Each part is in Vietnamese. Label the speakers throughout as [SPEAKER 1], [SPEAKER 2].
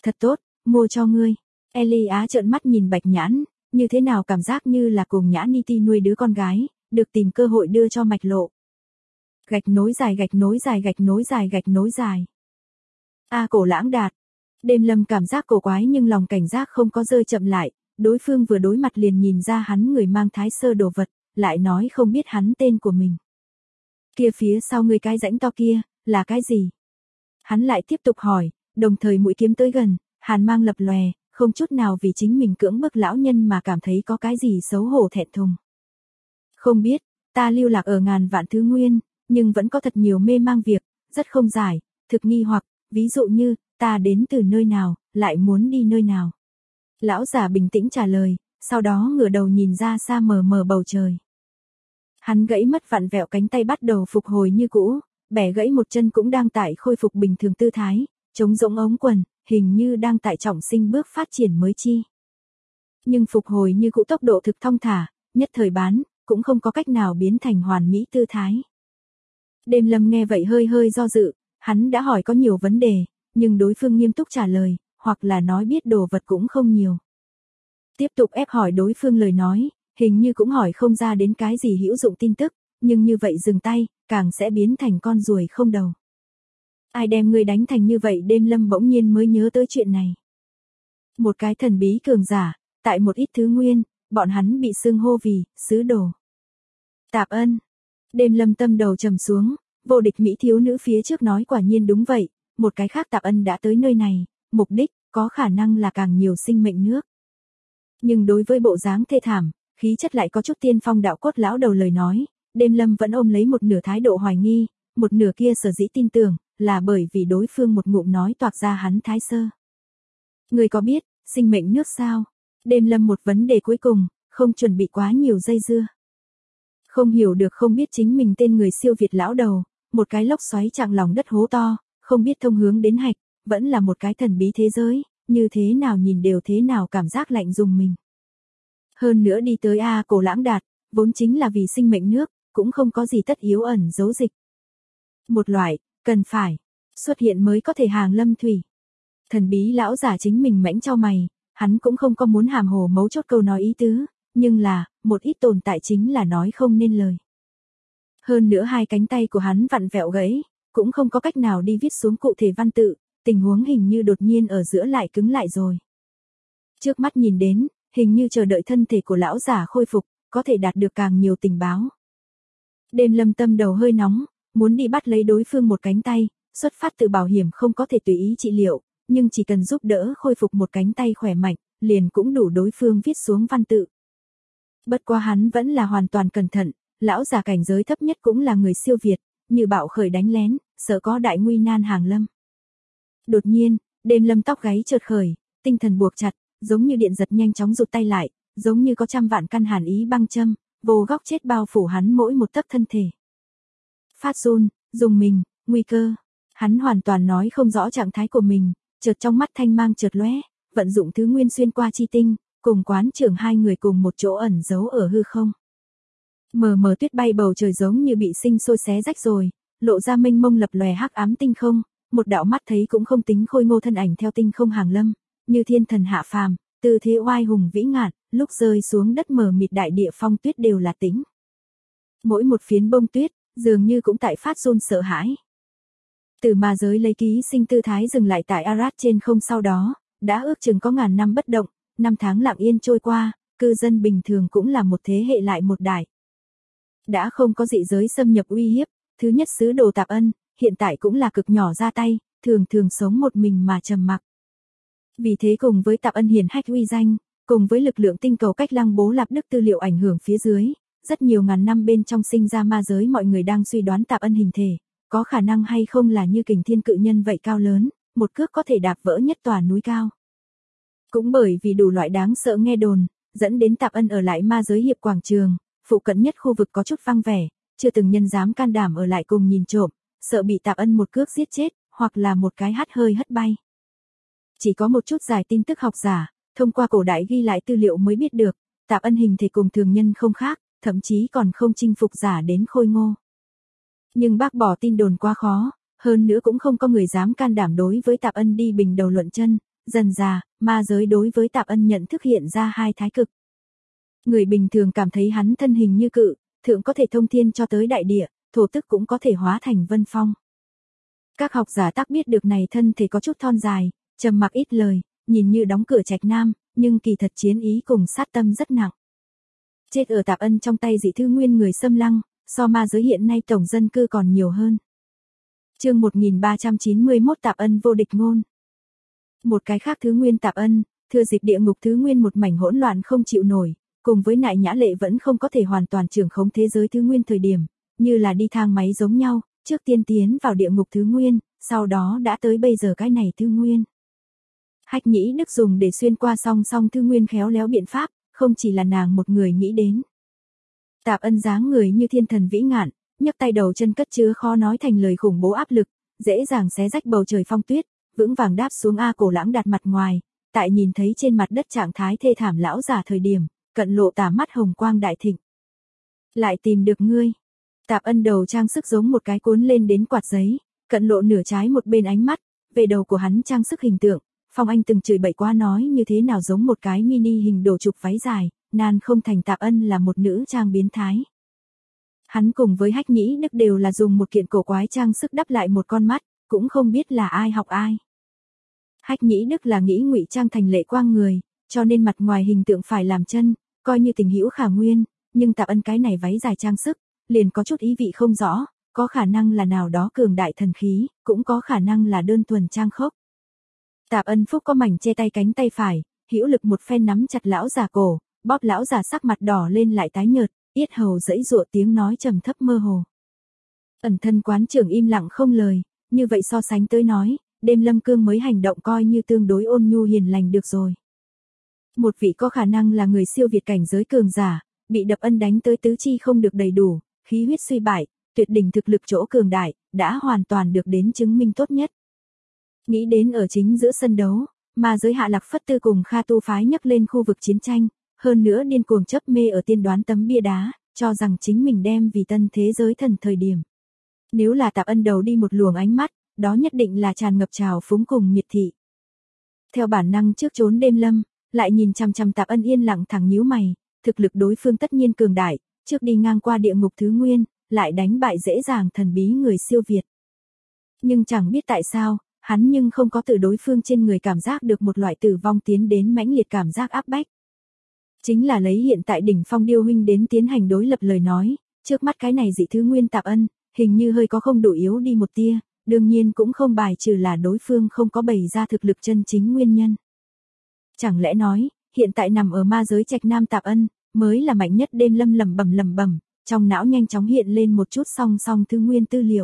[SPEAKER 1] Thật tốt, mua cho ngươi. Ellie Á trợn mắt nhìn Bạch Nhãn, như thế nào cảm giác như là cùng Nhã Niti nuôi đứa con gái, được tìm cơ hội đưa cho Mạch Lộ. Gạch nối dài gạch nối dài gạch nối dài gạch nối dài. Cổ Lãng Đạt. Đêm Lâm cảm giác cổ quái nhưng lòng cảnh giác không có rơi chậm lại, đối phương vừa đối mặt liền nhìn ra hắn người mang thái sơ đồ vật, lại nói không biết hắn tên của mình. Kia phía sau người cái rãnh to kia, là cái gì? Hắn lại tiếp tục hỏi, đồng thời mũi kiếm tới gần, hàn mang lập lòe, không chút nào vì chính mình cưỡng bức lão nhân mà cảm thấy có cái gì xấu hổ thẹn thùng. Không biết, ta lưu lạc ở ngàn vạn thứ nguyên, nhưng vẫn có thật nhiều mê mang việc, rất không giải, thực nghi hoặc, ví dụ như, ta đến từ nơi nào, lại muốn đi nơi nào. Lão giả bình tĩnh trả lời, sau đó ngửa đầu nhìn ra xa mờ mờ bầu trời. Hắn gãy mất vặn vẹo cánh tay bắt đầu phục hồi như cũ, bẻ gãy một chân cũng đang tại khôi phục bình thường tư thái, trống rỗng ống quần, hình như đang tại trọng sinh bước phát triển mới chi. Nhưng phục hồi như cũ tốc độ thực thong thả, nhất thời bán, cũng không có cách nào biến thành hoàn mỹ tư thái. Đêm Lâm nghe vậy hơi hơi do dự, hắn đã hỏi có nhiều vấn đề, nhưng đối phương nghiêm túc trả lời, hoặc là nói biết đồ vật cũng không nhiều. Tiếp tục ép hỏi đối phương lời nói, hình như cũng hỏi không ra đến cái gì hữu dụng tin tức, nhưng như vậy dừng tay, càng sẽ biến thành con ruồi không đầu. Ai đem ngươi đánh thành như vậy? Đêm Lâm bỗng nhiên mới nhớ tới chuyện này. Một cái thần bí cường giả, tại một ít thứ nguyên, bọn hắn bị xưng hô vì sứ đồ. Tạp Ân. Đêm Lâm tâm đầu trầm xuống, vô địch mỹ thiếu nữ phía trước nói quả nhiên đúng vậy, một cái khác Tạp Ân đã tới nơi này, mục đích có khả năng là càng nhiều sinh mệnh nước. Nhưng đối với bộ dáng thê thảm, khí chất lại có chút tiên phong đạo cốt lão đầu lời nói, Đêm Lâm vẫn ôm lấy một nửa thái độ hoài nghi, một nửa kia sở dĩ tin tưởng, là bởi vì đối phương một ngụm nói toạc ra hắn thái sơ. Người có biết, sinh mệnh nước sao? Đêm Lâm một vấn đề cuối cùng, không chuẩn bị quá nhiều dây dưa. Không hiểu được không biết chính mình tên người siêu việt lão đầu, một cái lốc xoáy chạng lòng đất hố to, không biết thông hướng đến hạch, vẫn là một cái thần bí thế giới, như thế nào nhìn đều thế nào cảm giác lạnh dùng mình. Hơn nữa đi tới Cổ Lãng Đạt, vốn chính là vì sinh mệnh nước, cũng không có gì tất yếu ẩn giấu dịch. Một loại, cần phải xuất hiện mới có thể hàng lâm thủy. Thần bí lão giả chính mình mãnh chau mày, hắn cũng không có muốn hàm hồ mấu chốt câu nói ý tứ, nhưng là, một ít tồn tại chính là nói không nên lời. Hơn nữa hai cánh tay của hắn vặn vẹo gãy, cũng không có cách nào đi viết xuống cụ thể văn tự, tình huống hình như đột nhiên ở giữa lại cứng lại rồi. Trước mắt nhìn đến, hình như chờ đợi thân thể của lão giả khôi phục, có thể đạt được càng nhiều tình báo. Đêm Lâm tâm đầu hơi nóng, muốn đi bắt lấy đối phương một cánh tay, xuất phát từ bảo hiểm không có thể tùy ý trị liệu, nhưng chỉ cần giúp đỡ khôi phục một cánh tay khỏe mạnh, liền cũng đủ đối phương viết xuống văn tự. Bất quá hắn vẫn là hoàn toàn cẩn thận, lão già cảnh giới thấp nhất cũng là người siêu việt, như bạo khởi đánh lén, sợ có đại nguy nan hàng lâm. Đột nhiên, Đêm Lâm tóc gáy chợt khởi, tinh thần buộc chặt, giống như điện giật nhanh chóng rụt tay lại, giống như có trăm vạn căn hàn ý băng châm, vô góc chết bao phủ hắn mỗi một tấc thân thể. Phát run, dùng mình, nguy cơ. Hắn hoàn toàn nói không rõ trạng thái của mình, chợt trong mắt thanh mang chợt lóe, vận dụng thứ nguyên xuyên qua chi tinh, cùng quán trưởng hai người cùng một chỗ ẩn giấu ở hư không. Mờ mờ tuyết bay bầu trời giống như bị sinh sôi xé rách rồi, lộ ra mênh mông lập lòe hắc ám tinh không, một đạo mắt thấy cũng không tính khôi ngô thân ảnh theo tinh không hàng lâm, như thiên thần hạ phàm, tư thế oai hùng vĩ ngạn, lúc rơi xuống đất mờ mịt đại địa phong tuyết đều là tĩnh. Mỗi một phiến bông tuyết, dường như cũng tại phát run sợ hãi. Từ ma giới lấy ký sinh tư thái dừng lại tại Arad trên không sau đó, đã ước chừng có ngàn năm bất động, năm tháng lặng yên trôi qua, cư dân bình thường cũng là một thế hệ lại một đại. Đã không có dị giới xâm nhập uy hiếp, thứ nhất sứ đồ Tạp Ân, hiện tại cũng là cực nhỏ ra tay, thường thường sống một mình mà trầm mặc. Vì thế cùng với Tạp Ân hiển hách uy danh, cùng với lực lượng tinh cầu cách Lăng Bố Lạp Đức tư liệu ảnh hưởng phía dưới, rất nhiều ngàn năm bên trong sinh ra ma giới mọi người đang suy đoán Tạp Ân hình thể, có khả năng hay không là như kình thiên cự nhân vậy cao lớn, một cước có thể đạp vỡ nhất tòa núi cao. Cũng bởi vì đủ loại đáng sợ nghe đồn, dẫn đến Tạp Ân ở lại ma giới hiệp quảng trường, phụ cận nhất khu vực có chút vắng vẻ, chưa từng nhân dám can đảm ở lại cùng nhìn trộm, sợ bị Tạp Ân một cước giết chết, hoặc là một cái hắt hơi hất bay. Chỉ có một chút giải tin tức học giả, thông qua cổ đại ghi lại tư liệu mới biết được, Tạp Ân hình thể cùng thường nhân không khác, thậm chí còn không chinh phục giả đến khôi ngô. Nhưng bác bỏ tin đồn quá khó, hơn nữa cũng không có người dám can đảm đối với Tạp Ân đi bình đầu luận chân, dần dà, ma giới đối với Tạp Ân nhận thức hiện ra hai thái cực. Người bình thường cảm thấy hắn thân hình như cự, thượng có thể thông thiên cho tới đại địa, thổ tức cũng có thể hóa thành vân phong. Các học giả tác biết được này thân thể có chút thon dài, trầm mặc ít lời, nhìn như đóng cửa trạch nam, nhưng kỳ thật chiến ý cùng sát tâm rất nặng. Chết ở Tạp Ân trong tay dị thư nguyên người xâm lăng, so ma giới hiện nay tổng dân cư còn nhiều hơn. Chương 1391 Tạp Ân vô địch ngôn. Một cái khác thứ nguyên Tạp Ân, thừa dịp địa ngục thứ nguyên một mảnh hỗn loạn không chịu nổi, cùng với Nại Nhã Lệ vẫn không có thể hoàn toàn trưởng khống thế giới thứ nguyên thời điểm, như là đi thang máy giống nhau, trước tiên tiến vào địa ngục thứ nguyên, sau đó đã tới bây giờ cái này thứ nguyên. Hách Nhĩ Đức dùng để xuyên qua song song thứ nguyên khéo léo biện pháp, không chỉ là nàng một người nghĩ đến. Tạp Ân dáng người như thiên thần vĩ ngạn, nhấc tay đầu chân cất chứa khó nói thành lời khủng bố áp lực, dễ dàng xé rách bầu trời phong tuyết, vững vàng đáp xuống A Cổ Lãng đặt mặt ngoài, tại nhìn thấy trên mặt đất trạng thái thê thảm lão già thời điểm, cận lộ tà mắt hồng quang đại thịnh. Lại tìm được ngươi. Tạp Ân đầu trang sức giống một cái cuốn lên đến quạt giấy, cận lộ nửa trái một bên ánh mắt, về đầu của hắn trang sức hình tượng, Phong Anh từng chửi bậy quá nói như thế nào giống một cái mini hình đồ trục váy dài, nan không thành Tạp Ân là một nữ trang biến thái. Hắn cùng với Hách Nhĩ Đức đều là dùng một kiện cổ quái trang sức đắp lại một con mắt, cũng không biết là ai học ai. Hách Nhĩ Đức là nghĩ ngụy trang thành Lệ Quang người, cho nên mặt ngoài hình tượng phải làm chân, coi như tình hữu khả nguyên, nhưng Tạp Ân cái này váy dài trang sức, liền có chút ý vị không rõ, có khả năng là nào đó cường đại thần khí, cũng có khả năng là đơn thuần trang khốc. Tạp Ân phúc có mảnh che tay cánh tay phải, hữu lực một phen nắm chặt lão già cổ, bóp lão già sắc mặt đỏ lên lại tái nhợt, yết hầu dãy giụa tiếng nói trầm thấp mơ hồ. Ẩn thân quán trưởng im lặng không lời, như vậy so sánh tới nói, đêm Lâm Cương mới hành động coi như tương đối ôn nhu hiền lành được rồi. Một vị có khả năng là người siêu việt cảnh giới cường giả, bị Đập Ân đánh tới tứ chi không được đầy đủ, khí huyết suy bại, tuyệt đỉnh thực lực chỗ cường đại, đã hoàn toàn được đến chứng minh tốt nhất. Nghĩ đến ở chính giữa sân đấu, mà giới Hạ Lạc Phất Tư cùng Kha Tu phái nhấc lên khu vực chiến tranh, hơn nữa điên cuồng chấp mê ở tiên đoán tấm bia đá, cho rằng chính mình đem vì tân thế giới thần thời điểm. Nếu là Tạp Ân đầu đi một luồng ánh mắt, đó nhất định là tràn ngập trào phúng cùng miệt thị. Theo bản năng trước trốn đêm lâm, lại nhìn chằm chằm Tạp Ân yên lặng thẳng nhíu mày, thực lực đối phương tất nhiên cường đại, trước đi ngang qua địa ngục thứ nguyên, lại đánh bại dễ dàng thần bí người siêu việt. Nhưng chẳng biết tại sao, hắn nhưng không có từ đối phương trên người cảm giác được một loại tử vong tiến đến mãnh liệt cảm giác áp bách. Chính là lấy hiện tại đỉnh phong điêu huynh đến tiến hành đối lập lời nói, trước mắt cái này dị thứ nguyên Tạp Ân, hình như hơi có không đủ yếu đi một tia, đương nhiên cũng không bài trừ là đối phương không có bày ra thực lực chân chính nguyên nhân. Chẳng lẽ nói, hiện tại nằm ở ma giới trạch nam Tạp Ân, mới là mạnh nhất đêm lâm lẩm bẩm, trong não nhanh chóng hiện lên một chút song song thứ nguyên tư liệu.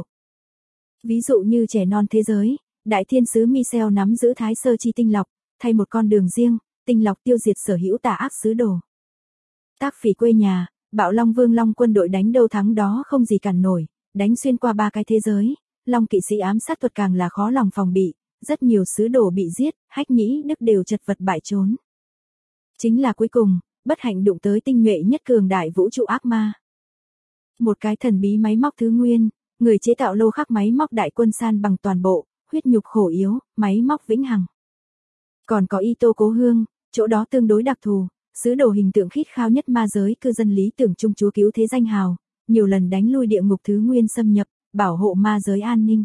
[SPEAKER 1] Ví dụ như trẻ non thế giới, đại thiên sứ Michel nắm giữ thái sơ chi tinh lọc, thay một con đường riêng, tinh lọc tiêu diệt sở hữu tà ác sứ đồ. Tác Phỉ quê nhà, Bạo Long Vương Long quân đội đánh đâu thắng đó không gì cản nổi, đánh xuyên qua 3 cái thế giới, Long kỵ sĩ ám sát thuật càng là khó lòng phòng bị, rất nhiều sứ đồ bị giết, Hách Nhĩ Đức đều chật vật bại trốn. Chính là cuối cùng, bất hạnh đụng tới tinh nhuệ nhất cường đại vũ trụ ác ma. Một cái thần bí máy móc thứ nguyên, người chế tạo lô khắc máy móc đại quân san bằng toàn bộ, huyết nhục khổ yếu, máy móc vĩnh hằng. Còn có Ito Cố Hương, chỗ đó tương đối đặc thù, sứ đồ hình tượng khít khao nhất ma giới cư dân lý tưởng trung chúa cứu thế danh hào, nhiều lần đánh lui địa ngục thứ nguyên xâm nhập, bảo hộ ma giới an ninh.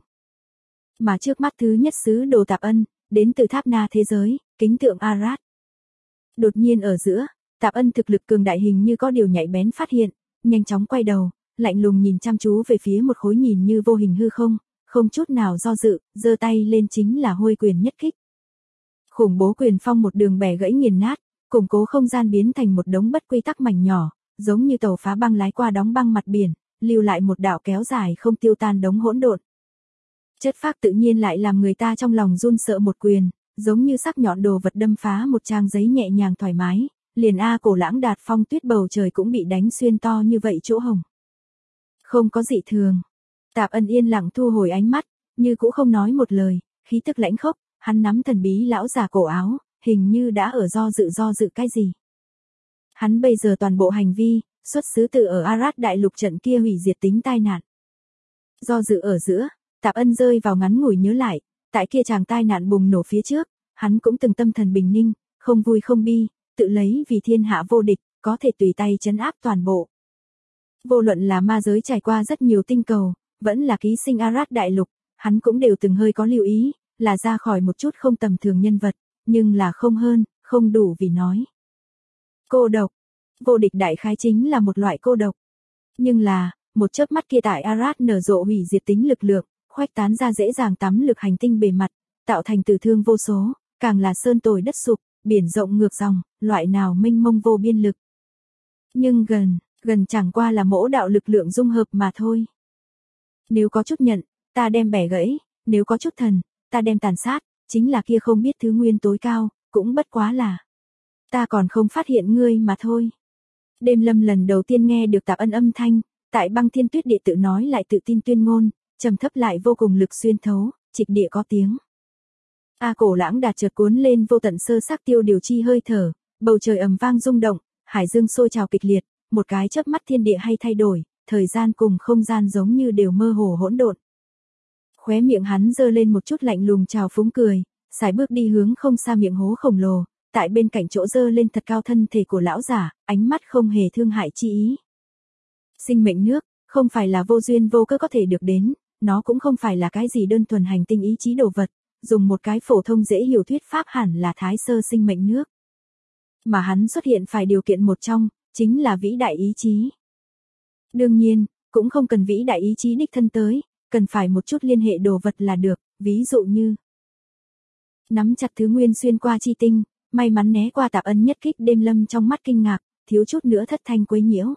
[SPEAKER 1] Mà trước mắt thứ nhất sứ đồ Tạp Ân, đến từ Tháp Na thế giới, kính tượng Arad. Đột nhiên ở giữa, Tạp Ân thực lực cường đại hình như có điều nhạy bén phát hiện, nhanh chóng quay đầu, lạnh lùng nhìn chăm chú về phía một khối nhìn như vô hình hư không, không chút nào do dự, giơ tay lên chính là hôi quyền nhất kích. Khủng bố quyền phong một đường bẻ gãy nghiền nát, củng cố không gian biến thành một đống bất quy tắc mảnh nhỏ, giống như tàu phá băng lái qua đóng băng mặt biển, lưu lại một đạo kéo dài không tiêu tan đống hỗn độn. Chất phác tự nhiên lại làm người ta trong lòng run sợ một quyền, giống như sắc nhọn đồ vật đâm phá một trang giấy nhẹ nhàng thoải mái, liền A Cổ Lãng đạt phong tuyết bầu trời cũng bị đánh xuyên to như vậy chỗ hồng. Không có dị thường. Tạp Ân yên lặng thu hồi ánh mắt, như cũng không nói một lời, khí tức lãnh khốc, hắn nắm thần bí lão già cổ áo, hình như đã ở do dự cái gì. Hắn bây giờ toàn bộ hành vi, xuất xứ từ ở Arad đại lục trận kia hủy diệt tính tai nạn. Do dự ở giữa, Tạp Ân rơi vào ngắn ngủi nhớ lại, tại kia chàng tai nạn bùng nổ phía trước, hắn cũng từng tâm thần bình ninh, không vui không bi, tự lấy vì thiên hạ vô địch, có thể tùy tay trấn áp toàn bộ. Vô luận là ma giới trải qua rất nhiều tinh cầu, vẫn là ký sinh Arad đại lục, hắn cũng đều từng hơi có lưu ý, là ra khỏi một chút không tầm thường nhân vật, nhưng là không hơn, không đủ vì nói. Cô độc, vô địch đại khái chính là một loại cô độc. Nhưng là, một chớp mắt kia tại Arad nở rộ hủy diệt tính lực lượng, khuếch tán ra dễ dàng tắm lực hành tinh bề mặt, tạo thành tử thương vô số, càng là sơn tồi đất sụp, biển rộng ngược dòng, loại nào mênh mông vô biên lực. Nhưng gần chẳng qua là mỗ đạo lực lượng dung hợp mà thôi. Nếu có chút nhận, ta đem bẻ gãy, nếu có chút thần, ta đem tàn sát, chính là kia không biết thứ nguyên tối cao, cũng bất quá là ta còn không phát hiện ngươi mà thôi. Đêm Lâm lần đầu tiên nghe được Tạp Ân âm thanh, tại Băng Thiên Tuyết Địa tự nói lại tự tin tuyên ngôn, trầm thấp lại vô cùng lực xuyên thấu, trịch địa có tiếng. Cổ Lãng Đạt chợt cuốn lên vô tận sơ xác tiêu điều chi hơi thở, bầu trời ầm vang rung động, hải dương sôi trào kịch liệt, một cái chớp mắt thiên địa hay thay đổi, thời gian cùng không gian giống như đều mơ hồ hỗn độn. Khóe miệng hắn giơ lên một chút lạnh lùng trào phúng cười, sải bước đi hướng không xa miệng hố khổng lồ, tại bên cạnh chỗ giơ lên thật cao thân thể của lão giả, ánh mắt không hề thương hại chi ý. Sinh mệnh nước, không phải là vô duyên vô cớ có thể được đến, nó cũng không phải là cái gì đơn thuần hành tinh ý chí đồ vật, dùng một cái phổ thông dễ hiểu thuyết pháp hẳn là thái sơ sinh mệnh nước. Mà hắn xuất hiện phải điều kiện một trong, chính là vĩ đại ý chí. Đương nhiên, cũng không cần vĩ đại ý chí đích thân tới, cần phải một chút liên hệ đồ vật là được, ví dụ như nắm chặt thứ nguyên xuyên qua chi tinh, may mắn né qua Tạp Ân nhất kích. Đêm Lâm trong mắt kinh ngạc, thiếu chút nữa thất thanh quấy nhiễu.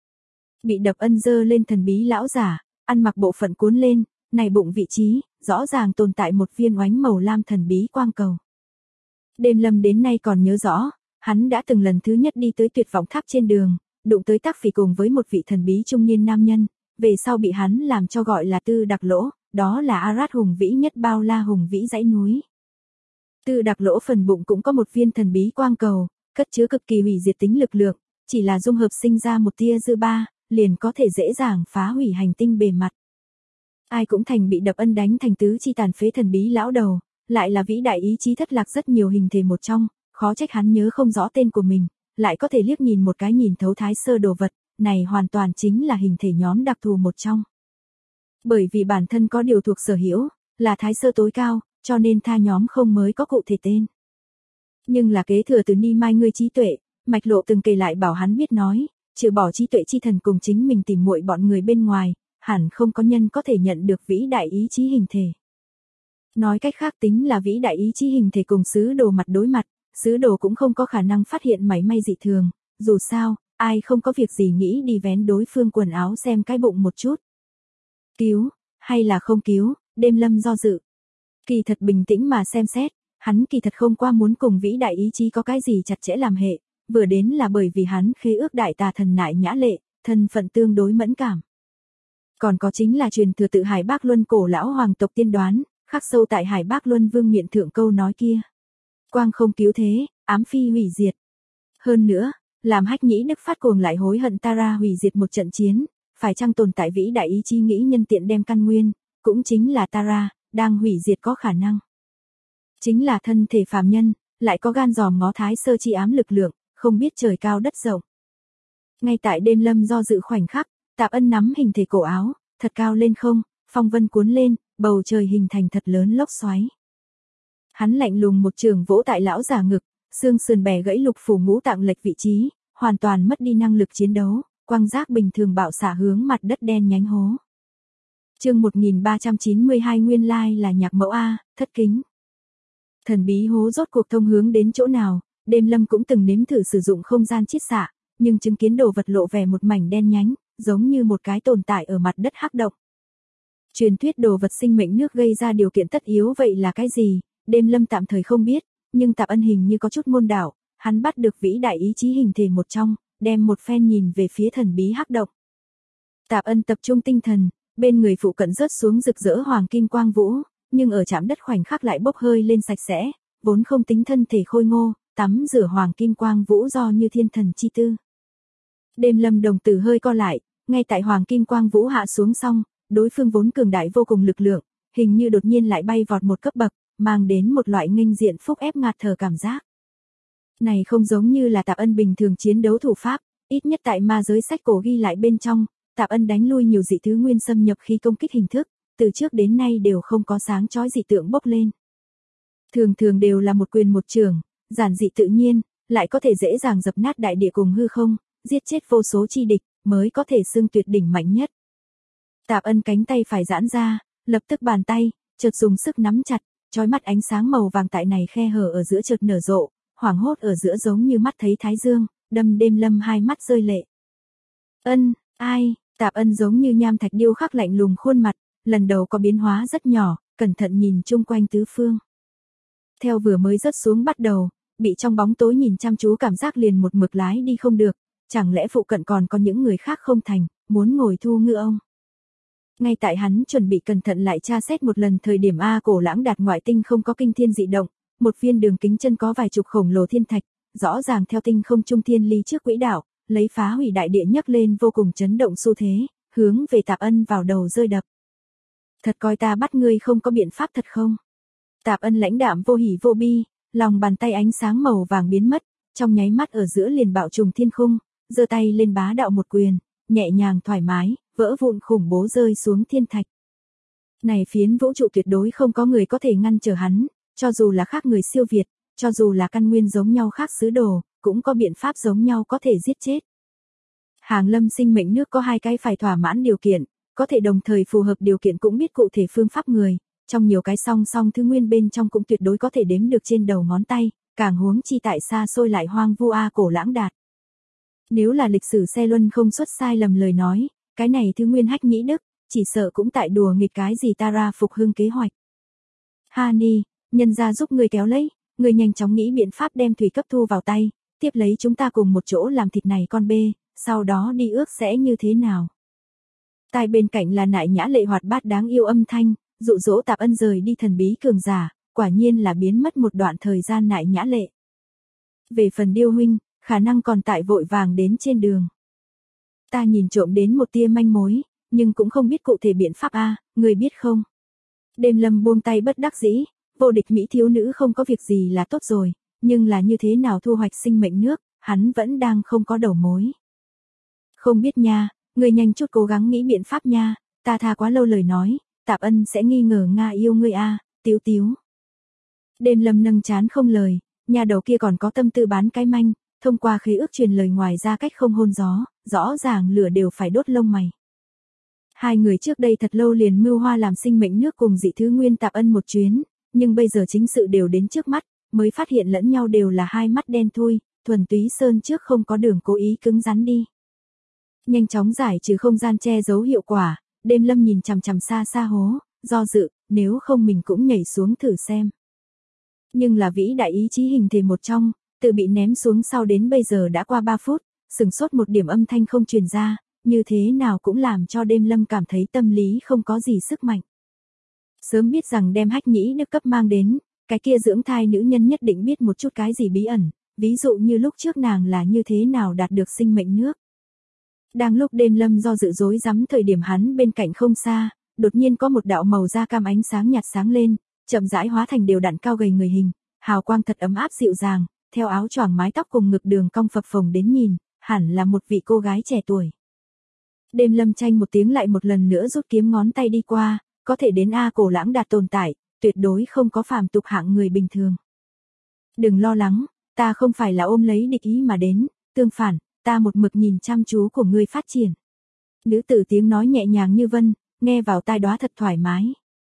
[SPEAKER 1] Bị Đập Ân giơ lên thần bí lão giả, ăn mặc bộ phận cuốn lên, này bụng vị trí, rõ ràng tồn tại một viên oánh màu lam thần bí quang cầu. Đêm Lâm đến nay còn nhớ rõ, hắn đã từng lần thứ nhất đi tới tuyệt vọng tháp trên đường, đụng tới Tắc Phỉ cùng với một vị thần bí trung niên nam nhân, về sau bị hắn làm cho gọi là Tư Đặc Lỗ, đó là Arad hùng vĩ nhất bao la hùng vĩ dãy núi. Tư Đặc Lỗ phần bụng cũng có một viên thần bí quang cầu, cất chứa cực kỳ hủy diệt tính lực lượng, chỉ là dung hợp sinh ra một tia dư ba, liền có thể dễ dàng phá hủy hành tinh bề mặt. Ai cũng thành bị Đập Ân đánh thành tứ chi tàn phế thần bí lão đầu, lại là vĩ đại ý chí thất lạc rất nhiều hình thể một trong, khó trách hắn nhớ không rõ tên của mình, lại có thể liếc nhìn một cái nhìn thấu thái sơ đồ vật, này hoàn toàn chính là hình thể nhóm đặc thù một trong. Bởi vì bản thân có điều thuộc sở hữu, là thái sơ tối cao, cho nên tha nhóm không mới có cụ thể tên. Nhưng là kế thừa từ Ni Mai ngươi trí tuệ, Mạch Lộ từng kể lại bảo hắn biết nói, trừ bỏ trí tuệ chi thần cùng chính mình tìm muội bọn người bên ngoài, hẳn không có nhân có thể nhận được vĩ đại ý chí hình thể. Nói cách khác tính là vĩ đại ý chí hình thể cùng sứ đồ mặt đối mặt, sứ đồ cũng không có khả năng phát hiện mảy may dị thường, dù sao, ai không có việc gì nghĩ đi vén đối phương quần áo xem cái bụng một chút. Cứu, hay là không cứu, Đêm Lâm do dự. Kỳ thật bình tĩnh mà xem xét, hắn kỳ thật không qua muốn cùng vĩ đại ý chí có cái gì chặt chẽ làm hệ, vừa đến là bởi vì hắn khế ước đại tà thần Nại Nhã Lệ, thân phận tương đối mẫn cảm. Còn có chính là truyền thừa tự Hải Bác Luân cổ lão hoàng tộc tiên đoán, khắc sâu tại Hải Bác Luân vương miện thượng câu nói kia. Quang không cứu thế, ám phi hủy diệt. Hơn nữa, làm Hách Nhĩ Đức phát cuồng lại hối hận Tara hủy diệt một trận chiến, phải chăng tồn tại vĩ đại ý chí nghĩ nhân tiện đem căn nguyên, cũng chính là Tara, đang hủy diệt có khả năng. Chính là thân thể phàm nhân, lại có gan dòm ngó thái sơ chi ám lực lượng, không biết trời cao đất rộng. Ngay tại Đêm Lâm do dự khoảnh khắc, Tạp Ân nắm hình thể cổ áo, thật cao lên không, phong vân cuốn lên, bầu trời hình thành thật lớn lốc xoáy. Hắn lạnh lùng một trường vỗ tại lão giả ngực, xương sườn bẻ gãy lục phủ ngũ tạng lệch vị trí, hoàn toàn mất đi năng lực chiến đấu, quang giác bình thường bạo xả hướng mặt đất đen nhánh hố. Chương 1392 nguyên lai là nhạc mẫu A, thất kính. Thần bí hố rốt cuộc thông hướng đến chỗ nào, Đêm Lâm cũng từng nếm thử sử dụng không gian chiết xạ, nhưng chứng kiến đồ vật lộ vẻ một mảnh đen nhánh, giống như một cái tồn tại ở mặt đất hắc động. Truyền thuyết đồ vật sinh mệnh nước gây ra điều kiện tất yếu vậy là cái gì, Đêm Lâm tạm thời không biết, nhưng Tạp Ân hình như có chút môn đạo, hắn bắt được vĩ đại ý chí hình thể một trong, đem một phen nhìn về phía thần bí hắc động. Tạp Ân tập trung tinh thần, bên người phụ cận rớt xuống rực rỡ hoàng kim quang vũ, nhưng ở chạm đất khoảnh khắc lại bốc hơi lên sạch sẽ, vốn không tính thân thể khôi ngô, tắm rửa hoàng kim quang vũ do như thiên thần chi tư. Đêm Lâm đồng tử hơi co lại, ngay tại hoàng kim quang vũ hạ xuống xong, đối phương vốn cường đại vô cùng lực lượng, hình như đột nhiên lại bay vọt một cấp bậc, mang đến một loại nghênh diện phúc ép ngạt thở cảm giác. Này không giống như là Tạp Ân bình thường chiến đấu thủ pháp, ít nhất tại ma giới sách cổ ghi lại bên trong, Tạp Ân đánh lui nhiều dị thứ nguyên xâm nhập khi công kích hình thức, từ trước đến nay đều không có sáng chói dị tượng bốc lên. Thường thường đều là một quyền một chưởng, giản dị tự nhiên, lại có thể dễ dàng dập nát đại địa cùng hư không, giết chết vô số chi địch, mới có thể xưng tuyệt đỉnh mạnh nhất. Tạp Ân cánh tay phải giãn ra, lập tức bàn tay, chợt dùng sức nắm chặt, chói mắt ánh sáng màu vàng tại này khe hở ở giữa chợt nở rộ, hoảng hốt ở giữa giống như mắt thấy thái dương, đâm Đêm Lâm hai mắt rơi lệ. Ân, ai, Tạp Ân giống như nham thạch điêu khắc lạnh lùng khuôn mặt, lần đầu có biến hóa rất nhỏ, cẩn thận nhìn chung quanh tứ phương. Theo vừa mới rớt xuống bắt đầu, bị trong bóng tối nhìn chăm chú cảm giác liền một mực lái đi không được, chẳng lẽ phụ cận còn có những người khác không thành, muốn ngồi thu ngư ông. Ngay tại hắn chuẩn bị cẩn thận lại tra xét một lần thời điểm A Cổ Lãng Đạt ngoại tinh không có kinh thiên dị động, một viên đường kính chân có vài chục khổng lồ thiên thạch, rõ ràng theo tinh không trung thiên ly trước quỹ đạo, lấy phá hủy đại địa nhấc lên vô cùng chấn động xu thế, hướng về Tạp Ân vào đầu rơi đập. Thật coi ta bắt ngươi không có biện pháp thật không? Tạp Ân lãnh đạm vô hỉ vô bi, lòng bàn tay ánh sáng màu vàng biến mất, trong nháy mắt ở giữa liền bạo trùng thiên khung, giơ tay lên bá đạo một quyền, nhẹ nhàng thoải mái, vỡ vụn khủng bố rơi xuống thiên thạch. Này phiến vũ trụ tuyệt đối không có người có thể ngăn trở hắn, cho dù là khác người siêu việt, cho dù là căn nguyên giống nhau khác xứ đồ, cũng có biện pháp giống nhau có thể giết chết. Hàng Lâm sinh mệnh nước có hai cái phải thỏa mãn điều kiện, có thể đồng thời phù hợp điều kiện cũng biết cụ thể phương pháp người, trong nhiều cái song song thứ nguyên bên trong cũng tuyệt đối có thể đếm được trên đầu ngón tay, càng huống chi tại xa xôi lại hoang vu A Cổ Lãng Đạt. Nếu là lịch sử xe luân không xuất sai lầm lời nói, cái này thứ nguyên hách nhĩ đức, chỉ sợ cũng tại đùa nghịch cái gì ta ra phục hưng kế hoạch. Hani, nhân ra giúp người kéo lấy, người nhanh chóng nghĩ biện pháp đem thủy cấp thu vào tay, tiếp lấy chúng ta cùng một chỗ làm thịt này con bê, sau đó đi ước sẽ như thế nào. Tai bên cạnh là nại nhã lệ hoạt bát đáng yêu âm thanh, dụ dỗ Tạp Ân rời đi thần bí cường giả, quả nhiên là biến mất một đoạn thời gian nại nhã lệ. Về phần Điêu huynh, khả năng còn tại vội vàng đến trên đường. Ta nhìn trộm đến một tia manh mối, nhưng cũng không biết cụ thể biện pháp a, người biết không? Đêm Lâm buông tay bất đắc dĩ, vô địch mỹ thiếu nữ không có việc gì là tốt rồi, nhưng là như thế nào thu hoạch sinh mệnh nước, hắn vẫn đang không có đầu mối. Không biết nha, người nhanh chút cố gắng nghĩ biện pháp nha, ta tha quá lâu lời nói, Tạp Ân sẽ nghi ngờ Nga yêu ngươi a, Tiếu Tiếu. Đêm Lâm nâng chán không lời, nhà đầu kia còn có tâm tư bán cái manh, thông qua khế ước truyền lời ngoài ra cách không hôn gió, rõ ràng lửa đều phải đốt lông mày. Hai người trước đây thật lâu liền mưu hoa làm sinh mệnh nước cùng dị thứ nguyên Tạp Ân một chuyến, nhưng bây giờ chính sự đều đến trước mắt, mới phát hiện lẫn nhau đều là hai mắt đen thui, thuần túy sơn trước không có đường cố ý cứng rắn đi. Nhanh chóng giải trừ không gian che giấu hiệu quả, Đêm Lâm nhìn chằm chằm xa xa hố, do dự, nếu không mình cũng nhảy xuống thử xem. Nhưng là vĩ đại ý chí hình thể một trong, từ bị ném xuống sau đến bây giờ đã qua 3 phút, sừng sốt một điểm âm thanh không truyền ra, như thế nào cũng làm cho Đêm Lâm cảm thấy tâm lý không có gì sức mạnh. Sớm biết rằng đem hách nhĩ đức cấp mang đến, cái kia dưỡng thai nữ nhân nhất định biết một chút cái gì bí ẩn, ví dụ như lúc trước nàng là như thế nào đạt được sinh mệnh nước. Đang lúc Đêm Lâm do dự dối rắm thời điểm hắn bên cạnh không xa, đột nhiên có một đạo màu da cam ánh sáng nhạt sáng lên, chậm rãi hóa thành đều đặn cao gầy người hình, hào quang thật ấm áp dịu dàng, theo áo choàng mái tóc cùng ngực đường cong phập phồng đến nhìn, hẳn là một vị cô gái trẻ tuổi. Đêm Lâm tranh một tiếng lại một lần nữa rút kiếm ngón tay đi qua, có thể đến A Cổ Lãng Đạt tồn tại, tuyệt đối không có phàm tục hạng người bình thường. Đừng lo lắng, ta không phải là ôm lấy địch ý mà đến, tương phản, ta một mực nhìn chăm chú của ngươi phát triển. Nữ tử tiếng nói nhẹ nhàng như vân, nghe vào tai đóa thật thoải mái.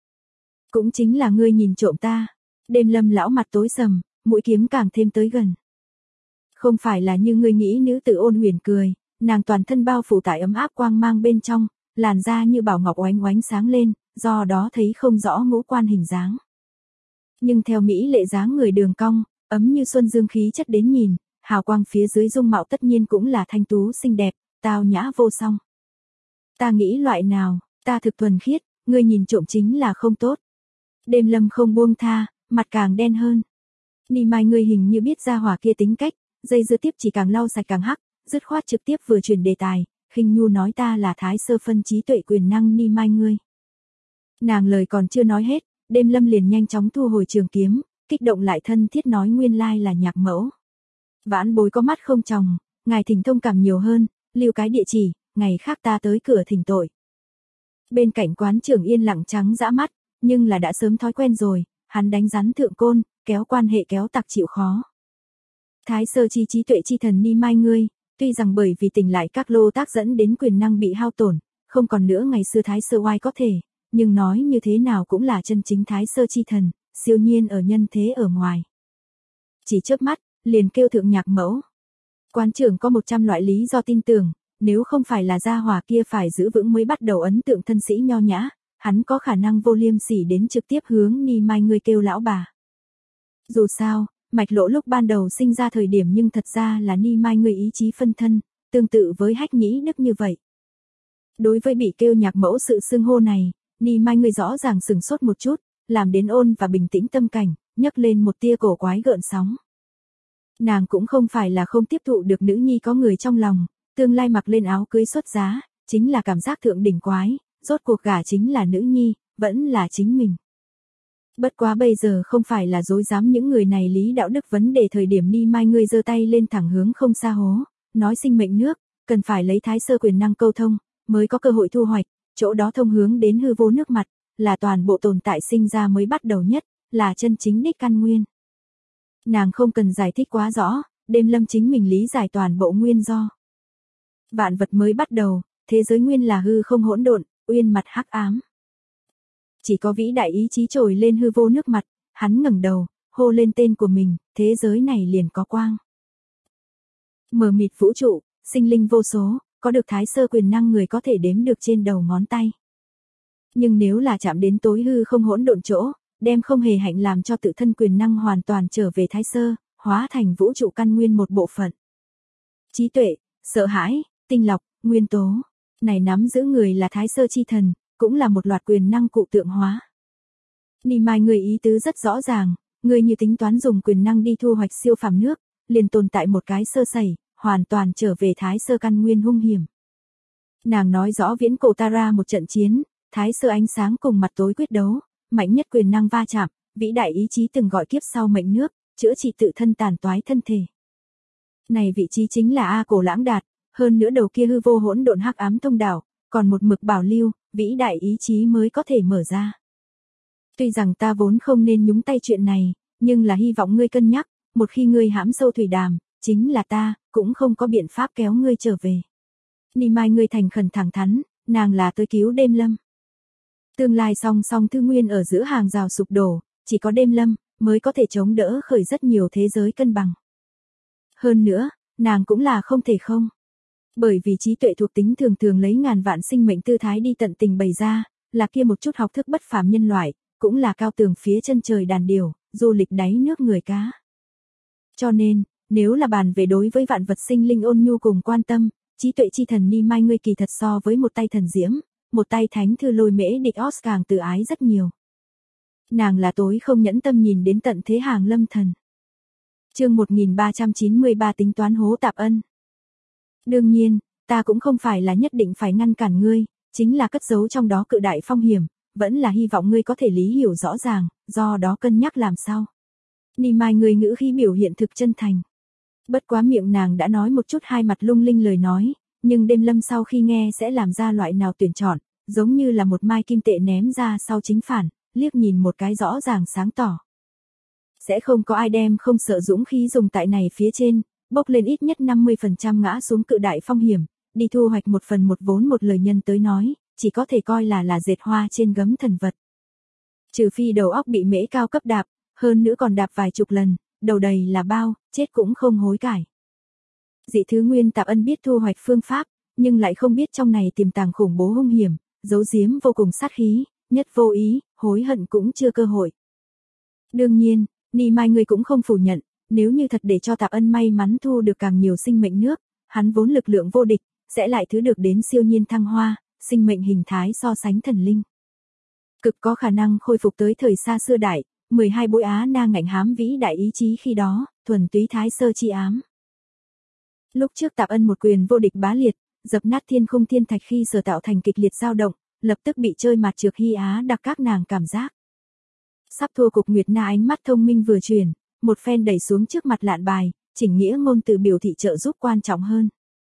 [SPEAKER 1] Cũng chính là ngươi nhìn trộm ta. Đêm Lâm lão mặt tối sầm, mũi kiếm càng thêm tới gần. Không phải là như ngươi nghĩ, nữ tử ôn huyền cười, nàng toàn thân bao phủ tại ấm áp quang mang bên trong, làn da như bảo ngọc oánh oánh sáng lên, do đó thấy không rõ ngũ quan hình dáng. Nhưng theo mỹ lệ dáng người đường cong, ấm như xuân dương khí chất đến nhìn, hào quang phía dưới dung mạo tất nhiên cũng là thanh tú xinh đẹp, tao nhã vô song. Ta nghĩ loại nào, ta thực thuần khiết, ngươi nhìn trộm chính là không tốt. Đêm Lâm không buông tha, mặt càng đen hơn. Ni Mai ngươi hình như biết ra hỏa kia tính cách, dây dưa tiếp chỉ càng lau sạch càng hắc, dứt khoát trực tiếp vừa chuyển đề tài, khinh nhu nói ta là thái sơ phân trí tuệ quyền năng Ni Mai ngươi. Nàng lời còn chưa nói hết, Đêm Lâm liền nhanh chóng thu hồi trường kiếm, kích động lại thân thiết nói nguyên lai là Nhạc mẫu. Vãn bối có mắt không tròng, ngài thỉnh thông cảm nhiều hơn, lưu cái địa chỉ, ngày khác ta tới cửa thỉnh tội. Bên cạnh quán trưởng yên lặng trắng dã mắt, nhưng là đã sớm thói quen rồi, hắn đánh rắn thượng côn, kéo quan hệ kéo tặc chịu khó. Thái sơ chi trí tuệ chi thần Ni Mai ngươi, tuy rằng bởi vì tỉnh lại các lô tác dẫn đến quyền năng bị hao tổn, không còn nữa ngày xưa thái sơ oai có thể, nhưng nói như thế nào cũng là chân chính thái sơ chi thần, siêu nhiên ở nhân thế ở ngoài. Chỉ chớp mắt, liền kêu thượng Nhạc mẫu. Quán trưởng có 100 loại lý do tin tưởng, nếu không phải là gia hỏa kia phải giữ vững mới bắt đầu ấn tượng thân sĩ nho nhã, hắn có khả năng vô liêm sỉ đến trực tiếp hướng Ni Mai ngươi kêu lão bà. Dù sao, Mạch Lộ lúc ban đầu sinh ra thời điểm nhưng thật ra là Ni Mai ngươi ý chí phân thân, tương tự với Hách Nhĩ Đức như vậy. Đối với bị kêu Nhạc mẫu sự xưng hô này, Ni Mai ngươi rõ ràng sừng sốt một chút, làm đến ôn và bình tĩnh tâm cảnh, nhấc lên một tia cổ quái gợn sóng. Nàng cũng không phải là không tiếp thụ được nữ nhi có người trong lòng, tương lai mặc lên áo cưới xuất giá, chính là cảm giác thượng đỉnh quái, rốt cuộc gả chính là nữ nhi, vẫn là chính mình. Bất quá bây giờ không phải là dối dám những người này lý đạo đức vấn đề thời điểm Ni Mai ngươi giơ tay lên thẳng hướng không xa hố, nói sinh mệnh nước, cần phải lấy thái sơ quyền năng câu thông, mới có cơ hội thu hoạch, chỗ đó thông hướng đến hư vô nước mặt, là toàn bộ tồn tại sinh ra mới bắt đầu nhất, là chân chính đích căn nguyên. Nàng không cần giải thích quá rõ, Đêm Lâm chính mình lý giải toàn bộ nguyên do. Vạn vật mới bắt đầu, thế giới nguyên là hư không hỗn độn, uyên mặt hắc ám. Chỉ có vĩ đại ý chí trồi lên hư vô nước mặt, hắn ngẩng đầu, hô lên tên của mình, thế giới này liền có quang. Mờ mịt vũ trụ, sinh linh vô số, có được thái sơ quyền năng người có thể đếm được trên đầu ngón tay. Nhưng nếu là chạm đến tối hư không hỗn độn chỗ, đem không hề hạnh làm cho tự thân quyền năng hoàn toàn trở về thái sơ, hóa thành vũ trụ căn nguyên một bộ phận. Trí tuệ, sợ hãi, tinh lọc, nguyên tố, này nắm giữ người là thái sơ chi thần, cũng là một loạt quyền năng cụ tượng hóa. Ni Mai người ý tứ rất rõ ràng, người như tính toán dùng quyền năng đi thu hoạch siêu phàm nước, liền tồn tại một cái sơ sẩy, hoàn toàn trở về thái sơ căn nguyên hung hiểm. Nàng nói rõ viễn cổ Tara một trận chiến, thái sơ ánh sáng cùng mặt tối quyết đấu, mạnh nhất quyền năng va chạm, vĩ đại ý chí từng gọi kiếp sau mệnh nước, chữa trị tự thân tàn toái thân thể. Này vị trí chính là A Cổ Lãng Đạt, hơn nữa đầu kia hư vô hỗn độn hắc ám thông đạo, còn một mực bảo lưu, vĩ đại ý chí mới có thể mở ra. Tuy rằng ta vốn không nên nhúng tay chuyện này, nhưng là hy vọng ngươi cân nhắc, một khi ngươi hãm sâu thủy đàm, chính là ta, cũng không có biện pháp kéo ngươi trở về. Ni Mai ngươi thành khẩn thẳng thắn, nàng là tới cứu Đêm Lâm. Tương lai song song thư nguyên ở giữa hàng rào sụp đổ, chỉ có Đêm Lâm mới có thể chống đỡ khởi rất nhiều thế giới cân bằng. Hơn nữa, nàng cũng là không thể không. Bởi vì trí tuệ thuộc tính thường thường lấy ngàn vạn sinh mệnh tư thái đi tận tình bày ra, là kia một chút học thức bất phàm nhân loại, cũng là cao tường phía chân trời đàn điểu, du lịch đáy nước người cá. Cho nên, nếu là bàn về đối với vạn vật sinh linh ôn nhu cùng quan tâm, trí tuệ chi thần Ni Mai ngươi kỳ thật so với một tay thần diễm, một tay thánh thư lôi mễ địch Oscar từ ái rất nhiều. Nàng là tối không nhẫn tâm nhìn đến tận thế hàng lâm thần. Chương 1393 tính toán hố Tạp Ân. Đương nhiên, ta cũng không phải là nhất định phải ngăn cản ngươi, chính là cất giấu trong đó cự đại phong hiểm, vẫn là hy vọng ngươi có thể lý hiểu rõ ràng, do đó cân nhắc làm sao. Ni Mai ngươi ngữ khi biểu hiện thực chân thành. Bất quá miệng nàng đã nói một chút hai mặt lung linh lời nói, nhưng Đêm Lâm sau khi nghe sẽ làm ra loại nào tuyển chọn, giống như là một mai kim tệ ném ra sau chính phản, liếc nhìn một cái rõ ràng sáng tỏ. Sẽ không có ai đem không sợ dũng khí dùng tại này phía trên, bốc lên ít nhất 50% ngã xuống cự đại phong hiểm, đi thu hoạch một phần một vốn một lời nhân tới nói, chỉ có thể coi là dệt hoa trên gấm thần vật. Trừ phi đầu óc bị mễ cao cấp đạp, hơn nữa còn đạp vài chục lần, đầu đầy là bao, chết cũng không hối cải. Dị thứ nguyên Tạp Ân biết thu hoạch phương pháp, nhưng lại không biết trong này tiềm tàng khủng bố hung hiểm, giấu giếm vô cùng sát khí, nhất vô ý, hối hận cũng chưa cơ hội. Đương nhiên, Ni Mai ngươi cũng không phủ nhận, nếu như thật để cho Tạp Ân may mắn thu được càng nhiều sinh mệnh nước, hắn vốn lực lượng vô địch, sẽ lại thứ được đến siêu nhiên thăng hoa, sinh mệnh hình thái so sánh thần linh. Cực có khả năng khôi phục tới thời xa xưa đại, 12 bối Á Na ngạnh hám vĩ đại ý chí khi đó, thuần túy thái sơ chi ám. Lúc trước Tạp Ân một quyền vô địch bá liệt, dập nát thiên khung thiên thạch khi sở tạo thành kịch liệt dao động, lập tức bị chơi mặt trược hy Á đặc các nàng cảm giác. Sắp thua cục Nguyệt Na ánh mắt thông minh vừa chuyển, một phen đẩy xuống trước mặt lạn bài, chỉnh nghĩa ngôn từ biểu thị trợ giúp quan trọng hơn.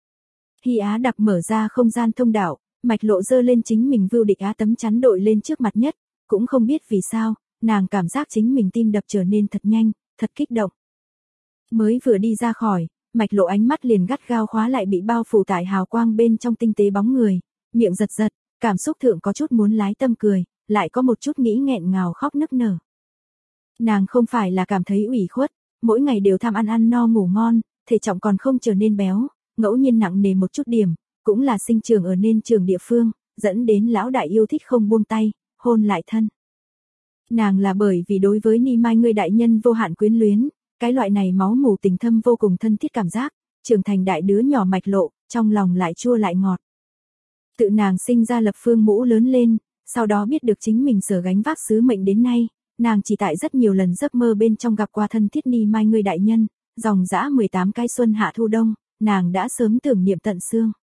[SPEAKER 1] Hy Á đặc mở ra không gian thông đạo, Mạch Lộ giơ lên chính mình vưu địch á tấm chắn đội lên trước mặt nhất, cũng không biết vì sao, nàng cảm giác chính mình tim đập trở nên thật nhanh, thật kích động. Mới vừa đi ra khỏi, Mạch Lộ ánh mắt liền gắt gao khóa lại bị bao phủ tại hào quang bên trong tinh tế bóng người, miệng giật giật, cảm xúc thượng có chút muốn lái tâm cười, lại có một chút nghĩ nghẹn ngào khóc nức nở. Nàng không phải là cảm thấy ủy khuất, mỗi ngày đều tham ăn ăn no ngủ ngon, thể trọng còn không trở nên béo, ngẫu nhiên nặng nề một chút điểm, cũng là sinh trưởng ở nên trường địa phương, dẫn đến lão đại yêu thích không buông tay, hôn lại thân. Nàng là bởi vì đối với Ni Mai ngươi đại nhân vô hạn quyến luyến, cái loại này máu mủ tình thâm vô cùng thân thiết cảm giác, trưởng thành đại đứa nhỏ Mạch Lộ, trong lòng lại chua lại ngọt. Tự nàng sinh ra lập phương mũ lớn lên, sau đó biết được chính mình sở gánh vác sứ mệnh đến nay, nàng chỉ tại rất nhiều lần giấc mơ bên trong gặp qua thân thiết Ni Mai ngươi đại nhân, dòng dã 18 cái xuân hạ thu đông, nàng đã sớm tưởng niệm tận xương.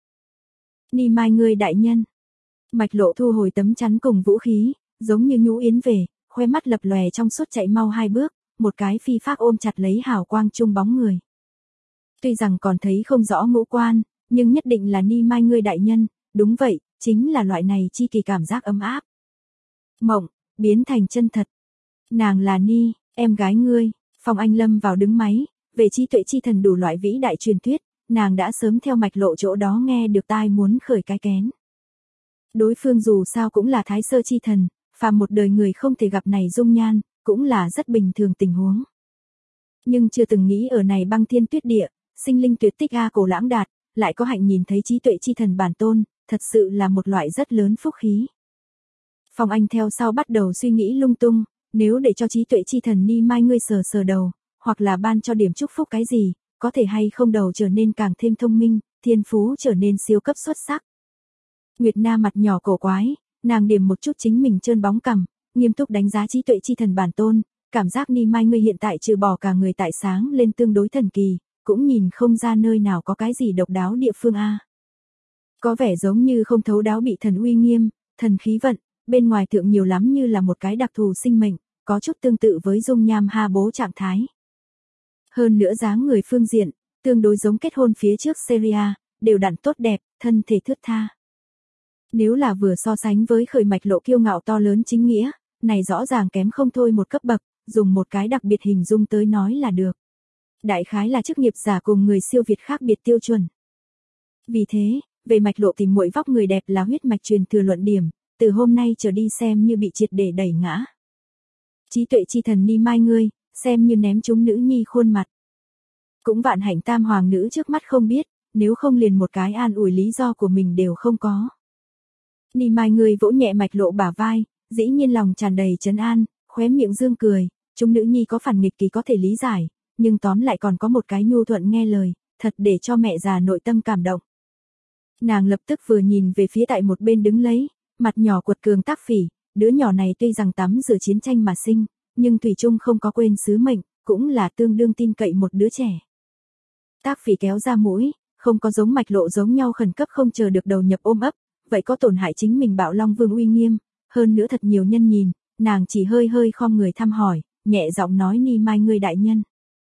[SPEAKER 1] Ni Mai ngươi đại nhân. Mạch Lộ thu hồi tấm chắn cùng vũ khí, giống như nhũ yến về, khoe mắt lập lòe trong suốt chạy mau 2 bước, một cái phi phác ôm chặt lấy hào quang trung bóng người. Tuy rằng còn thấy không rõ ngũ quan, nhưng nhất định là Ni Mai ngươi đại nhân, đúng vậy, chính là loại này chi kỳ cảm giác ấm áp. Mộng, biến thành chân thật. Nàng là Ni, em gái ngươi, Phong Anh lâm vào đứng máy, về trí tuệ chi thần đủ loại vĩ đại truyền thuyết, nàng đã sớm theo Mạch Lộ chỗ đó nghe được tai muốn khởi cái kén. Đối phương dù sao cũng là thái sơ chi thần, phàm một đời người không thể gặp này dung nhan, cũng là rất bình thường tình huống. Nhưng chưa từng nghĩ ở này băng thiên tuyết địa, sinh linh tuyệt tích a cổ lãng đạt, lại có hạnh nhìn thấy trí tuệ chi thần bản tôn, thật sự là một loại rất lớn phúc khí. Phong Anh theo sau bắt đầu suy nghĩ lung tung, nếu để cho trí tuệ chi thần Ni Mai ngươi sờ sờ đầu, hoặc là ban cho điểm chúc phúc cái gì, có thể hay không đầu trở nên càng thêm thông minh, thiên phú trở nên siêu cấp xuất sắc. Nguyệt Na mặt nhỏ cổ quái, nàng điểm một chút chính mình trơn bóng cằm, nghiêm túc đánh giá trí tuệ chi thần bản tôn, cảm giác Ni Mai ngươi hiện tại trừ bỏ cả người tại sáng lên tương đối thần kỳ, cũng nhìn không ra nơi nào có cái gì độc đáo địa phương a. Có vẻ giống như không thấu đáo bị thần uy nghiêm, thần khí vận, bên ngoài thượng nhiều lắm như là một cái đặc thù sinh mệnh, có chút tương tự với dung nham ha bố trạng thái. Hơn nữa dáng người phương diện, tương đối giống kết hôn phía trước Syria, đều đặn tốt đẹp, thân thể thướt tha. Nếu là vừa so sánh với khởi Mạch Lộ kiêu ngạo to lớn chính nghĩa, này rõ ràng kém không thôi một cấp bậc, dùng một cái đặc biệt hình dung tới nói là được. Đại khái là chức nghiệp giả cùng người siêu việt khác biệt tiêu chuẩn. Vì thế, về Mạch Lộ tìm muội vóc người đẹp là huyết mạch truyền thừa luận điểm, từ hôm nay trở đi xem như bị triệt để đẩy ngã. Trí tuệ chi thần Ni Mai ngươi, xem như ném chúng nữ nhi khuôn mặt. Cũng vạn hạnh tam hoàng nữ trước mắt không biết, nếu không liền một cái an ủi lý do của mình đều không có. Ni Mai ngươi vỗ nhẹ Mạch Lộ bả vai, dĩ nhiên lòng tràn đầy trấn an, khóe miệng dương cười, chúng nữ nhi có phản nghịch kỳ có thể lý giải, nhưng tóm lại còn có một cái nhu thuận nghe lời, thật để cho mẹ già nội tâm cảm động. Nàng lập tức vừa nhìn về phía tại một bên đứng lấy, mặt nhỏ quật cường Tác Phỉ, đứa nhỏ này tuy rằng tắm rửa chiến tranh mà sinh, nhưng thủy chung không có quên sứ mệnh, cũng là tương đương tin cậy một đứa trẻ. Tác Phỉ kéo ra mũi, không có giống Mạch Lộ giống nhau khẩn cấp không chờ được đầu nhập ôm ấp, vậy có tổn hại chính mình Bạo Long Vương uy nghiêm, hơn nữa thật nhiều nhân nhìn, nàng chỉ hơi hơi khom người thăm hỏi, nhẹ giọng nói Ni Mai ngươi đại nhân.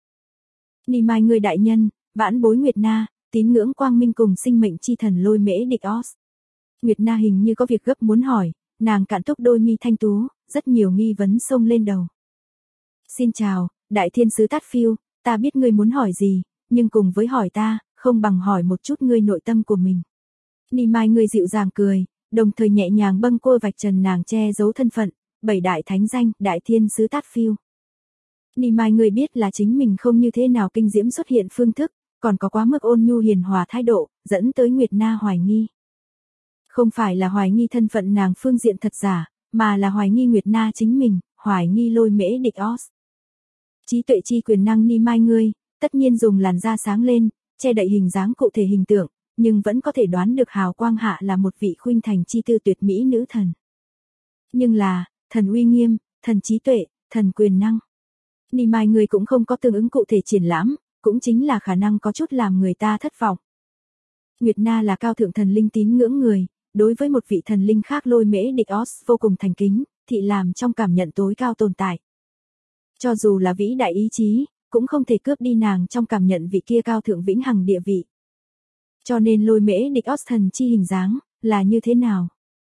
[SPEAKER 1] Ni Mai ngươi đại nhân, vãn bối Nguyệt Na, tín ngưỡng quang minh cùng sinh mệnh chi thần Lôi Mễ Địch Os. Nguyệt Na hình như có việc gấp muốn hỏi, nàng cạn túc đôi mi thanh tú, rất nhiều nghi vấn xông lên đầu. Xin chào, đại thiên sứ Tát Phiêu, ta biết ngươi muốn hỏi gì, nhưng cùng với hỏi ta, không bằng hỏi một chút ngươi nội tâm của mình. Ni Mai ngươi dịu dàng cười, đồng thời nhẹ nhàng bâng cua vạch trần nàng che giấu thân phận, 7 đại thánh danh, đại thiên sứ Tát Phiêu. Ni Mai ngươi biết là chính mình không như thế nào kinh diễm xuất hiện phương thức, còn có quá mức ôn nhu hiền hòa thái độ, dẫn tới Nguyệt Na hoài nghi. Không phải là hoài nghi thân phận nàng phương diện thật giả, mà là hoài nghi Nguyệt Na chính mình, hoài nghi Lôi Mễ Địch Os. Trí tuệ chi quyền năng Ni Mai ngươi, tất nhiên dùng làn da sáng lên, che đậy hình dáng cụ thể hình tượng, nhưng vẫn có thể đoán được hào quang hạ là một vị khuynh thành chi tư tuyệt mỹ nữ thần. Nhưng là, thần uy nghiêm, thần trí tuệ, thần quyền năng. Ni Mai ngươi cũng không có tương ứng cụ thể triển lãm, cũng chính là khả năng có chút làm người ta thất vọng. Nguyệt Na là cao thượng thần linh tín ngưỡng người, đối với một vị thần linh khác Lôi Mễ Địch Os vô cùng thành kính, thị làm trong cảm nhận tối cao tồn tại. Cho dù là vĩ đại ý chí, cũng không thể cướp đi nàng trong cảm nhận vị kia cao thượng vĩnh hằng địa vị. Cho nên Lôi Mễ Địch Austin chi hình dáng, là như thế nào?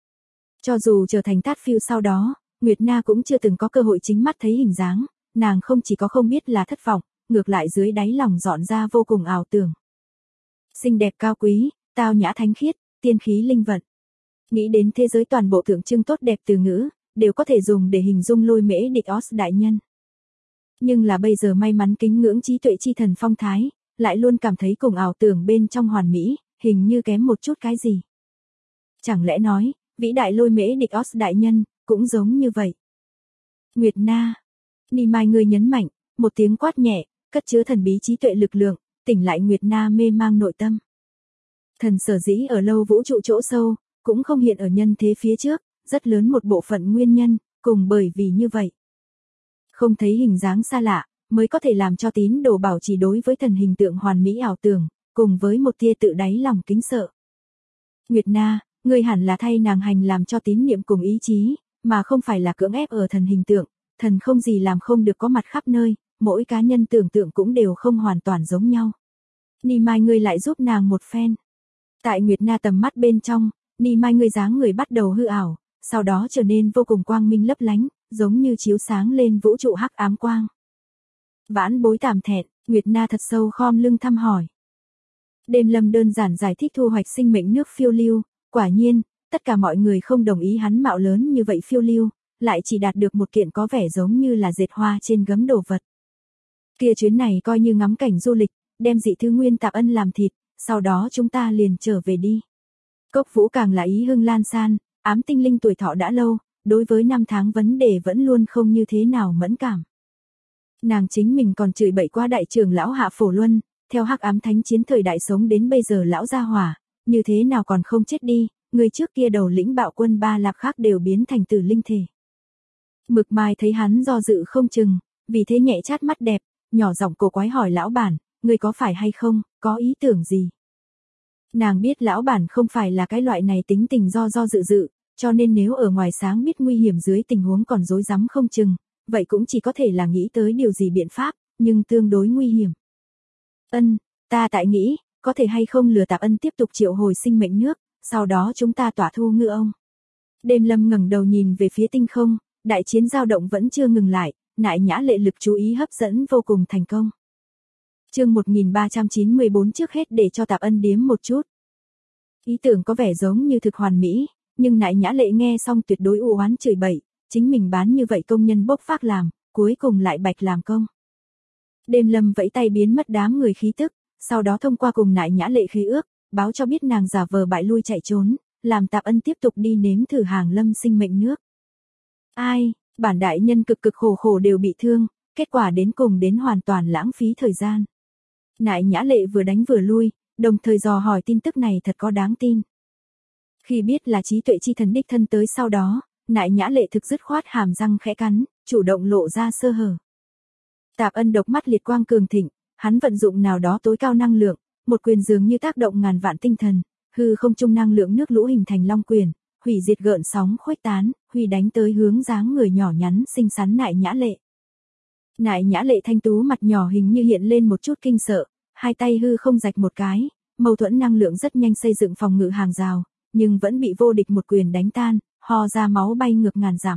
[SPEAKER 1] Cho dù trở thành Tát Phiêu sau đó, Nguyệt Na cũng chưa từng có cơ hội chính mắt thấy hình dáng, nàng không chỉ có không biết là thất vọng, ngược lại dưới đáy lòng dọn ra vô cùng ảo tưởng. Xinh đẹp cao quý, tao nhã thánh khiết, tiên khí linh vận. Nghĩ đến thế giới toàn bộ tượng trưng tốt đẹp từ ngữ, đều có thể dùng để hình dung Lôi Mễ Địch Os đại nhân. Nhưng là bây giờ may mắn kính ngưỡng trí tuệ chi thần phong thái, lại luôn cảm thấy cùng ảo tưởng bên trong hoàn mỹ, hình như kém một chút cái gì. Chẳng lẽ nói, vĩ đại Lôi Mễ Địch Os đại nhân, cũng giống như vậy. Nguyệt Na. Ni Mai người nhấn mạnh, một tiếng quát nhẹ, cất chứa thần bí trí tuệ lực lượng, tỉnh lại Nguyệt Na mê mang nội tâm. Thần sở dĩ ở lâu vũ trụ chỗ sâu, cũng không hiện ở nhân thế phía trước, rất lớn một bộ phận nguyên nhân, cùng bởi vì như vậy. Không thấy hình dáng xa lạ, mới có thể làm cho tín đồ bảo trì đối với thần hình tượng hoàn mỹ ảo tưởng, cùng với một tia tự đáy lòng kính sợ. Nguyệt Na, ngươi hẳn là thay nàng hành làm cho tín niệm cùng ý chí, mà không phải là cưỡng ép ở thần hình tượng, thần không gì làm không được có mặt khắp nơi, mỗi cá nhân tưởng tượng cũng đều không hoàn toàn giống nhau. Ni Mai ngươi lại giúp nàng một phen. Tại Nguyệt Na tầm mắt bên trong, Ni Mai ngươi dáng người bắt đầu hư ảo, sau đó trở nên vô cùng quang minh lấp lánh, giống như chiếu sáng lên vũ trụ hắc ám quang. Vãn bối tạm thẹn, Nguyệt Na thật sâu khom lưng thăm hỏi. Đêm Lâm đơn giản giải thích thu hoạch sinh mệnh nước phiêu lưu, quả nhiên, tất cả mọi người không đồng ý hắn mạo lớn như vậy phiêu lưu, lại chỉ đạt được một kiện có vẻ giống như là dệt hoa trên gấm đồ vật. Kia chuyến này coi như ngắm cảnh du lịch, đem dị thư nguyên Tạp Ân làm thịt, sau đó chúng ta liền trở về đi. Cốc Vũ càng là ý hưng lan san, ám tinh linh tuổi thọ đã lâu, đối với năm tháng vấn đề vẫn luôn không như thế nào mẫn cảm. Nàng chính mình còn chửi bậy qua đại trưởng lão Hạ Phổ Luân, theo hắc ám thánh chiến thời đại sống đến bây giờ lão gia hỏa, như thế nào còn không chết đi, người trước kia đầu lĩnh bạo quân Ba Lạp khác đều biến thành tử linh thể. Mực Mai thấy hắn do dự không chừng, vì thế nhẹ chát mắt đẹp, nhỏ giọng cổ quái hỏi lão bản, người có phải hay không, có ý tưởng gì? Nàng biết lão bản không phải là cái loại này tính tình do dự, cho nên nếu ở ngoài sáng biết nguy hiểm dưới tình huống còn rối rắm không chừng, vậy cũng chỉ có thể là nghĩ tới điều gì biện pháp, nhưng tương đối nguy hiểm. Ân, ta tại nghĩ, có thể hay không lừa Tạp Ân tiếp tục triệu hồi sinh mệnh nước, sau đó chúng ta tỏa thu ngư ông. Đêm Lâm ngẩng đầu nhìn về phía tinh không, đại chiến dao động vẫn chưa ngừng lại, Nại Nhã Lệ lực chú ý hấp dẫn vô cùng thành công. Chương 1394 trước hết để cho Tạp Ân điếm một chút. Ý tưởng có vẻ giống như thực hoàn mỹ, nhưng Nại Nhã Lệ nghe xong tuyệt đối u oán chửi bậy, chính mình bán như vậy công nhân bốc phác làm, cuối cùng lại bạch làm công. Đêm Lâm vẫy tay biến mất đám người khí tức, sau đó thông qua cùng Nại Nhã Lệ khí ước, báo cho biết nàng giả vờ bại lui chạy trốn, làm Tạp Ân tiếp tục đi nếm thử hàng lâm sinh mệnh nước. Ai, bản đại nhân cực khổ đều bị thương, kết quả đến cùng đến hoàn toàn lãng phí thời gian. Nại Nhã Lệ vừa đánh vừa lui, đồng thời dò hỏi tin tức này thật có đáng tin. Khi biết là trí tuệ chi thần đích thân tới sau đó, Nại Nhã Lệ thực dứt khoát hàm răng khẽ cắn, chủ động lộ ra sơ hở. Tạp Ân độc mắt liệt quang cường thịnh, hắn vận dụng nào đó tối cao năng lượng, một quyền dường như tác động ngàn vạn tinh thần, hư không trung năng lượng nước lũ hình thành long quyền, hủy diệt gợn sóng khuếch tán, huy đánh tới hướng dáng người nhỏ nhắn xinh xắn Nại Nhã Lệ. Nại Nhã Lệ thanh tú mặt nhỏ hình như hiện lên một chút kinh sợ, hai tay hư không rạch một cái, mâu thuẫn năng lượng rất nhanh xây dựng phòng ngự hàng rào, nhưng vẫn bị vô địch một quyền đánh tan, ho ra máu bay ngược ngàn dặm.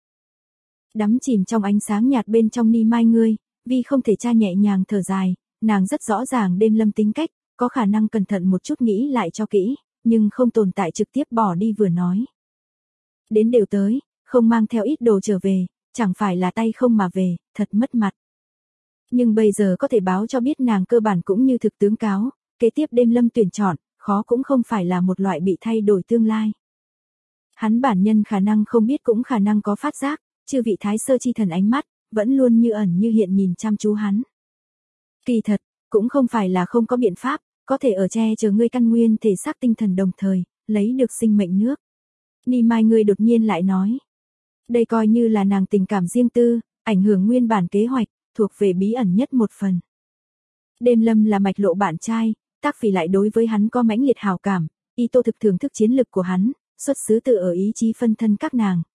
[SPEAKER 1] Đắm chìm trong ánh sáng nhạt bên trong Ni Mai ngươi, vì không thể tra nhẹ nhàng thở dài, nàng rất rõ ràng Đêm Lâm tính cách, có khả năng cẩn thận một chút nghĩ lại cho kỹ, nhưng không tồn tại trực tiếp bỏ đi vừa nói. Đến đều tới, không mang theo ít đồ trở về, chẳng phải là tay không mà về, thật mất mặt. Nhưng bây giờ có thể báo cho biết nàng cơ bản cũng như thực tướng cáo, kế tiếp Đêm Lâm tuyển chọn, khó cũng không phải là một loại bị thay đổi tương lai. Hắn bản nhân khả năng không biết cũng khả năng có phát giác, chư vị thái sơ chi thần ánh mắt, vẫn luôn như ẩn như hiện nhìn chăm chú hắn. Kỳ thật, cũng không phải là không có biện pháp, có thể ở che chở ngươi căn nguyên thể xác tinh thần đồng thời, lấy được sinh mệnh nước. Ni Mai ngươi đột nhiên lại nói. Đây coi như là nàng tình cảm riêng tư, ảnh hưởng nguyên bản kế hoạch, thuộc về bí ẩn nhất một phần. Đêm Lâm là mạch lộ bạn trai, Tác Phỉ lại đối với hắn có mãnh liệt hào cảm, y tô thực thưởng thức chiến lực của hắn, xuất xứ từ ở ý chí phân thân các nàng,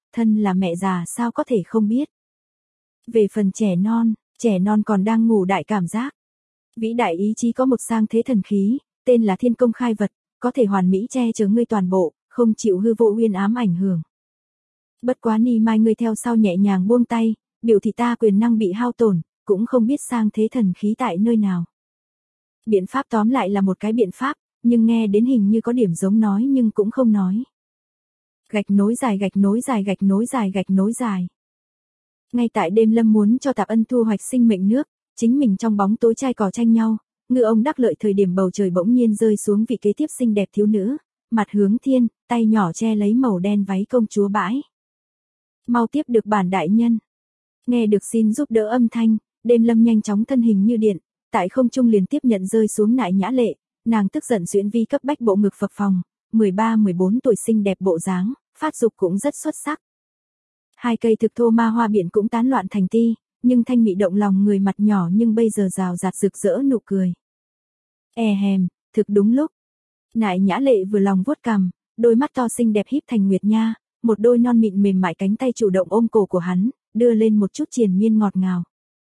[SPEAKER 1] thân là mẹ già sao có thể không biết. Về phần trẻ non còn đang ngủ đại cảm giác. Vĩ đại ý chí có một sang thế thần khí, tên là Thiên Công Khai Vật, có thể hoàn mỹ che chở ngươi toàn bộ, không chịu hư vô uyên ám ảnh hưởng. Bất quá Ni Mai ngươi theo sau nhẹ nhàng buông tay, biểu thị ta quyền năng bị hao tổn, cũng không biết sang thế thần khí tại nơi nào. Biện pháp tóm lại là một cái biện pháp, nhưng nghe đến hình như có điểm giống nói nhưng cũng không nói. Gạch nối dài gạch nối dài gạch nối dài gạch nối dài. Ngay tại đêm Lâm muốn cho Tạp Ân thu hoạch sinh mệnh nước, chính mình trong bóng tối chai cỏ tranh nhau, ngư ông đắc lợi thời điểm bầu trời bỗng nhiên rơi xuống vị kế tiếp xinh đẹp thiếu nữ, mặt hướng thiên, tay nhỏ che lấy màu đen váy công chúa bãi. Mau tiếp được bản đại nhân. Nghe được xin giúp đỡ âm thanh, đêm Lâm nhanh chóng thân hình như điện, tại không trung liền tiếp nhận rơi xuống Nại Nhã Lệ, nàng tức giận xuyễn vi cấp bách bộ ngực phập phồng, 13-14 tuổi xinh đẹp bộ dáng, phát dục cũng rất xuất sắc. Hai cây thực thô ma hoa biển cũng tán loạn thành ti, nhưng thanh mị động lòng người mặt nhỏ nhưng bây giờ rào rạt rực rỡ nụ cười. Hèm, thực đúng lúc. Nại Nhã Lệ vừa lòng vuốt cằm, đôi mắt to xinh đẹp híp thành nguyệt nha, một đôi non mịn mềm mại cánh tay chủ động ôm cổ của hắn, đưa lên một chút triền miên ngọt ngào.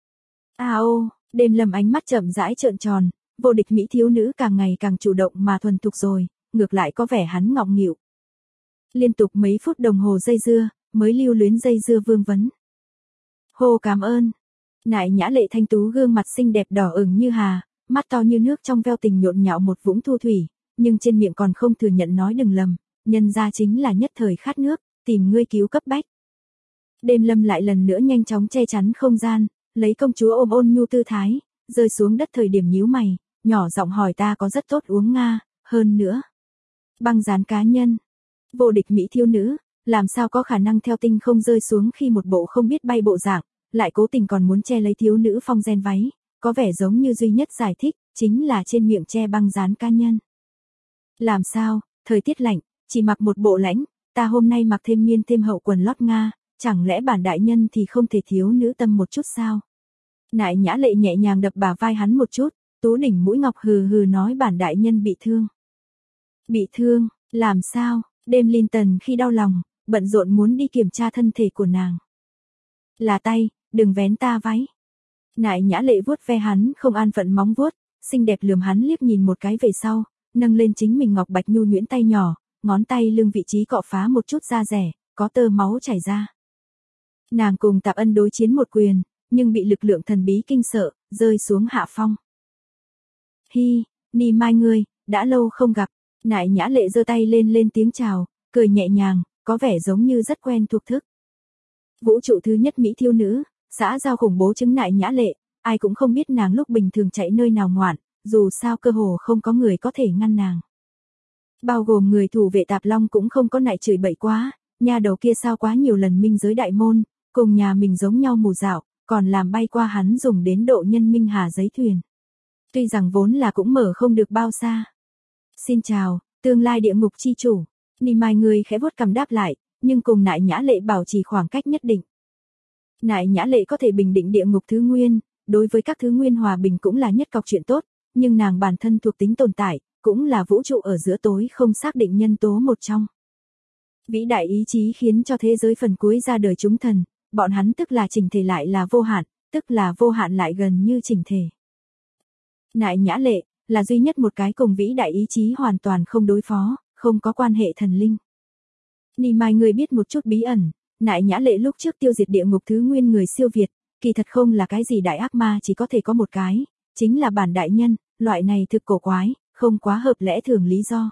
[SPEAKER 1] Ô, đêm Lâm ánh mắt chậm rãi trợn tròn, vô địch mỹ thiếu nữ càng ngày càng chủ động mà thuần thục rồi, ngược lại có vẻ hắn ngọng nghịu. Liên tục mấy phút đồng hồ dây dưa, mới lưu luyến dây dưa vương vấn. Hô cảm ơn. Nại Nhã Lệ thanh tú gương mặt xinh đẹp đỏ ửng như hà, mắt to như nước trong veo tình nhộn nhạo một vũng thu thủy, nhưng trên miệng còn không thừa nhận nói đừng lầm, nhân ra chính là nhất thời khát nước, tìm ngươi cứu cấp bách. Đêm Lâm lại lần nữa nhanh chóng che chắn không gian, lấy công chúa ôm ôn nhu tư thái, rơi xuống đất thời điểm nhíu mày, nhỏ giọng hỏi ta có rất tốt uống nga, hơn nữa. Băng dán cá nhân. Vô địch mỹ thiếu nữ, làm sao có khả năng theo tinh không rơi xuống khi một bộ không biết bay bộ dạng, lại cố tình còn muốn che lấy thiếu nữ phong gen váy, có vẻ giống như duy nhất giải thích, chính là trên miệng che băng dán cá nhân. Làm sao, thời tiết lạnh, chỉ mặc một bộ lãnh, ta hôm nay mặc thêm miên thêm hậu quần lót nga, chẳng lẽ bản đại nhân thì không thể thiếu nữ tâm một chút sao? Nại Nhã Lệ nhẹ nhàng đập bả vai hắn một chút, tú đỉnh mũi ngọc hừ hừ nói bản đại nhân bị thương. Bị thương, làm sao? Đêm Linton khi đau lòng, bận rộn muốn đi kiểm tra thân thể của nàng. Là tay, đừng vén ta váy. Nại Nhã Lệ vuốt ve hắn không an phận móng vuốt, xinh đẹp lườm hắn liếc nhìn một cái về sau, nâng lên chính mình ngọc bạch nhu nhuyễn tay nhỏ, ngón tay lưng vị trí cọ phá một chút da rẻ, có tơ máu chảy ra. Nàng cùng Tạp Ân đối chiến một quyền, nhưng bị lực lượng thần bí kinh sợ, rơi xuống hạ phong. Hi, Ni Mai ngươi, đã lâu không gặp. Nại Nhã Lệ giơ tay lên tiếng chào, cười nhẹ nhàng, có vẻ giống như rất quen thuộc thức. Vũ trụ thứ nhất mỹ thiếu nữ, xã giao khủng bố chứng Nại Nhã Lệ, ai cũng không biết nàng lúc bình thường chạy nơi nào ngoạn, dù sao cơ hồ không có người có thể ngăn nàng. Bao gồm người thủ vệ Tạp Long cũng không có nại chửi bậy quá, nhà đầu kia sao quá nhiều lần minh giới đại môn, cùng nhà mình giống nhau mù dạo, còn làm bay qua hắn dùng đến độ nhân minh hà giấy thuyền. Tuy rằng vốn là cũng mở không được bao xa. Xin chào, tương lai địa ngục chi chủ. Ni Mai người khẽ vuốt cằm đáp lại, nhưng cùng Nại Nhã Lệ bảo trì khoảng cách nhất định. Nại Nhã Lệ có thể bình định địa ngục thứ nguyên, đối với các thứ nguyên hòa bình cũng là nhất cọc chuyện tốt, nhưng nàng bản thân thuộc tính tồn tại, cũng là vũ trụ ở giữa tối không xác định nhân tố một trong. Vĩ đại ý chí khiến cho thế giới phần cuối ra đời chúng thần, bọn hắn tức là chỉnh thể lại là vô hạn, tức là vô hạn lại gần như chỉnh thể. Nại Nhã Lệ là duy nhất một cái cùng vĩ đại ý chí hoàn toàn không đối phó, không có quan hệ thần linh. Ni Mai người biết một chút bí ẩn, Nại Nhã Lệ lúc trước tiêu diệt địa ngục thứ nguyên người siêu việt, kỳ thật không là cái gì đại ác ma, chỉ có thể có một cái, chính là bản đại nhân, loại này thực cổ quái, không quá hợp lẽ thường lý do.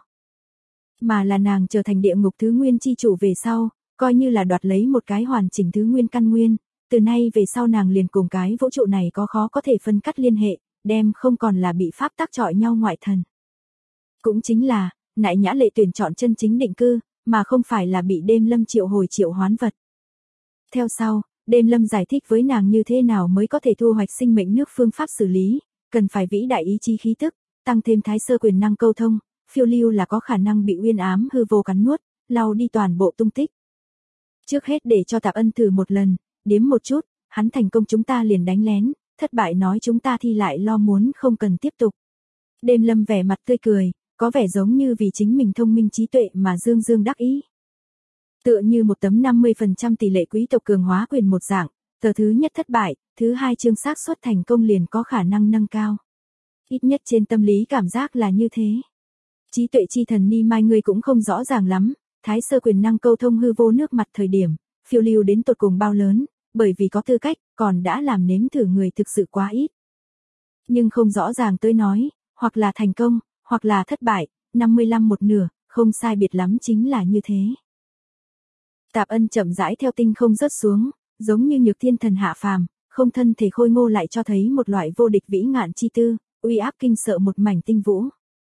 [SPEAKER 1] Mà là nàng trở thành địa ngục thứ nguyên chi chủ về sau, coi như là đoạt lấy một cái hoàn chỉnh thứ nguyên căn nguyên, từ nay về sau nàng liền cùng cái vũ trụ này có khó có thể phân cắt liên hệ, đem không còn là bị pháp tác chọi nhau ngoại thần. Cũng chính là, Nại Nhã Lệ tuyển chọn chân chính định cư, mà không phải là bị đêm Lâm triệu hồi triệu hoán vật. Theo sau, đêm Lâm giải thích với nàng như thế nào mới có thể thu hoạch sinh mệnh nước phương pháp xử lý, cần phải vĩ đại ý chí khí tức, tăng thêm thái sơ quyền năng câu thông, phiêu lưu là có khả năng bị uyên ám hư vô cắn nuốt, lau đi toàn bộ tung tích. Trước hết để cho Tạp Ân thử một lần, điếm một chút, hắn thành công chúng ta liền đánh lén, thất bại nói chúng ta thi lại lo muốn không cần tiếp tục. Đêm Lâm vẻ mặt tươi cười, có vẻ giống như vì chính mình thông minh trí tuệ mà dương dương đắc ý. Tựa như một tấm 50% tỷ lệ quý tộc cường hóa quyền một dạng, tờ thứ nhất thất bại, thứ hai chương xác suất thành công liền có khả năng nâng cao. Ít nhất trên tâm lý cảm giác là như thế. Trí tuệ chi thần Ni Mai ngươi cũng không rõ ràng lắm, thái sơ quyền năng câu thông hư vô nước mặt thời điểm, phiêu lưu đến tột cùng bao lớn, bởi vì có tư cách, còn đã làm nếm thử người thực sự quá ít. Nhưng không rõ ràng tới nói, hoặc là thành công, hoặc là thất bại, 55 một nửa, không sai biệt lắm chính là như thế. Tạp Ân chậm rãi theo tinh không rớt xuống, giống như nhược thiên thần hạ phàm, không thân thể khôi ngô lại cho thấy một loại vô địch vĩ ngạn chi tư, uy áp kinh sợ một mảnh tinh vũ.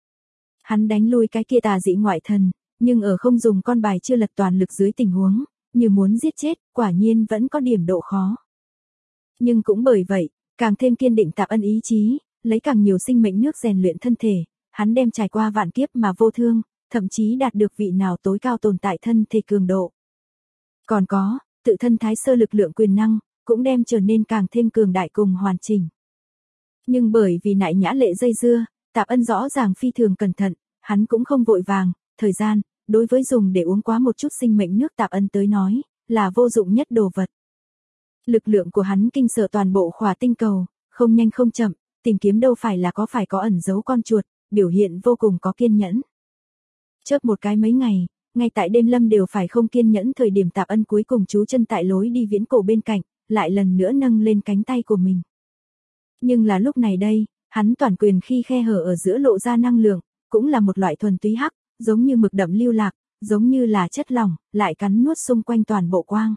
[SPEAKER 1] Hắn đánh lui cái kia tà dị ngoại thần, nhưng ở không dùng con bài chưa lật toàn lực dưới tình huống, như muốn giết chết, quả nhiên vẫn có điểm độ khó. Nhưng cũng bởi vậy, càng thêm kiên định Tạp Ân ý chí, lấy càng nhiều sinh mệnh nước rèn luyện thân thể, hắn đem trải qua vạn kiếp mà vô thương, thậm chí đạt được vị nào tối cao tồn tại thân thể cường độ. Còn có, tự thân thái sơ lực lượng quyền năng, cũng đem trở nên càng thêm cường đại cùng hoàn chỉnh. Nhưng bởi vì nại nhã lệ dây dưa, Tạp Ân rõ ràng phi thường cẩn thận, hắn cũng không vội vàng, thời gian, đối với dùng để uống quá một chút sinh mệnh nước Tạp Ân tới nói, là vô dụng nhất đồ vật. Lực lượng của hắn kinh sợ toàn bộ khỏa tinh cầu, không nhanh không chậm, tìm kiếm đâu phải có ẩn giấu con chuột, biểu hiện vô cùng có kiên nhẫn. Chớp một cái mấy ngày, ngay tại đêm lâm đều phải không kiên nhẫn thời điểm Tạp Ân cuối cùng trú chân tại lối đi viễn cổ bên cạnh, lại lần nữa nâng lên cánh tay của mình. Nhưng là lúc này đây, hắn toàn quyền khi khe hở ở giữa lộ ra năng lượng, cũng là một loại thuần túy hắc, giống như mực đậm lưu lạc, giống như là chất lỏng, lại cắn nuốt xung quanh toàn bộ quang.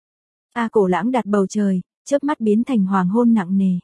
[SPEAKER 1] Cổ lãng đặt bầu trời, chớp mắt biến thành hoàng hôn nặng nề.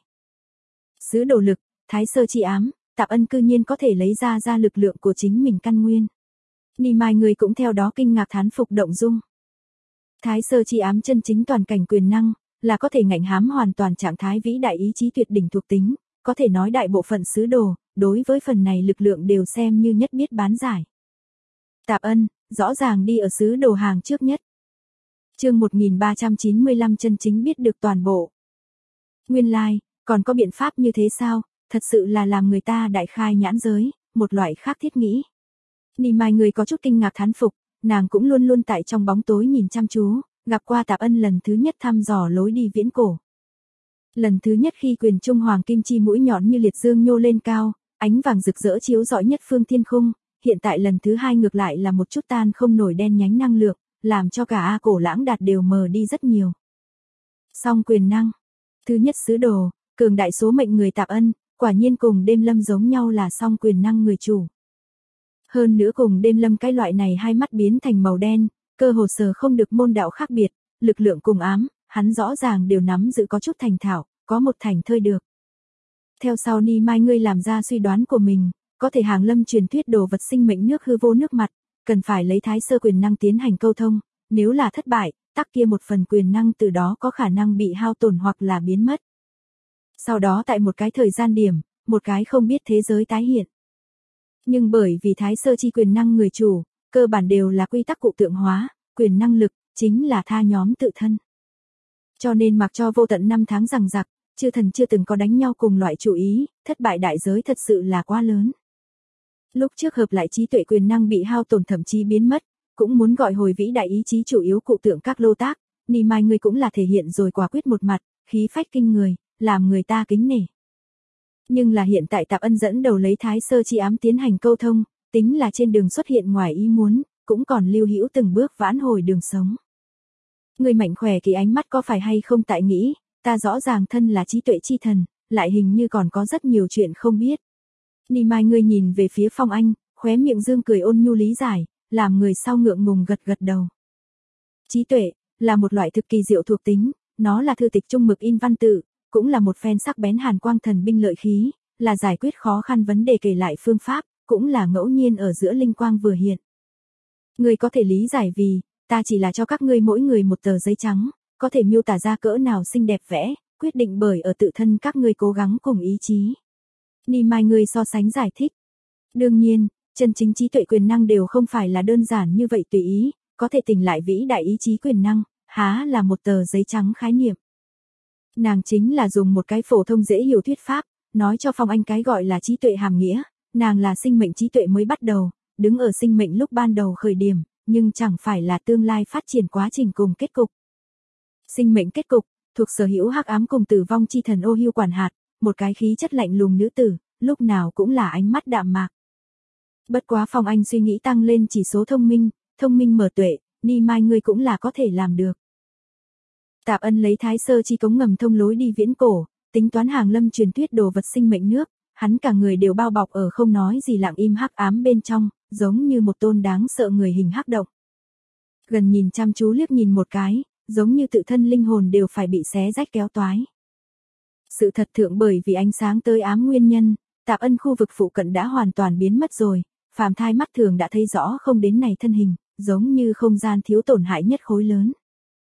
[SPEAKER 1] Sứ đồ lực, thái sơ chi ám, Tạp Ân cư nhiên có thể lấy ra lực lượng của chính mình căn nguyên. Ni Mai người cũng theo đó kinh ngạc thán phục động dung. Thái sơ chi ám chân chính toàn cảnh quyền năng, là có thể ngạnh hám hoàn toàn trạng thái vĩ đại ý chí tuyệt đỉnh thuộc tính, có thể nói đại bộ phận sứ đồ, đối với phần này lực lượng đều xem như nhất biết bán giải. Tạp Ân, rõ ràng đi ở sứ đồ hàng trước nhất. Chương 1395 chân chính biết được toàn bộ. Nguyên lai, còn có biện pháp như thế sao, thật sự là làm người ta đại khai nhãn giới, một loại khác thiết nghĩ. Ni Mai người có chút kinh ngạc thán phục, nàng cũng luôn luôn tại trong bóng tối nhìn chăm chú, gặp qua Tạp Ân lần thứ nhất thăm dò lối đi viễn cổ. Lần thứ nhất khi quyền trung hoàng kim chi mũi nhọn như liệt dương nhô lên cao, ánh vàng rực rỡ chiếu rọi nhất phương thiên khung, hiện tại lần thứ hai ngược lại là một chút tan không nổi đen nhánh năng lượng, làm cho cả cổ lãng đạt đều mờ đi rất nhiều. Song quyền năng, thứ nhất sứ đồ, cường đại số mệnh người Tạp Ân, quả nhiên cùng đêm lâm giống nhau là song quyền năng người chủ. Hơn nữa cùng đêm lâm cái loại này hai mắt biến thành màu đen, cơ hồ sờ không được môn đạo khác biệt, lực lượng cùng ám, hắn rõ ràng đều nắm giữ có chút thành thạo, có một thành thơi được. Theo sau Ni Mai ngươi làm ra suy đoán của mình, có thể hàng lâm truyền thuyết đồ vật sinh mệnh nước hư vô nước mặt, cần phải lấy thái sơ quyền năng tiến hành câu thông, nếu là thất bại, tắc kia một phần quyền năng từ đó có khả năng bị hao tổn hoặc là biến mất. Sau đó tại một cái thời gian điểm, một cái không biết thế giới tái hiện. Nhưng bởi vì thái sơ chi quyền năng người chủ, cơ bản đều là quy tắc cụ tượng hóa, quyền năng lực, chính là tha nhóm tự thân. Cho nên mặc cho vô tận năm tháng rằng giặc, chư thần chưa từng có đánh nhau cùng loại chủ ý, thất bại đại giới thật sự là quá lớn. Lúc trước hợp lại trí tuệ quyền năng bị hao tổn thậm chí biến mất, cũng muốn gọi hồi vĩ đại ý chí chủ yếu cụ tượng các lô tác, Ni Mai người cũng là thể hiện rồi quả quyết một mặt, khí phách kinh người, làm người ta kính nể. Nhưng là hiện tại Tạp Ân dẫn đầu lấy thái sơ chi ám tiến hành câu thông, tính là trên đường xuất hiện ngoài ý muốn, cũng còn lưu hữu từng bước vãn hồi đường sống. Người mạnh khỏe kỳ ánh mắt có phải hay không tại nghĩ, ta rõ ràng thân là trí tuệ chi thần, lại hình như còn có rất nhiều chuyện không biết. Ni Mai người nhìn về phía Phong Anh, khóe miệng dương cười ôn nhu lý giải, làm người sau ngượng ngùng gật gật đầu. Trí tuệ, là một loại thực kỳ diệu thuộc tính, nó là thư tịch trung mực in văn tự, cũng là một phen sắc bén hàn quang thần binh lợi khí, là giải quyết khó khăn vấn đề kể lại phương pháp, cũng là ngẫu nhiên ở giữa linh quang vừa hiện. Người có thể lý giải vì, ta chỉ là cho các ngươi mỗi người một tờ giấy trắng, có thể miêu tả ra cỡ nào xinh đẹp vẽ, quyết định bởi ở tự thân các ngươi cố gắng cùng ý chí. Ni Mai người so sánh giải thích. Đương nhiên, chân chính trí tuệ quyền năng đều không phải là đơn giản như vậy tùy ý, có thể tỉnh lại vĩ đại ý chí quyền năng, há là một tờ giấy trắng khái niệm. Nàng chính là dùng một cái phổ thông dễ hiểu thuyết pháp, nói cho Phong Anh cái gọi là trí tuệ hàm nghĩa, nàng là sinh mệnh trí tuệ mới bắt đầu, đứng ở sinh mệnh lúc ban đầu khởi điểm, nhưng chẳng phải là tương lai phát triển quá trình cùng kết cục. Sinh mệnh kết cục, thuộc sở hữu hắc ám cùng tử vong chi thần ô hưu quản hạt, một cái khí chất lạnh lùng nữ tử, lúc nào cũng là ánh mắt đạm mạc. Bất quá Phong Anh suy nghĩ tăng lên chỉ số thông minh mở tuệ, Ni Mai ngươi cũng là có thể làm được. Tạp Ân lấy Thái Sơ chi cống ngầm thông lối đi viễn cổ, tính toán hàng lâm truyền thuyết đồ vật sinh mệnh nước, hắn cả người đều bao bọc ở không nói gì lặng im hắc ám bên trong, giống như một tôn đáng sợ người hình hắc động. Gần nhìn chăm chú liếc nhìn một cái, giống như tự thân linh hồn đều phải bị xé rách kéo toái. Sự thật thượng bởi vì ánh sáng tới ám nguyên nhân, Tạp Ân khu vực phụ cận đã hoàn toàn biến mất rồi, phàm thai mắt thường đã thấy rõ không đến này thân hình, giống như không gian thiếu tổn hại nhất khối lớn.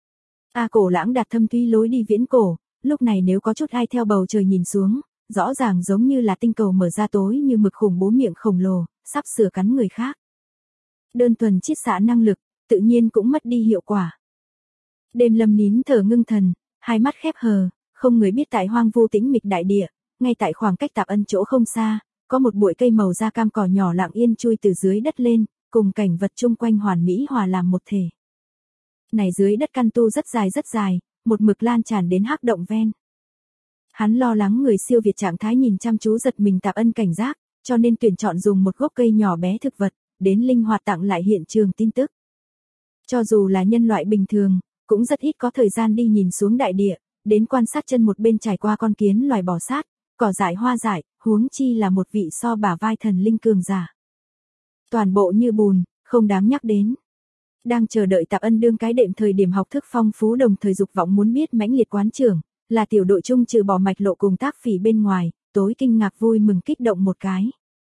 [SPEAKER 1] Cổ Lãng đặt thâm thúy lối đi viễn cổ, lúc này nếu có chút ai theo bầu trời nhìn xuống, rõ ràng giống như là tinh cầu mở ra tối như mực khủng bố miệng khổng lồ, sắp sửa cắn người khác. Đơn thuần chiết xạ năng lực, tự nhiên cũng mất đi hiệu quả. Đêm lâm nín thở ngưng thần, hai mắt khép hờ, không người biết tại hoang vu tĩnh mịch đại địa, ngay tại khoảng cách Tạp Ân chỗ không xa, có một bụi cây màu da cam cỏ nhỏ lặng yên chui từ dưới đất lên, cùng cảnh vật chung quanh hoàn mỹ hòa làm một thể. Này dưới đất căn tu rất dài, một mực lan tràn đến hắc động ven. Hắn lo lắng người siêu việt trạng thái nhìn chăm chú giật mình Tạp Ân cảnh giác, cho nên tuyển chọn dùng một gốc cây nhỏ bé thực vật, đến linh hoạt tặng lại hiện trường tin tức. Cho dù là nhân loại bình thường, cũng rất ít có thời gian đi nhìn xuống đại địa, đến quan sát chân một bên trải qua con kiến loài bò sát, cỏ dại hoa dại, huống chi là một vị so bả vai thần linh cường giả. Toàn bộ như bùn, không đáng nhắc đến. Đang chờ đợi Tạp Ân đương cái đệm thời điểm học thức phong phú đồng thời dục vọng muốn biết mãnh liệt quán trưởng, là tiểu đội chung trừ bỏ Mạch Lộ cùng Tác Phỉ bên ngoài, tối kinh ngạc vui mừng kích động một cái.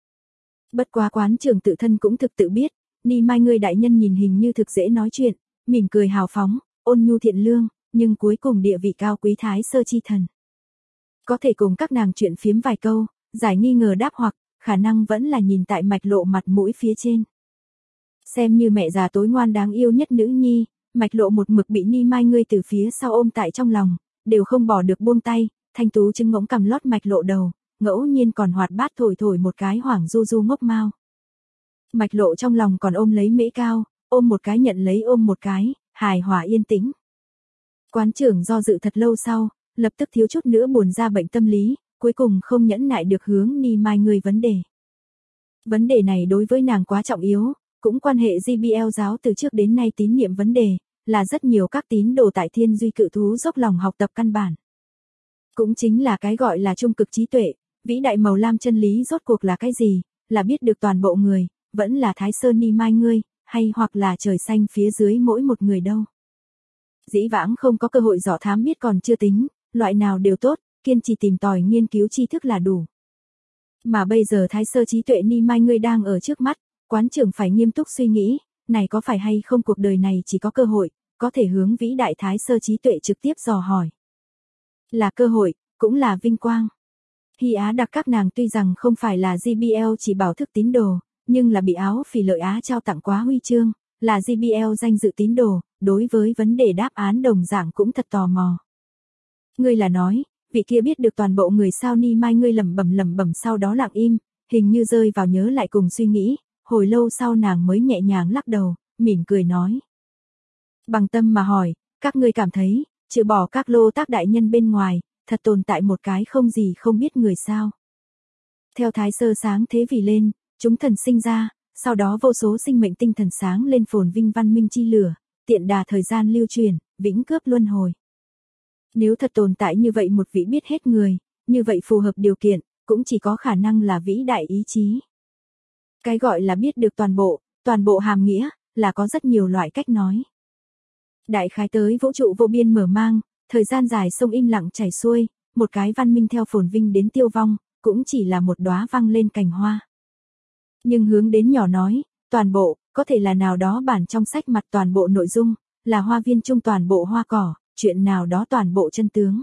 [SPEAKER 1] Bất quá quán trưởng tự thân cũng thực tự biết, Ni Mai ngươi đại nhân nhìn hình như thực dễ nói chuyện, mỉm cười hào phóng, ôn nhu thiện lương, nhưng cuối cùng địa vị cao quý Thái Sơ chi thần. Có thể cùng các nàng chuyện phiếm vài câu, giải nghi ngờ đáp hoặc, khả năng vẫn là nhìn tại Mạch Lộ mặt mũi phía trên. Xem như mẹ già tối ngoan đáng yêu nhất nữ nhi, Mạch Lộ một mực bị Ni Mai ngươi từ phía sau ôm tại trong lòng, đều không bỏ được buông tay, thanh tú trưng ngỗng cầm lót Mạch Lộ đầu, ngẫu nhiên còn hoạt bát thổi một cái hoảng du du ngốc mao. Mạch Lộ trong lòng còn ôm lấy Mễ Cao, ôm một cái nhận lấy ôm một cái, hài hòa yên tĩnh. Quán trưởng do dự thật lâu sau, lập tức thiếu chút nữa buồn ra bệnh tâm lý, cuối cùng không nhẫn nại được hướng Ni Mai ngươi vấn đề. Vấn đề này đối với nàng quá trọng yếu, cũng quan hệ GBL giáo từ trước đến nay tín niệm vấn đề, là rất nhiều các tín đồ tại Thiên Duy cự thú dốc lòng học tập căn bản. Cũng chính là cái gọi là trung cực trí tuệ, vĩ đại màu lam chân lý rốt cuộc là cái gì, là biết được toàn bộ người, vẫn là Thái Sơn Ni Mai ngươi, hay hoặc là trời xanh phía dưới mỗi một người đâu. Dĩ vãng không có cơ hội dò thám biết còn chưa tính, loại nào đều tốt, kiên trì tìm tòi nghiên cứu tri thức là đủ. Mà bây giờ Thái Sơ trí tuệ Ni Mai ngươi đang ở trước mắt, quán trưởng phải nghiêm túc suy nghĩ, này có phải hay không cuộc đời này chỉ có cơ hội, có thể hướng vĩ đại Thái Sơ trí tuệ trực tiếp dò hỏi. Là cơ hội, cũng là vinh quang. Hy Á đặc các nàng tuy rằng không phải là GBL chỉ bảo thức tín đồ, nhưng là bị áo phỉ lợi Á trao tặng quá huy chương, là GBL danh dự tín đồ, đối với vấn đề đáp án đồng dạng cũng thật tò mò. Ngươi là nói, vị kia biết được toàn bộ người sao Ni Mai ngươi lẩm bẩm sau đó lặng im, hình như rơi vào nhớ lại cùng suy nghĩ, hồi lâu sau nàng mới nhẹ nhàng lắc đầu, mỉm cười nói. Bằng tâm mà hỏi, các ngươi cảm thấy, trừ bỏ các lô tác đại nhân bên ngoài, thật tồn tại một cái không gì không biết người sao. Theo Thái Sơ sáng thế vì lên, chúng thần sinh ra, sau đó vô số sinh mệnh tinh thần sáng lên phồn vinh văn minh chi lửa, tiện đà thời gian lưu truyền, vĩnh cướp luân hồi. Nếu thật tồn tại như vậy một vị biết hết người, như vậy phù hợp điều kiện, cũng chỉ có khả năng là vĩ đại ý chí. Cái gọi là biết được toàn bộ hàm nghĩa, là có rất nhiều loại cách nói. Đại khái tới vũ trụ vô biên mở mang, thời gian dài sông im lặng chảy xuôi, một cái văn minh theo phồn vinh đến tiêu vong, cũng chỉ là một đóa văng lên cành hoa. Nhưng hướng đến nhỏ nói, toàn bộ, có thể là nào đó bản trong sách mặt toàn bộ nội dung, là hoa viên chung toàn bộ hoa cỏ, chuyện nào đó toàn bộ chân tướng.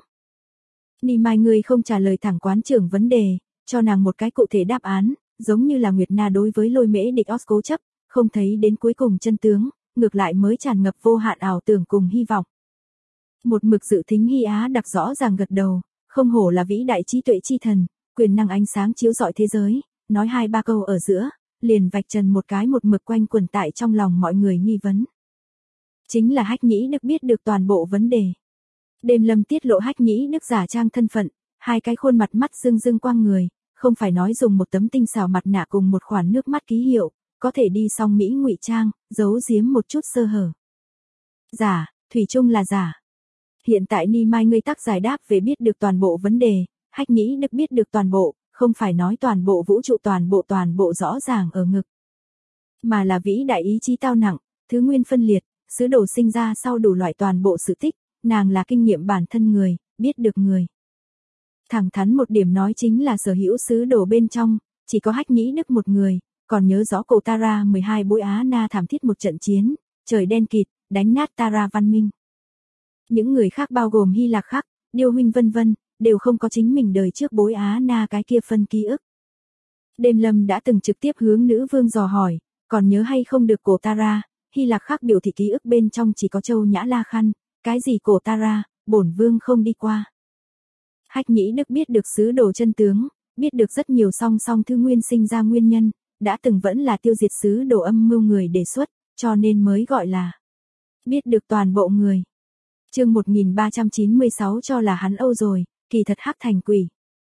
[SPEAKER 1] Ni Mai ngươi không trả lời thẳng quán trưởng vấn đề, cho nàng một cái cụ thể đáp án, giống như là Nguyệt Na đối với Lôi Mễ địch Os cố chấp, không thấy đến cuối cùng chân tướng, ngược lại mới tràn ngập vô hạn ảo tưởng cùng hy vọng. Một mực dự thính Hy Á đặc rõ ràng gật đầu, không hổ là vĩ đại trí tuệ chi thần, quyền năng ánh sáng chiếu rọi thế giới, nói 2-3 câu ở giữa, liền vạch trần một cái một mực quanh quẩn tại trong lòng mọi người nghi vấn. Chính là Hách Nhĩ Đức biết được toàn bộ vấn đề. Đêm Lâm tiết lộ Hách Nhĩ Đức giả trang thân phận, hai cái khuôn mặt mắt rưng rưng quang người, không phải nói dùng một tấm tinh xảo mặt nạ cùng một khoản nước mắt ký hiệu, có thể đi song Mỹ ngụy trang, giấu giếm một chút sơ hở. Giả, thủy chung là giả. Hiện tại Ni Mai ngươi tác giải đáp về biết được toàn bộ vấn đề, Hách Nhĩ Đức biết được toàn bộ, không phải nói toàn bộ vũ trụ toàn bộ rõ ràng ở ngực. Mà là vĩ đại ý chí tao nặng, thứ nguyên phân liệt, sứ đồ sinh ra sau đủ loại toàn bộ sự tích, nàng là kinh nghiệm bản thân người, biết được người. Thẳng thắn một điểm nói chính là sở hữu sứ đồ bên trong, chỉ có Hách Nhĩ Đức một người, còn nhớ rõ cổ Tara 12 bối Á Na thảm thiết một trận chiến, trời đen kịt, đánh nát Tara văn minh. Những người khác bao gồm Hy Lạc Khắc, Điêu Huynh vân vân, đều không có chính mình đời trước bối Á Na cái kia phân ký ức. Đêm Lâm đã từng trực tiếp hướng nữ vương dò hỏi, còn nhớ hay không được cổ Tara, Hy Lạc Khắc biểu thị ký ức bên trong chỉ có Châu Nhã La Khăn, cái gì cổ Tara, bổn vương không đi qua. Hách Nhĩ Đức biết được sứ đồ chân tướng, biết được rất nhiều song song thứ nguyên sinh ra nguyên nhân, đã từng vẫn là tiêu diệt sứ đồ âm mưu người đề xuất, cho nên mới gọi là biết được toàn bộ người. Chương 1396 cho là hắn Âu rồi, kỳ thật hắc thành quỷ.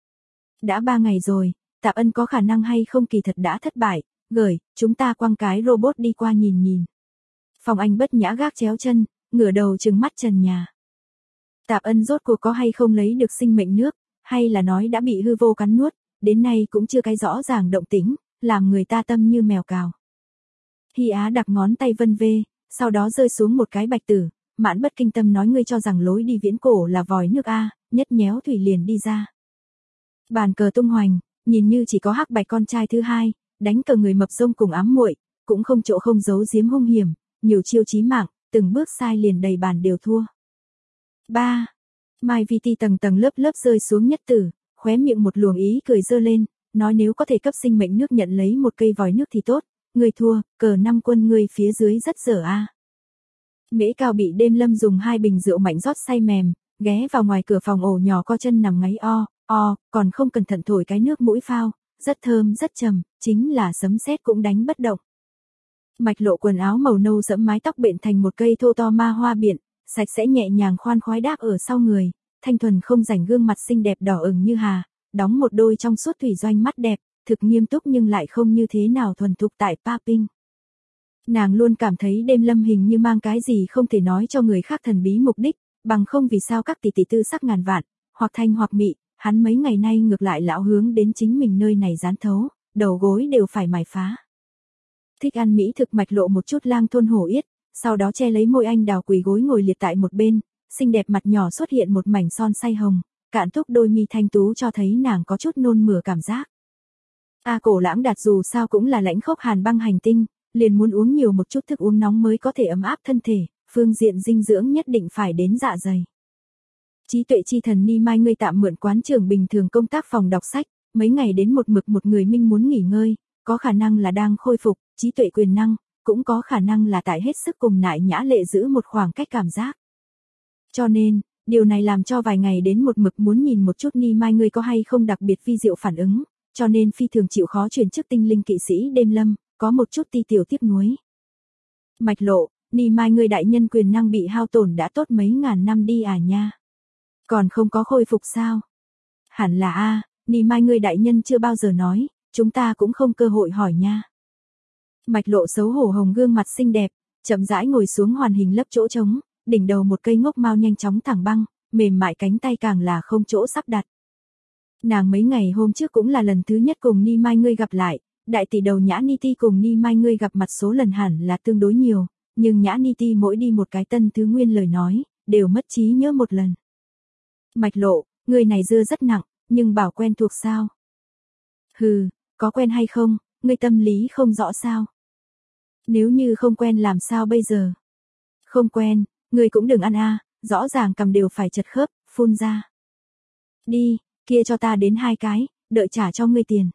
[SPEAKER 1] Đã 3 ngày rồi, Tạp Ân có khả năng hay không kỳ thật đã thất bại, gửi, chúng ta quăng cái robot đi qua nhìn nhìn. Phòng Anh bất nhã gác chéo chân, ngửa đầu trừng mắt trần nhà. Tạp Ân rốt cuộc có hay không lấy được sinh mệnh nước, hay là nói đã bị hư vô cắn nuốt, đến nay cũng chưa cái rõ ràng động tĩnh, làm người ta tâm như mèo cào. Hy Á đặt ngón tay vân vê, sau đó rơi xuống một cái bạch tử, mãn bất kinh tâm nói ngươi cho rằng lối đi viễn cổ là vòi nước A, nhất nhéo thủy liền đi ra. Bàn cờ tung hoành, nhìn như chỉ có hắc bạch con trai thứ hai, đánh cờ người mập rông cùng ám muội, cũng không chỗ không giấu giếm hung hiểm, nhiều chiêu chí mạng, từng bước sai liền đầy bàn đều thua. 3. Mai Vi Ti tầng tầng lớp lớp rơi xuống nhất tử, khóe miệng một luồng ý cười dơ lên, nói nếu có thể cấp sinh mệnh nước nhận lấy một cây vòi nước thì tốt, người thua, cờ 5 quân người phía dưới rất dở a. Mễ Cao bị Đêm Lâm dùng 2 bình rượu mạnh rót say mềm, ghé vào ngoài cửa phòng ổ nhỏ co chân nằm ngáy còn không cẩn thận thổi cái nước mũi phao, rất thơm rất trầm, chính là sấm sét cũng đánh bất động. Mạch Lộ quần áo màu nâu sẫm mái tóc bện thành một cây thô to ma hoa biện, sạch sẽ nhẹ nhàng khoan khoái đáp ở sau người, thanh thuần không rảnh gương mặt xinh đẹp đỏ ửng như hà, đóng một đôi trong suốt thủy doanh mắt đẹp, thực nghiêm túc nhưng lại không như thế nào thuần thục tại Paping. Nàng luôn cảm thấy Đêm Lâm hình như mang cái gì không thể nói cho người khác thần bí mục đích, bằng không vì sao các tỷ tỷ tư sắc ngàn vạn, hoặc thanh hoặc mị, hắn mấy ngày nay ngược lại lão hướng đến chính mình nơi này dán thấu, đầu gối đều phải mài phá. Thích ăn mỹ thực Mạch Lộ một chút lang thôn hổ yết, sau đó che lấy môi anh đào quỳ gối ngồi liệt tại một bên, xinh đẹp mặt nhỏ xuất hiện một mảnh son say hồng, cạn thúc đôi mi thanh tú cho thấy nàng có chút nôn mửa cảm giác. Cổ Lãng Đạt dù sao cũng là lãnh khốc hàn băng hành tinh, liền muốn uống nhiều một chút thức uống nóng mới có thể ấm áp thân thể, phương diện dinh dưỡng nhất định phải đến dạ dày. Trí tuệ chi thần Ni Mai ngươi tạm mượn quán trường bình thường công tác phòng đọc sách, mấy ngày đến một mực một người minh muốn nghỉ ngơi, có khả năng là đang khôi phục, trí tuệ quyền năng, cũng có khả năng là tại hết sức cùng nại nhã lệ giữ một khoảng cách cảm giác. Cho nên, điều này làm cho vài ngày đến một mực muốn nhìn một chút Ni Mai ngươi có hay không đặc biệt vi diệu phản ứng, cho nên phi thường chịu khó chuyển chức tinh linh kỵ sĩ Đêm Lâm, có một chút ti tiểu tiếc nuối. Mạch Lộ, Ni Mai ngươi đại nhân quyền năng bị hao tổn đã tốt mấy ngàn năm đi à nha. Còn không có khôi phục sao? Hẳn là Ni Mai ngươi đại nhân chưa bao giờ nói, chúng ta cũng không cơ hội hỏi nha. Mạch Lộ xấu hổ hồng gương mặt xinh đẹp, chậm rãi ngồi xuống hoàn hình lấp chỗ trống, đỉnh đầu một cây ngốc mao nhanh chóng thẳng băng, mềm mại cánh tay càng là không chỗ sắp đặt. Nàng mấy ngày hôm trước cũng là lần thứ nhất cùng Ni Mai ngươi gặp lại, đại tỷ đầu Nhã Ni Ti cùng Ni Mai ngươi gặp mặt số lần hẳn là tương đối nhiều, nhưng Nhã Ni Ti mỗi đi một cái tân thứ nguyên lời nói, đều mất trí nhớ một lần. Mạch Lộ, người này dưa rất nặng, nhưng bảo quen thuộc sao? Hừ, có quen hay không, ngươi tâm lý không rõ sao? Nếu như không quen làm sao bây giờ? Không quen, ngươi cũng đừng ăn rõ ràng cầm đều phải chật khớp, phun ra. Đi, kia cho ta đến 2 cái, đợi trả cho ngươi tiền.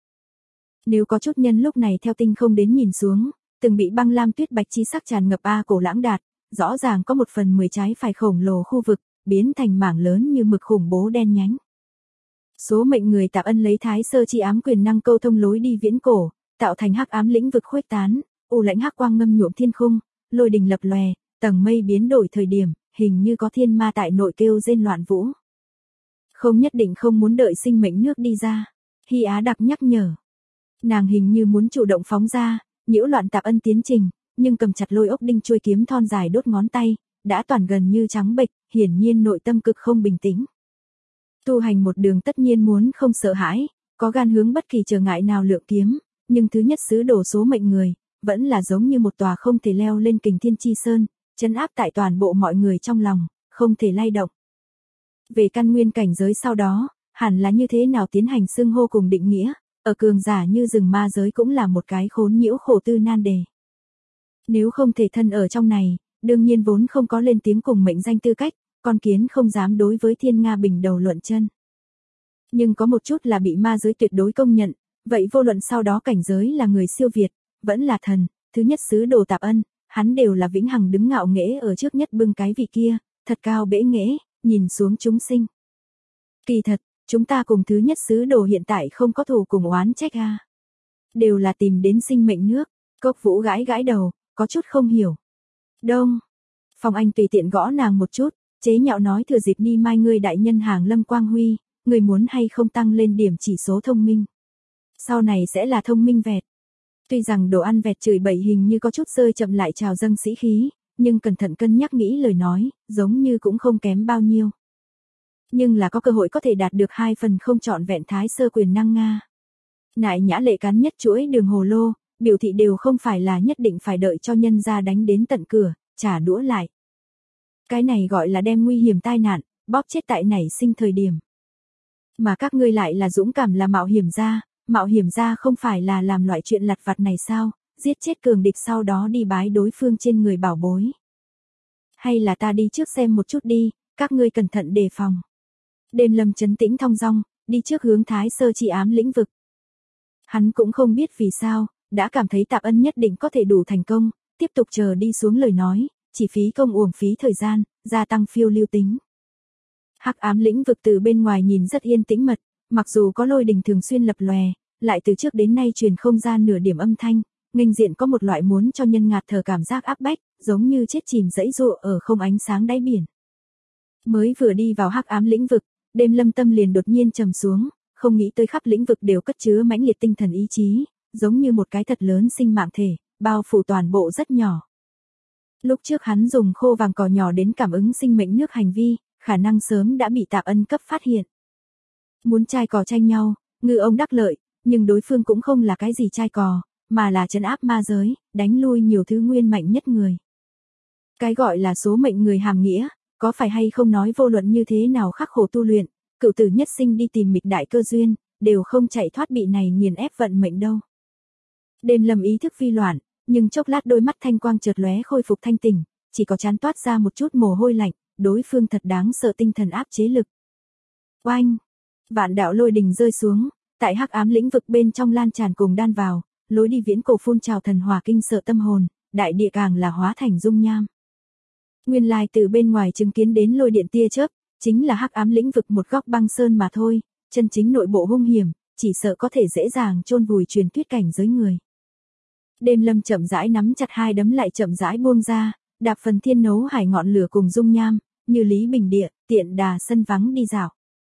[SPEAKER 1] Nếu có chút nhân lúc này theo tinh không đến nhìn xuống, từng bị băng lam tuyết bạch chi sắc tràn ngập Cổ Lãng Đạt, rõ ràng có 1/10 trái phải khổng lồ khu vực, biến thành mảng lớn như mực khủng bố đen nhánh. Số mệnh người Tạp Ân lấy Thái Sơ chi ám quyền năng câu thông lối đi viễn cổ, tạo thành hắc ám lĩnh vực khuếch tán, u lãnh hắc quang ngâm nhuộm thiên khung, lôi đình lập lòe, tầng mây biến đổi thời điểm, hình như có thiên ma tại nội kêu rên loạn vũ. Không nhất định không muốn đợi sinh mệnh nước đi ra. Hy Á đặc nhắc nhở. Nàng hình như muốn chủ động phóng ra, nhiễu loạn Tạp Ân tiến trình, nhưng cầm chặt lôi ốc đinh chuôi kiếm thon dài đốt ngón tay, đã toàn gần như trắng bệch, hiển nhiên nội tâm cực không bình tĩnh. Tu hành một đường tất nhiên muốn không sợ hãi, có gan hướng bất kỳ trở ngại nào lượng kiếm, nhưng thứ nhất xứ đổ số mệnh người, vẫn là giống như một tòa không thể leo lên kình thiên chi sơn, trấn áp tại toàn bộ mọi người trong lòng, không thể lay động. Về căn nguyên cảnh giới sau đó, hẳn là như thế nào tiến hành xưng hô cùng định nghĩa, ở cường giả như rừng ma giới cũng là một cái khốn nhiễu khổ tư nan đề. Nếu không thể thân ở trong này, đương nhiên vốn không có lên tiếng cùng mệnh danh tư cách, con kiến không dám đối với Thiên Nga Bình đầu luận chân. Nhưng có một chút là bị ma giới tuyệt đối công nhận, vậy vô luận sau đó cảnh giới là người siêu việt, vẫn là thần, thứ nhất xứ đồ Tạp Ân, hắn đều là vĩnh hằng đứng ngạo nghễ ở trước nhất bưng cái vị kia, thật cao bẽ nghễ, nhìn xuống chúng sinh. Kỳ thật, chúng ta cùng thứ nhất xứ đồ hiện tại không có thù cùng oán trách a. Đều là tìm đến sinh mệnh nước, Cốc Vũ gãi gãi đầu, có chút không hiểu. Đông. Phong Anh tùy tiện gõ nàng một chút, chế nhạo nói thừa dịp ni mai ngươi đại nhân hàng Lâm Quang Huy, người muốn hay không tăng lên điểm chỉ số thông minh. Sau này sẽ là thông minh vẹt. Tuy rằng đồ ăn vẹt chửi bậy hình như có chút rơi chậm lại trào dâng sĩ khí, nhưng cẩn thận cân nhắc nghĩ lời nói, giống như cũng không kém bao nhiêu. Nhưng là có cơ hội có thể đạt được 2 phần không trọn vẹn thái sơ quyền năng Nga. Nại Nhã Lệ cắn nhất chuỗi đường hồ lô, biểu thị đều không phải là nhất định phải đợi cho nhân gia đánh đến tận cửa, trả đũa lại. Cái này gọi là đem nguy hiểm tai nạn, bóp chết tại nảy sinh thời điểm. Mà các ngươi lại là dũng cảm là mạo hiểm ra không phải là làm loại chuyện lặt vặt này sao, giết chết cường địch sau đó đi bái đối phương trên người bảo bối. Hay là ta đi trước xem một chút đi, các ngươi cẩn thận đề phòng. Đêm Lâm trấn tĩnh thong dong, đi trước hướng Thái Sơ Chi ám lĩnh vực. Hắn cũng không biết vì sao, đã cảm thấy Tạp Ân nhất định có thể đủ thành công, tiếp tục chờ đi xuống lời nói, chỉ phí công uổng phí thời gian, gia tăng phiêu lưu tính. Hắc ám lĩnh vực từ bên ngoài nhìn rất yên tĩnh mật, mặc dù có lôi đình thường xuyên lập lòe, lại từ trước đến nay truyền không ra nửa điểm âm thanh, nghênh diện có một loại muốn cho nhân ngạt thở cảm giác áp bách, giống như chết chìm dãy dụa ở không ánh sáng đáy biển. Mới vừa đi vào hắc ám lĩnh vực, Đêm Lâm tâm liền đột nhiên trầm xuống, không nghĩ tới khắp lĩnh vực đều cất chứa mãnh liệt tinh thần ý chí, giống như một cái thật lớn sinh mạng thể, bao phủ toàn bộ rất nhỏ. Lúc trước hắn dùng khô vàng cỏ nhỏ đến cảm ứng sinh mệnh nước hành vi, khả năng sớm đã bị Tạp Ân cấp phát hiện. Muốn trai cò tranh nhau, ngư ông đắc lợi, nhưng đối phương cũng không là cái gì trai cò, mà là trấn áp ma giới, đánh lui nhiều thứ nguyên mạnh nhất người. Cái gọi là số mệnh người hàm nghĩa, có phải hay không nói vô luận như thế nào khắc khổ tu luyện, cựu tử nhất sinh đi tìm mịch đại cơ duyên, đều không chạy thoát bị này nghiền ép vận mệnh đâu. Đêm Lâm ý thức phi loạn, nhưng chốc lát đôi mắt thanh quang chợt lóe khôi phục thanh tỉnh, chỉ có chán toát ra một chút mồ hôi lạnh, đối phương thật đáng sợ tinh thần áp chế lực. Oanh! Vạn đạo lôi đình rơi xuống, tại hắc ám lĩnh vực bên trong lan tràn cùng đan vào, lối đi viễn cổ phun trào thần hỏa kinh sợ tâm hồn, đại địa càng là hóa thành dung nham. Nguyên lai từ bên ngoài chứng kiến đến lôi điện tia chớp, chính là hắc ám lĩnh vực một góc băng sơn mà thôi, chân chính nội bộ hung hiểm, chỉ sợ có thể dễ dàng chôn vùi truyền thuyết cảnh giới người. Đêm Lâm chậm rãi nắm chặt hai đấm lại chậm rãi buông ra, đạp phần thiên nấu hải ngọn lửa cùng dung nham, như lý bình địa, tiện đà sân vắng đi dạo.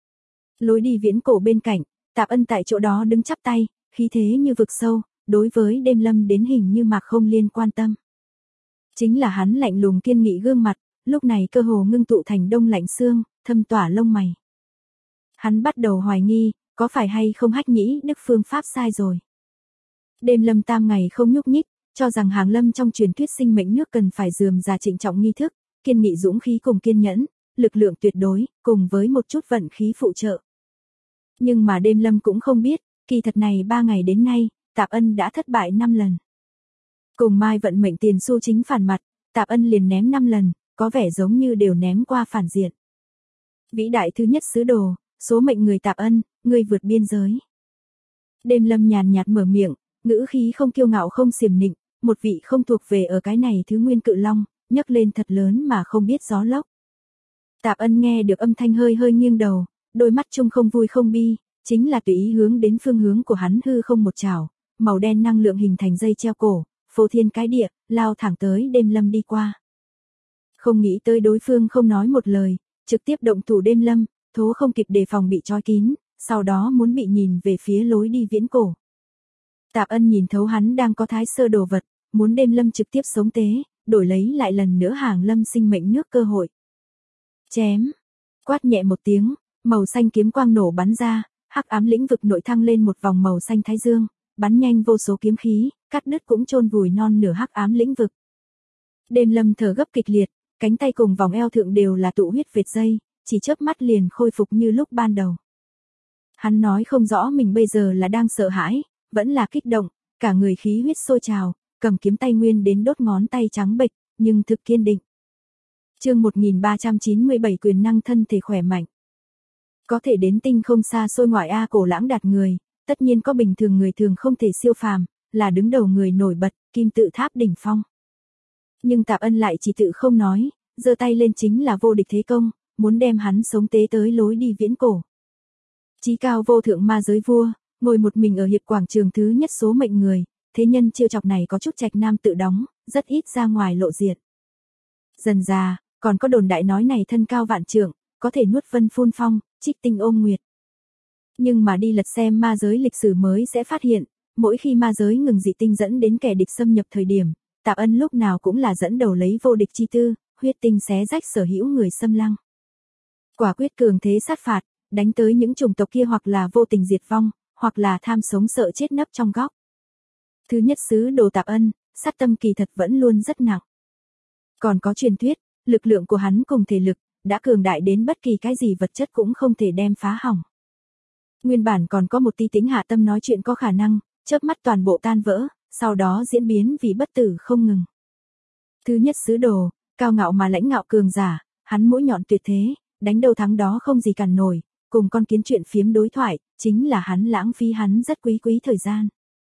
[SPEAKER 1] Lối đi viễn cổ bên cạnh, Tạp Ân tại chỗ đó đứng chắp tay, khí thế như vực sâu, đối với Đêm Lâm đến hình như mạc không liên quan tâm. Chính là hắn lạnh lùng kiên nghị gương mặt, lúc này cơ hồ ngưng tụ thành đông lạnh xương, thâm tỏa lông mày. Hắn bắt đầu hoài nghi, có phải hay không hách nhĩ đức phương pháp sai rồi. Đêm Lâm tam ngày không nhúc nhích, cho rằng hàng lâm trong truyền thuyết sinh mệnh nước cần phải rườm rà trịnh trọng nghi thức, kiên nghị dũng khí cùng kiên nhẫn, lực lượng tuyệt đối, cùng với một chút vận khí phụ trợ. Nhưng mà Đêm Lâm cũng không biết, kỳ thật này 3 ngày đến nay, Tạp Ân đã thất bại 5 lần. Cùng Mai vận mệnh tiền xu chính phản mặt, Tạp Ân liền ném 5 lần, có vẻ giống như đều ném qua phản diện. Vĩ đại thứ nhất sứ đồ, số mệnh người Tạp Ân, người vượt biên giới. Đêm Lâm nhàn nhạt mở miệng, ngữ khí không kiêu ngạo không xiểm nịnh, một vị không thuộc về ở cái này thứ nguyên cự long, nhấc lên thật lớn mà không biết gió lốc. Tạp Ân nghe được âm thanh hơi hơi nghiêng đầu, đôi mắt trông không vui không bi, chính là tùy ý hướng đến phương hướng của hắn hư không một chảo, màu đen năng lượng hình thành dây treo cổ, phô thiên cái địa, lao thẳng tới Đêm Lâm đi qua. Không nghĩ tới đối phương không nói một lời, trực tiếp động thủ Đêm Lâm, thố không kịp đề phòng bị trói kín, sau đó muốn bị nhìn về phía lối đi viễn cổ. Tạp Ân nhìn thấu hắn đang có thái sơ đồ vật, muốn Đêm Lâm trực tiếp sống tế, đổi lấy lại lần nữa Hàng Lâm sinh mệnh nước cơ hội. Chém, quát nhẹ một tiếng, màu xanh kiếm quang nổ bắn ra, hắc ám lĩnh vực nội thăng lên một vòng màu xanh thái dương, bắn nhanh vô số kiếm khí, cắt đứt cũng chôn vùi non nửa hắc ám lĩnh vực. Đêm Lâm thở gấp kịch liệt, cánh tay cùng vòng eo thượng đều là tụ huyết vệt dây, chỉ chớp mắt liền khôi phục như lúc ban đầu. Hắn nói không rõ mình bây giờ là đang sợ hãi, vẫn là kích động, cả người khí huyết sôi trào, cầm kiếm tay nguyên đến đốt ngón tay trắng bệch, nhưng thực kiên định. Chương 1397 quyền năng thân thể khỏe mạnh. Có thể đến tinh không xa xôi ngoại a cổ lãng đạt người, tất nhiên có bình thường người thường không thể siêu phàm, là đứng đầu người nổi bật, kim tự tháp đỉnh phong. Nhưng Tạp Ân lại chỉ tự không nói, giơ tay lên chính là vô địch thế công, muốn đem hắn sống tế tới lối đi viễn cổ. Chí cao vô thượng ma giới vua, ngồi một mình ở hiệp quảng trường thứ nhất số mệnh người, thế nhân chiêu chọc này có chút trạch nam tự đóng, rất ít ra ngoài lộ diện. Dần già, còn có đồn đại nói này thân cao vạn trượng, có thể nuốt vân phun phong, trích tinh ôm nguyệt. Nhưng mà đi lật xem ma giới lịch sử mới sẽ phát hiện, mỗi khi ma giới ngừng dị tinh dẫn đến kẻ địch xâm nhập thời điểm, Tạp Ân lúc nào cũng là dẫn đầu lấy vô địch chi tư, huyết tinh xé rách sở hữu người xâm lăng. Quả quyết cường thế sát phạt, đánh tới những chủng tộc kia hoặc là vô tình diệt vong, hoặc là tham sống sợ chết nấp trong góc. Thứ nhất sứ đồ Tạp Ân, sát tâm kỳ thật vẫn luôn rất nặng. Còn có truyền thuyết, lực lượng của hắn cùng thể lực, đã cường đại đến bất kỳ cái gì vật chất cũng không thể đem phá hỏng. Nguyên bản còn có một tí tính hạ tâm nói chuyện có khả năng, chớp mắt toàn bộ tan vỡ, sau đó diễn biến vì bất tử không ngừng. Thứ nhất sứ đồ, cao ngạo mà lãnh ngạo cường giả, hắn mũi nhọn tuyệt thế, đánh đầu thắng đó không gì cản nổi, cùng con kiến chuyện phiếm đối thoại, chính là hắn lãng phí hắn rất quý thời gian.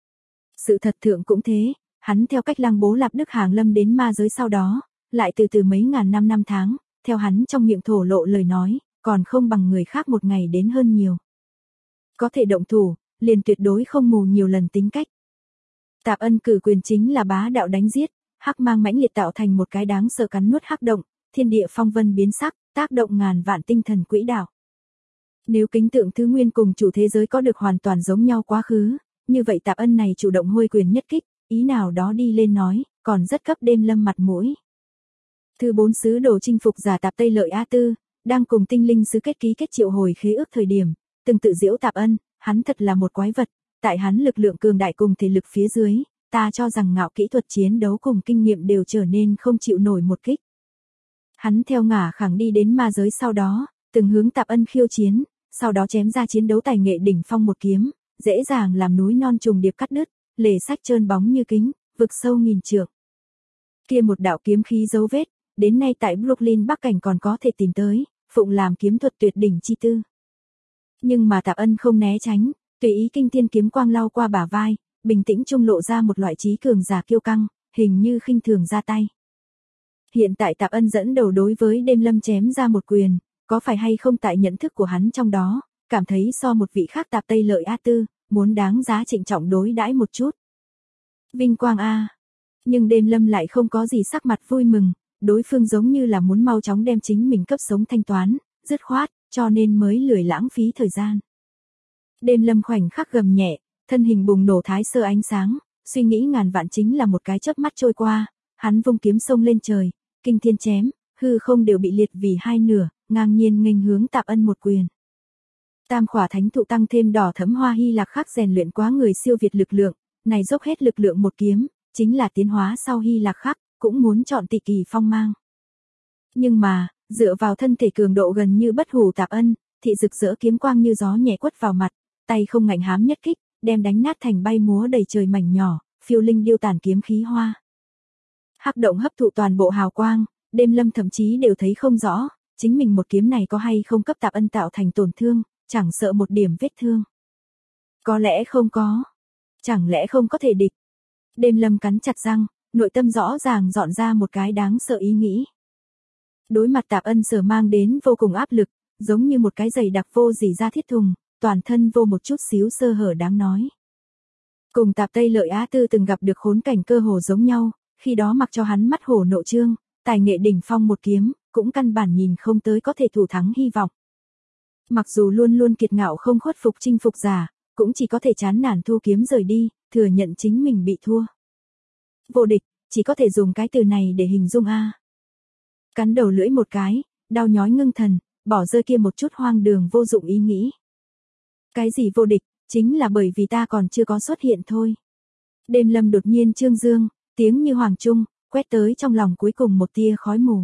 [SPEAKER 1] Sự thật thượng cũng thế, hắn theo cách Lăng Bố Lạp Đức Hàng Lâm đến ma giới sau đó, lại từ mấy ngàn năm tháng, theo hắn trong miệng thổ lộ lời nói, còn không bằng người khác một ngày đến hơn nhiều. Có thể động thủ, liền tuyệt đối không mù nhiều lần tính cách. Tạp Ân cử quyền chính là bá đạo đánh giết, hắc mang mãnh liệt tạo thành một cái đáng sợ cắn nuốt hắc động, thiên địa phong vân biến sắc, tác động ngàn vạn tinh thần quỹ đạo. Nếu kính tượng thứ nguyên cùng chủ thế giới có được hoàn toàn giống nhau quá khứ, như vậy Tạp Ân này chủ động huôi quyền nhất kích, ý nào đó đi lên nói, còn rất cấp Đêm Lâm mặt mũi. Thứ 4 sứ đồ chinh phục giả Tạp Tây Lợi A Tư, đang cùng tinh linh sứ kết ký kết triệu hồi khế ước thời điểm, từng tự giễu Tạp Ân, hắn thật là một quái vật, tại hắn lực lượng cường đại cùng thể lực phía dưới, ta cho rằng ngạo kỹ thuật chiến đấu cùng kinh nghiệm đều trở nên không chịu nổi một kích. Hắn theo ngả khẳng đi đến ma giới sau đó, từng hướng Tạp Ân khiêu chiến, sau đó chém ra chiến đấu tài nghệ đỉnh phong một kiếm, dễ dàng làm núi non trùng điệp cắt đứt, lề sách trơn bóng như kính, vực sâu nghìn trượng. Kia một đạo kiếm khí dấu vết, đến nay tại Brooklyn Bắc cảnh còn có thể tìm tới, phụng làm kiếm thuật tuyệt đỉnh chi tư. Nhưng mà Tạp Ân không né tránh, tùy ý kinh thiên kiếm quang lao qua bả vai, bình tĩnh trung lộ ra một loại trí cường giả kiêu căng, hình như khinh thường ra tay. Hiện tại Tạp Ân dẫn đầu đối với Đêm Lâm chém ra một quyền, có phải hay không tại nhận thức của hắn trong đó, cảm thấy so một vị khác Tạp Tây Lợi A Tư, muốn đáng giá trịnh trọng đối đãi một chút. Vinh quang a. Nhưng Đêm Lâm lại không có gì sắc mặt vui mừng, đối phương giống như là muốn mau chóng đem chính mình cấp sống thanh toán, dứt khoát, cho nên mới lười lãng phí thời gian. Đêm Lâm khoảnh khắc gầm nhẹ, thân hình bùng nổ thái sơ ánh sáng, suy nghĩ ngàn vạn chính là một cái chớp mắt trôi qua, hắn vung kiếm xông lên trời, kinh thiên chém, hư không đều bị liệt vì hai nửa, ngang nhiên nghênh hướng Tạp Ân một quyền. Tam khỏa thánh thụ tăng thêm đỏ thẫm hoa hy lạc khắc rèn luyện quá người siêu việt lực lượng, này dốc hết lực lượng một kiếm, chính là tiến hóa sau hy lạc khắc, cũng muốn chọn tỷ kỳ phong mang. Nhưng mà, dựa vào thân thể cường độ gần như bất hủ Tạp Ân, thị rực rỡ kiếm quang như gió nhẹ quất vào mặt, tay không ngạnh hám nhất kích, đem đánh nát thành bay múa đầy trời mảnh nhỏ, phiêu linh điêu tàn kiếm khí hoa. Hắc động hấp thụ toàn bộ hào quang, Đêm Lâm thậm chí đều thấy không rõ, chính mình một kiếm này có hay không cấp Tạp Ân tạo thành tổn thương, chẳng sợ một điểm vết thương. Có lẽ không có. Chẳng lẽ không có thể địch. Đêm Lâm cắn chặt răng, nội tâm rõ ràng dọn ra một cái đáng sợ ý nghĩ. Đối mặt Tạp Ân sở mang đến vô cùng áp lực, giống như một cái giày đặc vô dỉ ra thiết thùng, toàn thân vô một chút xíu sơ hở đáng nói. Cùng Tạp Tây Lợi Á Tư từng gặp được khốn cảnh cơ hồ giống nhau, khi đó mặc cho hắn mắt hổ nộ trương, tài nghệ đỉnh phong một kiếm, cũng căn bản nhìn không tới có thể thủ thắng hy vọng. Mặc dù luôn luôn kiệt ngạo không khuất phục chinh phục giả, cũng chỉ có thể chán nản thu kiếm rời đi, thừa nhận chính mình bị thua. Vô địch, chỉ có thể dùng cái từ này để hình dung a. Cắn đầu lưỡi một cái, đau nhói ngưng thần, bỏ rơi kia một chút hoang đường vô dụng ý nghĩ. Cái gì vô địch, chính là bởi vì ta còn chưa có xuất hiện thôi. Đêm lâm đột nhiên trương dương, tiếng như hoàng trung, quét tới trong lòng cuối cùng một tia khói mù.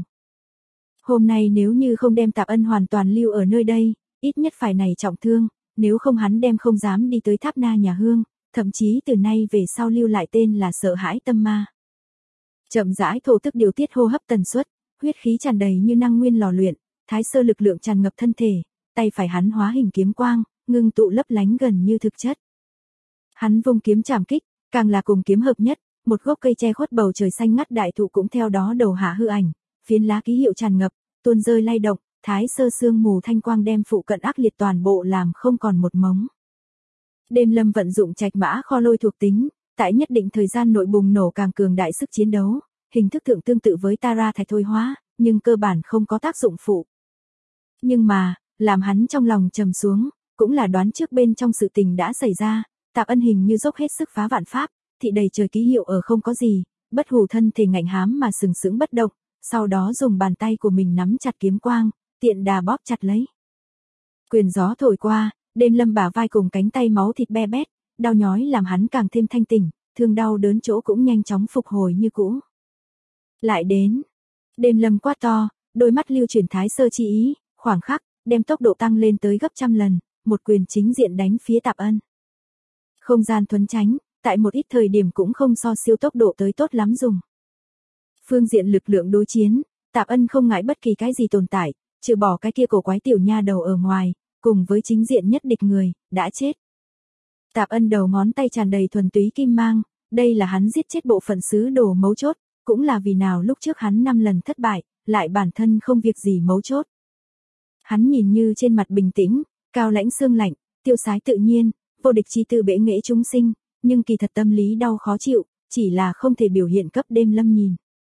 [SPEAKER 1] Hôm nay nếu như không đem Tạp Ân hoàn toàn lưu ở nơi đây, ít nhất phải này trọng thương, nếu không hắn đem không dám đi tới Tháp Na nhà Hương, thậm chí từ nay về sau lưu lại tên là sợ hãi tâm ma. Chậm rãi thổ tức điều tiết hô hấp tần suất, huyết khí tràn đầy như năng nguyên lò luyện, thái sơ lực lượng tràn ngập thân thể, tay phải hắn hóa hình kiếm quang, ngưng tụ lấp lánh gần như thực chất. Hắn vung kiếm chạm kích, càng là cùng kiếm hợp nhất, một gốc cây che khuất bầu trời xanh ngắt đại thụ cũng theo đó đầu hạ hư ảnh, phiến lá ký hiệu tràn ngập, tuôn rơi lay động, thái sơ sương mù thanh quang đem phụ cận ác liệt toàn bộ làm không còn một mống. Đêm lâm vận dụng trạch mã kho lôi thuộc tính, tại nhất định thời gian nội bùng nổ càng cường đại sức chiến đấu, hình thức thượng tương tự với Tara thạch thôi hóa, nhưng cơ bản không có tác dụng phụ. Nhưng mà, làm hắn trong lòng trầm xuống, cũng là đoán trước bên trong sự tình đã xảy ra, Tạp Ân hình như dốc hết sức phá vạn pháp, thị đầy trời ký hiệu ở không có gì, bất hủ thân thể ngạnh hám mà sừng sững bất động, sau đó dùng bàn tay của mình nắm chặt kiếm quang, tiện đà bóp chặt lấy. Quyền gió thổi qua, đêm lâm bả vai cùng cánh tay máu thịt be bét, đau nhói làm hắn càng thêm thanh tỉnh, thương đau đớn chỗ cũng nhanh chóng phục hồi như cũ. Lại đến, đêm lâm quát to, đôi mắt lưu chuyển thái sơ chi ý, khoảng khắc, đem tốc độ tăng lên tới gấp trăm lần, một quyền chính diện đánh phía Tạp Ân. Không gian thuấn tránh, tại một ít thời điểm cũng không so siêu tốc độ tới tốt lắm dùng. Phương diện lực lượng đối chiến, Tạp Ân không ngại bất kỳ cái gì tồn tại, trừ bỏ cái kia cổ quái tiểu nha đầu ở ngoài, cùng với chính diện nhất địch người, đã chết. Tạp Ân đầu ngón tay tràn đầy thuần túy kim mang, đây là hắn giết chết bộ phận sứ đồ mấu chốt, cũng là vì nào lúc trước hắn 5 lần thất bại, lại bản thân không việc gì mấu chốt. Hắn nhìn như trên mặt bình tĩnh, cao lãnh xương lạnh, tiêu sái tự nhiên, vô địch chi tư bệ nghệ chúng sinh, nhưng kỳ thật tâm lý đau khó chịu, chỉ là không thể biểu hiện cấp đêm lâm nhìn.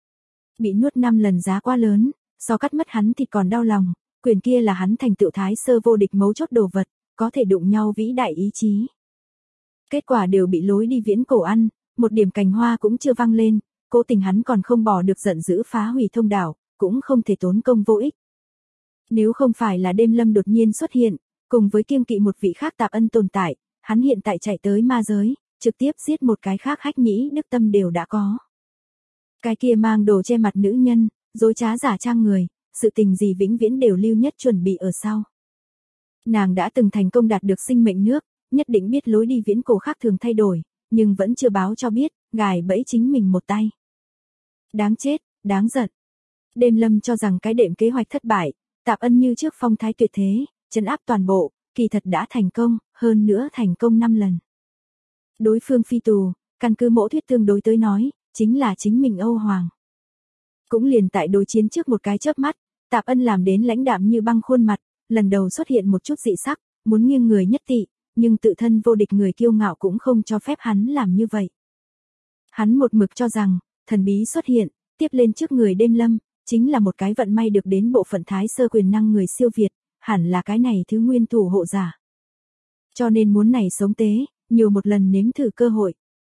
[SPEAKER 1] Bị nuốt 5 lần giá quá lớn, so cắt mất hắn thì còn đau lòng, quyền kia là hắn thành tựu thái sơ vô địch mấu chốt đồ vật, có thể đụng nhau vĩ đại ý chí. Kết quả đều bị lối đi viễn cổ ăn, một điểm cành hoa cũng chưa văng lên, cố tình hắn còn không bỏ được giận dữ phá hủy thông đảo, cũng không thể tốn công vô ích. Nếu không phải là đêm lâm đột nhiên xuất hiện, cùng với kiêng kỵ một vị khác Tạp Ân tồn tại, hắn hiện tại chạy tới ma giới, trực tiếp giết một cái khác hách nhĩ đức tâm đều đã có. Cái kia mang đồ che mặt nữ nhân, dối trá giả trang người, sự tình gì vĩnh viễn đều lưu nhất chuẩn bị ở sau. Nàng đã từng thành công đạt được sinh mệnh nước, nhất định biết lối đi viễn cổ khác thường thay đổi, nhưng vẫn chưa báo cho biết, gài bẫy chính mình một tay. Đáng chết, đáng giận. Đêm lâm cho rằng cái đệm kế hoạch thất bại, Tạp Ân như trước phong thái tuyệt thế, trấn áp toàn bộ, kỳ thật đã thành công, hơn nữa thành công 5 lần. Đối phương phi tù, căn cứ mẫu thuyết tương đối tới nói, chính là chính mình Âu Hoàng. Cũng liền tại đối chiến trước một cái chớp mắt, Tạp Ân làm đến lãnh đạm như băng khuôn mặt, lần đầu xuất hiện một chút dị sắc, muốn nghiêng người nhất tị, nhưng tự thân vô địch người kiêu ngạo cũng không cho phép hắn làm như vậy. Hắn một mực cho rằng, thần bí xuất hiện, tiếp lên trước người đêm lâm, chính là một cái vận may được đến bộ phận thái sơ quyền năng người siêu việt, hẳn là cái này thứ nguyên thủ hộ giả. Cho nên muốn này sống tế, nhiều một lần nếm thử cơ hội.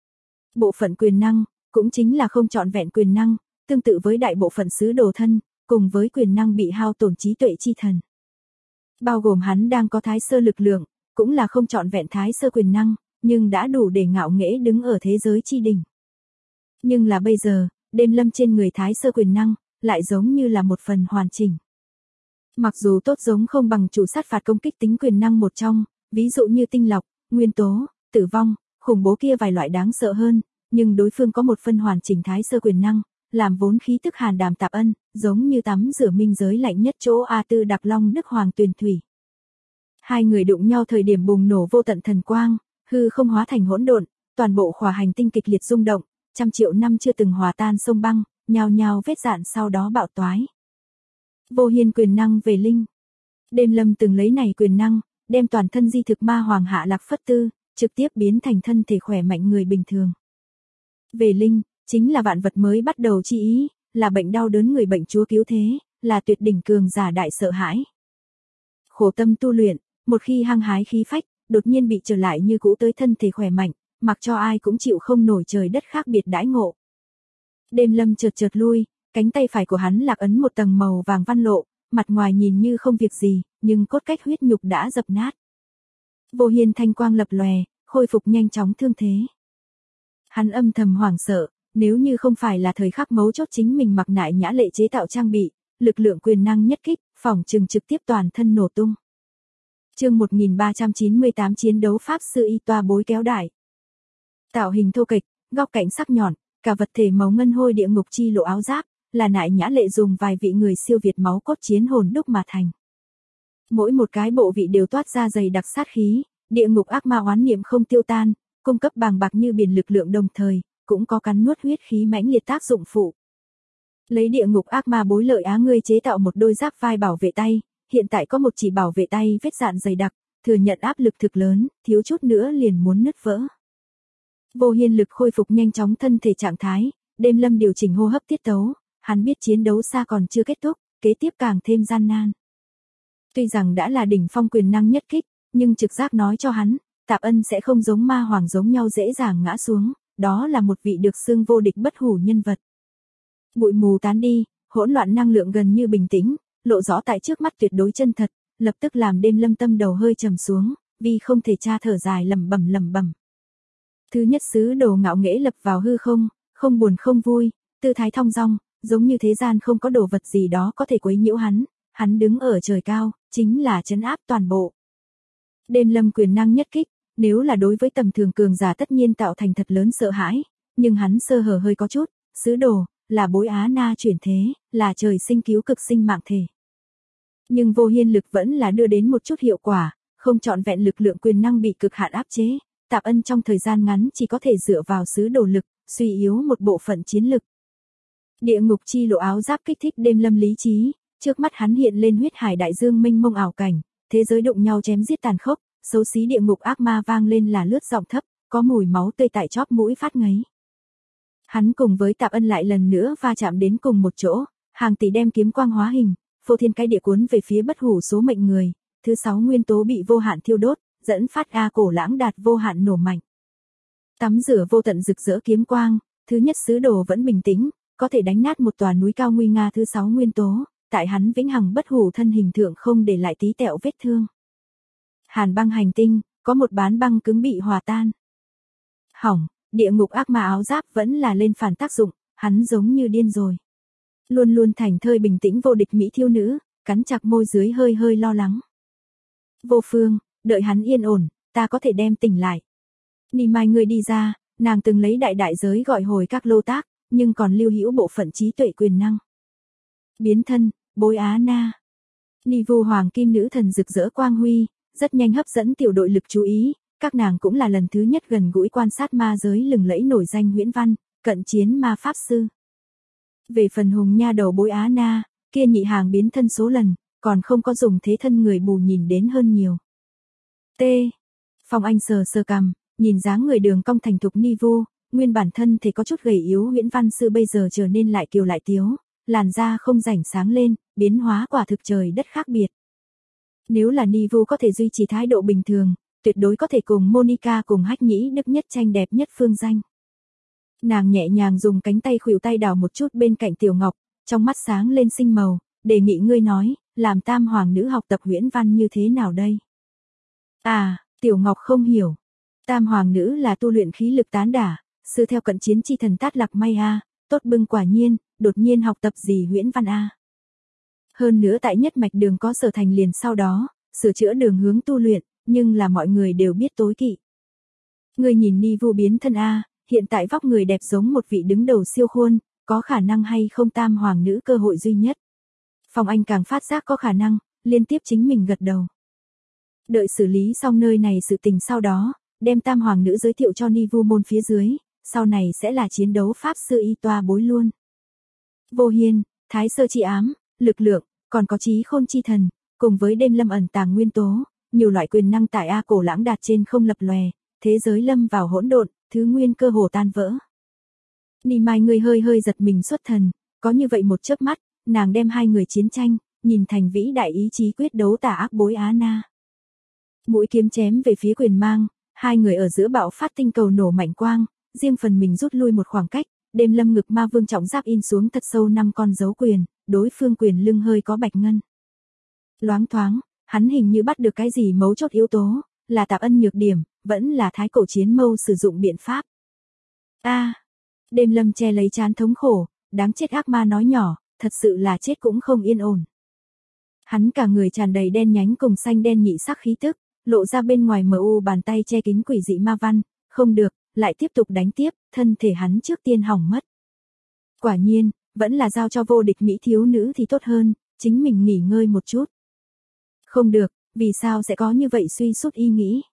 [SPEAKER 1] Bộ phận quyền năng, cũng chính là không trọn vẹn quyền năng, tương tự với đại bộ phận sứ đồ thân, cùng với quyền năng bị hao tổn trí tuệ chi thần. Bao gồm hắn đang có thái sơ lực lượng, cũng là không trọn vẹn thái sơ quyền năng, nhưng đã đủ để ngạo nghễ đứng ở thế giới chi đỉnh. Nhưng là bây giờ, đêm lâm trên người thái sơ quyền năng, lại giống như là một phần hoàn chỉnh. Mặc dù tốt giống không bằng chủ sát phạt công kích tính quyền năng một trong, ví dụ như tinh lọc, nguyên tố, tử vong, khủng bố kia vài loại đáng sợ hơn, nhưng đối phương có một phần hoàn chỉnh thái sơ quyền năng, làm vốn khí tức hàn đàm Tạp Ân, giống như tắm rửa minh giới lạnh nhất chỗ A Tư Đặc Long Đức Hoàng Tuyền Thủy. Hai người đụng nhau thời điểm bùng nổ vô tận thần quang, hư không hóa thành hỗn độn, toàn bộ khỏa hành tinh kịch liệt rung động, trăm triệu năm chưa từng hòa tan sông băng, nhào nhào vết dạn sau đó bạo toái. Vô hiên quyền năng về linh. Đêm lâm từng lấy này quyền năng, đem toàn thân di thực ma hoàng hạ lạc phất tư, trực tiếp biến thành thân thể khỏe mạnh người bình thường. Về linh, chính là vạn vật mới bắt đầu chi ý, là bệnh đau đớn người bệnh chúa cứu thế, là tuyệt đỉnh cường giả đại sợ hãi. Khổ tâm tu luyện, một khi hăng hái khí phách, đột nhiên bị trở lại như cũ tới thân thể khỏe mạnh, mặc cho ai cũng chịu không nổi trời đất khác biệt đãi ngộ. Đêm Lâm chợt chợt lui, cánh tay phải của hắn lạc ấn một tầng màu vàng văn lộ, mặt ngoài nhìn như không việc gì, nhưng cốt cách huyết nhục đã dập nát. Vô Hiên thanh quang lập lòe, khôi phục nhanh chóng thương thế. Hắn âm thầm hoảng sợ, nếu như không phải là thời khắc mấu chốt chính mình mặc nại nhã lệ chế tạo trang bị, lực lượng quyền năng nhất kích, phỏng chừng trực tiếp toàn thân nổ tung. Chương 1398 chiến đấu pháp sư y toa bối kéo đại. Tạo hình thô kệch, góc cạnh sắc nhọn, cả vật thể màu ngân hôi địa ngục chi lộ áo giáp, là nại nhã lệ dùng vài vị người siêu việt máu cốt chiến hồn đúc mà thành. Mỗi một cái bộ vị đều toát ra dày đặc sát khí, địa ngục ác ma oán niệm không tiêu tan, cung cấp bàng bạc như biển lực lượng đồng thời, cũng có cắn nuốt huyết khí mãnh liệt tác dụng phụ. Lấy địa ngục ác ma bối lợi á ngươi chế tạo một đôi giáp vai bảo vệ tay, hiện tại có một chỉ bảo vệ tay vết dạn dày đặc, thừa nhận áp lực thực lớn, thiếu chút nữa liền muốn nứt vỡ. Vô Hiên lực khôi phục nhanh chóng thân thể trạng thái, Đêm Lâm điều chỉnh hô hấp tiết tấu, hắn biết chiến đấu xa còn chưa kết thúc, kế tiếp càng thêm gian nan. Tuy rằng đã là đỉnh phong quyền năng nhất kích, nhưng trực giác nói cho hắn, Tạp Ân sẽ không giống ma hoàng giống nhau dễ dàng ngã xuống, đó là một vị được xưng vô địch bất hủ nhân vật. Bụi mù tán đi, hỗn loạn năng lượng gần như bình tĩnh, lộ rõ tại trước mắt tuyệt đối chân thật, lập tức làm Đêm Lâm tâm đầu hơi trầm xuống, vì không thể tra thở dài lẩm bẩm. Thứ nhất sứ đồ ngạo nghễ lập vào hư không, không buồn không vui, tư thái thong dong, giống như thế gian không có đồ vật gì đó có thể quấy nhiễu hắn đứng ở trời cao, chính là trấn áp toàn bộ. Đêm Lâm quyền năng nhất kích, nếu là đối với tầm thường cường giả tất nhiên tạo thành thật lớn sợ hãi, nhưng hắn sơ hở hơi có chút, sứ đồ, là bối Á Na chuyển thế, là trời sinh cứu cực sinh mạng thể. Nhưng Vô Hiên lực vẫn là đưa đến một chút hiệu quả, không trọn vẹn lực lượng quyền năng bị cực hạn áp chế, Tạp Ân trong thời gian ngắn chỉ có thể dựa vào sứ đồ lực, suy yếu một bộ phận chiến lực. Địa ngục chi lộ áo giáp kích thích Đêm Lâm lý trí, trước mắt hắn hiện lên huyết hải đại dương mênh mông ảo cảnh, thế giới đụng nhau chém giết tàn khốc, xấu xí địa ngục ác ma vang lên là lướt giọng thấp, có mùi máu tươi tại chóp mũi phát ngấy. Hắn cùng với Tạp Ân lại lần nữa va chạm đến cùng một chỗ, hàng tỷ đem kiếm quang hóa hình, phô thiên cái địa cuốn về phía bất hủ số mệnh người, thứ 6 nguyên tố bị vô hạn thiêu đốt, dẫn phát A cổ lãng đạt vô hạn nổ mạnh. Tắm rửa vô tận rực rỡ kiếm quang, thứ nhất sứ đồ vẫn bình tĩnh, có thể đánh nát một tòa núi cao nguy nga thứ 6 nguyên tố, tại hắn vĩnh hằng bất hủ thân hình thượng không để lại tí tẹo vết thương. Hàn băng hành tinh, có một bán băng cứng bị hòa tan. Hỏng, địa ngục ác ma áo giáp vẫn là lên phản tác dụng, hắn giống như điên rồi. Luôn luôn thành thơi bình tĩnh vô địch mỹ thiêu nữ, cắn chặt môi dưới hơi hơi lo lắng. Vô Phương, đợi hắn yên ổn, ta có thể đem tỉnh lại. Ni Mai người đi ra, nàng từng lấy đại giới gọi hồi các lô tác, nhưng còn lưu hữu bộ phận trí tuệ quyền năng. Biến thân, bối Á Na. Ni Vu hoàng kim nữ thần rực rỡ quang huy, rất nhanh hấp dẫn tiểu đội lực chú ý, các nàng cũng là lần thứ nhất gần gũi quan sát ma giới lừng lẫy nổi danh huyễn văn, cận chiến ma pháp sư. Về phần hùng nha đầu bối Á Na, kia nhị hàng biến thân số lần, còn không có dùng thế thân người bù nhìn đến hơn nhiều. T. Phong Anh sờ cằm, nhìn dáng người đường cong thành thục Ni Vu, nguyên bản thân thì có chút gầy yếu huyễn văn sư bây giờ trở nên lại kiều lại tiếu, làn da không rảnh sáng lên, biến hóa quả thực trời đất khác biệt. Nếu là Ni Vu có thể duy trì thái độ bình thường, tuyệt đối có thể cùng Monica cùng Hách Nhĩ Đức nhất tranh đẹp nhất phương danh. Nàng nhẹ nhàng dùng cánh tay khuỷu tay đào một chút bên cạnh Tiểu Ngọc, trong mắt sáng lên sinh màu, đề nghị ngươi nói, làm tam hoàng nữ học tập huyễn văn như thế nào đây? À, Tiểu Ngọc không hiểu. Tam hoàng nữ là tu luyện khí lực tán đả, sư theo cận chiến chi thần Tát Lạc May a, tốt bưng quả nhiên, đột nhiên học tập gì huyễn văn a. Hơn nữa tại nhất mạch đường có sở thành liền sau đó, sửa chữa đường hướng tu luyện, nhưng là mọi người đều biết tối kỵ. Người nhìn Ni Vu biến thân a, hiện tại vóc người đẹp giống một vị đứng đầu siêu khuôn, có khả năng hay không tam hoàng nữ cơ hội duy nhất. Phong Anh càng phát giác có khả năng, liên tiếp chính mình gật đầu. Đợi xử lý xong nơi này sự tình sau đó, đem tam hoàng nữ giới thiệu cho Ni Vu môn phía dưới, sau này sẽ là chiến đấu pháp sư y toa bối luôn. Vô Hiên, Thái Sơ chi ám, lực lượng, còn có trí khôn chi thần, cùng với Đêm Lâm ẩn tàng nguyên tố, nhiều loại quyền năng tại A cổ lãng đạt trên không lập lòe, thế giới lâm vào hỗn độn, thứ nguyên cơ hồ tan vỡ. Ni Mai người hơi hơi giật mình xuất thần, có như vậy một chớp mắt, nàng đem hai người chiến tranh, nhìn thành vĩ đại ý chí quyết đấu tà ác bối Á Na. Mũi kiếm chém về phía Quyền Mang, hai người ở giữa bạo phát tinh cầu nổ mạnh quang, riêng phần mình rút lui một khoảng cách, Đêm Lâm ngực ma vương trọng giáp in xuống thật sâu 5 con dấu quyền, đối phương quyền lưng hơi có bạch ngân. Loáng thoáng, hắn hình như bắt được cái gì mấu chốt yếu tố, là Tạp Ân nhược điểm, vẫn là thái cổ chiến mâu sử dụng biện pháp. Đêm Lâm che lấy trán thống khổ, đáng chết ác ma nói nhỏ, thật sự là chết cũng không yên ổn. Hắn cả người tràn đầy đen nhánh cùng xanh đen nhị sắc khí tức, lộ ra bên ngoài mờ u bàn tay che kín quỷ dị ma văn, không được, lại tiếp tục đánh tiếp, thân thể hắn trước tiên hỏng mất. Quả nhiên, vẫn là giao cho vô địch mỹ thiếu nữ thì tốt hơn, chính mình nghỉ ngơi một chút. Không được, vì sao sẽ có như vậy suy sút ý nghĩ.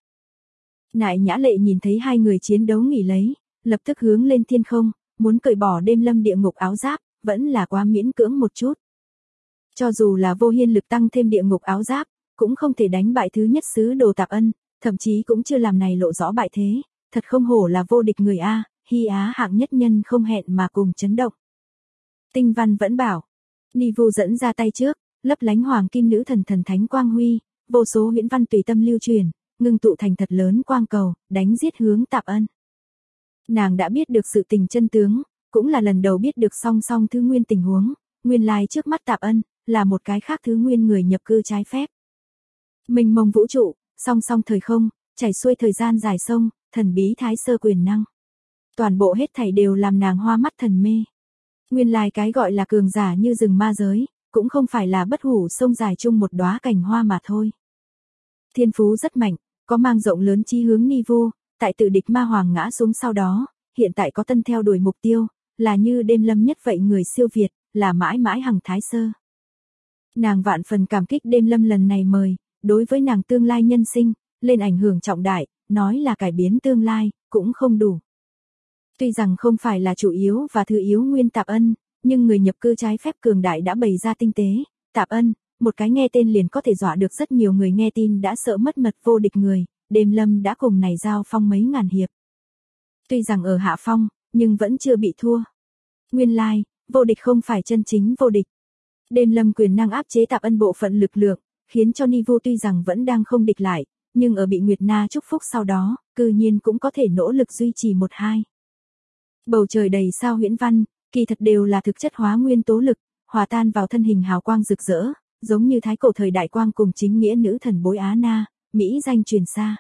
[SPEAKER 1] Nại Nhã Lệ nhìn thấy hai người chiến đấu nghỉ lấy, lập tức hướng lên thiên không, muốn cởi bỏ Đêm Lâm địa ngục áo giáp, vẫn là quá miễn cưỡng một chút. Cho dù là vô hiên lực tăng thêm địa ngục áo giáp, cũng không thể đánh bại thứ nhất sứ đồ Tạp Ân, thậm chí cũng chưa làm này lộ rõ bại thế, thật không hổ là vô địch người A, Hy Á hạng nhất nhân không hẹn mà cùng chấn động. Tinh Văn vẫn bảo, Ni Vu dẫn ra tay trước, lấp lánh hoàng kim nữ thần thần thánh quang huy, vô số huyễn văn tùy tâm lưu truyền, ngưng tụ thành thật lớn quang cầu, đánh giết hướng Tạp Ân. Nàng đã biết được sự tình chân tướng, cũng là lần đầu biết được song song thứ nguyên tình huống, nguyên lai trước mắt Tạp Ân, là một cái khác thứ nguyên người nhập cư trái phép. Mênh mông vũ trụ, song song thời không, chảy xuôi thời gian dài sông, thần bí thái sơ quyền năng. Toàn bộ hết thảy đều làm nàng hoa mắt thần mê. Nguyên lai cái gọi là cường giả như rừng ma giới, cũng không phải là bất hủ sông dài chung một đóa cành hoa mà thôi. Thiên phú rất mạnh, có mang rộng lớn chí hướng Ni Vu, tại tự địch ma hoàng ngã xuống sau đó, hiện tại có tân theo đuổi mục tiêu, là như Đêm Lâm nhất vậy người siêu việt, là mãi mãi hằng thái sơ. Nàng vạn phần cảm kích Đêm Lâm lần này mời, đối với nàng tương lai nhân sinh, lên ảnh hưởng trọng đại, nói là cải biến tương lai, cũng không đủ. Tuy rằng không phải là chủ yếu và thứ yếu nguyên Tạp Ân, nhưng người nhập cư trái phép cường đại đã bày ra tinh tế, Tạp Ân, một cái nghe tên liền có thể dọa được rất nhiều người nghe tin đã sợ mất mật vô địch người, Đêm Lâm đã cùng này giao phong mấy ngàn hiệp. Tuy rằng ở hạ phong, nhưng vẫn chưa bị thua. Nguyên lai, vô địch không phải chân chính vô địch. Đêm Lâm quyền năng áp chế Tạp Ân bộ phận lực lượng, khiến cho Ni Vu tuy rằng vẫn đang không địch lại, nhưng ở bị Nguyệt Na chúc phúc sau đó, cư nhiên cũng có thể nỗ lực duy trì 1-2. Bầu trời đầy sao huyễn văn, kỳ thật đều là thực chất hóa nguyên tố lực, hòa tan vào thân hình hào quang rực rỡ, giống như thái cổ thời đại quang cùng chính nghĩa nữ thần bối Á Na, Mỹ danh truyền xa.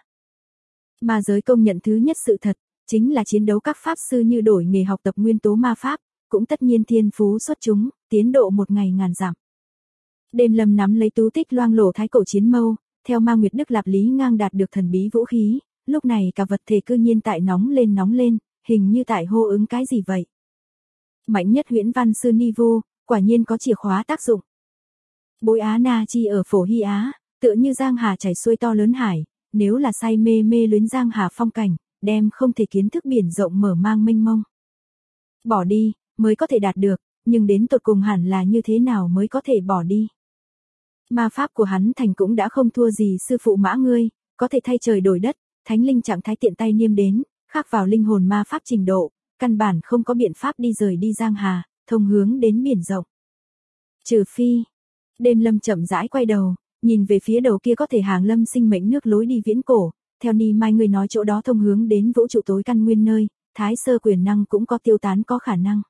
[SPEAKER 1] Ma giới công nhận thứ nhất sự thật, chính là chiến đấu các pháp sư như đổi nghề học tập nguyên tố ma pháp, cũng tất nhiên thiên phú xuất chúng, tiến độ một ngày ngàn dặm. Đêm Lâm nắm lấy tú tích loang lổ thái cổ chiến mâu, theo Ma Nguyệt Đức Lạp Lý ngang đạt được thần bí vũ khí, lúc này cả vật thể cư nhiên tại nóng lên, hình như tại hô ứng cái gì vậy. Mạnh nhất huyễn văn sư Ni Vu, quả nhiên có chìa khóa tác dụng. Bối Á Na chi ở phổ Hy Á, tựa như giang hà chảy xuôi to lớn hải, nếu là say mê luyến giang hà phong cảnh, đem không thể kiến thức biển rộng mở mang mênh mông. Bỏ đi, mới có thể đạt được, nhưng đến tột cùng hẳn là như thế nào mới có thể bỏ đi. Ma pháp của hắn thành cũng đã không thua gì sư phụ Mã ngươi, có thể thay trời đổi đất, thánh linh trạng thái tiện tay niêm đến, khác vào linh hồn ma pháp trình độ, căn bản không có biện pháp đi rời đi giang hà, thông hướng đến biển rộng. Trừ phi, Đêm Lâm chậm rãi quay đầu, nhìn về phía đầu kia có thể hàng lâm sinh mệnh nước lối đi viễn cổ, theo Ni Mai người nói chỗ đó thông hướng đến vũ trụ tối căn nguyên nơi, thái sơ quyền năng cũng có tiêu tán có khả năng.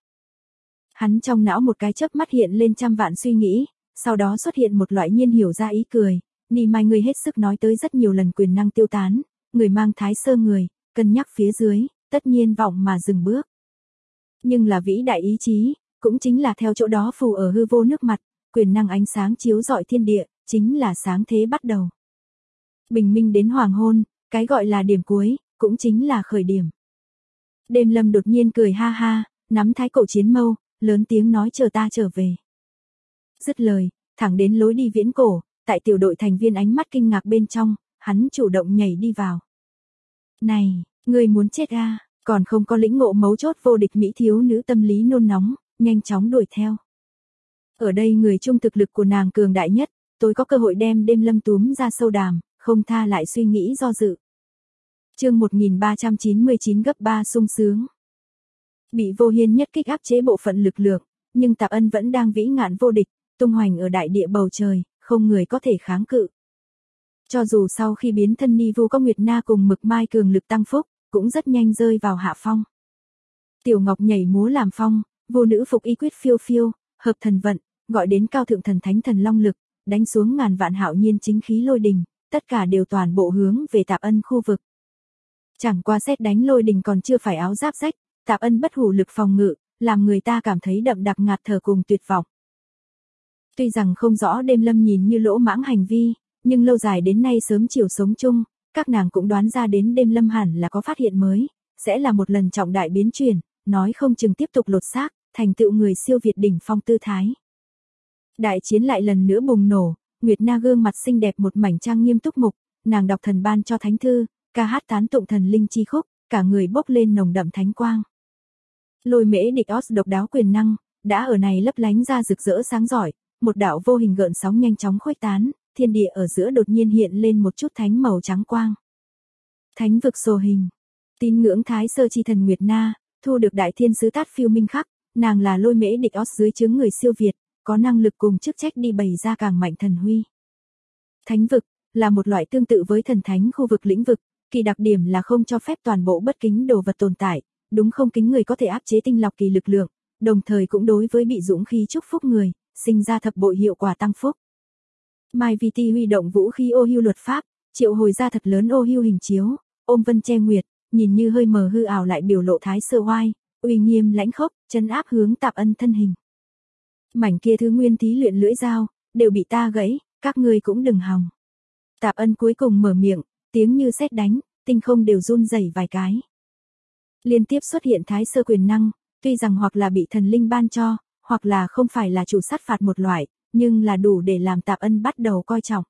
[SPEAKER 1] Hắn trong não một cái chớp mắt hiện lên trăm vạn suy nghĩ, sau đó xuất hiện một loại nhiên hiểu ra ý cười, Ni Mai người hết sức nói tới rất nhiều lần quyền năng tiêu tán, người mang thái sơ người, cân nhắc phía dưới, tất nhiên vọng mà dừng bước. Nhưng là vĩ đại ý chí, cũng chính là theo chỗ đó phù ở hư vô nước mặt, quyền năng ánh sáng chiếu rọi thiên địa, chính là sáng thế bắt đầu. Bình minh đến hoàng hôn, cái gọi là điểm cuối, cũng chính là khởi điểm. Đêm Lâm đột nhiên cười ha ha, nắm thái cổ chiến mâu, lớn tiếng nói chờ ta trở về. Dứt lời, thẳng đến lối đi viễn cổ, tại tiểu đội thành viên ánh mắt kinh ngạc bên trong, hắn chủ động nhảy đi vào. Này, người muốn chết à, còn không có lĩnh ngộ mấu chốt vô địch mỹ thiếu nữ tâm lý nôn nóng, nhanh chóng đuổi theo. Ở đây người chung thực lực của nàng cường đại nhất, tôi có cơ hội đem Đêm Lâm túm ra sâu đàm, không tha lại suy nghĩ do dự. Chương 1399 gấp 3 sung sướng. Bị Vô Hiên nhất kích áp chế bộ phận lực lượng, nhưng Tạp Ân vẫn đang vĩ ngạn vô địch, tung hoành ở đại địa bầu trời, không người có thể kháng cự. Cho dù sau khi biến thân Ni Vu có Nguyệt Na cùng Mực Mai cường lực tăng phúc, cũng rất nhanh rơi vào hạ phong. Tiểu Ngọc nhảy múa làm phong, vô nữ phục y quyết phiêu phiêu, hợp thần vận, gọi đến cao thượng thần thánh thần long lực, đánh xuống ngàn vạn hạo nhiên chính khí lôi đình, tất cả đều toàn bộ hướng về Tạp Ân khu vực. Chẳng qua sét đánh lôi đình còn chưa phải áo giáp rách, Tạp Ân bất hủ lực phòng ngự, làm người ta cảm thấy đậm đặc ngạt thở cùng tuyệt vọng. Tuy rằng không rõ đêm lâm nhìn như lỗ mãng hành vi, nhưng lâu dài đến nay sớm chiều sống chung, các nàng cũng đoán ra đến đêm lâm hẳn là có phát hiện mới, sẽ là một lần trọng đại biến chuyển, nói không chừng tiếp tục lột xác, thành tựu người siêu việt đỉnh phong tư thái. Đại chiến lại lần nữa bùng nổ, Nguyệt Na gương mặt xinh đẹp một mảnh trang nghiêm túc mục, nàng đọc thần ban cho thánh thư, ca hát tán tụng thần linh chi khúc, cả người bốc lên nồng đậm thánh quang. Lôi Mễ Địch Os độc đáo quyền năng, đã ở này lấp lánh ra rực rỡ sáng giỏi, một đạo vô hình gợn sóng nhanh chóng khuếch tán, thiên địa ở giữa đột nhiên hiện lên một chút thánh màu trắng quang. Thánh vực sồ hình. Tín ngưỡng Thái Sơ chi thần Nguyệt Na, thu được đại thiên sứ Tát Phiêu Minh khắc, nàng là Lôi Mễ Địch Os dưới chướng người siêu việt, có năng lực cùng chức trách đi bày ra càng mạnh thần huy. Thánh vực là một loại tương tự với thần thánh khu vực lĩnh vực, kỳ đặc điểm là không cho phép toàn bộ bất kính đồ vật tồn tại, đúng không kính người có thể áp chế tinh lọc kỳ lực lượng, đồng thời cũng đối với bị dũng khí chúc phúc người, sinh ra thập bội hiệu quả tăng phúc. Mai Vi Ti huy động vũ khí ô hưu luật pháp, triệu hồi ra thật lớn ô hưu hình chiếu, ôm vân che nguyệt, nhìn như hơi mờ hư ảo lại biểu lộ thái sơ oai, uy nghiêm lãnh khốc, trấn áp hướng Tạp Ân thân hình. Mảnh kia thứ nguyên thí luyện lưỡi dao, đều bị ta gãy, các ngươi cũng đừng hòng. Tạp Ân cuối cùng mở miệng, tiếng như sét đánh, tinh không đều run rẩy vài cái. Liên tiếp xuất hiện thái sơ quyền năng, tuy rằng hoặc là bị thần linh ban cho, hoặc là không phải là chủ sát phạt một loại, nhưng là đủ để làm Tạp Ân bắt đầu coi trọng.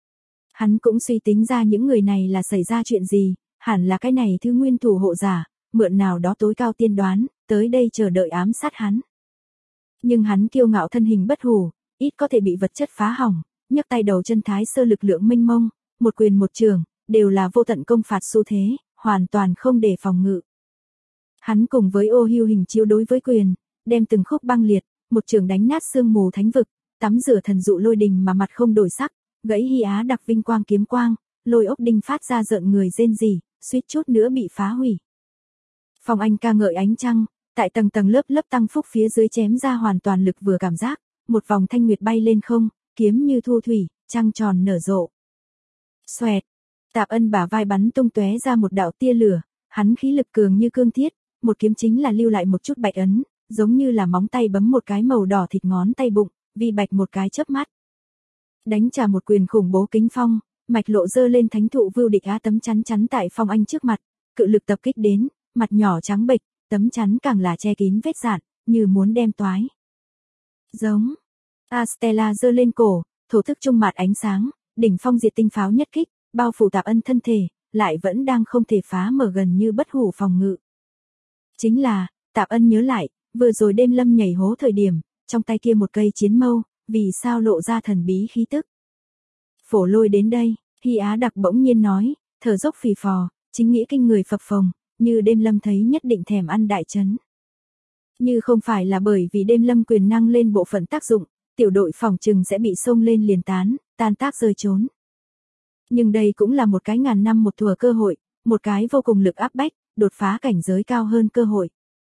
[SPEAKER 1] Hắn cũng suy tính ra những người này là xảy ra chuyện gì, hẳn là cái này thứ nguyên thủ hộ giả, mượn nào đó tối cao tiên đoán, tới đây chờ đợi ám sát hắn. Nhưng hắn kiêu ngạo thân hình bất hủ, ít có thể bị vật chất phá hỏng, nhấc tay đầu chân thái sơ lực lượng mênh mông, một quyền một trường, đều là vô tận công phạt xu thế, hoàn toàn không để phòng ngự. Hắn cùng với ô hưu hình chiếu đối với quyền, đem từng khúc băng liệt, một trường đánh nát xương mù thánh vực, tắm rửa thần dụ lôi đình mà mặt không đổi sắc, gãy Hy Á đặc vinh quang kiếm quang, lôi ốc đinh phát ra rợn người rên rỉ, suýt chút nữa bị phá hủy. Phong Anh ca ngợi ánh trăng, tại tầng tầng lớp lớp tăng phúc phía dưới chém ra hoàn toàn lực vừa cảm giác, một vòng thanh nguyệt bay lên không, kiếm như thu thủy, trăng tròn nở rộ. Xoẹt, Tạp Ân bả vai bắn tung tóe ra một đạo tia lửa, hắn khí lực cường như cương thiết, một kiếm chính là lưu lại một chút bạch ấn, giống như là móng tay bấm một cái màu đỏ thịt ngón tay bụng, vi bạch một cái chớp mắt. Đánh trả một quyền khủng bố kính phong, mạch lộ dơ lên thánh thụ vưu địch á tấm chắn chắn tại Phong Anh trước mặt, cự lực tập kích đến, mặt nhỏ trắng bệch, tấm chắn càng là che kín vết rạn, như muốn đem toái. Giống. Astella dơ lên cổ, thổ thức trung mạt ánh sáng, đỉnh phong diệt tinh pháo nhất kích, bao phủ Tạp Ân thân thể, lại vẫn đang không thể phá mở gần như bất hủ phòng ngự. Chính là, Tạp Ân nhớ lại, vừa rồi đêm lâm nhảy hố thời điểm, trong tay kia một cây chiến mâu, vì sao lộ ra thần bí khí tức. Phổ Lôi đến đây, Hy Á đặc bỗng nhiên nói, thở dốc phì phò, chính nghĩa kinh người phập phồng, như đêm lâm thấy nhất định thèm ăn đại trấn. Như không phải là bởi vì đêm lâm quyền năng lên bộ phận tác dụng, tiểu đội phòng trừng sẽ bị xông lên liền tan tác rơi trốn. Nhưng đây cũng là một cái ngàn năm một thủa cơ hội, một cái vô cùng lực áp bách, đột phá cảnh giới cao hơn cơ hội.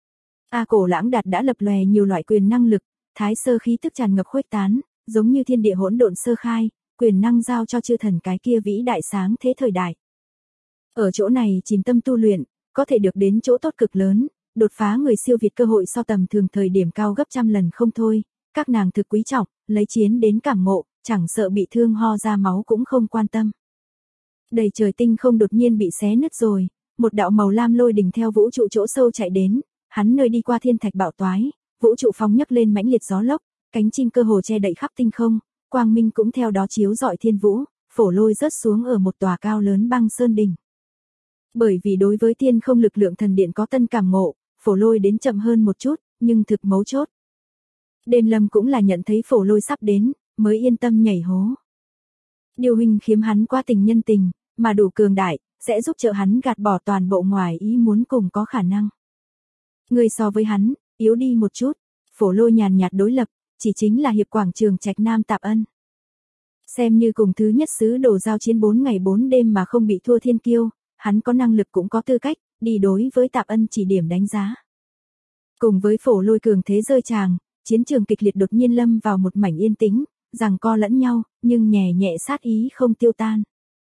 [SPEAKER 1] Cổ Lãng Đạt đã lập lòe nhiều loại quyền năng lực, thái sơ khí tức tràn ngập khuếch tán, giống như thiên địa hỗn độn sơ khai, quyền năng giao cho chư thần cái kia vĩ đại sáng thế thời đại. Ở chỗ này chìm tâm tu luyện, có thể được đến chỗ tốt cực lớn, đột phá người siêu việt cơ hội so tầm thường thời điểm cao gấp trăm lần không thôi, các nàng thực quý trọng, lấy chiến đến cảm ngộ, chẳng sợ bị thương ho ra máu cũng không quan tâm. Đầy trời tinh không đột nhiên bị xé nứt rồi, một đạo màu lam lôi đình theo vũ trụ chỗ sâu chạy đến, hắn nơi đi qua thiên thạch bạo toái, vũ trụ phóng nhấc lên mãnh liệt gió lốc, cánh chim cơ hồ che đậy khắp tinh không, quang minh cũng theo đó chiếu rọi thiên vũ, Phổ Lôi rớt xuống ở một tòa cao lớn băng sơn đỉnh. Bởi vì đối với thiên không lực lượng thần điện có tân cảm ngộ, Phổ Lôi đến chậm hơn một chút, nhưng thực mấu chốt. Đêm lâm cũng là nhận thấy Phổ Lôi sắp đến, mới yên tâm nhảy hố. Điều hình khiếm hắn qua tình nhân tình, mà đủ cường đại, sẽ giúp trợ hắn gạt bỏ toàn bộ ngoài ý muốn cùng có khả năng. Ngươi so với hắn, yếu đi một chút. Phổ Lôi nhàn nhạt đối lập, chỉ chính là hiệp quảng trường Trạch Nam Tạp Ân. Xem như cùng thứ nhất sứ đồ giao chiến 4 ngày 4 đêm mà không bị thua thiên kiêu, hắn có năng lực cũng có tư cách, đi đối với Tạp Ân chỉ điểm đánh giá. Cùng với Phổ Lôi cường thế rơi tràng, chiến trường kịch liệt đột nhiên lâm vào một mảnh yên tĩnh, giằng co lẫn nhau, nhưng nhẹ nhẹ sát ý không tiêu tan.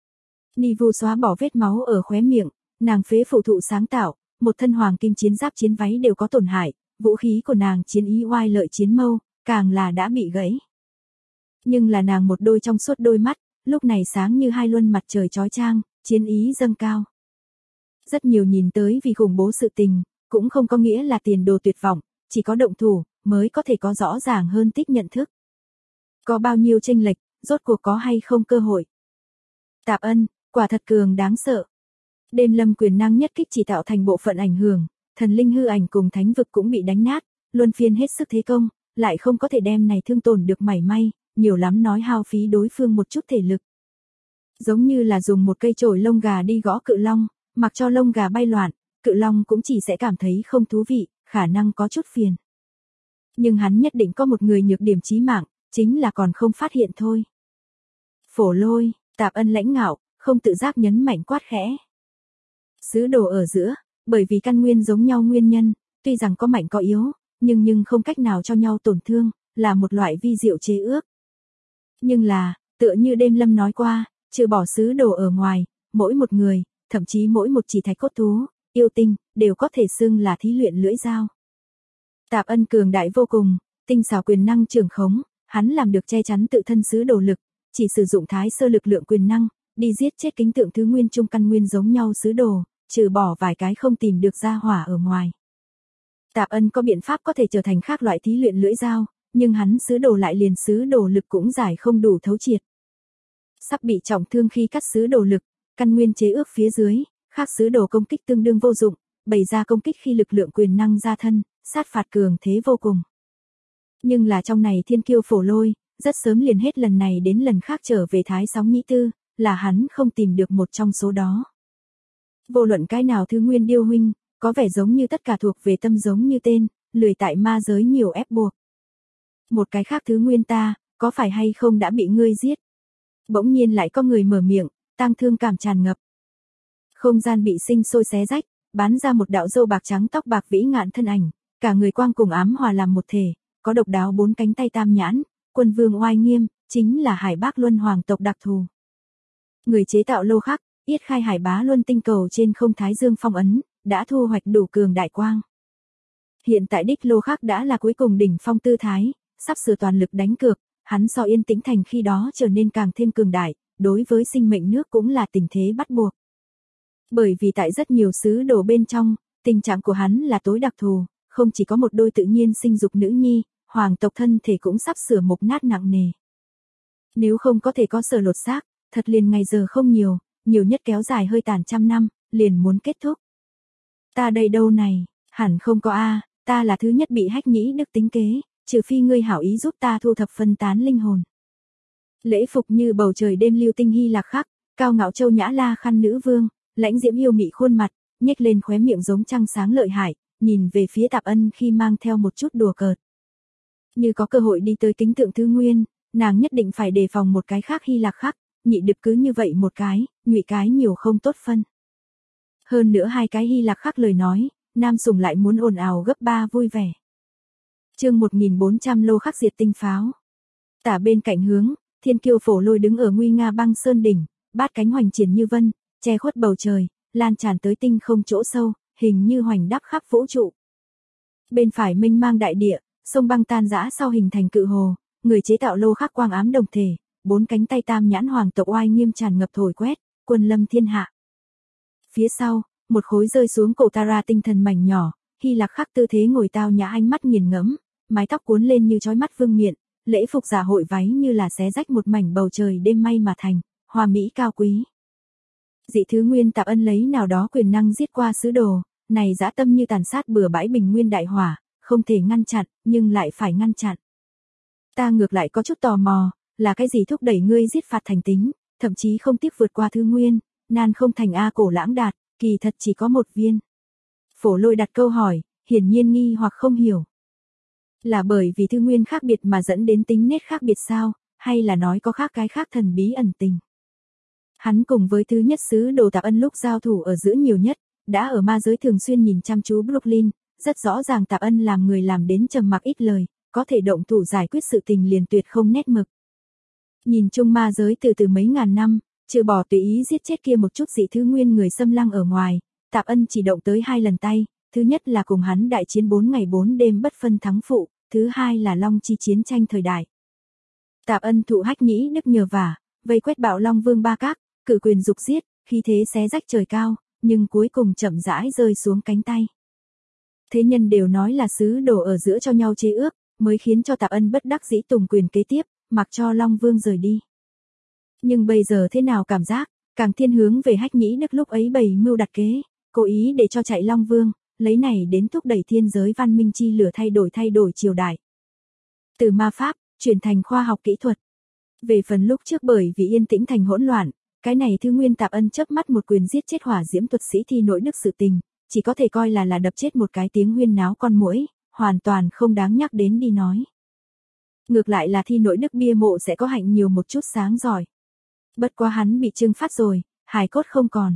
[SPEAKER 1] Ni Vu xóa bỏ vết máu ở khóe miệng, nàng phế phụ thụ sáng tạo, một thân hoàng kim chiến giáp chiến váy đều có tổn hại, vũ khí của nàng chiến ý oai lợi chiến mâu, càng là đã bị gãy. Nhưng là nàng một đôi trong suốt đôi mắt, lúc này sáng như hai luân mặt trời chói chang, chiến ý dâng cao. Rất nhiều nhìn tới vì khủng bố sự tình, cũng không có nghĩa là tiền đồ tuyệt vọng, chỉ có động thủ, mới có thể có rõ ràng hơn tích nhận thức. Có bao nhiêu chênh lệch, rốt cuộc có hay không cơ hội. Tạp Ân, quả thật cường đáng sợ. Đêm lâm quyền năng nhất kích chỉ tạo thành bộ phận ảnh hưởng, thần linh hư ảnh cùng thánh vực cũng bị đánh nát, luân phiên hết sức thế công, lại không có thể đem này thương tổn được mảy may, nhiều lắm nói hao phí đối phương một chút thể lực. Giống như là dùng một cây chổi lông gà đi gõ cự long, mặc cho lông gà bay loạn, cự long cũng chỉ sẽ cảm thấy không thú vị, khả năng có chút phiền. Nhưng hắn nhất định có một người nhược điểm chí mạng, chính là còn không phát hiện thôi. Phổ Lôi, Tạp Ân lãnh ngạo, không tự giác nhấn mạnh quát khẽ. Sứ đồ ở giữa, bởi vì căn nguyên giống nhau nguyên nhân, tuy rằng có mạnh có yếu, nhưng không cách nào cho nhau tổn thương, là một loại vi diệu chế ước. Nhưng là, tựa như đêm lâm nói qua, trừ bỏ sứ đồ ở ngoài, mỗi một người, thậm chí mỗi một chỉ thạch cốt thú, yêu tinh, đều có thể xưng là thí luyện lưỡi dao. Tạp Ân cường đại vô cùng, tinh xảo quyền năng trường khống, hắn làm được che chắn tự thân sứ đồ lực, chỉ sử dụng thái sơ lực lượng quyền năng, đi giết chết kính tượng thứ nguyên trung căn nguyên giống nhau sứ đồ, trừ bỏ vài cái không tìm được ra hỏa ở ngoài. Tạp Ân có biện pháp có thể trở thành khác loại thí luyện lưỡi dao, nhưng hắn sứ đồ lại liền sứ đồ lực cũng giải không đủ thấu triệt. Sắp bị trọng thương khi cắt sứ đồ lực, căn nguyên chế ước phía dưới, khác sứ đồ công kích tương đương vô dụng, bày ra công kích khi lực lượng quyền năng ra thân, sát phạt cường thế vô cùng. Nhưng là trong này thiên kiêu Phổ Lôi, rất sớm liền hết lần này đến lần khác trở về thái sóng nhĩ tư, là hắn không tìm được một trong số đó. Vô luận cái nào thứ nguyên điêu huynh, có vẻ giống như tất cả thuộc về tâm giống như tên, lười tại ma giới nhiều ép buộc. Một cái khác thứ nguyên ta, có phải hay không đã bị ngươi giết? Bỗng nhiên lại có người mở miệng, tang thương cảm tràn ngập. Không gian bị sinh sôi xé rách, bán ra một đạo râu bạc trắng tóc bạc vĩ ngạn thân ảnh, cả người quang cùng ám hòa làm một thể, có độc đáo 4 cánh tay tam nhãn, quân vương oai nghiêm, chính là Hải Bác Luân hoàng tộc đặc thù. Người chế tạo lô khắc, yết khai Hải Bá Luân tinh cầu trên không thái dương phong ấn, đã thu hoạch đủ cường đại quang. Hiện tại đích lô khắc đã là cuối cùng đỉnh phong tư thái, sắp sửa toàn lực đánh cược, hắn so Yên Tĩnh Thành khi đó trở nên càng thêm cường đại, đối với sinh mệnh nước cũng là tình thế bắt buộc. Bởi vì tại rất nhiều sứ đồ bên trong, tình trạng của hắn là tối đặc thù, không chỉ có một đôi tự nhiên sinh dục nữ nhi, hoàng tộc thân thể cũng sắp sửa mục nát nặng nề. Nếu không có thể có sở lột xác, thật liền ngày giờ không nhiều, nhiều nhất kéo dài hơi tàn trăm năm, liền muốn kết thúc. Ta đây đâu này, hẳn không có a, ta là thứ nhất bị hách nhĩ đức tính kế, trừ phi ngươi hảo ý giúp ta thu thập phân tán linh hồn. Lễ phục như bầu trời đêm lưu tinh Hy Lạc khắc, cao ngạo châu nhã la khăn nữ vương, lãnh diễm yêu mị khuôn mặt, nhếch lên khóe miệng giống trăng sáng lợi hại, nhìn về phía Tạp Ân khi mang theo một chút đùa cợt. Như có cơ hội đi tới kính tượng thứ nguyên, nàng nhất định phải đề phòng một cái khác Hy Lạc khắc, nhị đực cứ như vậy một cái, nhụy cái nhiều không tốt phân. Hơn nữa hai cái Hy Lạc khắc lời nói, nam sùng lại muốn ồn ào gấp 3 vui vẻ. Chương 1400 lô khắc diệt tinh pháo. Tả bên cạnh hướng, thiên kiêu Phổ Lôi đứng ở nguy nga băng sơn đỉnh, bát cánh hoành triển như vân, che khuất bầu trời, lan tràn tới tinh không chỗ sâu, hình như hoành đắp khắp vũ trụ. Bên phải mênh mang đại địa, sông băng tan rã sau hình thành cự hồ, người chế tạo lô khắc quang ám đồng thể, 4 cánh tay tam nhãn hoàng tộc oai nghiêm tràn ngập thổi quét, quân lâm thiên hạ. Phía sau, một khối rơi xuống cổ Tara tinh thần mảnh nhỏ, Hy Lạc khắc tư thế ngồi tao nhã ánh mắt nghiền ngẫm, mái tóc cuốn lên như chói mắt vương miện, lễ phục giả hội váy như là xé rách một mảnh bầu trời đêm may mà thành, hoa mỹ cao quý. Dị thứ nguyên Tạp Ân lấy nào đó quyền năng giết qua sứ đồ, này dã tâm như tàn sát bừa bãi bình nguyên đại hỏa, không thể ngăn chặn, nhưng lại phải ngăn chặn. Ta ngược lại có chút tò mò, là cái gì thúc đẩy ngươi giết phạt thành tính, thậm chí không tiếc vượt qua thứ nguyên, nan không thành A Cổ Lãng Đạt, kỳ thật chỉ có một viên. Phổ Lôi đặt câu hỏi, hiển nhiên nghi hoặc không hiểu. Là bởi vì thư nguyên khác biệt mà dẫn đến tính nết khác biệt sao, hay là nói có khác cái khác thần bí ẩn tình. Hắn cùng với thứ nhất sứ đồ Tạp Ân lúc giao thủ ở giữa nhiều nhất, đã ở ma giới thường xuyên nhìn chăm chú Brooklyn, rất rõ ràng Tạp Ân làm người làm đến trầm mặc ít lời, có thể động thủ giải quyết sự tình liền tuyệt không nét mực. Nhìn chung ma giới từ mấy ngàn năm, trừ bỏ tùy ý giết chết kia một chút dị thứ nguyên người xâm lăng ở ngoài, Tạp Ân chỉ động tới 2 lần tay, thứ nhất là cùng hắn đại chiến 4 ngày 4 đêm bất phân thắng phụ, thứ hai là Long Chi chiến tranh thời đại. Tạp Ân thụ Hách Nhĩ Đức nhờ vả, vây quét Bạo Long Vương Ba Các, cử quyền dục giết, khí thế xé rách trời cao, nhưng cuối cùng chậm rãi rơi xuống cánh tay. Thế nhân đều nói là sứ đồ ở giữa cho nhau chế ước, mới khiến cho Tạp Ân bất đắc dĩ tùng quyền kế tiếp, mặc cho Long Vương rời đi. Nhưng bây giờ thế nào cảm giác, càng thiên hướng về Hách Nhĩ Đức lúc ấy bày mưu đặt kế, cố ý để cho chạy Long Vương, lấy này đến thúc đẩy thiên giới văn minh chi lửa thay đổi triều đại. Từ ma pháp, chuyển thành khoa học kỹ thuật. Về phần lúc trước bởi vì yên tĩnh thành hỗn loạn, cái này Thư Nguyên Tạp Ân chớp mắt một quyền giết chết hỏa diễm thuật sĩ Thi Nỗi Đức sự tình, chỉ có thể coi là đập chết một cái tiếng huyên náo con muỗi, hoàn toàn không đáng nhắc đến đi nói. Ngược lại là Thi Nỗi Đức bia mộ sẽ có hạnh nhiều một chút sáng giỏi. Bất quá hắn bị trừng phát rồi, hài cốt không còn.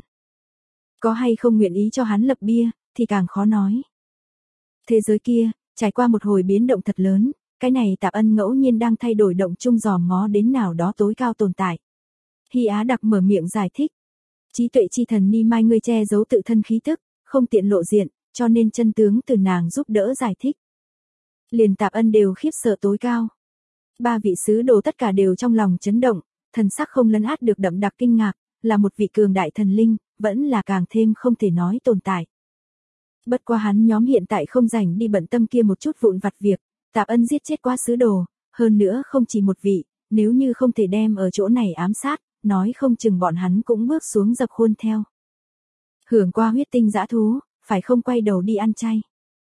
[SPEAKER 1] Có hay không nguyện ý cho hắn lập bia, thì càng khó nói. Thế giới kia, trải qua một hồi biến động thật lớn, cái này Tạp Ân ngẫu nhiên đang thay đổi động chung dòm ngó đến nào đó tối cao tồn tại. Hy Á Đặc mở miệng giải thích. Trí tuệ chi thần Ni Mai ngươi che giấu tự thân khí tức, không tiện lộ diện, cho nên chân tướng từ nàng giúp đỡ giải thích. Liền Tạp Ân đều khiếp sợ tối cao. 3 vị sứ đồ tất cả đều trong lòng chấn động, thần sắc không lấn át được đậm đặc kinh ngạc, là một vị cường đại thần linh, vẫn là càng thêm không thể nói tồn tại. Bất quá hắn nhóm hiện tại không rảnh đi bận tâm kia một chút vụn vặt việc, Tạp Ân giết chết qua sứ đồ, hơn nữa không chỉ một vị, nếu như không thể đem ở chỗ này ám sát, nói không chừng bọn hắn cũng bước xuống dập khuôn theo. Hưởng qua huyết tinh dã thú, phải không quay đầu đi ăn chay.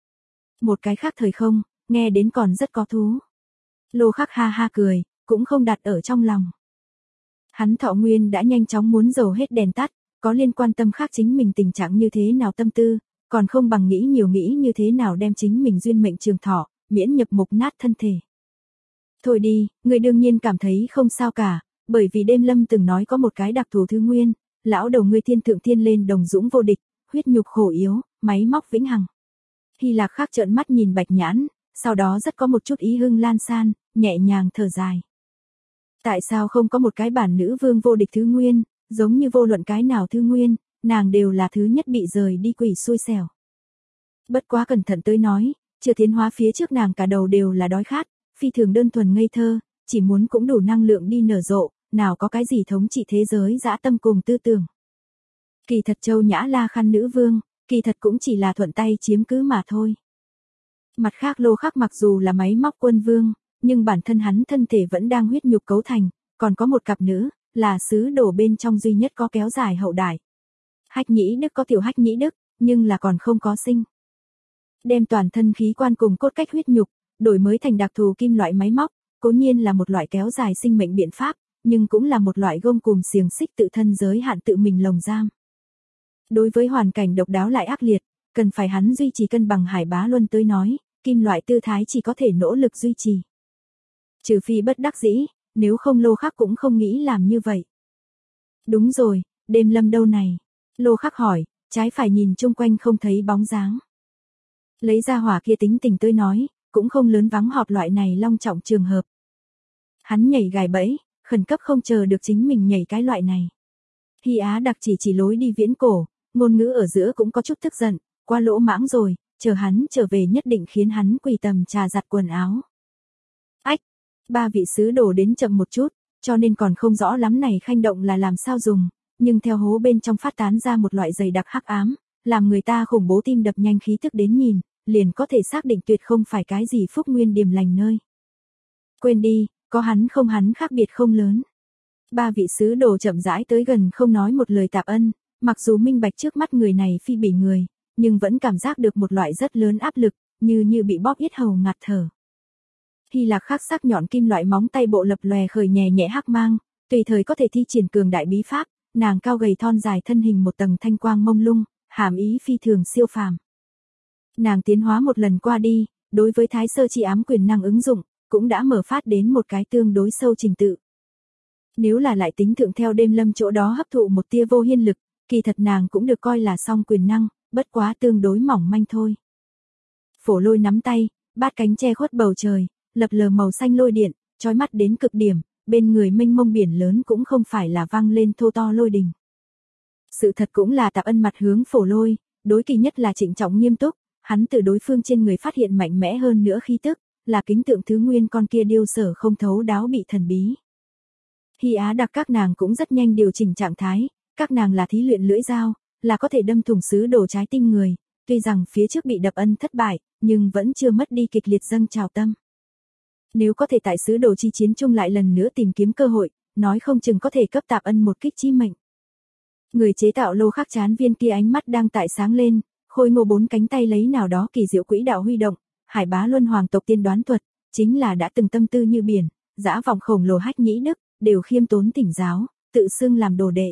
[SPEAKER 1] Một cái khác thời không, nghe đến còn rất có thú. Lô Khắc ha ha cười, cũng không đặt ở trong lòng. Hắn thọ nguyên đã nhanh chóng muốn dầu hết đèn tắt, có liên quan tâm khác chính mình tình trạng như thế nào tâm tư, còn không bằng nghĩ nhiều nghĩ như thế nào đem chính mình duyên mệnh trường thọ, miễn nhập mục nát thân thể. Thôi đi, người đương nhiên cảm thấy không sao cả, bởi vì đêm lâm từng nói có một cái đặc thù thứ nguyên, lão đầu ngươi thiên thượng thiên lên đồng dũng vô địch, huyết nhục khổ yếu, máy móc vĩnh hằng. Hy Lạc khác trợn mắt nhìn Bạch Nhãn, sau đó rất có một chút ý hưng lan san, nhẹ nhàng thở dài. Tại sao không có một cái bản nữ vương vô địch thứ nguyên, giống như vô luận cái nào thứ nguyên, nàng đều là thứ nhất bị rời đi quỷ xui xẻo. Bất quá cẩn thận tới nói, chưa tiến hóa phía trước nàng cả đầu đều là đói khát, phi thường đơn thuần ngây thơ, chỉ muốn cũng đủ năng lượng đi nở rộ, nào có cái gì thống trị thế giới dã tâm cùng tư tưởng. Kỳ thật Châu Nhã La Khăn nữ vương, kỳ thật cũng chỉ là thuận tay chiếm cứ mà thôi. Mặt khác Lô Khắc mặc dù là máy móc quân vương, nhưng bản thân hắn thân thể vẫn đang huyết nhục cấu thành, còn có một cặp nữ, là sứ đồ bên trong duy nhất có kéo dài hậu đại. Hách Nhĩ Đức có tiểu Hách Nhĩ Đức, nhưng là còn không có sinh. Đem toàn thân khí quan cùng cốt cách huyết nhục, đổi mới thành đặc thù kim loại máy móc, cố nhiên là một loại kéo dài sinh mệnh biện pháp, nhưng cũng là một loại gông cùm xiềng xích tự thân giới hạn tự mình lồng giam. Đối với hoàn cảnh độc đáo lại ác liệt, cần phải hắn duy trì cân bằng Hải Bá Luân tới nói, kim loại tư thái chỉ có thể nỗ lực duy trì. Trừ phi bất đắc dĩ, nếu không Lô Khắc cũng không nghĩ làm như vậy. Đúng rồi, đêm lâm đâu này? Lô Khắc hỏi, trái phải nhìn chung quanh không thấy bóng dáng. Lấy ra hỏa kia tính tình tới nói, cũng không lớn vắng họp loại này long trọng trường hợp. Hắn nhảy gài bẫy, khẩn cấp không chờ được chính mình nhảy cái loại này. Hy Á Đặc chỉ lối đi viễn cổ, ngôn ngữ ở giữa cũng có chút tức giận, qua lỗ mãng rồi, chờ hắn trở về nhất định khiến hắn quỳ tầm trà giặt quần áo. Ách, 3 vị sứ đồ đến chậm một chút, cho nên còn không rõ lắm này khanh động là làm sao dùng, nhưng theo hố bên trong phát tán ra một loại dày đặc hắc ám, làm người ta khủng bố tim đập nhanh khí tức đến nhìn, liền có thể xác định tuyệt không phải cái gì phúc nguyên điềm lành nơi. Quên đi, có hắn không hắn khác biệt không lớn. 3 vị sứ đồ chậm rãi tới gần không nói một lời Tạp Ân, mặc dù minh bạch trước mắt người này phi bỉ người, nhưng vẫn cảm giác được một loại rất lớn áp lực, như bị bóp yết hầu ngạt thở. Hy Lạc khắc sắc nhọn kim loại móng tay bộ lập lòe khởi nhẹ nhẹ hắc mang, tùy thời có thể thi triển cường đại bí pháp, nàng cao gầy thon dài thân hình một tầng thanh quang mông lung, hàm ý phi thường siêu phàm. Nàng tiến hóa một lần qua đi, đối với Thái Sơ Chi ám quyền năng ứng dụng, cũng đã mở phát đến một cái tương đối sâu trình tự. Nếu là lại tính thượng theo đêm lâm chỗ đó hấp thụ một tia vô hiên lực, kỳ thật nàng cũng được coi là song quyền năng, bất quá tương đối mỏng manh thôi. Phổ Lôi nắm tay, bát cánh che khuất bầu trời, lập lờ màu xanh lôi điện, chói mắt đến cực điểm, bên người mênh mông biển lớn cũng không phải là vang lên thô to lôi đình. Sự thật cũng là Tạp Ân mặt hướng Phổ Lôi, đối kỳ nhất là trịnh trọng nghiêm túc, hắn từ đối phương trên người phát hiện mạnh mẽ hơn nữa khí tức, là kính tượng thứ nguyên con kia điêu sở không thấu đáo bị thần bí. Hy Á đặc các nàng cũng rất nhanh điều chỉnh trạng thái, các nàng là thí luyện lưỡi dao, là có thể đâm thủng sứ đồ trái tim người, tuy rằng phía trước bị Đập Ân thất bại, nhưng vẫn chưa mất đi kịch liệt dâng trào tâm. Nếu có thể tại sứ đồ chi chiến chung lại lần nữa tìm kiếm cơ hội, nói không chừng có thể cấp Tạp Ân một kích chí mệnh. Người chế tạo lô khắc chán viên kia ánh mắt đang tại sáng lên, khôi ngô bốn cánh tay lấy nào đó kỳ diệu quỹ đạo huy động, Hải Bá Luân hoàng tộc tiên đoán thuật, chính là đã từng tâm tư như biển, dã vọng khổng lồ Hách Nhĩ Đức, đều khiêm tốn thỉnh giáo, tự xưng làm đồ đệ.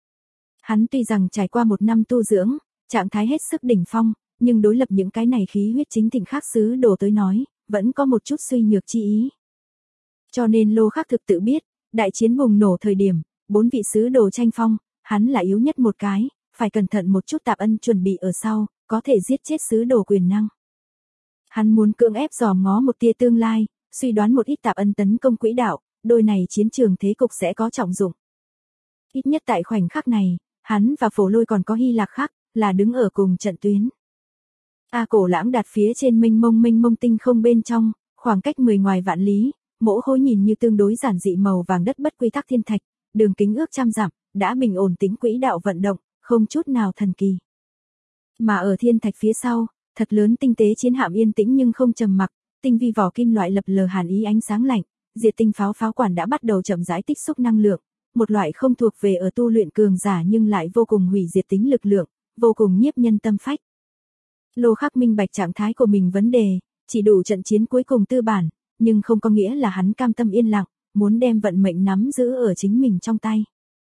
[SPEAKER 1] Hắn tuy rằng trải qua một năm tu dưỡng, trạng thái hết sức đỉnh phong, nhưng đối lập những cái này khí huyết chính thịnh khác sứ đồ tới nói, vẫn có một chút suy nhược chi ý. Cho nên lô khắc thực tự biết, đại chiến bùng nổ thời điểm, 4 vị sứ đồ tranh phong, hắn là yếu nhất một cái, phải cẩn thận một chút. Tạp Ân chuẩn bị ở sau, có thể giết chết sứ đồ quyền năng. Hắn muốn cưỡng ép dòm ngó một tia tương lai, suy đoán một ít Tạp Ân tấn công quỹ đạo, đôi này chiến trường thế cục sẽ có trọng dụng. Ít nhất tại khoảnh khắc này, hắn và Phổ Lôi còn có Hy Lạc khác, là đứng ở cùng trận tuyến. Cổ Lãng đặt phía trên mênh mông tinh không bên trong, khoảng cách 10 ngoài vạn lý, mỗi khối nhìn như tương đối giản dị màu vàng đất bất quy tắc thiên thạch, đường kính ước trăm dặm, đã bình ổn tính quỹ đạo vận động, không chút nào thần kỳ. Mà ở thiên thạch phía sau, thật lớn tinh tế chiến hạm yên tĩnh nhưng không trầm mặc, tinh vi vỏ kim loại lập lờ hàn ý ánh sáng lạnh, diệt tinh pháo quản đã bắt đầu chậm rãi tích xúc năng lượng, một loại không thuộc về ở tu luyện cường giả nhưng lại vô cùng hủy diệt tính lực lượng, vô cùng nhiếp nhân tâm phách. Lô Khắc minh bạch trạng thái của mình vấn đề, chỉ đủ trận chiến cuối cùng tư bản, nhưng không có nghĩa là hắn cam tâm yên lặng, muốn đem vận mệnh nắm giữ ở chính mình trong tay.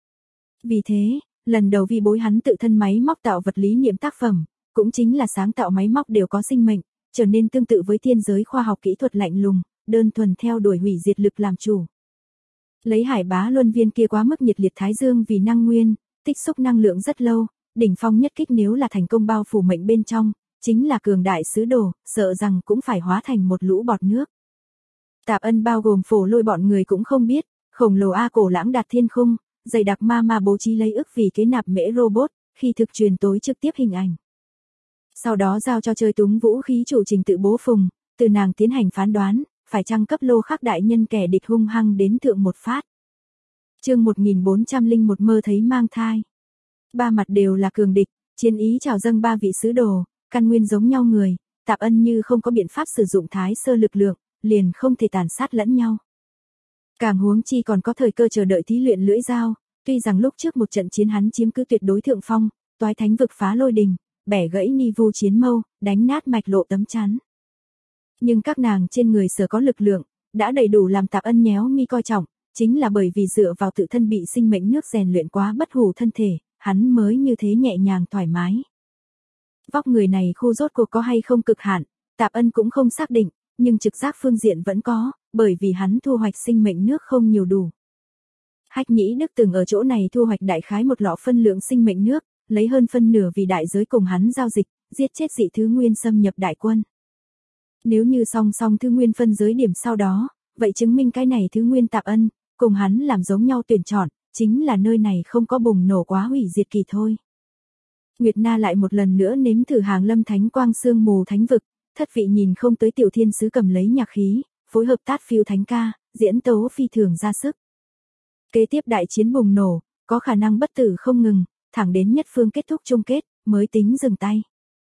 [SPEAKER 1] Vì thế, lần đầu vi bối hắn tự thân máy móc tạo vật lý niệm tác phẩm, cũng chính là sáng tạo máy móc đều có sinh mệnh, trở nên tương tự với thiên giới khoa học kỹ thuật lạnh lùng, đơn thuần theo đuổi hủy diệt lực làm chủ. Lấy Hải Bá Luân viên kia quá mức nhiệt liệt thái dương vì năng nguyên, tích xúc năng lượng rất lâu, đỉnh phong nhất kích nếu là thành công bao phủ mệnh bên trong, chính là cường đại sứ đồ, sợ rằng cũng phải hóa thành một lũ bọt nước. Tạp Ân bao gồm Phổ Lôi bọn người cũng không biết, khổng lồ Cổ Lãng đạt thiên khung, dày đặc ma bố trí lấy ức vì kế nạp mễ robot, khi thực truyền tối trực tiếp hình ảnh. Sau đó giao cho chơi túng vũ khí chủ trình tự bố phùng, từ nàng tiến hành phán đoán, phải chăng cấp Lô Khắc đại nhân kẻ địch hung hăng đến thượng một phát. Chương 1401 mơ thấy mang thai. Ba mặt đều là cường địch, chiến ý chào dâng ba vị sứ đồ, căn nguyên giống nhau người, Tạp Ân như không có biện pháp sử dụng thái sơ lực lượng, liền không thể tàn sát lẫn nhau. Càng huống chi còn có thời cơ chờ đợi thí luyện lưỡi dao, tuy rằng lúc trước một trận chiến hắn chiếm cứ tuyệt đối thượng phong, toái thánh vực phá lôi đình, bẻ gãy ni vu chiến mâu, đánh nát mạch lộ tấm chắn. Nhưng các nàng trên người sở có lực lượng, đã đầy đủ làm Tạp Ân nhéo mi coi trọng, chính là bởi vì dựa vào tự thân bị sinh mệnh nước rèn luyện quá bất hủ thân thể, hắn mới như thế nhẹ nhàng thoải mái. Vóc người này khu rốt cuộc có hay không cực hạn, Tạp Ân cũng không xác định, nhưng trực giác phương diện vẫn có, bởi vì hắn thu hoạch sinh mệnh nước không nhiều đủ. Hách Nhĩ Đức từng ở chỗ này thu hoạch đại khái một lọ phân lượng sinh mệnh nước, lấy hơn phân nửa vì đại giới cùng hắn giao dịch, giết chết dị thứ nguyên xâm nhập đại quân. Nếu như song song thứ nguyên phân giới điểm sau đó, vậy chứng minh cái này thứ nguyên Tạp Ân, cùng hắn làm giống nhau tuyển chọn, chính là nơi này không có bùng nổ quá hủy diệt kỳ thôi. Nguyệt Na lại một lần nữa nếm thử hàng lâm thánh quang sương mù thánh vực, thất vị nhìn không tới tiểu thiên sứ cầm lấy nhạc khí, phối hợp tát phiêu thánh ca, diễn tấu phi thường ra sức. Kế tiếp đại chiến bùng nổ, có khả năng bất tử không ngừng, thẳng đến nhất phương kết thúc chung kết, mới tính dừng tay.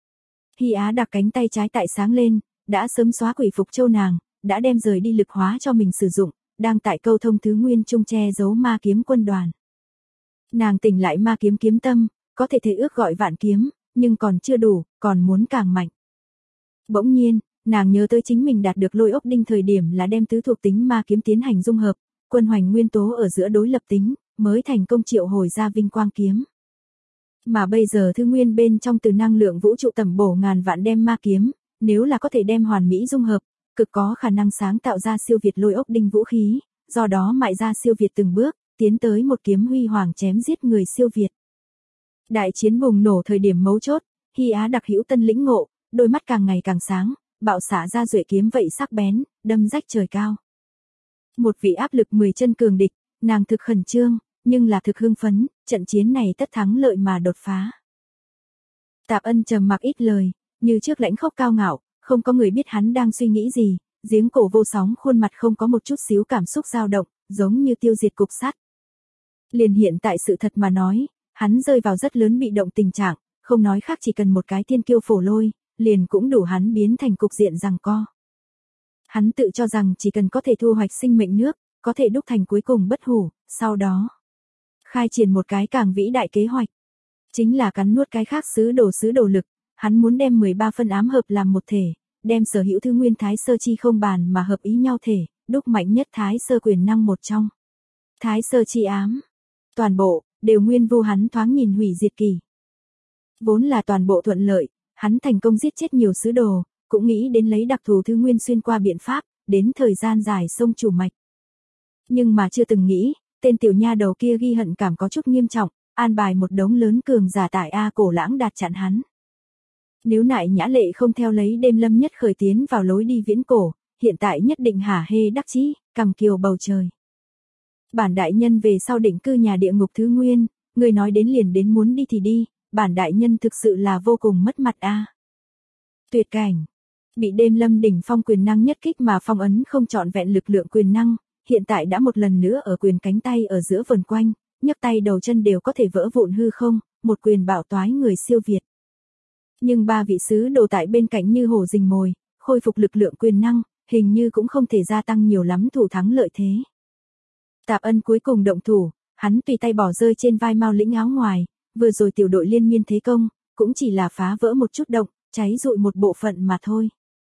[SPEAKER 1] Hy Á đặc cánh tay trái tại sáng lên, đã sớm xóa quỷ phục châu nàng, đã đem rời đi lực hóa cho mình sử dụng, đang tại câu thông thứ nguyên trung che giấu ma kiếm quân đoàn. Nàng tỉnh lại ma kiếm kiếm tâm, có thể thể ước gọi vạn kiếm, nhưng còn chưa đủ, còn muốn càng mạnh. Bỗng nhiên, nàng nhớ tới chính mình đạt được Lôi ốc đinh thời điểm là đem tứ thuộc tính ma kiếm tiến hành dung hợp, quân hoành nguyên tố ở giữa đối lập tính, mới thành công triệu hồi ra vinh quang kiếm. Mà bây giờ Thứ Nguyên bên trong từ năng lượng vũ trụ tầm bổ ngàn vạn đem ma kiếm, nếu là có thể đem hoàn mỹ dung hợp, cực có khả năng sáng tạo ra siêu việt lôi ốc đinh vũ khí, do đó mại ra siêu việt từng bước, tiến tới một kiếm huy hoàng chém giết người siêu việt. Đại chiến bùng nổ thời điểm mấu chốt, Hy Á đặc hữu tân lĩnh ngộ, đôi mắt càng ngày càng sáng, bạo xả ra duệ kiếm vậy sắc bén, đâm rách trời cao. Một vị áp lực 10 chân cường địch, nàng thực khẩn trương, nhưng là thực hưng phấn, trận chiến này tất thắng lợi mà đột phá. Tạp Ân trầm mặc ít lời, như trước lãnh khốc cao ngạo, không có người biết hắn đang suy nghĩ gì, giếng cổ vô sóng khuôn mặt không có một chút xíu cảm xúc dao động, giống như tiêu diệt cục sắt. Liền hiện tại sự thật mà nói, hắn rơi vào rất lớn bị động tình trạng, không nói khác chỉ cần một cái thiên kiêu phổ lôi, liền cũng đủ hắn biến thành cục diện giằng co. Hắn tự cho rằng chỉ cần có thể thu hoạch sinh mệnh nước, có thể đúc thành cuối cùng bất hủ, sau đó khai triển một cái càng vĩ đại kế hoạch. Chính là cắn nuốt cái khác sứ đồ lực, hắn muốn đem 13 phân ám hợp làm một thể, đem sở hữu Thứ Nguyên Thái Sơ Chi không bàn mà hợp ý nhau thể, đúc mạnh nhất Thái Sơ quyền năng một trong. Thái Sơ Chi ám, toàn bộ đều nguyên vô hắn thoáng nhìn hủy diệt kỳ. Vốn là toàn bộ thuận lợi, hắn thành công giết chết nhiều sứ đồ, cũng nghĩ đến lấy đặc thù Thứ Nguyên xuyên qua biện pháp, đến thời gian dài sông chủ mạch. Nhưng mà chưa từng nghĩ, tên tiểu nha đầu kia ghi hận cảm có chút nghiêm trọng, an bài một đống lớn cường giả tại A Cổ Lãng đạt chặn hắn. Nếu Nại Nhã Lệ không theo lấy đêm lâm nhất khởi tiến vào lối đi viễn cổ, hiện tại nhất định hả hê đắc chí, cầm kiều bầu trời. Bản đại nhân về sau định cư nhà địa ngục Thứ Nguyên, người nói đến liền đến muốn đi thì đi, bản đại nhân thực sự là vô cùng mất mặt a. Tuyệt cảnh. Bị đêm lâm đỉnh phong quyền năng nhất kích mà phong ấn không trọn vẹn lực lượng quyền năng, hiện tại đã một lần nữa ở quyền cánh tay ở giữa vần quanh, nhấc tay đầu chân đều có thể vỡ vụn hư không, một quyền bạo toái người siêu việt. Nhưng ba vị sứ đồ tại bên cạnh như hổ rình mồi, khôi phục lực lượng quyền năng, hình như cũng không thể gia tăng nhiều lắm thủ thắng lợi thế. Tạp Ân cuối cùng động thủ, hắn tùy tay bỏ rơi trên vai Mao Lĩnh áo ngoài, vừa rồi tiểu đội liên miên thế công, cũng chỉ là phá vỡ một chút động, cháy rụi một bộ phận mà thôi.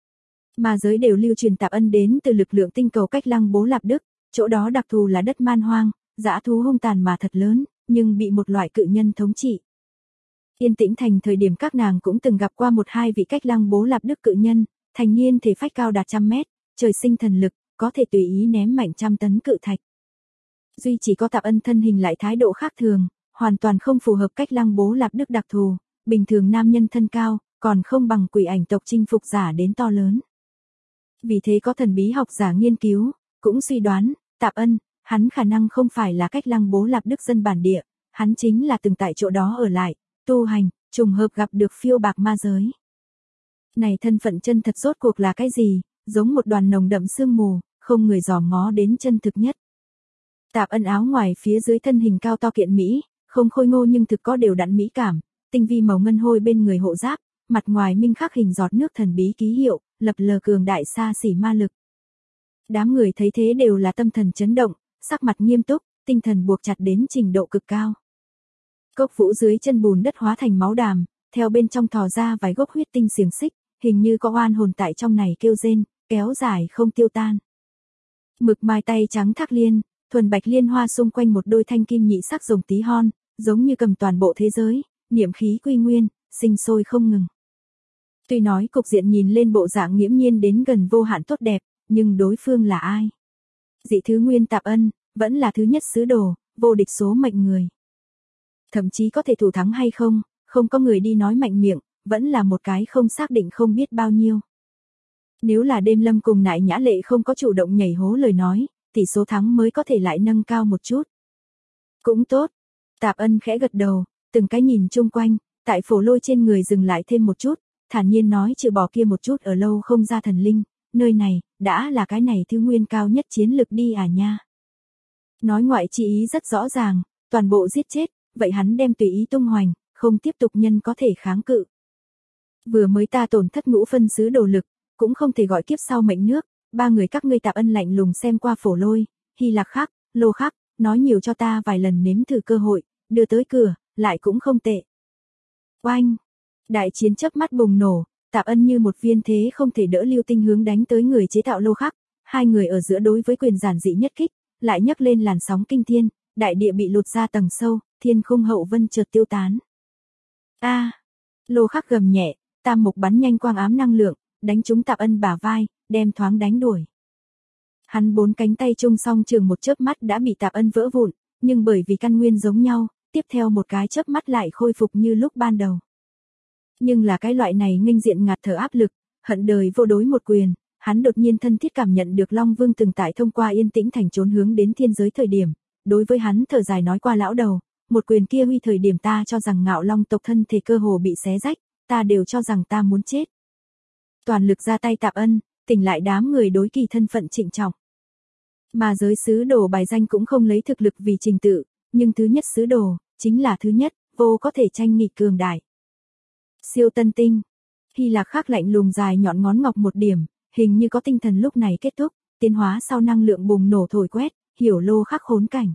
[SPEAKER 1] Mà giới đều lưu truyền Tạp Ân đến từ lực lượng tinh cầu cách Lăng Bố Lạp Đức, chỗ đó đặc thù là đất man hoang, dã thú hung tàn mà thật lớn, nhưng bị một loại cự nhân thống trị. Yên Tĩnh Thành thời điểm các nàng cũng từng gặp qua một hai vị cách Lăng Bố Lạp Đức cự nhân, thành niên thể phách cao đạt 100 mét, trời sinh thần lực, có thể tùy ý ném mạnh 100 tấn cự thạch. Duy chỉ có Tạp Ân thân hình lại thái độ khác thường, hoàn toàn không phù hợp cách Lăng Bố Lạp Đức đặc thù, bình thường nam nhân thân cao, còn không bằng quỷ ảnh tộc chinh phục giả đến to lớn. Vì thế có thần bí học giả nghiên cứu, cũng suy đoán, Tạp Ân, hắn khả năng không phải là cách Lăng Bố Lạp Đức dân bản địa, hắn chính là từng tại chỗ đó ở lại, tu hành, trùng hợp gặp được phiêu bạc ma giới. Này thân phận chân thật rốt cuộc là cái gì, giống một đoàn nồng đậm sương mù, không người dòm ngó đến chân thực nhất. Tạp Ân áo ngoài phía dưới thân hình cao to kiện mỹ, không khôi ngô nhưng thực có đều đặn mỹ cảm, tinh vi màu ngân hôi bên người hộ giáp, mặt ngoài minh khắc hình giọt nước thần bí ký hiệu, lập lờ cường đại xa xỉ ma lực. Đám người thấy thế đều là tâm thần chấn động, sắc mặt nghiêm túc, tinh thần buộc chặt đến trình độ cực cao. Cốc vũ dưới chân bùn đất hóa thành máu đàm, theo bên trong thò ra vài gốc huyết tinh xiềng xích, hình như có oan hồn tại trong này kêu rên, kéo dài không tiêu tan. Mực mai tay trắng thác liên, thuần bạch liên hoa xung quanh một đôi thanh kim nhị sắc rồng tí hon, giống như cầm toàn bộ thế giới, niệm khí quy nguyên, sinh sôi không ngừng. Tuy nói cục diện nhìn lên bộ dạng nghiễm nhiên đến gần vô hạn tốt đẹp, nhưng đối phương là ai? Dị Thứ Nguyên Tạp Ân, vẫn là thứ nhất sứ đồ, vô địch số mệnh người. Thậm chí có thể thủ thắng hay không, không có người đi nói mạnh miệng, vẫn là một cái không xác định không biết bao nhiêu. Nếu là đêm lâm cùng Nại Nhã Lệ không có chủ động nhảy hố lời nói, tỷ số thắng mới có thể lại nâng cao một chút. Cũng tốt. Tạp Ân khẽ gật đầu, từng cái nhìn chung quanh, tại phổ lôi trên người dừng lại thêm một chút, thản nhiên nói trừ bỏ kia một chút ở lâu không ra thần linh, nơi này, đã là cái này Thứ Nguyên cao nhất chiến lực đi à nha. Nói ngoại chi ý rất rõ ràng, toàn bộ giết chết, vậy hắn đem tùy ý tung hoành, không tiếp tục nhân có thể kháng cự. Vừa mới ta tổn thất ngũ phân sứ đồ lực, cũng không thể gọi kiếp sau mệnh nước, ba người các ngươi Tạp Ân lạnh lùng xem qua phổ lôi, Hy Lạc khác, Lô khác, nói nhiều cho ta vài lần nếm thử cơ hội, đưa tới cửa, lại cũng không tệ. Oanh! Đại chiến chớp mắt bùng nổ, Tạp Ân như một viên thế không thể đỡ lưu tinh hướng đánh tới người chế tạo Lô khác, hai người ở giữa đối với quyền giản dị nhất kích, lại nhấc lên làn sóng kinh thiên, đại địa bị lột ra tầng sâu, thiên khung hậu vân chợt tiêu tán. A! Lô Khắc gầm nhẹ, tam mục bắn nhanh quang ám năng lượng, đánh trúng Tạp Ân bả vai, đem thoáng đánh đuổi. Hắn 4 cánh tay chung song trường một chớp mắt đã bị Tạp Ân vỡ vụn, nhưng bởi vì căn nguyên giống nhau, tiếp theo một cái chớp mắt lại khôi phục như lúc ban đầu. Nhưng là cái loại này nghênh diện ngạt thở áp lực, hận đời vô đối một quyền, hắn đột nhiên thân thiết cảm nhận được Long Vương từng tại thông qua Yên Tĩnh Thành trốn hướng đến thiên giới thời điểm, đối với hắn thở dài nói qua lão đầu, một quyền kia huy thời điểm ta cho rằng Ngạo Long tộc thân thể cơ hồ bị xé rách, ta đều cho rằng ta muốn chết. Toàn lực ra tay Tạp Ân, tỉnh lại đám người đối kỳ thân phận trịnh trọng. Mà giới sứ đồ bài danh cũng không lấy thực lực vì trình tự, nhưng thứ nhất sứ đồ, chính là thứ nhất, vô có thể tranh nghịch cường đại. Siêu tân tinh. Hy Lạc Khắc lạnh lùng dài nhọn ngón ngọc một điểm, hình như có tinh thần lúc này kết thúc, tiến hóa sau năng lượng bùng nổ thổi quét, hiểu Lô Khắc khốn cảnh.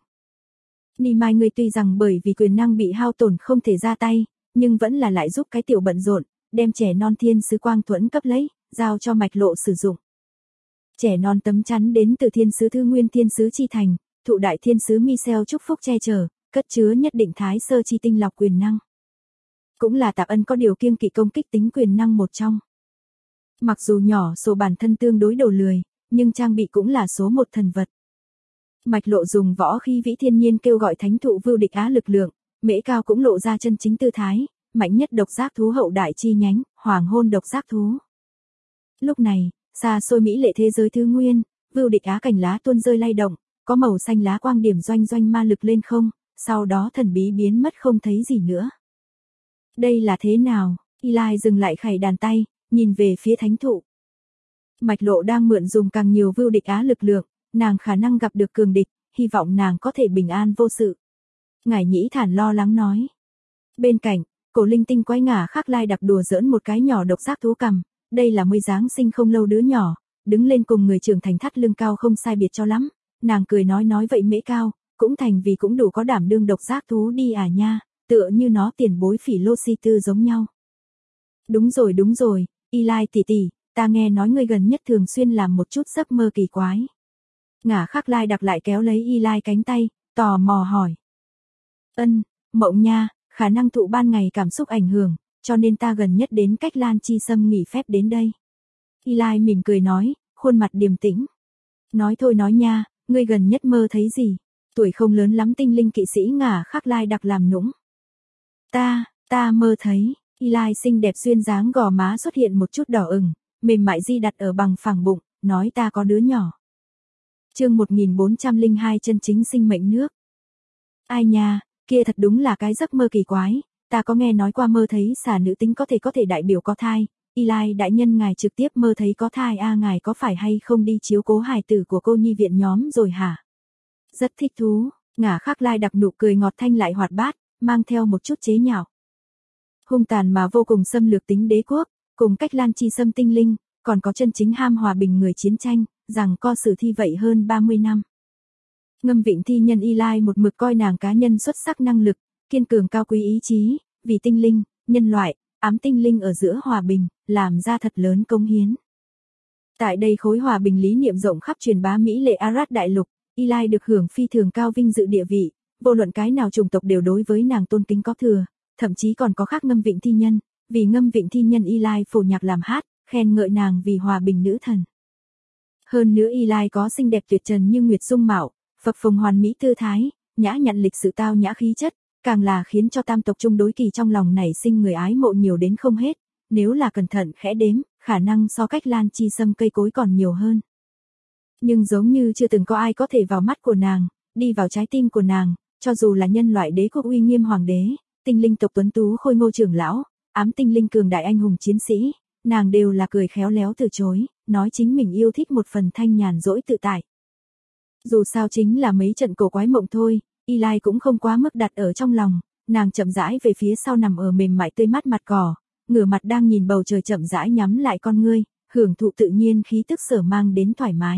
[SPEAKER 1] Ni Mai ngươi tuy rằng bởi vì quyền năng bị hao tổn không thể ra tay, nhưng vẫn là lại giúp cái tiểu bận rộn, đem trẻ non thiên sứ quang thuẫn cấp lấy, giao cho Mạch Lộ sử dụng. Trẻ non tấm chắn đến từ thiên sứ Thư Nguyên thiên sứ chi thành, thụ đại thiên sứ Michel chúc phúc che chở, cất chứa nhất định thái sơ chi tinh lọc quyền năng. Cũng là Tạp Ân có điều kiêng kỵ công kích tính quyền năng một trong. Mặc dù nhỏ số bản thân tương đối đồ lười, nhưng trang bị cũng là số một thần vật. Mạch Lộ dùng võ khí vĩ thiên nhiên kêu gọi thánh thụ vưu địch á lực lượng, Mễ Cao cũng lộ ra chân chính tư thái, mạnh nhất độc giác thú hậu đại chi nhánh, hoàng hôn độc giác thú. Lúc này, xa xôi mỹ lệ thế giới Thứ Nguyên, vưu địch á cành lá tuôn rơi lay động, có màu xanh lá quang điểm doanh doanh ma lực lên không, sau đó thần bí biến mất không thấy gì nữa. Đây là thế nào? Eli dừng lại khải đàn tay, nhìn về phía thánh thụ. Mạch Lộ đang mượn dùng càng nhiều vưu địch á lực lượng, nàng khả năng gặp được cường địch, hy vọng nàng có thể bình an vô sự. Ngải Nhĩ Thản lo lắng nói. Bên cạnh, cổ linh tinh quái Ngả Khắc Lai đặc đùa giỡn một cái nhỏ độc giác thú cằm, đây là mới Giáng sinh không lâu đứa nhỏ, đứng lên cùng người trưởng thành thắt lưng cao không sai biệt cho lắm, nàng cười nói vậy Mễ Cao, cũng thành vì cũng đủ có đảm đương độc giác thú đi à nha, tựa như nó tiền bối Phỉ Lô Si Tư giống nhau. Đúng rồi, Eli tỷ tỷ, ta nghe nói ngươi gần nhất thường xuyên làm một chút giấc mơ kỳ quái. Ngả Khắc Lai đặc lại kéo lấy Eli cánh tay, tò mò hỏi. Mộng nha, khả năng thụ ban ngày cảm xúc ảnh hưởng, cho nên ta gần nhất đến cách Lan Chi Sâm nghỉ phép đến đây. Eli mỉm cười nói, khuôn mặt điềm tĩnh. Nói thôi nói nha, ngươi gần nhất mơ thấy gì? Tuổi không lớn lắm tinh linh kỵ sĩ Ngả Khắc Lai đặc làm nũng. Ta mơ thấy, Eli xinh đẹp duyên dáng gò má xuất hiện một chút đỏ ửng, mềm mại di đặt ở bằng phẳng bụng, nói ta có đứa nhỏ. Chương 1402 chân chính sinh mệnh nước. Ai nha, kia thật đúng là cái giấc mơ kỳ quái, ta có nghe nói qua mơ thấy xà nữ tính có thể đại biểu có thai, Eli đại nhân ngài trực tiếp mơ thấy có thai ngài có phải hay không đi chiếu cố hài tử của cô nhi viện nhóm rồi hả? Rất thích thú, Ngả Khắc Lai đặc nụ cười ngọt thanh lại hoạt bát, mang theo một chút chế nhạo. Hung tàn mà vô cùng xâm lược tính đế quốc, cùng cách Lan Chi Sâm tinh linh, còn có chân chính ham hòa bình người chiến tranh, rằng co sử thi vậy hơn 30 năm. Ngâm Vịnh thi nhân Eli một mực coi nàng cá nhân xuất sắc năng lực, kiên cường cao quý ý chí, vì tinh linh, nhân loại, ám tinh linh ở giữa hòa bình, làm ra thật lớn công hiến. Tại đây khối hòa bình lý niệm rộng khắp truyền bá Mỹ lệ Arad đại lục, Eli được hưởng phi thường cao vinh dự địa vị, vô luận cái nào chủng tộc đều đối với nàng tôn kính có thừa, thậm chí còn có khác Ngâm Vịnh thi nhân, vì Ngâm Vịnh thi nhân Eli phổ nhạc làm hát, khen ngợi nàng vì hòa bình nữ thần. Hơn nữa Eli có xinh đẹp tuyệt trần như nguyệt dung mạo, phập phồng hoàn mỹ tư thái, nhã nhặn lịch sự tao nhã khí chất, càng là khiến cho tam tộc chung đối kỳ trong lòng nảy sinh người ái mộ nhiều đến không hết, nếu là cẩn thận khẽ đếm, khả năng so cách Lan Chi Sâm cây cối còn nhiều hơn. Nhưng giống như chưa từng có ai có thể vào mắt của nàng, đi vào trái tim của nàng, cho dù là nhân loại đế quốc uy nghiêm hoàng đế, tinh linh tộc tuấn tú khôi ngô trưởng lão, ám tinh linh cường đại anh hùng chiến sĩ, nàng đều là cười khéo léo từ chối, nói chính mình yêu thích một phần thanh nhàn dỗi tự tại. Dù sao chính là mấy trận cổ quái mộng thôi, Eli cũng không quá mức đặt ở trong lòng, nàng chậm rãi về phía sau nằm ở mềm mại tươi mát mặt cỏ, ngửa mặt đang nhìn bầu trời chậm rãi nhắm lại con ngươi, hưởng thụ tự nhiên khí tức sở mang đến thoải mái.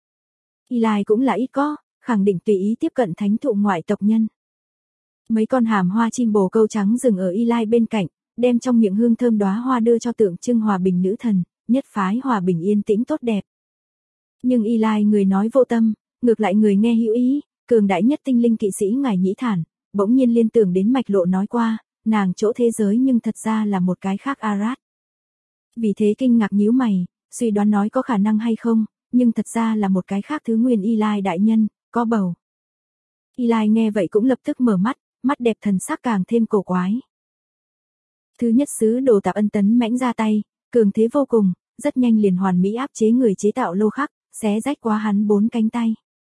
[SPEAKER 1] Eli cũng là ít có, khẳng định tùy ý tiếp cận thánh thụ ngoại tộc nhân. Mấy con hàm hoa chim bồ câu trắng dừng ở Eli bên cạnh, đem trong miệng hương thơm đóa hoa đưa cho tượng trưng hòa bình nữ thần, nhất phái hòa bình yên tĩnh tốt đẹp. Nhưng Eli người nói vô tâm, ngược lại người nghe hữu ý, cường đại nhất tinh linh kỵ sĩ ngài Nhĩ Thản, bỗng nhiên liên tưởng đến mạch lộ nói qua, nàng chỗ thế giới nhưng thật ra là một cái khác Arad. Vì thế kinh ngạc nhíu mày, suy đoán nói có khả năng hay không, nhưng thật ra là một cái khác thứ nguyên Eli đại nhân, có bầu. Eli nghe vậy cũng lập tức mở mắt, mắt đẹp thần sắc càng thêm cổ quái. Thứ nhất sứ đồ Tạp Ân tấn mãnh ra tay, cường thế vô cùng, rất nhanh liền hoàn mỹ áp chế người chế tạo lô khắc, xé rách qua hắn 4 cánh tay.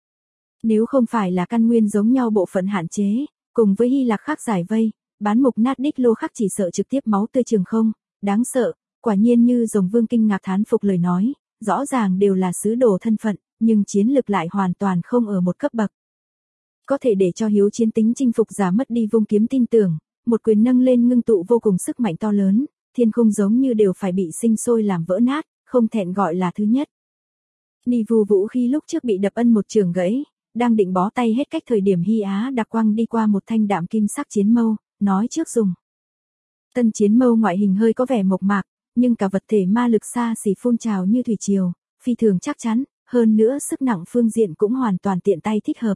[SPEAKER 1] Nếu không phải là căn nguyên giống nhau bộ phận hạn chế, cùng với Hy Lạc khắc giải vây, bán mục nát đích lô khắc chỉ sợ trực tiếp máu tươi trường không, đáng sợ, quả nhiên như Rồng Vương kinh ngạc thán phục lời nói, rõ ràng đều là sứ đồ thân phận, nhưng chiến lực lại hoàn toàn không ở một cấp bậc. Có thể để cho hiếu chiến tính chinh phục giả mất đi vung kiếm tin tưởng, một quyền nâng lên ngưng tụ vô cùng sức mạnh to lớn, thiên khung giống như đều phải bị sinh sôi làm vỡ nát, không thẹn gọi là thứ nhất. Ni Vu Vũ khi lúc trước bị đập ân một trường gãy, đang định bó tay hết cách thời điểm Hy Á đặc quăng đi qua một thanh đạm kim sắc chiến mâu, nói trước dùng. Tân chiến mâu ngoại hình hơi có vẻ mộc mạc, nhưng cả vật thể ma lực xa xỉ phun trào như thủy triều, phi thường chắc chắn, hơn nữa sức nặng phương diện cũng hoàn toàn tiện tay thích hợp.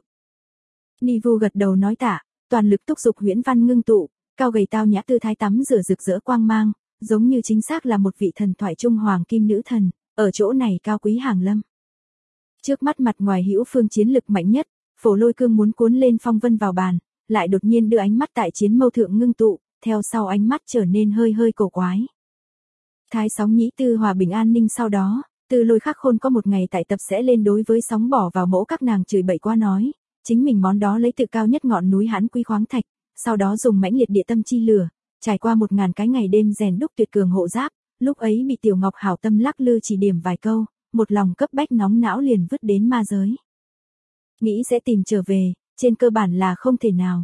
[SPEAKER 1] Ni Vu gật đầu nói tạ, toàn lực thúc giục huyễn văn ngưng tụ, cao gầy tao nhã tư thái tắm rửa rực rỡ quang mang, giống như chính xác là một vị thần thoại trung hoàng kim nữ thần, ở chỗ này cao quý hàng lâm. Trước mắt mặt ngoài hữu phương chiến lực mạnh nhất, Phổ Lôi Cương muốn cuốn lên phong vân vào bàn, lại đột nhiên đưa ánh mắt tại chiến mâu thượng ngưng tụ, theo sau ánh mắt trở nên hơi hơi cổ quái. Thái Sóng Nhĩ Tư hòa bình an ninh sau đó, Tư Lôi Khắc Khôn có một ngày tại tập sẽ lên đối với sóng bỏ vào mẫu các nàng chửi bậy qua nói, chính mình món đó lấy từ cao nhất ngọn núi hãn quý khoáng thạch, sau đó dùng mãnh liệt địa tâm chi lửa, trải qua 1000 cái ngày đêm rèn đúc tuyệt cường hộ giáp, lúc ấy bị Tiểu Ngọc hảo tâm lắc lư chỉ điểm vài câu, một lòng cấp bách nóng não liền vứt đến ma giới. Nghĩ sẽ tìm trở về, trên cơ bản là không thể nào.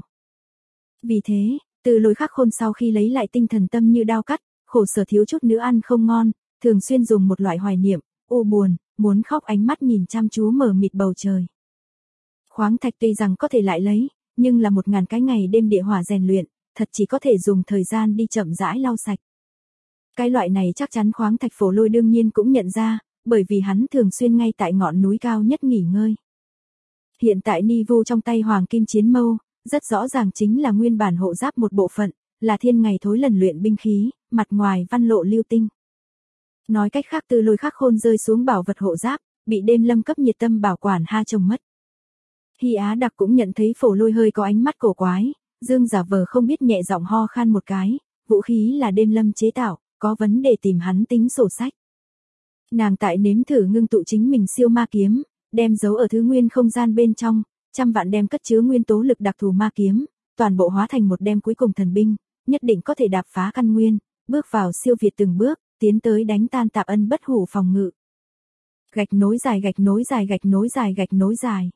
[SPEAKER 1] Vì thế, Từ Lôi Khắc Khôn sau khi lấy lại tinh thần tâm như đao cắt, khổ sở thiếu chút nữa ăn không ngon, thường xuyên dùng một loại hoài niệm, u buồn, muốn khóc ánh mắt nhìn chăm chú mờ mịt bầu trời. Khoáng thạch tuy rằng có thể lại lấy, nhưng là 1000 cái ngày đêm địa hỏa rèn luyện, thật chỉ có thể dùng thời gian đi chậm rãi lau sạch. Cái loại này chắc chắn khoáng thạch Phổ Lôi đương nhiên cũng nhận ra, bởi vì hắn thường xuyên ngay tại ngọn núi cao nhất nghỉ ngơi. Hiện tại Ni Vu trong tay hoàng kim chiến mâu, rất rõ ràng chính là nguyên bản hộ giáp một bộ phận, là thiên ngày thối lần luyện binh khí, mặt ngoài văn lộ lưu tinh. Nói cách khác Từ Lôi Khắc Khôn rơi xuống bảo vật hộ giáp, bị đêm lâm cấp nhiệt tâm bảo quản ha trông mất. Hy Á đặc cũng nhận thấy Phổ Lôi hơi có ánh mắt cổ quái, dương giả vờ không biết nhẹ giọng ho khan một cái, vũ khí là đêm lâm chế tạo, có vấn đề tìm hắn tính sổ sách. Nàng tại nếm thử ngưng tụ chính mình siêu ma kiếm, đem giấu ở thứ nguyên không gian bên trong, trăm vạn đem cất chứa nguyên tố lực đặc thù ma kiếm, toàn bộ hóa thành một đem cuối cùng thần binh, nhất định có thể đạp phá căn nguyên, bước vào siêu việt từng bước, tiến tới đánh tan Tạp Ân bất hủ phòng ngự. Gạch nối dài gạch nối dài gạch nối dài gạch nối dài.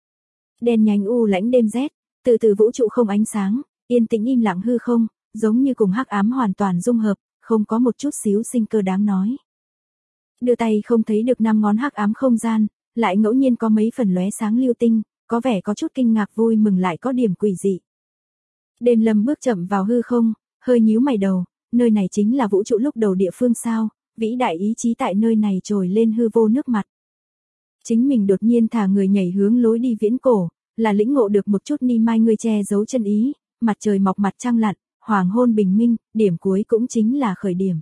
[SPEAKER 1] Đen nhánh u lãnh đêm rét, từ từ vũ trụ không ánh sáng, yên tĩnh im lặng hư không, giống như cùng hắc ám hoàn toàn dung hợp, không có một chút xíu sinh cơ đáng nói. Đưa tay không thấy được 5 ngón hắc ám không gian, lại ngẫu nhiên có mấy phần lóe sáng lưu tinh, có vẻ có chút kinh ngạc vui mừng lại có điểm quỷ dị. Đêm lâm bước chậm vào hư không, hơi nhíu mày đầu, nơi này chính là vũ trụ lúc đầu địa phương sao, vĩ đại ý chí tại nơi này trồi lên hư vô nước mặt. Chính mình đột nhiên thả người nhảy hướng lối đi viễn cổ, là lĩnh ngộ được một chút ni mai người che giấu chân ý, mặt trời mọc mặt trăng lặn, hoàng hôn bình minh, điểm cuối cũng chính là khởi điểm.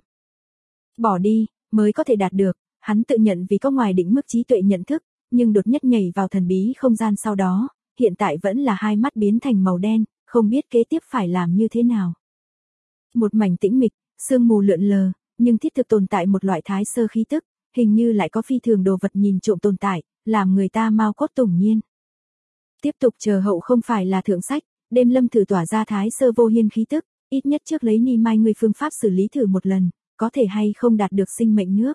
[SPEAKER 1] Bỏ đi, mới có thể đạt được, hắn tự nhận vì có ngoài định mức trí tuệ nhận thức, nhưng đột nhất nhảy vào thần bí không gian sau đó, hiện tại vẫn là hai mắt biến thành màu đen, không biết kế tiếp phải làm như thế nào. Một mảnh tĩnh mịch, sương mù lượn lờ, nhưng thiết thực tồn tại một loại thái sơ khí tức, hình như lại có phi thường đồ vật nhìn trộm tồn tại, làm người ta mau cốt tủng nhiên. Tiếp tục chờ hậu không phải là thượng sách, đêm lâm thử tỏa ra thái sơ vô hiên khí tức, ít nhất trước lấy ni mai người phương pháp xử lý thử một lần, có thể hay không đạt được sinh mệnh nước.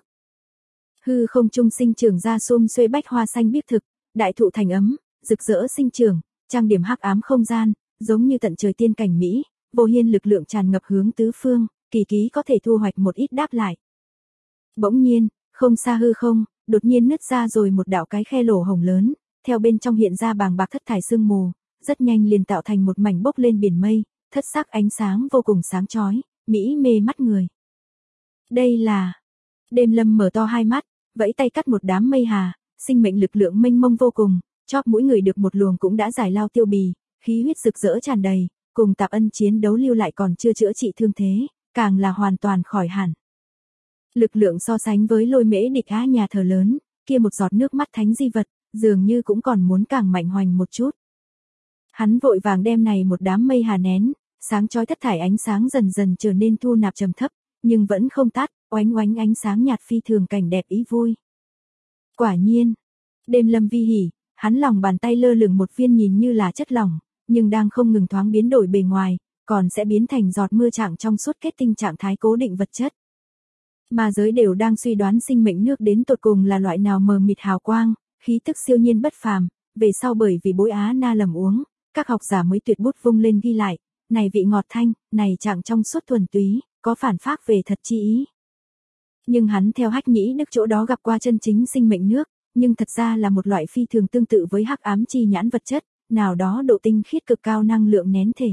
[SPEAKER 1] Hư không trung sinh trưởng ra xum xuê bách hoa xanh biếc thực, đại thụ thành ấm, rực rỡ sinh trưởng, trang điểm hắc ám không gian, giống như tận trời tiên cảnh Mỹ, vô hiên lực lượng tràn ngập hướng tứ phương, kỳ ký có thể thu hoạch một ít đáp lại. Bỗng nhiên, không xa hư không, đột nhiên nứt ra rồi một đạo cái khe lỗ hổng lớn, theo bên trong hiện ra bàng bạc thất thải sương mù, rất nhanh liền tạo thành một mảnh bốc lên biển mây, thất sắc ánh sáng vô cùng sáng chói, mỹ mê mắt người. Đây là... Đêm lâm mở to hai mắt, vẫy tay cắt một đám mây hà, sinh mệnh lực lượng mênh mông vô cùng, chóp mũi người được một luồng cũng đã giải lao tiêu bì, khí huyết rực rỡ tràn đầy, cùng Tạp Ân chiến đấu lưu lại còn chưa chữa trị thương thế, càng là hoàn toàn khỏi hẳn. Lực lượng so sánh với Lôi Mễ Địch Á nhà thờ lớn, kia một giọt nước mắt thánh di vật, dường như cũng còn muốn càng mạnh hoành một chút. Hắn vội vàng đem này một đám mây hà nén, sáng chói thất thải ánh sáng dần dần trở nên thu nạp trầm thấp, nhưng vẫn không tắt, oánh oánh ánh sáng nhạt phi thường cảnh đẹp ý vui. Quả nhiên, đêm lâm vi hỉ, hắn lòng bàn tay lơ lửng một viên nhìn như là chất lỏng, nhưng đang không ngừng thoáng biến đổi bề ngoài, còn sẽ biến thành giọt mưa trạng trong suốt kết tinh trạng thái cố định vật chất. Ma giới đều đang suy đoán sinh mệnh nước đến tột cùng là loại nào mờ mịt hào quang, khí tức siêu nhiên bất phàm, về sau bởi vì Bối Á Na lầm uống, các học giả mới tuyệt bút vung lên ghi lại, này vị ngọt thanh, này trạng trong suốt thuần túy, có phản phác về thật chi ý. Nhưng hắn theo Hách Nhĩ Đức chỗ đó gặp qua chân chính sinh mệnh nước, nhưng thật ra là một loại phi thường tương tự với hắc ám chi nhãn vật chất, nào đó độ tinh khiết cực cao năng lượng nén thể.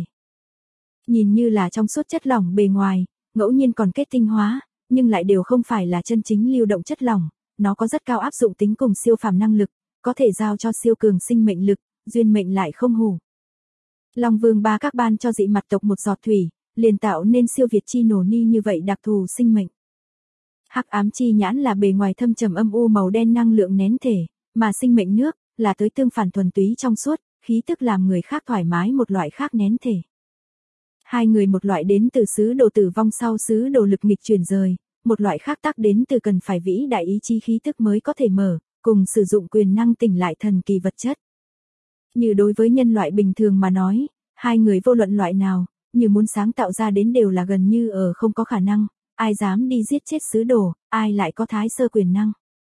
[SPEAKER 1] Nhìn như là trong suốt chất lỏng bề ngoài, ngẫu nhiên còn kết tinh hóa, nhưng lại đều không phải là chân chính lưu động chất lỏng, nó có rất cao áp dụng tính cùng siêu phàm năng lực, có thể giao cho siêu cường sinh mệnh lực, duyên mệnh lại không hủ. Long Vương Ba các ban cho dị mặt tộc một giọt thủy, liền tạo nên siêu việt chi nổ ni như vậy đặc thù sinh mệnh. Hắc ám chi nhãn là bề ngoài thâm trầm âm u màu đen năng lượng nén thể, mà sinh mệnh nước là tới tương phản thuần túy trong suốt, khí tức làm người khác thoải mái một loại khác nén thể. Hai người một loại đến từ xứ đồ tử vong sau xứ đồ lực nghịch chuyển rời, một loại khác tác đến từ cần phải vĩ đại ý chí khí tức mới có thể mở, cùng sử dụng quyền năng tỉnh lại thần kỳ vật chất. Như đối với nhân loại bình thường mà nói, hai người vô luận loại nào, như muốn sáng tạo ra đến đều là gần như ở không có khả năng, ai dám đi giết chết sứ đồ, ai lại có thái sơ quyền năng.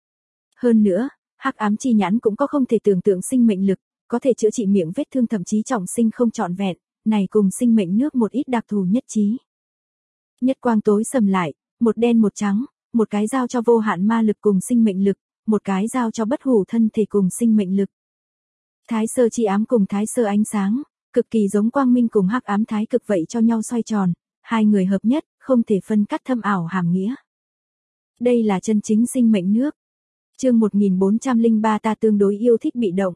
[SPEAKER 1] Hơn nữa, hắc ám chi nhãn cũng có không thể tưởng tượng sinh mệnh lực, có thể chữa trị miệng vết thương thậm chí trọng sinh không trọn vẹn, này cùng sinh mệnh nước một ít đặc thù nhất trí. Nhất quang tối sầm lại, một đen một trắng, một cái giao cho vô hạn ma lực cùng sinh mệnh lực, một cái giao cho bất hủ thân thể cùng sinh mệnh lực. Thái sơ chi ám cùng thái sơ ánh sáng, cực kỳ giống quang minh cùng hắc ám thái cực vậy cho nhau xoay tròn, hai người hợp nhất, không thể phân cắt thâm ảo hàm nghĩa. Đây là chân chính sinh mệnh nước. Chương 1403 ta tương đối yêu thích bị động.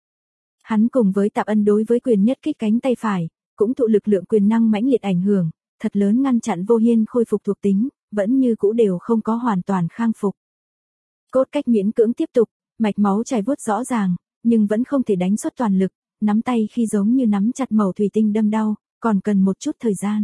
[SPEAKER 1] Hắn cùng với Tạp Ân đối với quyền nhất kích cánh tay phải, cũng thụ lực lượng quyền năng mãnh liệt ảnh hưởng, thật lớn ngăn chặn Vô Hiên khôi phục thuộc tính, vẫn như cũ đều không có hoàn toàn khang phục. Cốt cách miễn cưỡng tiếp tục, mạch máu chảy vuốt rõ ràng, nhưng vẫn không thể đánh xuất toàn lực, nắm tay khi giống như nắm chặt mẩu thủy tinh đâm đau, còn cần một chút thời gian.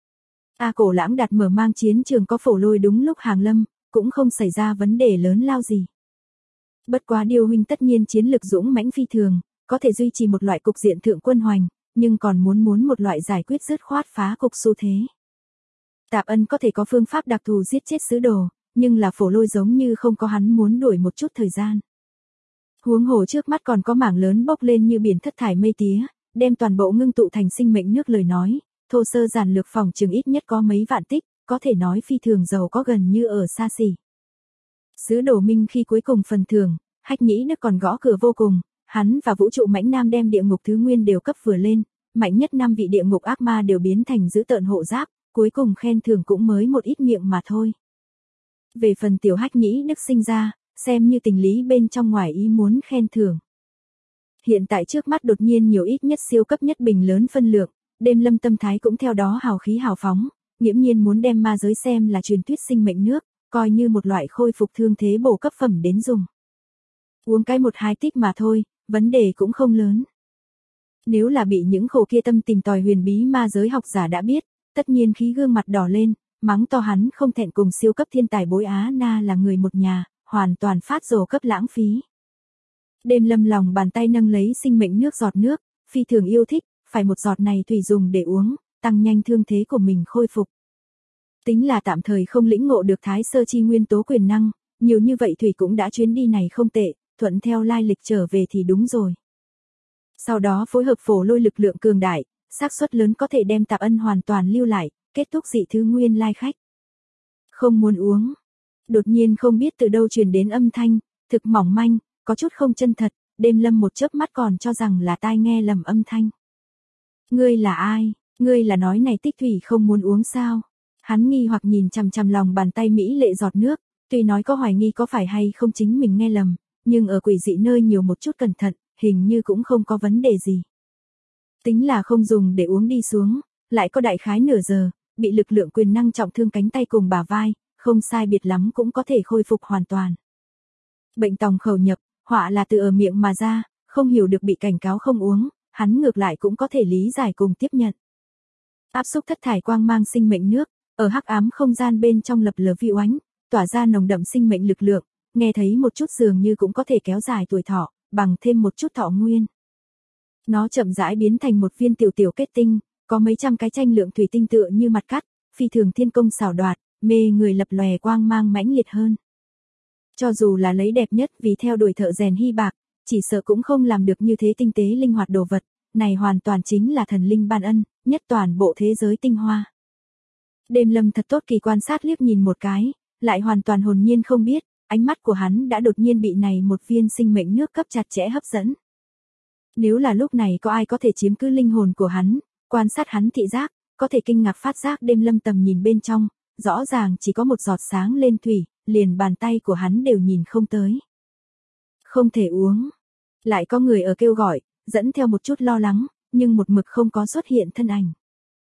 [SPEAKER 1] Cổ Lãng Đạt mở mang chiến trường có Phổ Lôi đúng lúc hàng lâm, cũng không xảy ra vấn đề lớn lao gì. Bất quá Điêu huynh tất nhiên chiến lực dũng mãnh phi thường, có thể duy trì một loại cục diện thượng quân hoành, nhưng còn muốn một loại giải quyết dứt khoát phá cục xu thế. Tạp Ân có thể có phương pháp đặc thù giết chết sứ đồ, nhưng là Phổ Lôi giống như không có hắn muốn đuổi một chút thời gian. Huống hồ trước mắt còn có mảng lớn bốc lên như biển thất thải mây tía, đem toàn bộ ngưng tụ thành sinh mệnh nước lời nói, thô sơ giản lược phòng trường ít nhất có mấy vạn tích, có thể nói phi thường giàu có gần như ở xa xỉ. Sứ đồ minh khi cuối cùng phần thưởng, Hách Nhĩ Đức còn gõ cửa vô cùng, hắn và vũ trụ mãnh nam đem địa ngục thứ nguyên đều cấp vừa lên, mạnh nhất 5 vị địa ngục ác ma đều biến thành dữ tợn hộ giáp, cuối cùng khen thưởng cũng mới một ít miệng mà thôi. Về phần tiểu Hách Nhĩ Đức sinh ra, xem như tình lý bên trong ngoài ý muốn khen thưởng. Hiện tại trước mắt đột nhiên nhiều ít nhất siêu cấp nhất bình lớn phân lượng, đêm lâm tâm thái cũng theo đó hào khí hào phóng, nghiễm nhiên muốn đem ma giới xem là truyền thuyết sinh mệnh nước, coi như một loại khôi phục thương thế bổ cấp phẩm đến dùng. Uống cái 1-2 tích mà thôi, vấn đề cũng không lớn. Nếu là bị những khổ kia tâm tìm tòi huyền bí ma giới học giả đã biết, tất nhiên khí gương mặt đỏ lên, mắng to hắn không thẹn cùng siêu cấp thiên tài Bối Á Na là người một nhà, hoàn toàn phát rồ cấp lãng phí. Đêm lâm lòng bàn tay nâng lấy sinh mệnh nước giọt nước, phi thường yêu thích, phải một giọt này thủy dùng để uống, tăng nhanh thương thế của mình khôi phục. Tính là tạm thời không lĩnh ngộ được thái sơ chi nguyên tố quyền năng, nhiều như vậy thủy cũng đã chuyến đi này không tệ, thuận theo lai lịch trở về thì đúng rồi. Sau đó phối hợp Phổ Lôi lực lượng cường đại, xác suất lớn có thể đem Tạp Ân hoàn toàn lưu lại, kết thúc dị thứ nguyên lai khách. Không muốn uống. Đột nhiên không biết từ đâu truyền đến âm thanh, thực mỏng manh, có chút không chân thật, đêm lâm một chớp mắt còn cho rằng là tai nghe lầm âm thanh. Ngươi là ai? Ngươi là nói này tích thủy không muốn uống sao? Hắn nghi hoặc nhìn chằm chằm lòng bàn tay mỹ lệ giọt nước, tuy nói có hoài nghi có phải hay không chính mình nghe lầm, nhưng ở quỷ dị nơi nhiều một chút cẩn thận, hình như cũng không có vấn đề gì. Tính là không dùng để uống đi xuống, lại có đại khái nửa giờ, bị lực lượng quyền năng trọng thương cánh tay cùng bả vai, không sai biệt lắm cũng có thể khôi phục hoàn toàn. Bệnh tòng khẩu nhập, họa là từ ở miệng mà ra, không hiểu được bị cảnh cáo không uống, hắn ngược lại cũng có thể lý giải cùng tiếp nhận. Áp xúc thất thải quang mang sinh mệnh nước, ở hắc ám không gian bên trong lập lờ vi oánh, tỏa ra nồng đậm sinh mệnh lực lượng, nghe thấy một chút dường như cũng có thể kéo dài tuổi thọ, bằng thêm một chút thọ nguyên. Nó chậm rãi biến thành một viên tiểu tiểu kết tinh, có mấy trăm cái tranh lượng thủy tinh tựa như mặt cắt, phi thường thiên công xảo đoạt, mê người lập lòe quang mang mãnh liệt hơn. Cho dù là lấy đẹp nhất vì theo đuổi thợ rèn hy bạc, chỉ sợ cũng không làm được như thế tinh tế linh hoạt đồ vật, này hoàn toàn chính là thần linh ban ân, nhất toàn bộ thế giới tinh hoa. Đêm Lâm thật tốt kỳ quan sát liếc nhìn một cái, lại hoàn toàn hồn nhiên không biết, ánh mắt của hắn đã đột nhiên bị này một viên sinh mệnh nước cấp chặt chẽ hấp dẫn. Nếu là lúc này có ai có thể chiếm cứ linh hồn của hắn, quan sát hắn thị giác, có thể kinh ngạc phát giác Đêm Lâm tầm nhìn bên trong, rõ ràng chỉ có một giọt sáng lên thủy, liền bàn tay của hắn đều nhìn không tới. Không thể uống. Lại có người ở kêu gọi, dẫn theo một chút lo lắng, nhưng một mực không có xuất hiện thân ảnh.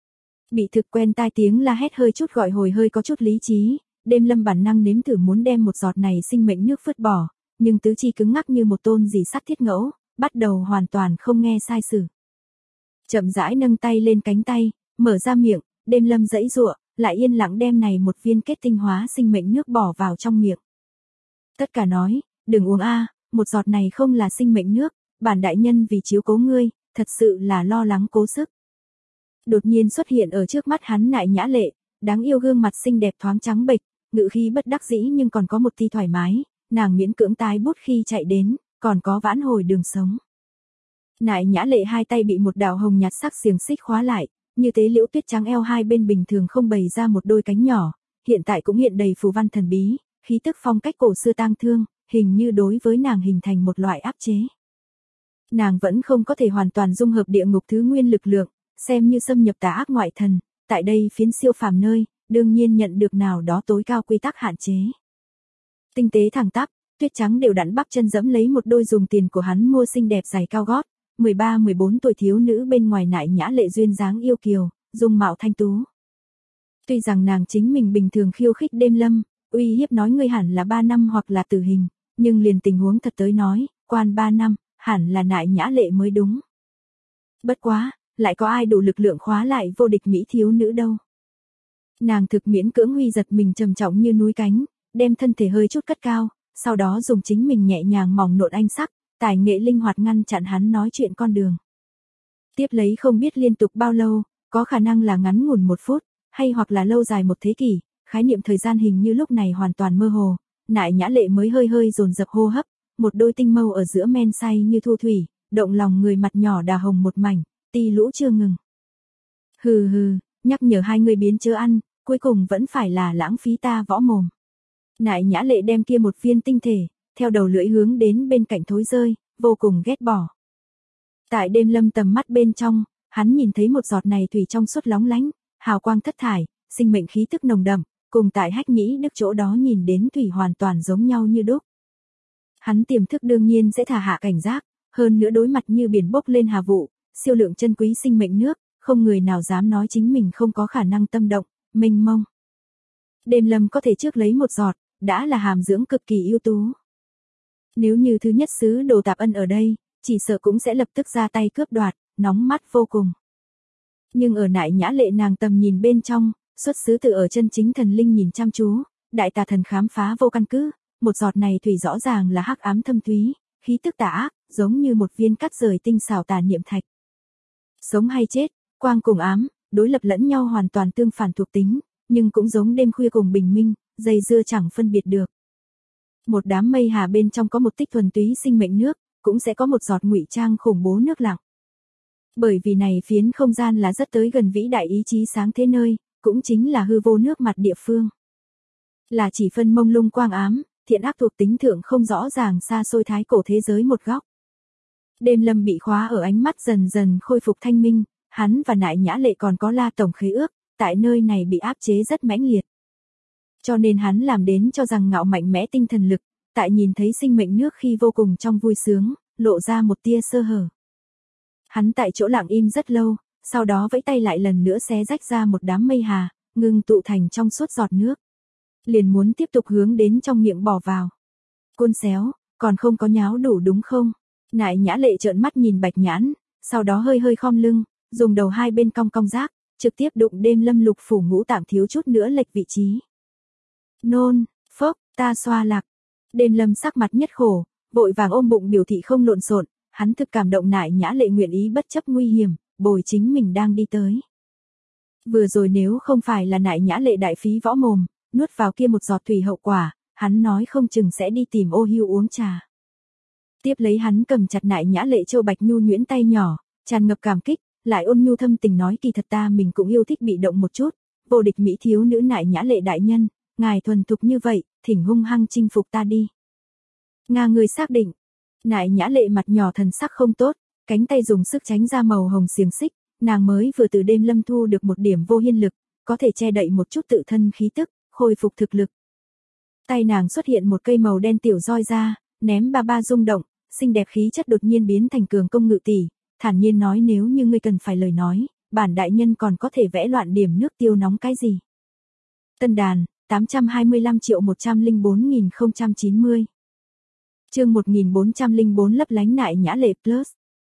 [SPEAKER 1] Bị thực quen tai tiếng la hét hơi chút gọi hồi hơi có chút lý trí, Đêm Lâm bản năng nếm thử muốn đem một giọt này sinh mệnh nước vứt bỏ, nhưng tứ chi cứng ngắc như một tôn dì sắt thiết ngẫu, bắt đầu hoàn toàn không nghe sai sử. Chậm rãi nâng tay lên cánh tay, mở ra miệng, Đêm Lâm giãy giụa, lại yên lặng đem này một viên kết tinh hóa sinh mệnh nước bỏ vào trong miệng. Tất cả nói, đừng uống a, một giọt này không là sinh mệnh nước, bản đại nhân vì chiếu cố ngươi, thật sự là lo lắng cố sức. Đột nhiên xuất hiện ở trước mắt hắn Nại Nhã Lệ, đáng yêu gương mặt xinh đẹp thoáng trắng bệch, ngữ khí bất đắc dĩ nhưng còn có một tia thoải mái, nàng miễn cưỡng tái bút khi chạy đến, còn có vãn hồi đường sống. Nại Nhã Lệ hai tay bị một đạo hồng nhạt sắc xiềng xích khóa lại, như tế liễu tuyết trắng eo hai bên bình thường không bày ra một đôi cánh nhỏ, hiện tại cũng hiện đầy phù văn thần bí, khí tức phong cách cổ xưa tang thương, hình như đối với nàng hình thành một loại áp chế. Nàng vẫn không có thể hoàn toàn dung hợp địa ngục thứ nguyên lực lượng, xem như xâm nhập tà ác ngoại thần, tại đây phiến siêu phàm nơi, đương nhiên nhận được nào đó tối cao quy tắc hạn chế. Tinh tế thẳng tắp, tuyết trắng đều đặn bắp chân dẫm lấy một đôi dùng tiền của hắn mua xinh đẹp giày cao gót, 13-14 tuổi thiếu nữ bên ngoài Nại Nhã Lệ duyên dáng yêu kiều, dung mạo thanh tú. Tuy rằng nàng chính mình bình thường khiêu khích Đêm Lâm, uy hiếp nói ngươi hẳn là 3 năm hoặc là tử hình, nhưng liền tình huống thật tới nói, quan 3 năm, hẳn là Nại Nhã Lệ mới đúng. Bất quá, lại có ai đủ lực lượng khóa lại vô địch mỹ thiếu nữ đâu. Nàng thực miễn cưỡng huy giật mình trầm trọng như núi cánh, đem thân thể hơi chút cất cao, sau đó dùng chính mình nhẹ nhàng mỏng nộn anh sắc, tài nghệ linh hoạt ngăn chặn hắn nói chuyện con đường. Tiếp lấy không biết liên tục bao lâu, có khả năng là ngắn ngủn 1 phút, hay hoặc là lâu dài 1 thế kỷ, khái niệm thời gian hình như lúc này hoàn toàn mơ hồ, Nại Nhã Lệ mới hơi hơi dồn dập hô hấp, một đôi tinh mâu ở giữa men say như thu thủy, động lòng người mặt nhỏ đà hồng một mảnh, ti lũ chưa ngừng. Hừ hừ, nhắc nhở hai người biến chớ ăn, cuối cùng vẫn phải là lãng phí ta võ mồm. Nại Nhã Lệ đem kia một viên tinh thể, theo đầu lưỡi hướng đến bên cạnh thối rơi, vô cùng ghét bỏ. Tại Đêm Lâm tầm mắt bên trong, hắn nhìn thấy một giọt này thủy trong suốt lóng lánh, hào quang thất thải, sinh mệnh khí tức nồng đậm, cùng tại Hách Nhĩ Đức chỗ đó nhìn đến thủy hoàn toàn giống nhau như đúc. Hắn tiềm thức đương nhiên sẽ thả hạ cảnh giác, hơn nữa đối mặt như biển bốc lên hà vụ, siêu lượng chân quý sinh mệnh nước, không người nào dám nói chính mình không có khả năng tâm động, mênh mông. Đêm Lâm có thể trước lấy một giọt, đã là hàm dưỡng cực kỳ ưu tú. Nếu như thứ nhất sứ Đồ Tạp Ân ở đây, chỉ sợ cũng sẽ lập tức ra tay cướp đoạt, nóng mắt vô cùng. Nhưng ở Nại Nhã Lệ nàng tầm nhìn bên trong, xuất xứ từ ở chân chính thần linh nhìn chăm chú, đại tà thần khám phá vô căn cứ, một giọt này thủy rõ ràng là hắc ám thâm thúy, khí tức tà ác, giống như một viên cắt rời tinh xảo tà niệm thạch. Sống hay chết, quang cùng ám, đối lập lẫn nhau hoàn toàn tương phản thuộc tính, nhưng cũng giống đêm khuya cùng bình minh, dây dưa chẳng phân biệt được. Một đám mây hà bên trong có một tích thuần túy sinh mệnh nước, cũng sẽ có một giọt ngụy trang khủng bố nước lặng. Bởi vì này phiến không gian là rất tới gần vĩ đại ý chí sáng thế nơi, cũng chính là hư vô nước mặt địa phương. Là chỉ phân mông lung quang ám, thiện ác thuộc tính thượng không rõ ràng xa xôi thái cổ thế giới một góc. Đêm Lâm bị khóa ở ánh mắt dần dần khôi phục thanh minh, hắn và Nại Nhã Lệ còn có La Tổng khế ước, tại nơi này bị áp chế rất mãnh liệt. Cho nên hắn làm đến cho rằng ngạo mạnh mẽ tinh thần lực, tại nhìn thấy sinh mệnh nước khi vô cùng trong vui sướng, lộ ra một tia sơ hở. Hắn tại chỗ lặng im rất lâu, sau đó vẫy tay lại lần nữa xé rách ra một đám mây hà, ngưng tụ thành trong suốt giọt nước. Liền muốn tiếp tục hướng đến trong miệng bỏ vào. Côn xéo, còn không có nháo đủ đúng không? Nại Nhã Lệ trợn mắt nhìn Bạch Nhãn, sau đó hơi hơi khom lưng, dùng đầu hai bên cong cong rác, trực tiếp đụng Đêm Lâm lục phủ ngũ tạng thiếu chút nữa lệch vị trí. Nôn, phốc, ta xoa lạc. Đêm Lâm sắc mặt nhất khổ, vội vàng ôm bụng biểu thị không lộn xộn, hắn thực cảm động Nại Nhã Lệ nguyện ý bất chấp nguy hiểm, bồi chính mình đang đi tới. Vừa rồi nếu không phải là Nại Nhã Lệ đại phí võ mồm, nuốt vào kia một giọt thủy hậu quả, hắn nói không chừng sẽ đi tìm Ô Hưu uống trà. Tiếp lấy hắn cầm chặt Nại Nhã Lệ châu bạch nhu nhuyễn tay nhỏ, tràn ngập cảm kích, lại ôn nhu thâm tình nói kỳ thật ta mình cũng yêu thích bị động một chút, vô địch mỹ thiếu nữ Nại Nhã Lệ đại nhân, ngài thuần thục như vậy, thỉnh hung hăng chinh phục ta đi. Nga người xác định. Nại Nhã Lệ mặt nhỏ thần sắc không tốt, cánh tay dùng sức tránh ra màu hồng xiềng xích, nàng mới vừa từ Đêm Lâm thu được một điểm vô hiên lực, có thể che đậy một chút tự thân khí tức, khôi phục thực lực. Tay nàng xuất hiện một cây màu đen tiểu roi ra, ném ba ba rung động, xinh đẹp khí chất đột nhiên biến thành cường công ngự tỷ, thản nhiên nói nếu như ngươi cần phải lời nói, bản đại nhân còn có thể vẽ loạn điểm nước tiêu nóng cái gì. Tân đàn, 825.104.090. Chương 1404 lấp lánh Nại Nhã Lệ Plus.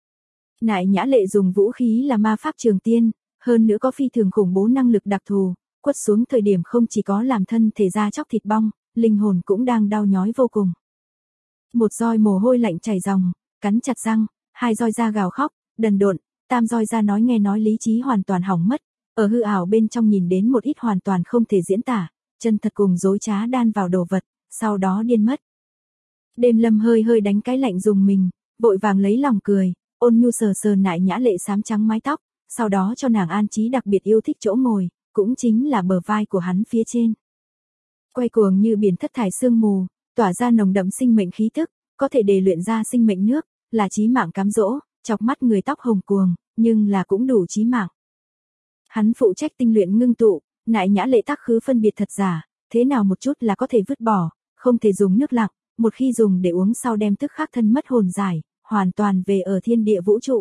[SPEAKER 1] Nại Nhã Lệ dùng vũ khí là ma pháp trường tiên, hơn nữa có phi thường khủng bố năng lực đặc thù, quất xuống thời điểm không chỉ có làm thân thể da chóc thịt bong, linh hồn cũng đang đau nhói vô cùng. Một roi mồ hôi lạnh chảy ròng, cắn chặt răng, hai roi ra gào khóc, đần độn, tam roi ra nói nghe nói lý trí hoàn toàn hỏng mất, ở hư ảo bên trong nhìn đến một ít hoàn toàn không thể diễn tả, chân thật cùng dối trá đan vào đồ vật, sau đó điên mất. Đêm Lâm hơi hơi đánh cái lạnh dùng mình, vội vàng lấy lòng cười, ôn nhu sờ sờ Nại Nhã Lệ xám trắng mái tóc, sau đó cho nàng an trí đặc biệt yêu thích chỗ ngồi, cũng chính là bờ vai của hắn phía trên. Quay cuồng như biển thất thải sương mù, tỏa ra nồng đậm sinh mệnh khí tức, có thể để luyện ra sinh mệnh nước, là chí mạng cám dỗ, chọc mắt người tóc hồng cuồng, nhưng là cũng đủ chí mạng. Hắn phụ trách tinh luyện ngưng tụ, Nại Nhã Lệ tác khứ phân biệt thật giả, thế nào một chút là có thể vứt bỏ, không thể dùng nước lặng, một khi dùng để uống sau đem tức khắc thân mất hồn giải, hoàn toàn về ở thiên địa vũ trụ.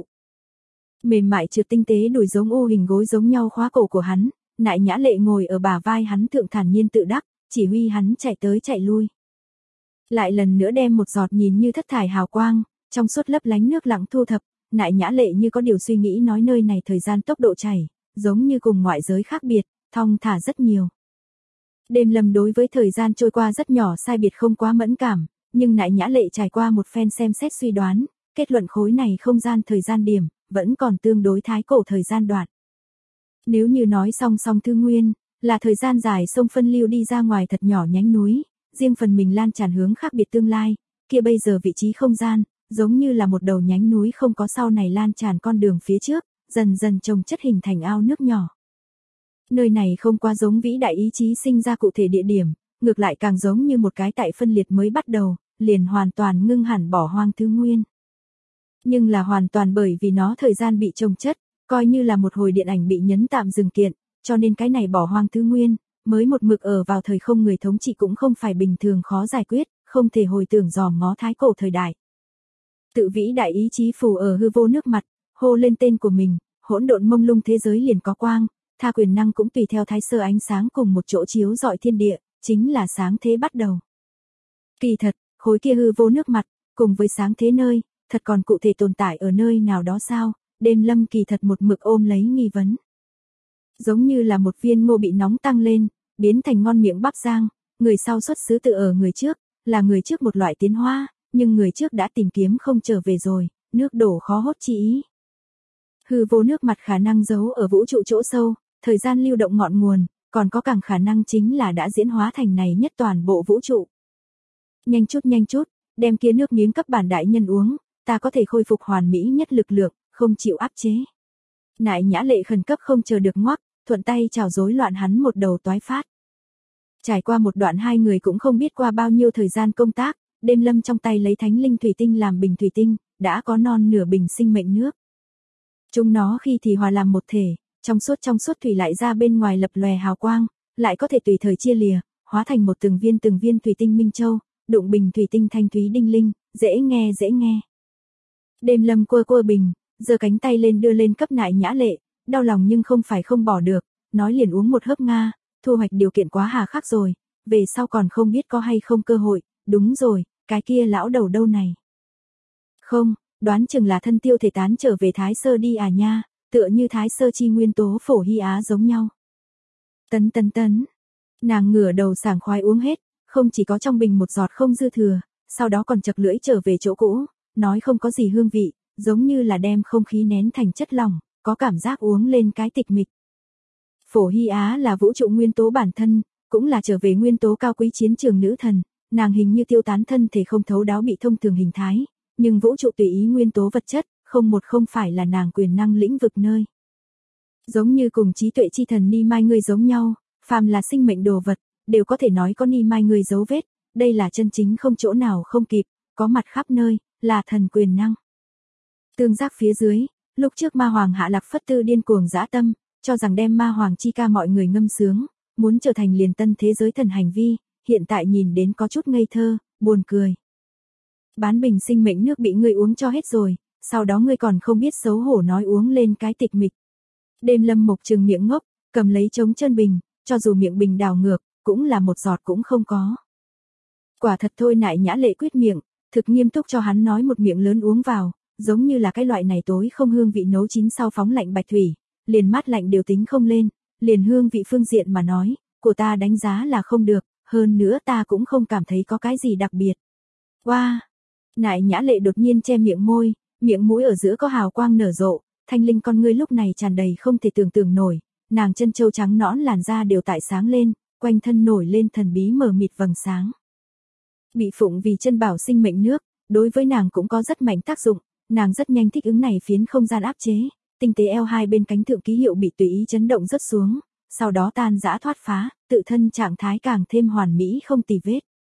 [SPEAKER 1] Mềm mại trượt tinh tế đùi giống ô hình gối giống nhau khóa cổ của hắn, Nại Nhã Lệ ngồi ở bả vai hắn thượng thản nhiên tự đắc, chỉ huy hắn chạy tới chạy lui. Lại lần nữa đem một giọt nhìn như thất thải hào quang, trong suốt lấp lánh nước lặng thu thập, Nại Nhã Lệ như có điều suy nghĩ nói nơi này thời gian tốc độ chảy, giống như cùng ngoại giới khác biệt, thong thả rất nhiều. Đêm Lâm đối với thời gian trôi qua rất nhỏ sai biệt không quá mẫn cảm, nhưng Nại Nhã Lệ trải qua một phen xem xét suy đoán, kết luận khối này không gian thời gian điểm, vẫn còn tương đối thái cổ thời gian đoạn. Nếu như nói song song thư nguyên, là thời gian dài sông phân lưu đi ra ngoài thật nhỏ nhánh núi, riêng phần mình lan tràn hướng khác biệt tương lai, kia bây giờ vị trí không gian, giống như là một đầu nhánh núi không có sau này lan tràn con đường phía trước, dần dần chồng chất hình thành ao nước nhỏ. Nơi này không quá giống vĩ đại ý chí sinh ra cụ thể địa điểm, ngược lại càng giống như một cái tại phân liệt mới bắt đầu, liền hoàn toàn ngưng hẳn bỏ hoang thứ nguyên. Nhưng là hoàn toàn bởi vì nó thời gian bị chồng chất, coi như là một hồi điện ảnh bị nhấn tạm dừng kiện, cho nên cái này bỏ hoang thứ nguyên, mới một mực ở vào thời không người thống trị cũng không phải bình thường khó giải quyết, không thể hồi tưởng dòm ngó thái cổ thời đại. Tự vĩ đại ý chí phù ở hư vô nước mặt, hô lên tên của mình, hỗn độn mông lung thế giới liền có quang, tha quyền năng cũng tùy theo thái sơ ánh sáng cùng một chỗ chiếu rọi thiên địa, chính là sáng thế bắt đầu. Kỳ thật, khối kia hư vô nước mặt, cùng với sáng thế nơi, thật còn cụ thể tồn tại ở nơi nào đó sao, Đêm Lâm kỳ thật một mực ôm lấy nghi vấn. Giống như là một viên ngô bị nóng tăng lên, biến thành ngon miệng bắp rang, người sau xuất xứ từ ở người trước, là người trước một loại tiến hóa, nhưng người trước đã tìm kiếm không trở về rồi, nước đổ khó hốt chi ý. Hư vô nước mặt khả năng giấu ở vũ trụ chỗ sâu, thời gian lưu động ngọn nguồn, còn có càng khả năng chính là đã diễn hóa thành này nhất toàn bộ vũ trụ. Nhanh chút, đem kia nước miếng cấp bản đại nhân uống, ta có thể khôi phục hoàn mỹ nhất lực lượng, không chịu áp chế. Nại Nhã Lệ khẩn cấp không chờ được ngoắc, thuận tay chào rối loạn hắn một đầu toái phát. Trải qua một đoạn hai người cũng không biết qua bao nhiêu thời gian công tác, Đêm Lâm trong tay lấy thánh linh thủy tinh làm bình thủy tinh, đã có non nửa bình sinh mệnh nước. Chúng nó khi thì hòa làm một thể, trong suốt thủy lại ra bên ngoài lập lòe hào quang, lại có thể tùy thời chia lìa, hóa thành một từng viên thủy tinh minh châu, đụng bình thủy tinh thanh thúy đinh linh, dễ nghe. Đêm Lâm quơ quơ bình, giơ cánh tay lên đưa lên cấp Nại Nhã Lệ, đau lòng nhưng không phải không bỏ được, nói liền uống một hớp nga, thu hoạch điều kiện quá hà khắc rồi, về sau còn không biết có hay không cơ hội, đúng rồi, cái kia lão đầu đâu này. Không, đoán chừng là thân tiêu thể tán trở về Thái Sơ đi à nha, tựa như Thái Sơ chi nguyên tố phổ hy á giống nhau. Tấn tấn tấn, nàng ngửa đầu sảng khoái uống hết, không chỉ có trong bình một giọt không dư thừa, sau đó còn chật lưỡi trở về chỗ cũ, nói không có gì hương vị, giống như là đem không khí nén thành chất lỏng, có cảm giác uống lên cái tịch mịch. Phổ Hy Á là vũ trụ nguyên tố bản thân, cũng là trở về nguyên tố cao quý chiến trường nữ thần, nàng hình như tiêu tán thân thể không thấu đáo bị thông thường hình thái, nhưng vũ trụ tùy ý nguyên tố vật chất, không phải là nàng quyền năng lĩnh vực nơi. Giống như cùng trí tuệ chi thần Ni Mai ngươi giống nhau, phàm là sinh mệnh đồ vật, đều có thể nói có Ni Mai ngươi dấu vết, đây là chân chính không chỗ nào không kịp, có mặt khắp nơi, là thần quyền năng. Tương giác phía dưới, lúc trước ma hoàng Hạ Lạc Phất Tư điên cuồng dã tâm, cho rằng đem ma hoàng chi ca mọi người ngâm sướng, muốn trở thành liền tân thế giới thần hành vi, hiện tại nhìn đến có chút ngây thơ, buồn cười. Bán bình sinh mệnh nước bị ngươi uống cho hết rồi, sau đó ngươi còn không biết xấu hổ nói uống lên cái tịch mịch. Đêm Lâm Mộc trừng miệng ngốc, cầm lấy trống chân bình, cho dù miệng bình đảo ngược, cũng là một giọt cũng không có. Quả thật thôi Nại Nhã Lệ quyết miệng, thực nghiêm túc cho hắn nói một miệng lớn uống vào, giống như là cái loại này tối không hương vị nấu chín sau phóng lạnh bạch thủy, liền mát lạnh đều tính không lên, liền hương vị phương diện mà nói, của ta đánh giá là không được, hơn nữa ta cũng không cảm thấy có cái gì đặc biệt. Wow! Nại Nhã Lệ đột nhiên che miệng môi, miệng mũi ở giữa có hào quang nở rộ, thanh linh con ngươi lúc này tràn đầy không thể tưởng tượng nổi, nàng chân châu trắng nõn làn da đều tại sáng lên, quanh thân nổi lên thần bí mờ mịt vầng sáng. Bị phụng vì chân bảo sinh mệnh nước, đối với nàng cũng có rất mạnh tác dụng, nàng rất nhanh thích ứng này phiến không gian áp chế, tinh tế eo hai bên cánh thượng ký hiệu bị tùy ý chấn động rất xuống, sau đó tan rã thoát phá, tự thân trạng thái càng thêm hoàn mỹ không tì vết.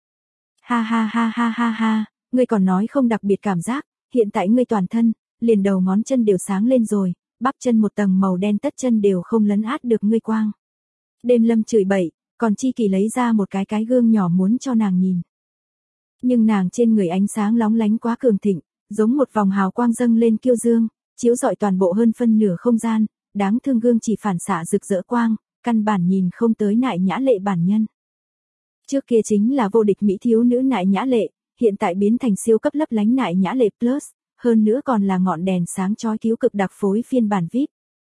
[SPEAKER 1] Ha ha ha ha ha ha, ngươi còn nói không đặc biệt cảm giác, hiện tại ngươi toàn thân, liền đầu ngón chân đều sáng lên rồi, bắp chân một tầng màu đen tất chân đều không lấn át được ngươi quang. Đêm Lâm chửi bậy, còn Chi Kỳ lấy ra một cái gương nhỏ muốn cho nàng nhìn. Nhưng nàng trên người ánh sáng lóng lánh quá cường thịnh, giống một vòng hào quang dâng lên kiêu dương, chiếu rọi toàn bộ hơn phân nửa không gian, đáng thương gương chỉ phản xạ rực rỡ quang, căn bản nhìn không tới Nại Nhã Lệ bản nhân. Trước kia chính là vô địch mỹ thiếu nữ Nại Nhã Lệ, hiện tại biến thành siêu cấp lấp lánh Nại Nhã Lệ Plus, hơn nữa còn là ngọn đèn sáng chói cứu cực đặc phối phiên bản VIP.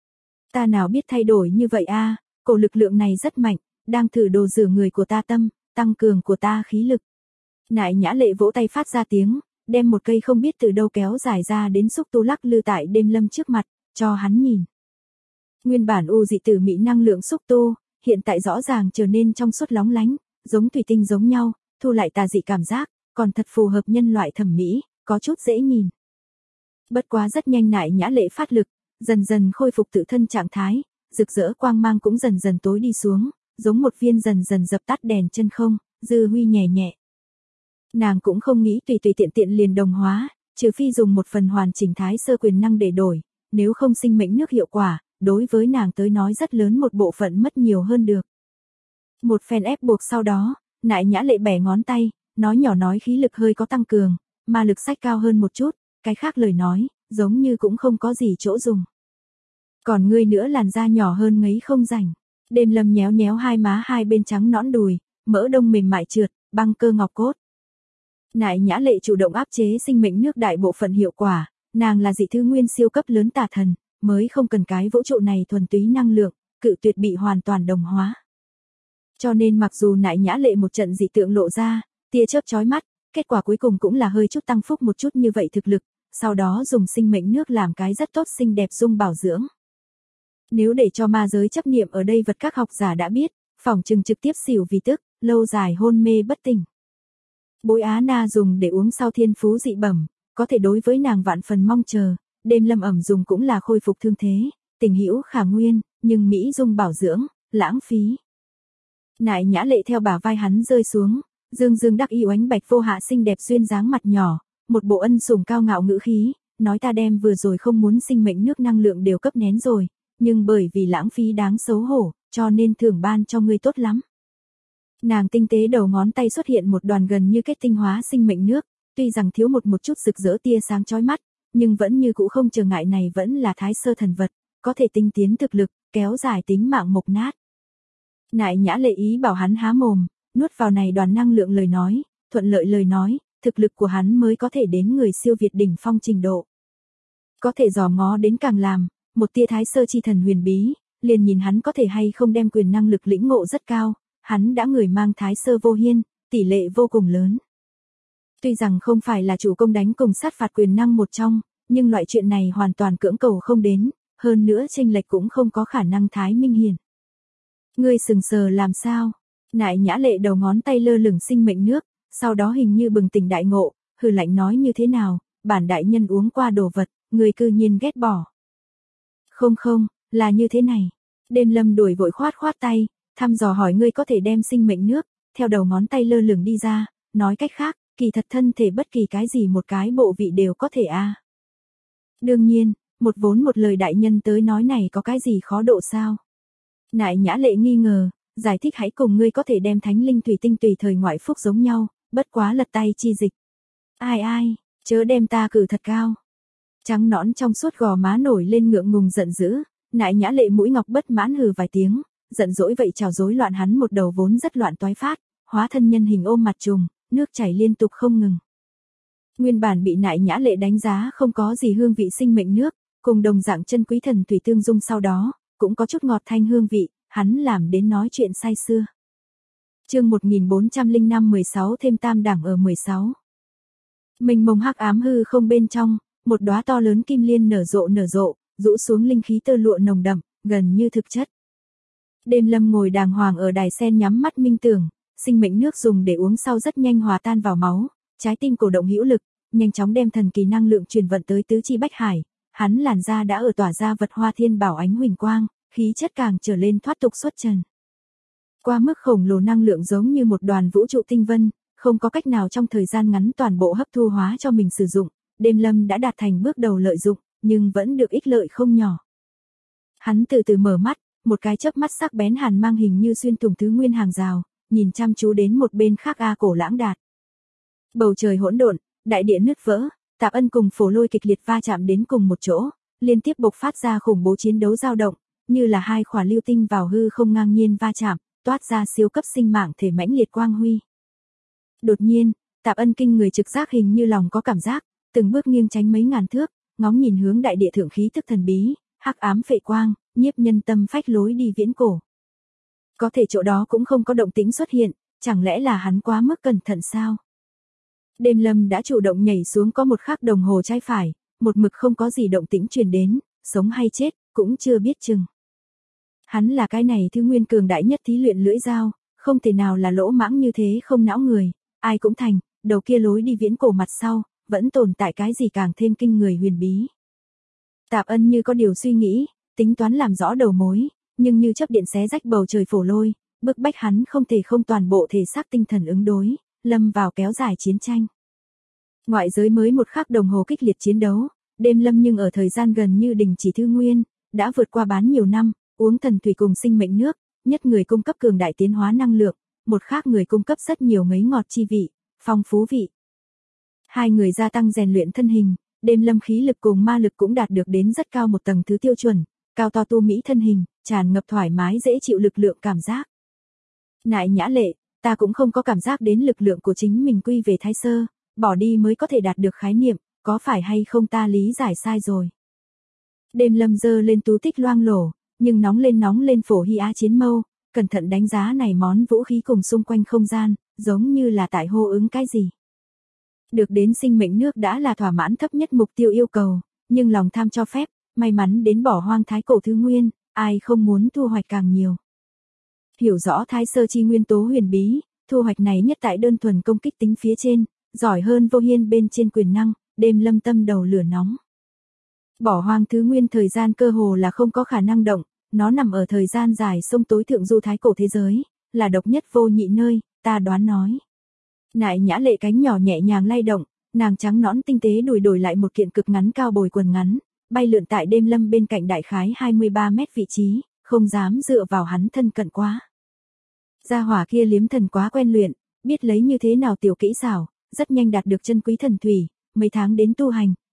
[SPEAKER 1] Ta nào biết thay đổi như vậy a, cổ lực lượng này rất mạnh, đang thử đồ rửa người của ta tâm, tăng cường của ta khí lực. Nại Nhã Lệ vỗ tay phát ra tiếng, đem một cây không biết từ đâu kéo dài ra đến xúc tu lắc lư tại Đêm Lâm trước mặt, cho hắn nhìn. Nguyên bản u dị tử mỹ năng lượng xúc tu, hiện tại rõ ràng trở nên trong suốt lóng lánh, giống thủy tinh giống nhau, thu lại tà dị cảm giác, còn thật phù hợp nhân loại thẩm mỹ, có chút dễ nhìn. Bất quá rất nhanh Nại Nhã Lệ phát lực, dần dần khôi phục tự thân trạng thái, rực rỡ quang mang cũng dần dần tối đi xuống, giống một viên dần dần dập tắt đèn chân không, dư huy nhẹ nhẹ. Nàng cũng không nghĩ tùy tùy tiện tiện liền đồng hóa, trừ phi dùng một phần hoàn chỉnh thái sơ quyền năng để đổi, nếu không sinh mệnh nước hiệu quả, đối với nàng tới nói rất lớn một bộ phận mất nhiều hơn được. Một phen ép buộc sau đó, Nại Nhã Lệ bẻ ngón tay, nói nhỏ nói khí lực hơi có tăng cường, mà lực sách cao hơn một chút, cái khác lời nói, giống như cũng không có gì chỗ dùng. Còn ngươi nữa làn da nhỏ hơn ngấy không rảnh. Đêm Lâm nhéo nhéo hai má hai bên trắng nõn đùi, mỡ đông mềm mại trượt, băng cơ ngọc cốt. Nại Nhã Lệ chủ động áp chế sinh mệnh nước đại bộ phận hiệu quả, nàng là dị thứ nguyên siêu cấp lớn tà thần, mới không cần cái vũ trụ này thuần túy năng lượng, cự tuyệt bị hoàn toàn đồng hóa. Cho nên mặc dù Nại Nhã Lệ một trận dị tượng lộ ra, tia chớp chói mắt, kết quả cuối cùng cũng là hơi chút tăng phúc một chút như vậy thực lực, sau đó dùng sinh mệnh nước làm cái rất tốt xinh đẹp dung bảo dưỡng. Nếu để cho ma giới chấp niệm ở đây vật các học giả đã biết, phỏng chừng trực tiếp xỉu vì tức, lâu dài hôn mê bất tỉnh. Bối Á Na dùng để uống sau thiên phú dị bẩm, có thể đối với nàng vạn phần mong chờ, Đêm Lâm ẩm dùng cũng là khôi phục thương thế, tình hữu khả nguyên, nhưng Mỹ dung bảo dưỡng, lãng phí. Nại Nhã Lệ theo bả vai hắn rơi xuống, dương dương đắc ý oánh bạch vô hạ xinh đẹp duyên dáng mặt nhỏ, một bộ ân sủng cao ngạo ngữ khí, nói ta đem vừa rồi không muốn sinh mệnh nước năng lượng đều cấp nén rồi, nhưng bởi vì lãng phí đáng xấu hổ, cho nên thưởng ban cho ngươi tốt lắm. Nàng tinh tế đầu ngón tay xuất hiện một đoàn gần như kết tinh hóa sinh mệnh nước, tuy rằng thiếu một chút rực rỡ tia sáng chói mắt, nhưng vẫn như cũ không trở ngại này vẫn là thái sơ thần vật, có thể tinh tiến thực lực, kéo dài tính mạng mục nát. Nại Nhã Lệ ý bảo hắn há mồm, nuốt vào này đoàn năng lượng lời nói, thuận lợi lời nói, thực lực của hắn mới có thể đến người siêu việt đỉnh phong trình độ. Có thể dò ngó đến càng làm, một tia thái sơ chi thần huyền bí, liền nhìn hắn có thể hay không đem quyền năng lực lĩnh ngộ rất cao, hắn đã người mang thái sơ vô hiên, tỷ lệ vô cùng lớn. Tuy rằng không phải là chủ công đánh cùng sát phạt quyền năng một trong, nhưng loại chuyện này hoàn toàn cưỡng cầu không đến, hơn nữa chênh lệch cũng không có khả năng thái minh hiển. Ngươi sừng sờ làm sao? Nại Nhã Lệ đầu ngón tay lơ lửng sinh mệnh nước, sau đó hình như bừng tỉnh đại ngộ, hừ lạnh nói như thế nào, bản đại nhân uống qua đồ vật, người cư nhiên ghét bỏ. Không không, là như thế này. Đêm Lâm đuổi vội khoát khoát tay, thăm dò hỏi ngươi có thể đem sinh mệnh nước, theo đầu ngón tay lơ lửng đi ra, nói cách khác, kỳ thật thân thể bất kỳ cái gì một cái bộ vị đều có thể a. Đương nhiên, một vốn một lời đại nhân tới nói này có cái gì khó độ sao? Nại Nhã Lệ nghi ngờ, giải thích hãy cùng ngươi có thể đem thánh linh thủy tinh tùy thời ngoại phúc giống nhau, bất quá lật tay chi dịch. Ai, chớ đem ta cử thật cao. Trắng nõn trong suốt gò má nổi lên ngượng ngùng giận dữ, Nại Nhã Lệ mũi ngọc bất mãn hừ vài tiếng, giận dỗi vậy trào rối loạn hắn một đầu vốn rất loạn toái phát, hóa thân nhân hình ôm mặt trùng, nước chảy liên tục không ngừng. Nguyên bản bị Nại Nhã Lệ đánh giá không có gì hương vị sinh mệnh nước, cùng đồng dạng chân quý thần thủy tương dung sau đó, cũng có chút ngọt thanh hương vị, hắn làm đến nói chuyện say sưa. Chương 1405-16 thêm tam đẳng ở 16. Mình mông hắc ám hư không bên trong, một đóa to lớn kim liên nở rộ, rũ xuống linh khí tơ lụa nồng đậm, gần như thực chất. Đêm Lâm ngồi đàng hoàng ở đài sen nhắm mắt minh tưởng, sinh mệnh nước dùng để uống sau rất nhanh hòa tan vào máu, trái tim cổ động hữu lực, nhanh chóng đem thần kỳ năng lượng truyền vận tới tứ chi bách hải, hắn làn da đã ở tỏa ra vật hoa thiên bảo ánh huỳnh quang, khí chất càng trở lên thoát tục xuất trần. Qua mức khổng lồ năng lượng giống như một đoàn vũ trụ tinh vân, không có cách nào trong thời gian ngắn toàn bộ hấp thu hóa cho mình sử dụng, Đêm Lâm đã đạt thành bước đầu lợi dụng, nhưng vẫn được ích lợi không nhỏ. Hắn từ từ mở mắt, một cái chớp mắt sắc bén hàn mang hình như xuyên thủng thứ nguyên hàng rào, nhìn chăm chú đến một bên khác Cổ Lãng Đạt. Bầu trời hỗn độn, đại địa nứt vỡ, Tạp Ân cùng Phổ Lôi kịch liệt va chạm đến cùng một chỗ, liên tiếp bộc phát ra khủng bố chiến đấu dao động, như là hai khỏa lưu tinh vào hư không ngang nhiên va chạm, toát ra siêu cấp sinh mạng thể mãnh liệt quang huy. Đột nhiên, Tạp Ân kinh người trực giác hình như lòng có cảm giác, từng bước nghiêng tránh mấy ngàn thước, ngóng nhìn hướng đại địa thượng khí tức thần bí, hắc ám phệ quang, nhiếp nhân tâm phách lối đi viễn cổ. Có thể chỗ đó cũng không có động tĩnh xuất hiện, chẳng lẽ là hắn quá mức cẩn thận sao? Đêm Lâm đã chủ động nhảy xuống có một khắc đồng hồ trái phải, một mực không có gì động tĩnh truyền đến, sống hay chết, cũng chưa biết chừng. Hắn là cái này thứ nguyên cường đại nhất thí luyện lưỡi dao, không thể nào là lỗ mãng như thế không não người, ai cũng thành, đầu kia lối đi viễn cổ mặt sau, vẫn tồn tại cái gì càng thêm kinh người huyền bí. Tạp Ân như có điều suy nghĩ, tính toán làm rõ đầu mối, nhưng như chớp điện xé rách bầu trời Phổ Lôi, bức bách hắn không thể không toàn bộ thể xác tinh thần ứng đối, lâm vào kéo dài chiến tranh. Ngoại giới mới một khắc đồng hồ kích liệt chiến đấu, Đêm Lâm nhưng ở thời gian gần như đình chỉ thư nguyên, đã vượt qua bán nhiều năm, uống thần thủy cùng sinh mệnh nước, nhất người cung cấp cường đại tiến hóa năng lượng, một khác người cung cấp rất nhiều ngấy ngọt chi vị, phong phú vị. Hai người gia tăng rèn luyện thân hình, Đêm Lâm khí lực cùng ma lực cũng đạt được đến rất cao một tầng thứ tiêu chuẩn, cao to tu mỹ thân hình, tràn ngập thoải mái dễ chịu lực lượng cảm giác. Nại Nhã Lệ, ta cũng không có cảm giác đến lực lượng của chính mình quy về thái sơ, bỏ đi mới có thể đạt được khái niệm, có phải hay không ta lý giải sai rồi. Đêm Lâm giơ lên tú tích loang lổ, nhưng nóng lên Phổ Hy Á chiến mâu, cẩn thận đánh giá này món vũ khí cùng xung quanh không gian, giống như là tại hô ứng cái gì. Được đến sinh mệnh nước đã là thỏa mãn thấp nhất mục tiêu yêu cầu, nhưng lòng tham cho phép, may mắn đến bỏ hoang thái cổ thứ nguyên, ai không muốn thu hoạch càng nhiều. Hiểu rõ thái sơ chi nguyên tố huyền bí, thu hoạch này nhất tại đơn thuần công kích tính phía trên, giỏi hơn vô hiên bên trên quyền năng, Đêm Lâm tâm đầu lửa nóng. Bỏ hoang thứ nguyên thời gian cơ hồ là không có khả năng động, nó nằm ở thời gian dài sông tối thượng du thái cổ thế giới, là độc nhất vô nhị nơi, ta đoán nói. Nại Nhã Lệ cánh nhỏ nhẹ nhàng lay động, nàng trắng nõn tinh tế đùi đổi lại một kiện cực ngắn cao bồi quần ngắn, bay lượn tại Đêm Lâm bên cạnh đại khái 23 mét vị trí, không dám dựa vào hắn thân cận quá. Gia hỏa kia liếm thần quá quen luyện, biết lấy như thế nào tiểu kỹ xảo, rất nhanh đạt được chân quý thần thủy, mấy tháng đến tu hành,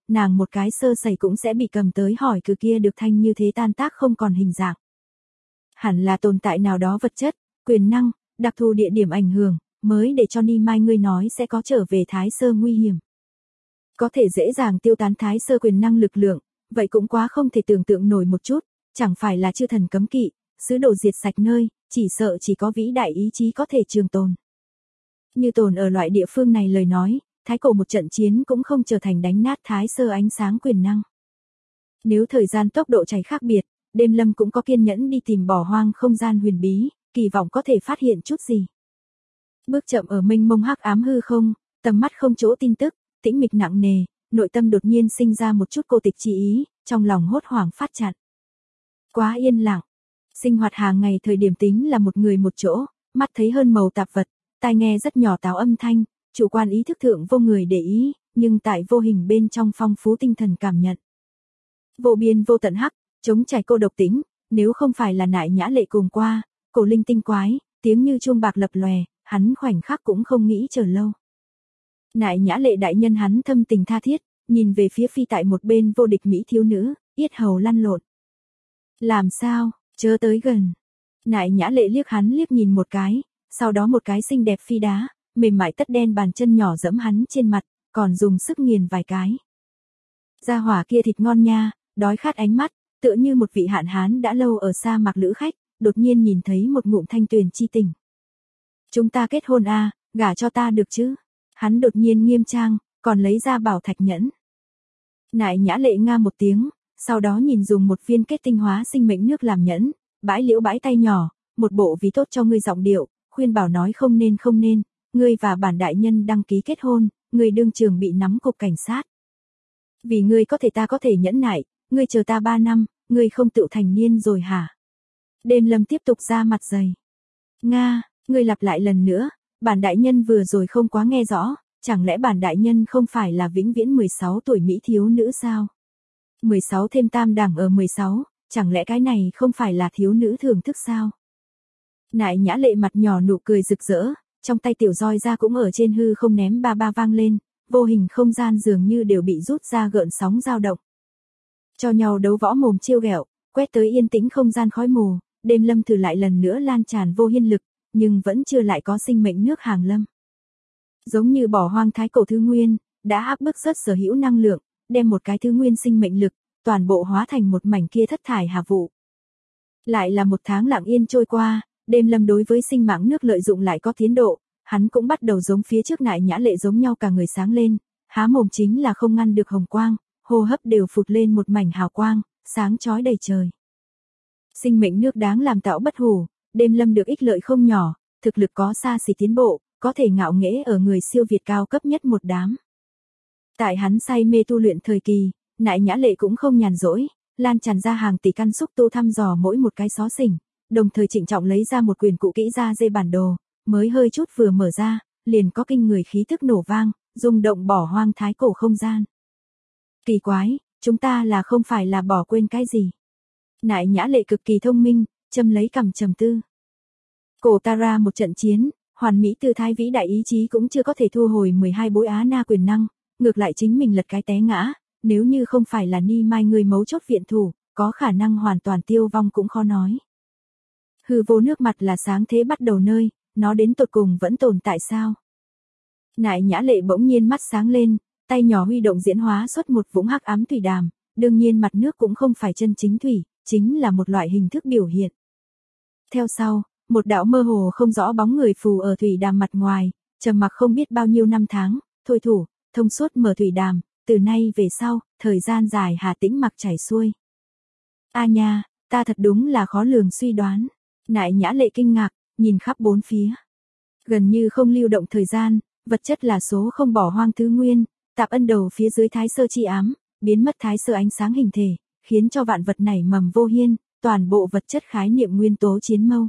[SPEAKER 1] nàng một cái sơ sẩy cũng sẽ bị cầm tới hỏi cứ kia được thanh như thế tan tác không còn hình dạng. Hẳn là tồn tại nào đó vật chất, quyền năng, đặc thù địa điểm ảnh hưởng, mới để cho Ni Mai ngươi nói sẽ có trở về Thái Sơ nguy hiểm. Có thể dễ dàng tiêu tán Thái Sơ quyền năng lực lượng, vậy cũng quá không thể tưởng tượng nổi một chút, chẳng phải là chư thần cấm kỵ, sứ đồ diệt sạch nơi, chỉ sợ chỉ có vĩ đại ý chí có thể trường tồn. Như tồn ở loại địa phương này lời nói, thái cổ một trận chiến cũng không trở thành đánh nát Thái Sơ ánh sáng quyền năng. Nếu thời gian tốc độ chạy khác biệt, Đêm Lâm cũng có kiên nhẫn đi tìm bỏ hoang không gian huyền bí, kỳ vọng có thể phát hiện chút gì. Bước chậm ở mênh mông hắc ám hư không, tầm mắt không chỗ tin tức, tĩnh mịch nặng nề, nội tâm đột nhiên sinh ra một chút cô tịch chi ý, trong lòng hốt hoảng phát chặn. Quá yên lặng. Sinh hoạt hàng ngày thời điểm tính là một người một chỗ, mắt thấy hơn màu tạp vật, tai nghe rất nhỏ táo âm thanh, chủ quan ý thức thượng vô người để ý, nhưng tại vô hình bên trong phong phú tinh thần cảm nhận. Vô biên vô tận hắc, chống trải cô độc tĩnh, nếu không phải là Nại Nhã Lệ cùng qua, cổ linh tinh quái, tiếng như chuông bạc lập lòe, hắn khoảnh khắc cũng không nghĩ chờ lâu. Nại Nhã Lệ đại nhân hắn thâm tình tha thiết, nhìn về phía phi tại một bên vô địch mỹ thiếu nữ, yết hầu lăn lộn. Làm sao, chớ tới gần. Nại Nhã Lệ liếc hắn liếc nhìn một cái, sau đó một cái xinh đẹp phi đá, mềm mại tất đen bàn chân nhỏ dẫm hắn trên mặt, còn dùng sức nghiền vài cái. Gia hỏa kia thịt ngon nha, đói khát ánh mắt, tựa như một vị hạn hán đã lâu ở sa mạc lữ khách, đột nhiên nhìn thấy một ngụm thanh tuyền chi tình. Chúng ta kết hôn a, gả cho ta được chứ? Hắn đột nhiên nghiêm trang, còn lấy ra bảo thạch nhẫn. Nại Nhã Lệ nga một tiếng, sau đó nhìn dùng một viên kết tinh hóa sinh mệnh nước làm nhẫn, bãi liễu bãi tay nhỏ, một bộ vì tốt cho ngươi giọng điệu, khuyên bảo nói không nên, ngươi và bản đại nhân đăng ký kết hôn, ngươi đương trường bị nắm cục cảnh sát. Vì ngươi có thể ta có thể nhẫn nại, ngươi chờ ta 3 năm, ngươi không tự thành niên rồi hả? Đêm Lâm tiếp tục ra mặt dày. Nga, ngươi lặp lại lần nữa, bản đại nhân vừa rồi không quá nghe rõ, chẳng lẽ bản đại nhân không phải là vĩnh viễn 16 tuổi mỹ thiếu nữ sao? 16 thêm tam đẳng ở 16, chẳng lẽ cái này không phải là thiếu nữ thưởng thức sao? Nại Nhã Lệ mặt nhỏ nụ cười rực rỡ, trong tay tiểu roi ra cũng ở trên hư không ném ba ba vang lên, vô hình không gian dường như đều bị rút ra gợn sóng dao động. Cho nhau đấu võ mồm chiêu ghẹo, quét tới yên tĩnh không gian khói mù, Đêm Lâm thử lại lần nữa lan tràn vô hiên lực, nhưng vẫn chưa lại có sinh mệnh nước hàng lâm. Giống như bỏ hoang thái cổ thứ nguyên, đã áp bức rất sở hữu năng lượng, đem một cái thứ nguyên sinh mệnh lực, toàn bộ hóa thành một mảnh kia thất thải hà vụ. Lại là một tháng lặng yên trôi qua, Đêm Lâm đối với sinh mạng nước lợi dụng lại có tiến độ, hắn cũng bắt đầu giống phía trước Nại Nhã Lệ giống nhau cả người sáng lên, há mồm chính là không ngăn được hồng quang, hô hấp đều phụt lên một mảnh hào quang, sáng chói đầy trời. Sinh mệnh nước đáng làm tạo bất hủ, Đêm Lâm được ích lợi không nhỏ, thực lực có xa xỉ tiến bộ, có thể ngạo nghễ ở người siêu việt cao cấp nhất một đám. Tại hắn say mê tu luyện thời kỳ, Nại Nhã Lệ cũng không nhàn rỗi, lan tràn ra hàng tỷ căn xúc tu thăm dò mỗi một cái xó xỉnh, đồng thời trịnh trọng lấy ra một quyển cụ kỹ ra dê bản đồ, mới hơi chút vừa mở ra, liền có kinh người khí tức nổ vang, rung động bỏ hoang thái cổ không gian. Kỳ quái, chúng ta là không phải là bỏ quên cái gì? Nại Nhã Lệ cực kỳ thông minh, châm lấy cằm trầm tư. Cổ Tara một trận chiến, hoàn mỹ tư thái vĩ đại ý chí cũng chưa có thể thu hồi 12 bối á na quyền năng, ngược lại chính mình lật cái té ngã, nếu như không phải là Ni Mai người mấu chốt viện thủ, có khả năng hoàn toàn tiêu vong cũng khó nói. Hư vô nước mặt là sáng thế bắt đầu nơi, nó đến tột cùng vẫn tồn tại sao? Nại Nhã Lệ bỗng nhiên mắt sáng lên, tay nhỏ huy động diễn hóa xuất một vũng hắc ám thủy đàm, đương nhiên mặt nước cũng không phải chân chính thủy, chính là một loại hình thức biểu hiện. Theo sau, một đạo mơ hồ không rõ bóng người phù ở thủy đàm mặt ngoài, trầm mặc không biết bao nhiêu năm tháng, thôi thủ, thông suốt mở thủy đàm, từ nay về sau, thời gian dài hà tĩnh mặc chảy xuôi. A nha, ta thật đúng là khó lường suy đoán. Nại Nhã Lệ kinh ngạc, nhìn khắp bốn phía. Gần như không lưu động thời gian, vật chất là số không bỏ hoang thứ nguyên, tạp ân đầu phía dưới thái sơ chi ám, biến mất thái sơ ánh sáng hình thể, khiến cho vạn vật nảy mầm vô hiên, toàn bộ vật chất khái niệm nguyên tố chiến mâu.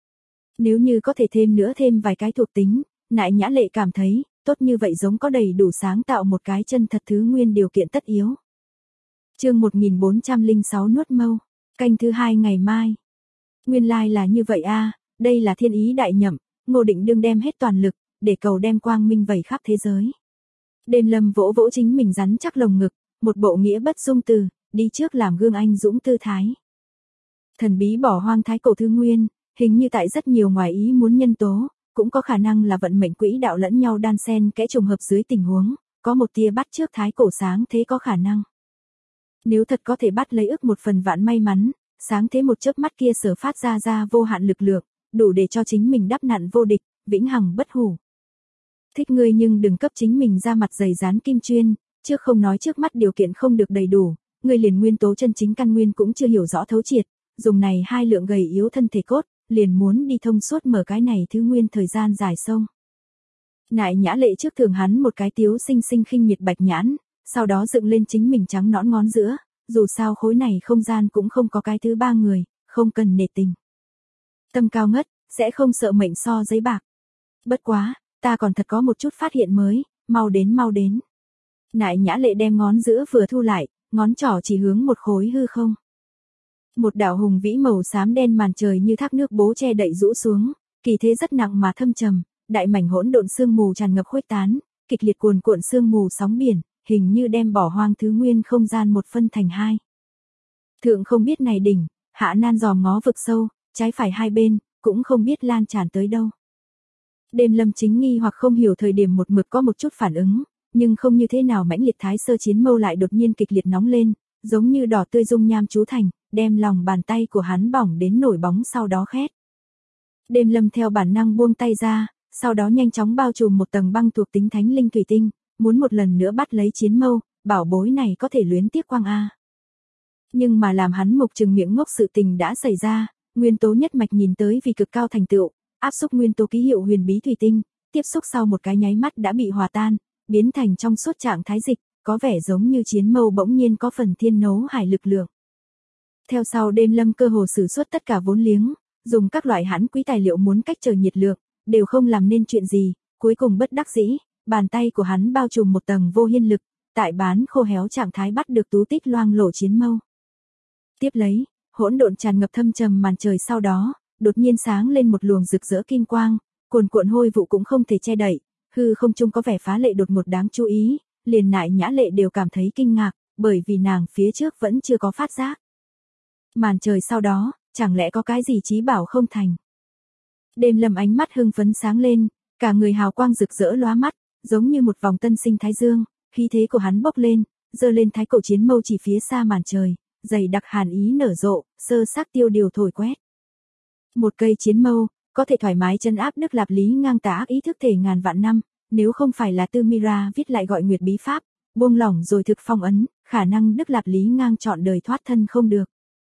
[SPEAKER 1] Nếu như có thể thêm vài cái thuộc tính, Nại Nhã Lệ cảm thấy, tốt như vậy giống có đầy đủ sáng tạo một cái chân thật thứ nguyên điều kiện tất yếu. Chương 1406 nuốt mâu, canh thứ 2 ngày mai. Nguyên lai là như vậy a, đây là thiên ý đại nhậm, Ngô Định đương đem hết toàn lực, để cầu đem quang minh vẩy khắp thế giới. Đêm Lâm vỗ vỗ chính mình rắn chắc lồng ngực, một bộ nghĩa bất dung từ, đi trước làm gương anh dũng tư thái. Thần bí bỏ hoang thái cổ thứ nguyên, hình như tại rất nhiều ngoài ý muốn nhân tố, cũng có khả năng là vận mệnh quỹ đạo lẫn nhau đan xen kẽ trùng hợp dưới tình huống, có một tia bắt trước thái cổ sáng thế có khả năng. Nếu thật có thể bắt lấy ức một phần vạn may mắn, sáng thế một chớp mắt kia sở phát ra vô hạn lực lượng, đủ để cho chính mình đắp nặn vô địch, vĩnh hằng bất hủ. Thích ngươi nhưng đừng cấp chính mình ra mặt dày dán kim chuyên, trước không nói trước mắt điều kiện không được đầy đủ, ngươi liền nguyên tố chân chính căn nguyên cũng chưa hiểu rõ thấu triệt, dùng này hai lượng gầy yếu thân thể cốt, liền muốn đi thông suốt mở cái này thứ nguyên thời gian dài sông. Nại Nhã Lệ trước thường hắn một cái tiếu xinh xinh khinh miệt bạch nhãn, sau đó dựng lên chính mình trắng nõn ngón giữa, dù sao khối này không gian cũng không có cái thứ ba người, không cần nể tình. Tâm cao ngất, sẽ không sợ mệnh so giấy bạc. Bất quá, ta còn thật có một chút phát hiện mới, mau đến mau đến. Nại Nhã Lệ đem ngón giữa vừa thu lại, ngón trỏ chỉ hướng một khối hư không. Một đạo hùng vĩ màu xám đen màn trời như thác nước bố che đậy rũ xuống, kỳ thế rất nặng mà thâm trầm, đại mảnh hỗn độn sương mù tràn ngập khuếch tán, kịch liệt cuồn cuộn sương mù sóng biển, hình như đem bỏ hoang thứ nguyên không gian một phân thành hai. Thượng không biết này đỉnh, hạ nan dòm ngó vực sâu, trái phải hai bên, cũng không biết lan tràn tới đâu. Đêm Lâm chính nghi hoặc không hiểu thời điểm một mực có một chút phản ứng, nhưng không như thế nào mãnh liệt thái sơ chiến mâu lại đột nhiên kịch liệt nóng lên, giống như đỏ tươi dung nham chú thành, đem lòng bàn tay của hắn bỏng đến nổi bóng sau đó khét. Đêm Lâm theo bản năng buông tay ra, sau đó nhanh chóng bao trùm một tầng băng thuộc tính thánh linh thủy tinh, muốn một lần nữa bắt lấy chiến mâu, bảo bối này có thể luyến tiếc quang a. Nhưng mà làm hắn mục trừng miệng ngốc sự tình đã xảy ra, nguyên tố nhất mạch nhìn tới vì cực cao thành tựu, áp xúc nguyên tố ký hiệu huyền bí thủy tinh, tiếp xúc sau một cái nháy mắt đã bị hòa tan, biến thành trong suốt trạng thái dịch, có vẻ giống như chiến mâu bỗng nhiên có phần thiên nấu hải lực lượng. Theo sau Đêm Lâm cơ hồ sử xuất tất cả vốn liếng, dùng các loại hãn quý tài liệu muốn cách trở nhiệt lượng, đều không làm nên chuyện gì, cuối cùng bất đắc dĩ, bàn tay của hắn bao trùm một tầng vô hiên lực, tại bán khô héo trạng thái bắt được tú tích loang lổ chiến mâu. Tiếp lấy, hỗn độn tràn ngập thâm trầm màn trời sau đó, đột nhiên sáng lên một luồng rực rỡ kim quang, cuồn cuộn hôi vụ cũng không thể che đậy, hư không trung có vẻ phá lệ đột ngột đáng chú ý, liền Nại Nhã Lệ đều cảm thấy kinh ngạc, bởi vì nàng phía trước vẫn chưa có phát giác. Màn trời sau đó, chẳng lẽ có cái gì chí bảo không thành? Đêm Lâm ánh mắt hưng phấn sáng lên, cả người hào quang rực rỡ lóa mắt, giống như một vòng tân sinh thái dương, khí thế của hắn bốc lên, giơ lên thái cổ chiến mâu chỉ phía xa màn trời, dày đặc hàn ý nở rộ, sơ xác tiêu điều thổi quét. Một cây chiến mâu, có thể thoải mái chân áp Đức Lạp Lý ngang tà ác ý thức thể ngàn vạn năm, nếu không phải là Tư Mira viết lại gọi nguyệt bí pháp, buông lỏng rồi thực phong ấn, khả năng Đức Lạp Lý ngang chọn đời thoát thân không được.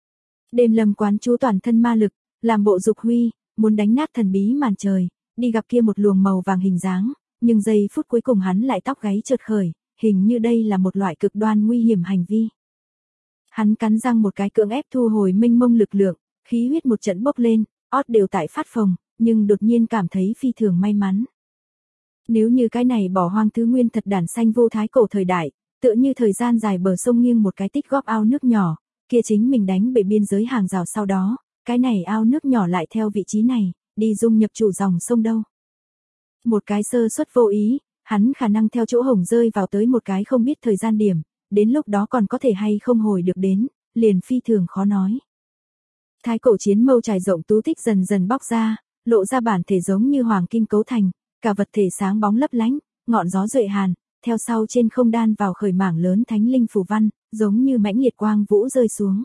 [SPEAKER 1] Đêm Lâm quán chú toàn thân ma lực, làm bộ dục huy, muốn đánh nát thần bí màn trời, đi gặp kia một luồng màu vàng hình dáng, nhưng giây phút cuối cùng hắn lại tóc gáy chợt khởi, hình như đây là một loại cực đoan nguy hiểm hành vi. Hắn cắn răng một cái cưỡng ép thu hồi mênh mông lực lượng, khí huyết một trận bốc lên, ót đều tại phát phồng, nhưng đột nhiên cảm thấy phi thường may mắn. Nếu như cái này bỏ hoang thứ nguyên thật đản xanh vô thái cổ thời đại, tựa như thời gian dài bờ sông nghiêng một cái tích góp ao nước nhỏ, kia chính mình đánh bể biên giới hàng rào sau đó, cái này ao nước nhỏ lại theo vị trí này, đi dung nhập chủ dòng sông đâu. Một cái sơ suất vô ý, hắn khả năng theo chỗ hổng rơi vào tới một cái không biết thời gian điểm, đến lúc đó còn có thể hay không hồi được đến, liền phi thường khó nói. Thái cổ chiến mâu trải rộng tú tích dần dần bóc ra, lộ ra bản thể giống như hoàng kim cấu thành, cả vật thể sáng bóng lấp lánh, ngọn gió duệ hàn, theo sau trên không đan vào khởi mảng lớn thánh linh phù văn, giống như mãnh liệt quang vũ rơi xuống.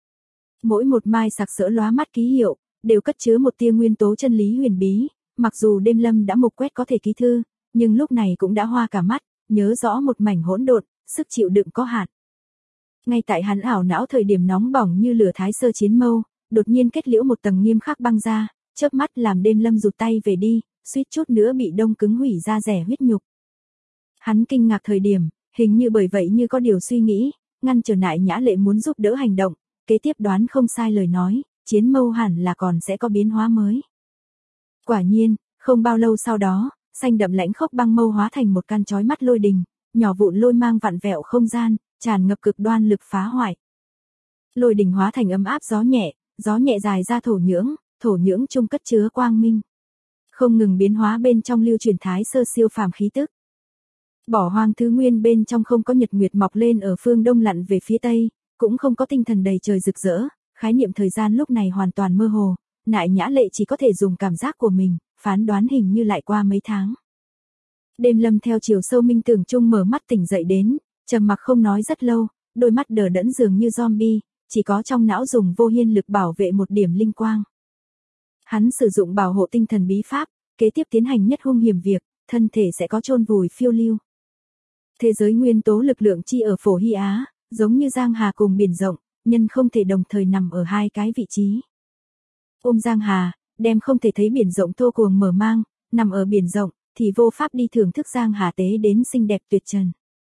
[SPEAKER 1] Mỗi một mai sặc sỡ lóa mắt ký hiệu, đều cất chứa một tia nguyên tố chân lý huyền bí, mặc dù Đêm Lâm đã mục quét có thể ký thư, nhưng lúc này cũng đã hoa cả mắt, nhớ rõ một mảnh hỗn độn, sức chịu đựng có hạn. Ngay tại hắn ảo não thời điểm nóng bỏng như lửa thái sơ chiến mâu, đột nhiên kết liễu một tầng nghiêm khắc băng ra, chớp mắt làm Đêm Lâm rụt tay về đi, suýt chút nữa bị đông cứng hủy ra rẻ huyết nhục. Hắn kinh ngạc thời điểm, hình như bởi vậy như có điều suy nghĩ, ngăn trở Nại Nhã Lệ muốn giúp đỡ hành động, kế tiếp đoán không sai lời nói, chiến mâu hẳn là còn sẽ có biến hóa mới. Quả nhiên, không bao lâu sau đó, xanh đậm lãnh khốc băng mâu hóa thành một căn chói mắt lôi đình, nhỏ vụn lôi mang vặn vẹo không gian, tràn ngập cực đoan lực phá hoại. Lôi đình hóa thành ấm áp gió nhẹ dài ra thổ nhưỡng chung cất chứa quang minh. Không ngừng biến hóa bên trong lưu truyền thái sơ siêu phàm khí tức. Bỏ hoang thứ nguyên bên trong không có nhật nguyệt mọc lên ở phương đông lặn về phía tây, cũng không có tinh thần đầy trời rực rỡ, khái niệm thời gian lúc này hoàn toàn mơ hồ, Nại Nhã Lệ chỉ có thể dùng cảm giác của mình, phán đoán hình như lại qua mấy tháng. Đêm Lâm theo chiều sâu minh tưởng chung mở mắt tỉnh dậy đến, trầm mặc không nói rất lâu, đôi mắt đờ đẫn dường như zombie, chỉ có trong não dùng vô hiên lực bảo vệ một điểm linh quang. Hắn sử dụng bảo hộ tinh thần bí pháp, kế tiếp tiến hành nhất hung hiểm việc, thân thể sẽ có chôn vùi phiêu lưu. Thế giới nguyên tố lực lượng chi ở Phổ Hy Á, giống như giang hà cùng biển rộng, nhân không thể đồng thời nằm ở hai cái vị trí. Ôm giang hà, đem không thể thấy biển rộng thô cuồng mở mang, nằm ở biển rộng, thì vô pháp đi thưởng thức giang hà tế đến xinh đẹp tuyệt trần.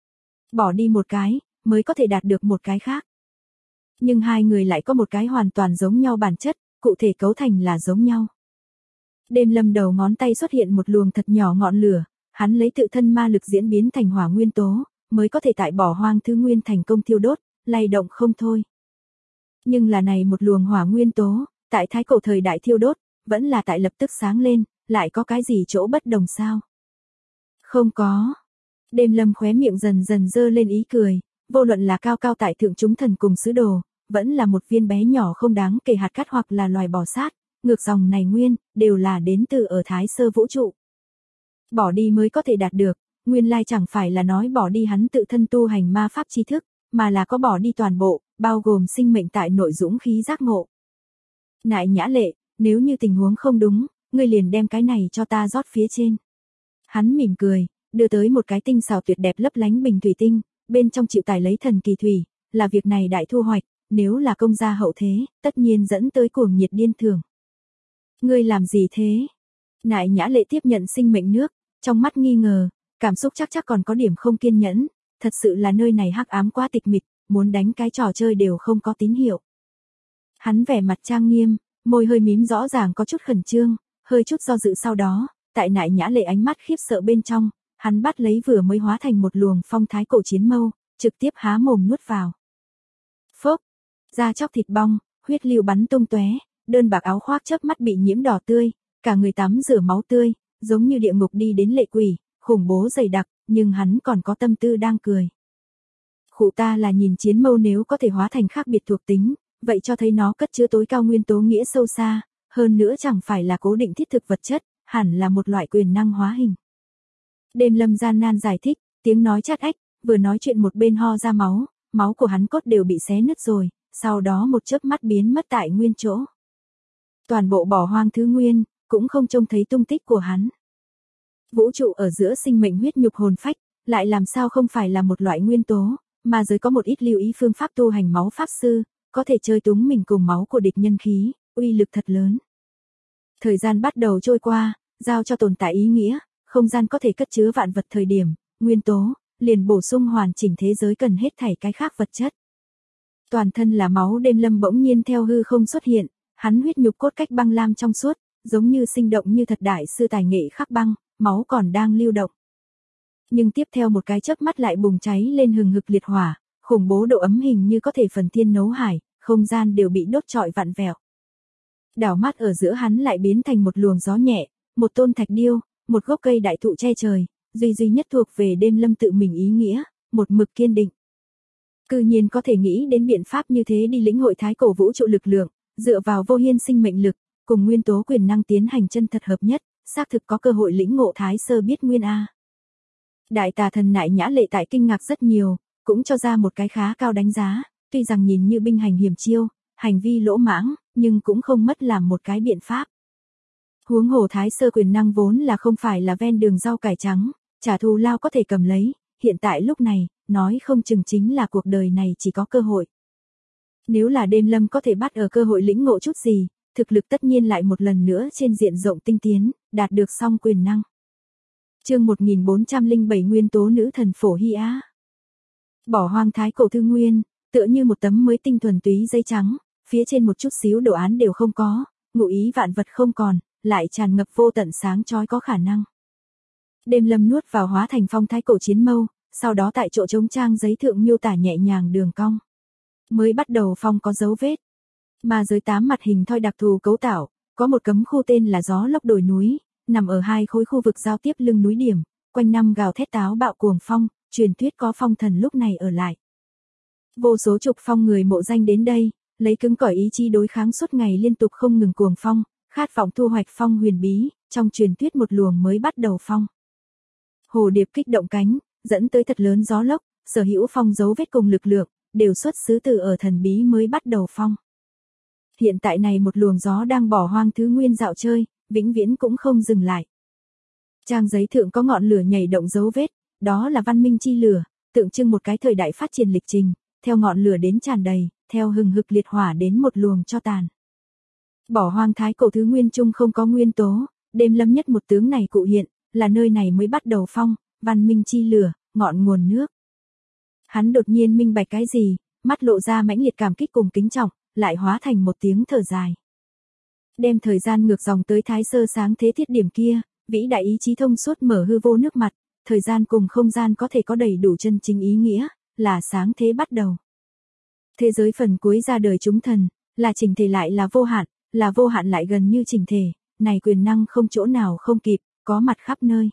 [SPEAKER 1] Bỏ đi một cái, mới có thể đạt được một cái khác. Nhưng hai người lại có một cái hoàn toàn giống nhau bản chất, cụ thể cấu thành là giống nhau. Đêm Lâm đầu ngón tay xuất hiện một luồng thật nhỏ ngọn lửa, hắn lấy tự thân ma lực diễn biến thành hỏa nguyên tố, mới có thể tại bỏ hoang thứ nguyên thành công thiêu đốt, lay động không thôi. Nhưng là này một luồng hỏa nguyên tố, tại thái cổ thời đại thiêu đốt, vẫn là tại lập tức sáng lên, lại có cái gì chỗ bất đồng sao? Không có. Đêm Lâm khóe miệng dần dần dơ lên ý cười, vô luận là cao cao tại thượng chúng thần cùng sứ đồ, vẫn là một viên bé nhỏ không đáng kể hạt cát hoặc là loài bò sát, ngược dòng này nguyên, đều là đến từ ở thái sơ vũ trụ. Bỏ đi mới có thể đạt được, nguyên lai chẳng phải là nói bỏ đi hắn tự thân tu hành ma pháp tri thức, mà là có bỏ đi toàn bộ, bao gồm sinh mệnh tại nội dũng khí giác ngộ. Nại Nhã Lệ, nếu như tình huống không đúng, ngươi liền đem cái này cho ta rót phía trên. Hắn mỉm cười, đưa tới một cái tinh xảo tuyệt đẹp lấp lánh bình thủy tinh, bên trong chịu tải lấy thần kỳ thủy, là việc này đại thu hoạch, nếu là công gia hậu thế, tất nhiên dẫn tới cuồng nhiệt điên thường. Ngươi làm gì thế? Nại Nhã Lệ tiếp nhận sinh mệnh nước, trong mắt nghi ngờ, cảm xúc chắc còn có điểm không kiên nhẫn, thật sự là nơi này hắc ám quá tịch mịch, muốn đánh cái trò chơi đều không có tín hiệu. Hắn vẻ mặt trang nghiêm, môi hơi mím rõ ràng có chút khẩn trương, hơi chút do dự sau đó, tại Nại Nhã Lệ ánh mắt khiếp sợ bên trong, hắn bắt lấy vừa mới hóa thành một luồng phong thái cổ chiến mâu, trực tiếp há mồm nuốt vào. Phốc, da chóc thịt bong, huyết lưu bắn tung tóe, đơn bạc áo khoác chớp mắt bị nhiễm đỏ tươi, cả người tắm rửa máu tươi, giống như địa ngục đi đến lệ quỷ, khủng bố dày đặc, nhưng hắn còn có tâm tư đang cười. Khụ ta là nhìn chiến mâu nếu có thể hóa thành khác biệt thuộc tính, vậy cho thấy nó cất chứa tối cao nguyên tố nghĩa sâu xa, hơn nữa chẳng phải là cố định thiết thực vật chất, hẳn là một loại quyền năng hóa hình. Đêm Lâm gian nan giải thích, tiếng nói chát ách, vừa nói chuyện một bên ho ra máu, máu của hắn cốt đều bị xé nứt rồi, sau đó một chớp mắt biến mất tại nguyên chỗ. Toàn bộ bỏ hoang thứ nguyên, cũng không trông thấy tung tích của hắn. Vũ trụ ở giữa sinh mệnh huyết nhục hồn phách, lại làm sao không phải là một loại nguyên tố, mà giới có một ít lưu ý phương pháp tu hành máu pháp sư, có thể chơi túng mình cùng máu của địch nhân khí, uy lực thật lớn. Thời gian bắt đầu trôi qua, giao cho tồn tại ý nghĩa, không gian có thể cất chứa vạn vật thời điểm, nguyên tố, liền bổ sung hoàn chỉnh thế giới cần hết thảy cái khác vật chất. Toàn thân là máu. Đêm Lâm bỗng nhiên theo hư không xuất hiện, hắn huyết nhục cốt cách băng lam trong suốt, giống như sinh động như thật đại sư tài nghệ khắc băng, máu còn đang lưu động. Nhưng tiếp theo một cái chớp mắt lại bùng cháy lên hừng hực liệt hỏa, khủng bố độ ấm hình như có thể phần thiên nấu hải, không gian đều bị đốt trọi vặn vẹo. Đảo mắt ở giữa hắn lại biến thành một luồng gió nhẹ, một tôn thạch điêu, một gốc cây đại thụ che trời, duy nhất thuộc về Đêm Lâm tự mình ý nghĩa, một mực kiên định. Cư nhiên có thể nghĩ đến biện pháp như thế đi lĩnh hội thái cổ vũ trụ lực lượng, dựa vào vô hiên sinh mệnh lực, cùng nguyên tố quyền năng tiến hành chân thật hợp nhất, xác thực có cơ hội lĩnh ngộ thái sơ biết nguyên a. Đại tà thần Nại Nhã Lệ tại kinh ngạc rất nhiều, cũng cho ra một cái khá cao đánh giá, tuy rằng nhìn như binh hành hiểm chiêu, hành vi lỗ mãng, nhưng cũng không mất làm một cái biện pháp. Huống hồ thái sơ quyền năng vốn là không phải là ven đường rau cải trắng, trả thù lao có thể cầm lấy, hiện tại lúc này, nói không chừng chính là cuộc đời này chỉ có cơ hội. Nếu là Đêm Lâm có thể bắt ở cơ hội lĩnh ngộ chút gì, thực lực tất nhiên lại một lần nữa trên diện rộng tinh tiến, đạt được song quyền năng. Chương 1407 Nguyên tố nữ thần Phổ Hy Á. Bỏ hoang thái cổ thư nguyên, tựa như một tấm mới tinh thuần túy giấy trắng, phía trên một chút xíu đồ án đều không có, ngụ ý vạn vật không còn, lại tràn ngập vô tận sáng chói có khả năng. Đêm Lâm nuốt vào hóa thành phong thái cổ chiến mâu, sau đó tại chỗ trống trang giấy thượng miêu tả nhẹ nhàng đường cong. Mới bắt đầu phong có dấu vết, mà dưới 8 mặt hình thoi đặc thù cấu tạo, có một cấm khu tên là gió lốc đồi núi, nằm ở hai khối khu vực giao tiếp lưng núi điểm, quanh năm gào thét táo bạo cuồng phong, truyền thuyết có phong thần lúc này ở lại. Vô số trục phong người mộ danh đến đây, lấy cứng cỏi ý chí đối kháng suốt ngày liên tục không ngừng cuồng phong, khát vọng thu hoạch phong huyền bí, trong truyền thuyết một luồng mới bắt đầu phong. Hồ điệp kích động cánh, dẫn tới thật lớn gió lốc, sở hữu phong dấu vết cùng lực lượng, đều xuất xứ từ ở thần bí mới bắt đầu phong. Hiện tại này một luồng gió đang bỏ hoang thứ nguyên dạo chơi, vĩnh viễn cũng không dừng lại. Trang giấy thượng có ngọn lửa nhảy động dấu vết, đó là văn minh chi lửa, tượng trưng một cái thời đại phát triển lịch trình, theo ngọn lửa đến tràn đầy, theo hừng hực liệt hỏa đến một luồng cho tàn. Bỏ hoang thái cổ thứ nguyên chung không có nguyên tố, đêm lâm nhất một tướng này cụ hiện, là nơi này mới bắt đầu phong, văn minh chi lửa, ngọn nguồn nước. Hắn đột nhiên minh bạch cái gì, mắt lộ ra mãnh liệt cảm kích cùng kính trọng, lại hóa thành một tiếng thở dài. Đem thời gian ngược dòng tới thái sơ sáng thế thiết điểm kia, vĩ đại ý chí thông suốt mở hư vô nước mặt, thời gian cùng không gian có thể có đầy đủ chân chính ý nghĩa, là sáng thế bắt đầu. Thế giới phần cuối ra đời chúng thần, là trình thể lại là vô hạn lại gần như trình thể, này quyền năng không chỗ nào không kịp, có mặt khắp nơi.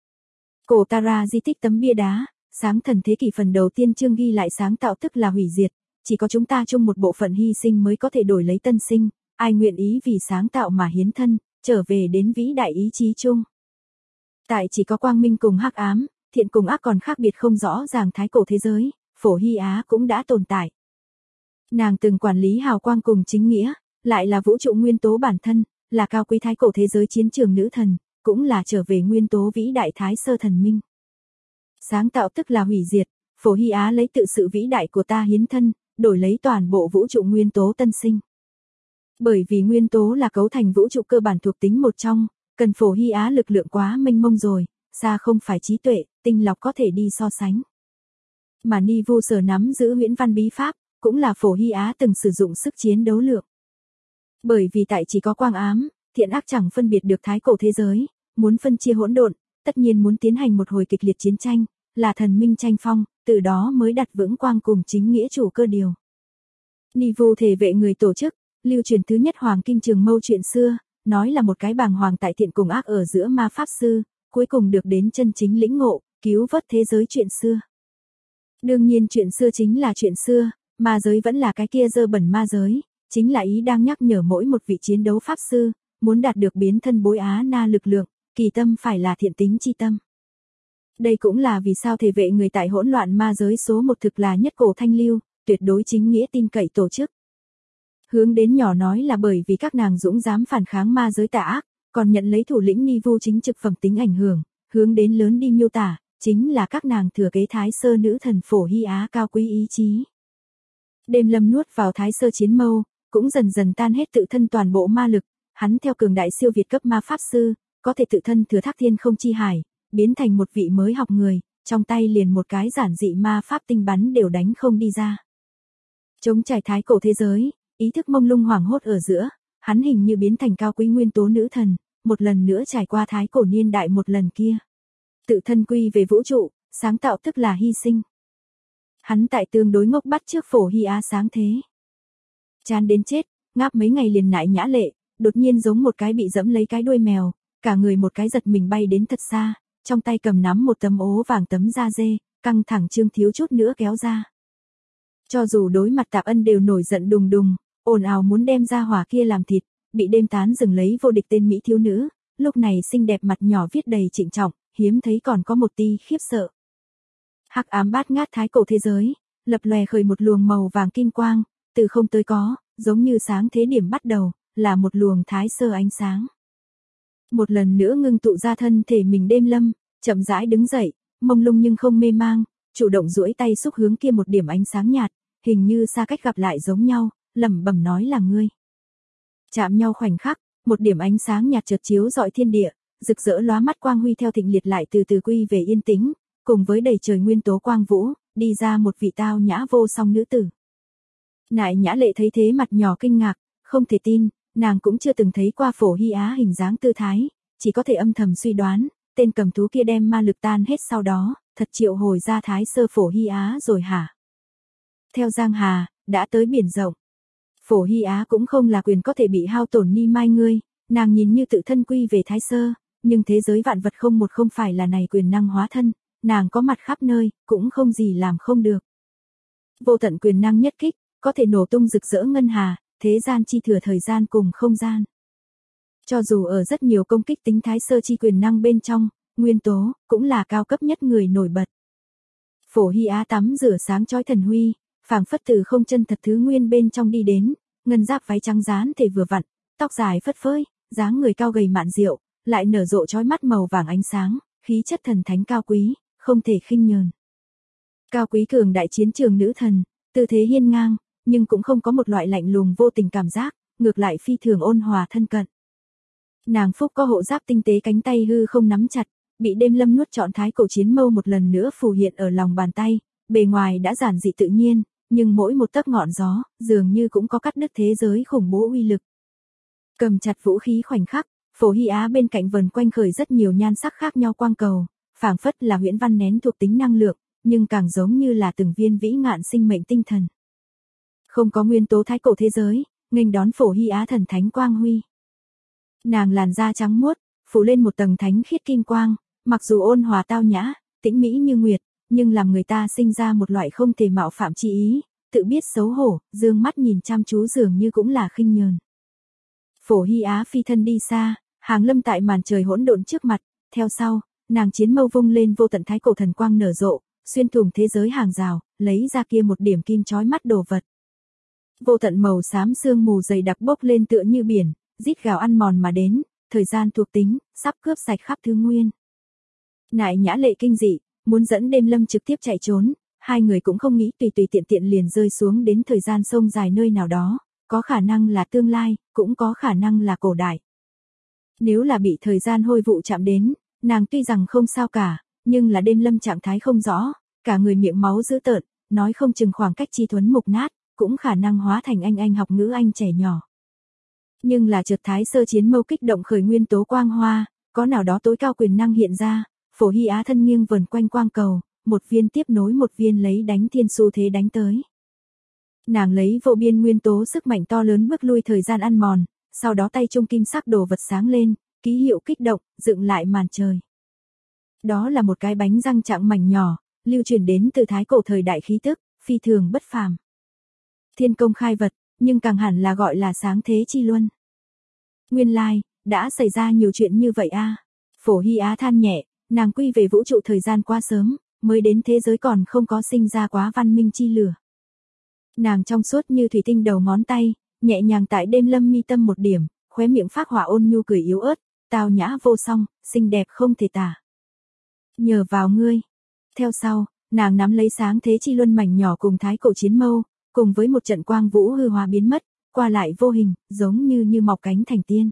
[SPEAKER 1] Cổ Tara di tích tấm bia đá, sáng thần thế kỷ phần đầu tiên chương ghi lại sáng tạo tức là hủy diệt, chỉ có chúng ta chung một bộ phận hy sinh mới có thể đổi lấy tân sinh, ai nguyện ý vì sáng tạo mà hiến thân, trở về đến vĩ đại ý chí chung. Tại chỉ có quang minh cùng hắc ám, thiện cùng ác còn khác biệt không rõ ràng thái cổ thế giới, Phổ Hy Á cũng đã tồn tại. Nàng từng quản lý hào quang cùng chính nghĩa, lại là vũ trụ nguyên tố bản thân, là cao quý thái cổ thế giới chiến trường nữ thần, cũng là trở về nguyên tố vĩ đại thái sơ thần minh. Sáng tạo tức là hủy diệt, Phổ Hy Á lấy tự sự vĩ đại của ta hiến thân, đổi lấy toàn bộ vũ trụ nguyên tố tân sinh. Bởi vì nguyên tố là cấu thành vũ trụ cơ bản thuộc tính một trong, cần Phổ Hy Á lực lượng quá mênh mông rồi, xa không phải trí tuệ, tinh lọc có thể đi so sánh. Mà Ni Vu Sở nắm giữ huyễn văn bí pháp, cũng là Phổ Hy Á từng sử dụng sức chiến đấu lượng. Bởi vì tại chỉ có quang ám, thiện ác chẳng phân biệt được thái cổ thế giới, muốn phân chia hỗn độn, tất nhiên muốn tiến hành một hồi kịch liệt chiến tranh, là thần minh tranh phong, từ đó mới đặt vững quang cùng chính nghĩa chủ cơ điều. Ni Vu thể vệ người tổ chức, lưu truyền thứ nhất Hoàng Kim Trường Mâu chuyện xưa, nói là một cái bàng hoàng tại thiện cùng ác ở giữa ma pháp sư, cuối cùng được đến chân chính lĩnh ngộ, cứu vớt thế giới chuyện xưa. Đương nhiên chuyện xưa chính là chuyện xưa, ma giới vẫn là cái kia dơ bẩn ma giới, chính là ý đang nhắc nhở mỗi một vị chiến đấu pháp sư, muốn đạt được biến thân bối Á Na lực lượng, kỳ tâm phải là thiện tính chi tâm. Đây cũng là vì sao thể vệ người tại hỗn loạn ma giới số một thực là nhất cổ thanh lưu, tuyệt đối chính nghĩa tin cậy tổ chức. Hướng đến nhỏ nói là bởi vì các nàng dũng dám phản kháng ma giới tà ác, còn nhận lấy thủ lĩnh Ni Vu chính trực phẩm tính ảnh hưởng, hướng đến lớn đi miêu tả, chính là các nàng thừa kế thái sơ nữ thần Phổ Hy Á cao quý ý chí. Đêm lâm nuốt vào thái sơ chiến mâu, cũng dần dần tan hết tự thân toàn bộ ma lực, hắn theo cường đại siêu việt cấp ma pháp sư, có thể tự thân thừa thác thiên không chi hải, biến thành một vị mới học người, trong tay liền một cái giản dị ma pháp tinh bắn đều đánh không đi ra. Chống trải thái cổ thế giới, ý thức mông lung hoảng hốt ở giữa, hắn hình như biến thành cao quý nguyên tố nữ thần, một lần nữa trải qua thái cổ niên đại một lần kia. Tự thân quy về vũ trụ, sáng tạo tức là hy sinh. Hắn tại tương đối ngốc bắt trước Phổ Hy Á sáng thế. Chán đến chết, ngáp mấy ngày liền nại nhã lệ, đột nhiên giống một cái bị dẫm lấy cái đuôi mèo, cả người một cái giật mình bay đến thật xa, trong tay cầm nắm một tấm ố vàng tấm da dê, căng thẳng trương thiếu chút nữa kéo ra. Cho dù đối mặt Tạp Ân đều nổi giận đùng đùng, ồn ào muốn đem ra hỏa kia làm thịt, bị đêm tán dừng lấy vô địch tên Mỹ thiếu nữ, lúc này xinh đẹp mặt nhỏ viết đầy trịnh trọng, hiếm thấy còn có một tí khiếp sợ. Hắc ám bát ngát thái cổ thế giới, lập lòe khởi một luồng màu vàng kim quang, từ không tới có, giống như sáng thế điểm bắt đầu, là một luồng thái sơ ánh sáng. Một lần nữa ngưng tụ ra thân thể mình đêm lâm, chậm rãi đứng dậy, mông lung nhưng không mê mang, chủ động duỗi tay xúc hướng kia một điểm ánh sáng nhạt, hình như xa cách gặp lại giống nhau, lẩm bẩm nói là ngươi. Chạm nhau khoảnh khắc, một điểm ánh sáng nhạt chợt chiếu rọi thiên địa, rực rỡ lóa mắt quang huy theo thịnh liệt lại từ từ quy về yên tĩnh, cùng với đầy trời nguyên tố quang vũ, đi ra một vị tao nhã vô song nữ tử. Nại nhã lệ thấy thế mặt nhỏ kinh ngạc, không thể tin, nàng cũng chưa từng thấy qua Phổ Hy Á hình dáng tư thái, chỉ có thể âm thầm suy đoán, tên cầm thú kia đem ma lực tan hết sau đó, thật triệu hồi ra thái sơ Phổ Hy Á rồi hả? Theo Giang Hà, đã tới biển rộng. Phổ Hy Á cũng không là quyền có thể bị hao tổn ni mai ngươi, nàng nhìn như tự thân quy về thái sơ, nhưng thế giới vạn vật không một không phải là này quyền năng hóa thân, nàng có mặt khắp nơi, cũng không gì làm không được. Vô tận quyền năng nhất kích, có thể nổ tung rực rỡ ngân hà, thế gian chi thừa thời gian cùng không gian. Cho dù ở rất nhiều công kích tính thái sơ chi quyền năng bên trong, nguyên tố, cũng là cao cấp nhất người nổi bật. Phổ Hy Á tắm rửa sáng chói thần huy, phảng phất từ không chân thật thứ nguyên bên trong đi đến, ngân giáp váy trắng dán thể vừa vặn, tóc dài phất phới, dáng người cao gầy mạn diệu, lại nở rộ chói mắt màu vàng ánh sáng, khí chất thần thánh cao quý, không thể khinh nhờn. Cao quý cường đại chiến trường nữ thần, tư thế hiên ngang, nhưng cũng không có một loại lạnh lùng vô tình cảm giác, ngược lại phi thường ôn hòa thân cận. Nàng phúc có hộ giáp tinh tế cánh tay hư không nắm chặt, bị đêm lâm nuốt trọn thái cổ chiến mâu một lần nữa phù hiện ở lòng bàn tay, bề ngoài đã giản dị tự nhiên, nhưng mỗi một tấc ngọn gió, dường như cũng có cắt đứt thế giới khủng bố uy lực. Cầm chặt vũ khí khoảnh khắc, Phổ Hy Á bên cạnh vần quanh khởi rất nhiều nhan sắc khác nhau quang cầu, phảng phất là huyễn văn nén thuộc tính năng lượng, nhưng càng giống như là từng viên vĩ ngạn sinh mệnh tinh thần. Không có nguyên tố thái cổ thế giới, nghênh đón Phổ Hy Á thần thánh quang huy. Nàng làn da trắng muốt, phủ lên một tầng thánh khiết kim quang, mặc dù ôn hòa tao nhã, tĩnh mỹ như nguyệt, nhưng làm người ta sinh ra một loại không thể mạo phạm chi ý, tự biết xấu hổ, dương mắt nhìn chăm chú dường như cũng là khinh nhờn. Phổ Hy Á phi thân đi xa, hàng lâm tại màn trời hỗn độn trước mặt, theo sau, nàng chiến mâu vung lên vô tận thái cổ thần quang nở rộ, xuyên thủng thế giới hàng rào, lấy ra kia một điểm kim chói mắt đồ vật. Vô tận màu xám sương mù dày đặc bốc lên tựa như biển, rít gào ăn mòn mà đến, thời gian thuộc tính, sắp cướp sạch khắp thứ nguyên. Nại Nhã Lệ kinh dị, muốn dẫn đêm lâm trực tiếp chạy trốn, hai người cũng không nghĩ tùy tùy tiện tiện liền rơi xuống đến thời gian sông dài nơi nào đó, có khả năng là tương lai, cũng có khả năng là cổ đại. Nếu là bị thời gian hôi vụ chạm đến, nàng tuy rằng không sao cả, nhưng là đêm lâm trạng thái không rõ, cả người miệng máu dữ tợn, nói không chừng khoảng cách chi thuấn mục nát, cũng khả năng hóa thành anh học ngữ anh trẻ nhỏ. Nhưng là chợt thái sơ chiến mâu kích động khởi nguyên tố quang hoa, có nào đó tối cao quyền năng hiện ra, Phổ Hy Á thân nghiêng vần quanh quang cầu, một viên tiếp nối một viên lấy đánh thiên xu thế đánh tới. Nàng lấy vô biên nguyên tố sức mạnh to lớn bước lui thời gian ăn mòn, sau đó tay trung kim sắc đồ vật sáng lên, ký hiệu kích động, dựng lại màn trời. Đó là một cái bánh răng trạng mảnh nhỏ, lưu truyền đến từ thái cổ thời đại khí tức, phi thường bất phàm. Thiên công khai vật, nhưng càng hẳn là gọi là sáng thế chi luân. Nguyên lai, đã xảy ra nhiều chuyện như vậy a. Phổ Hy Á than nhẹ, nàng quy về vũ trụ thời gian quá sớm, mới đến thế giới còn không có sinh ra quá văn minh chi lửa. Nàng trong suốt như thủy tinh đầu ngón tay, nhẹ nhàng tại đêm lâm mi tâm một điểm, khóe miệng phác họa ôn nhu cười yếu ớt, tào nhã vô song, xinh đẹp không thể tả. Nhờ vào ngươi. Theo sau, nàng nắm lấy sáng thế chi luân mảnh nhỏ cùng thái cổ chiến mâu, cùng với một trận quang vũ hư hóa biến mất, qua lại vô hình, giống như mọc cánh thành tiên.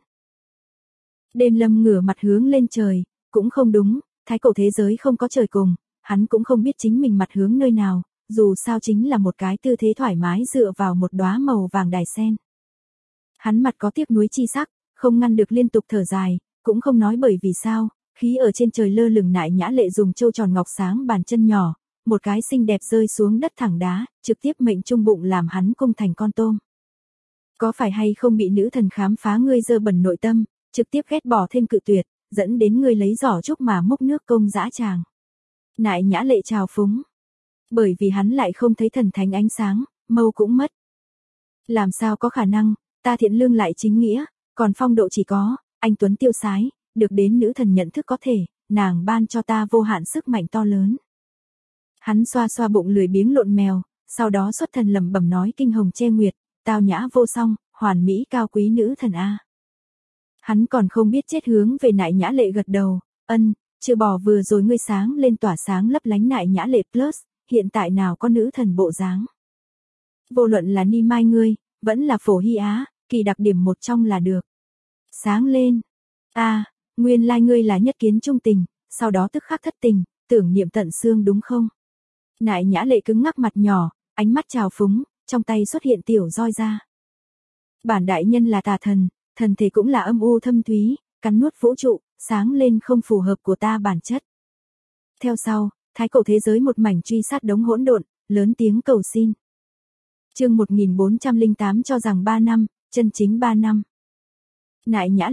[SPEAKER 1] Đêm lâm ngửa mặt hướng lên trời, cũng không đúng, thái cổ thế giới không có trời cùng, hắn cũng không biết chính mình mặt hướng nơi nào, dù sao chính là một cái tư thế thoải mái dựa vào một đóa màu vàng đài sen. Hắn mặt có tiếc nuối chi sắc, không ngăn được liên tục thở dài, cũng không nói bởi vì sao, khí ở trên trời lơ lửng Nại Nhã Lệ dùng châu tròn ngọc sáng bàn chân nhỏ, một cái xinh đẹp rơi xuống đất thẳng đá, trực tiếp mệnh trung bụng làm hắn cung thành con tôm. Có phải hay không bị nữ thần khám phá ngươi dơ bẩn nội tâm, trực tiếp ghét bỏ thêm cự tuyệt, dẫn đến ngươi lấy giỏ trúc mà múc nước công dã tràng. Nại Nhã Lệ trào phúng. Bởi vì hắn lại không thấy thần thánh ánh sáng, mâu cũng mất. Làm sao có khả năng, ta thiện lương lại chính nghĩa, còn phong độ chỉ có, anh tuấn tiêu sái, được đến nữ thần nhận thức có thể, nàng ban cho ta vô hạn sức mạnh to lớn. Hắn xoa xoa bụng lười biếng lộn mèo, sau đó xuất thần lẩm bẩm nói kinh hồng che nguyệt, tao nhã vô song, hoàn mỹ cao quý nữ thần a. Hắn còn không biết chết hướng về Nại Nhã Lệ gật đầu, trừ bỏ vừa rồi ngươi sáng lên tỏa sáng lấp lánh Nại Nhã Lệ plus, hiện tại nào có nữ thần bộ dáng. Vô luận là Ni Mai ngươi, vẫn là Phổ Hy Á, kỳ đặc điểm một trong là được. Sáng lên. Nguyên lai ngươi là nhất kiến trung tình, sau đó tức khắc thất tình, tưởng niệm tận xương đúng không? Nại Nhã Lệ cứng ngắc mặt nhỏ, ánh mắt trào phúng, trong tay xuất hiện tiểu roi ra. Bản đại nhân là tà thần, thần thể cũng là âm u thâm thúy, cắn nuốt vũ trụ, sáng lên không phù hợp của ta bản chất. Theo sau, thái cổ thế giới một mảnh truy sát đống hỗn độn, lớn tiếng cầu xin. Chương 1408 cho rằng 3 năm, chân chính 3 năm. Nại Nhã Lệ,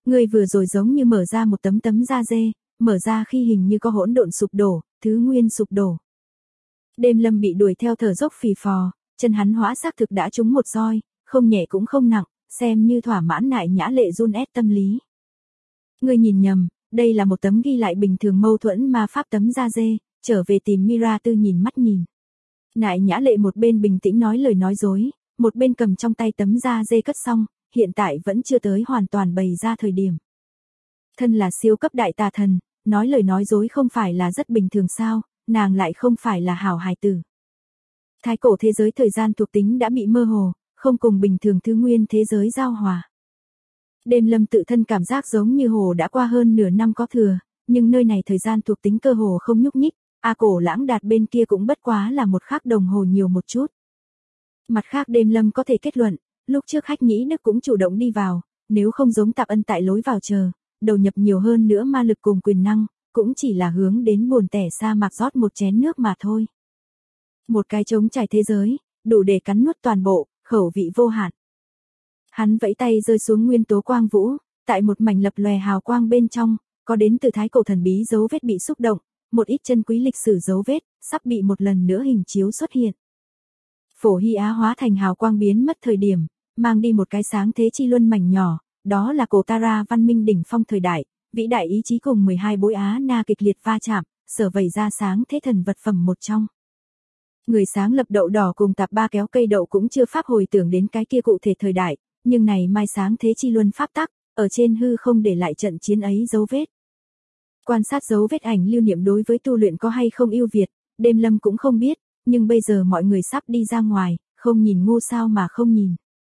[SPEAKER 1] Ngươi vừa rồi giống như mở ra một tấm tấm da dê, mở ra khi hình như có hỗn độn sụp đổ, thứ nguyên sụp đổ. Đêm Lâm bị đuổi theo thở dốc phì phò, chân hắn hóa xác thực đã trúng một roi, không nhẹ cũng không nặng, xem như thỏa mãn Nại Nhã Lệ run ép tâm lý. Ngươi nhìn nhầm, đây là một tấm ghi lại bình thường mâu thuẫn ma pháp tấm da dê, trở về tìm Mira Tư nhìn mắt nhìn. Nại Nhã Lệ một bên bình tĩnh nói lời nói dối, một bên cầm trong tay tấm da dê cất xong, hiện tại vẫn chưa tới hoàn toàn bày ra thời điểm. Thân là siêu cấp đại tà thần, nói lời nói dối không phải là rất bình thường sao, nàng lại không phải là hảo hài tử. Thái cổ thế giới thời gian thuộc tính đã bị mơ hồ, không cùng bình thường thứ nguyên thế giới giao hòa. Đêm Lâm tự thân cảm giác giống như hồ đã qua hơn nửa năm có thừa, nhưng nơi này thời gian thuộc tính cơ hồ không nhúc nhích, Cổ Lãng Đạt bên kia cũng bất quá là một khắc đồng hồ nhiều một chút. Mặt khác Đêm Lâm có thể kết luận, lúc trước Hách Nhĩ Đức cũng chủ động đi vào, nếu không giống Tạp Ân tại lối vào chờ, đầu nhập nhiều hơn nữa ma lực cùng quyền năng, cũng chỉ là hướng đến buồn tẻ sa mạc rót một chén nước mà thôi. Một cái trống trải thế giới, đủ để cắn nuốt toàn bộ, khẩu vị vô hạn. Hắn vẫy tay rơi xuống nguyên tố quang vũ, tại một mảnh lập lòe hào quang bên trong, có đến từ thái cổ thần bí dấu vết bị xúc động, một ít chân quý lịch sử dấu vết, sắp bị một lần nữa hình chiếu xuất hiện. Phổ Hy Á hóa thành hào quang biến mất thời điểm, mang đi một cái sáng thế chi luân mảnh nhỏ, đó là cổ Tara văn minh đỉnh phong thời đại, vĩ đại ý chí cùng 12 bối Á Na kịch liệt va chạm, sở vẩy ra sáng thế thần vật phẩm một trong. Người sáng lập đậu đỏ cùng Tạp Ba kéo cây đậu cũng chưa pháp hồi tưởng đến cái kia cụ thể thời đại, nhưng này mai sáng thế chi luân pháp tắc, ở trên hư không để lại trận chiến ấy dấu vết. Quan sát dấu vết ảnh lưu niệm đối với tu luyện có hay không ưu việt, Đêm Lâm cũng không biết, nhưng bây giờ mọi người sắp đi ra ngoài, không nhìn ngu sao mà không nhìn.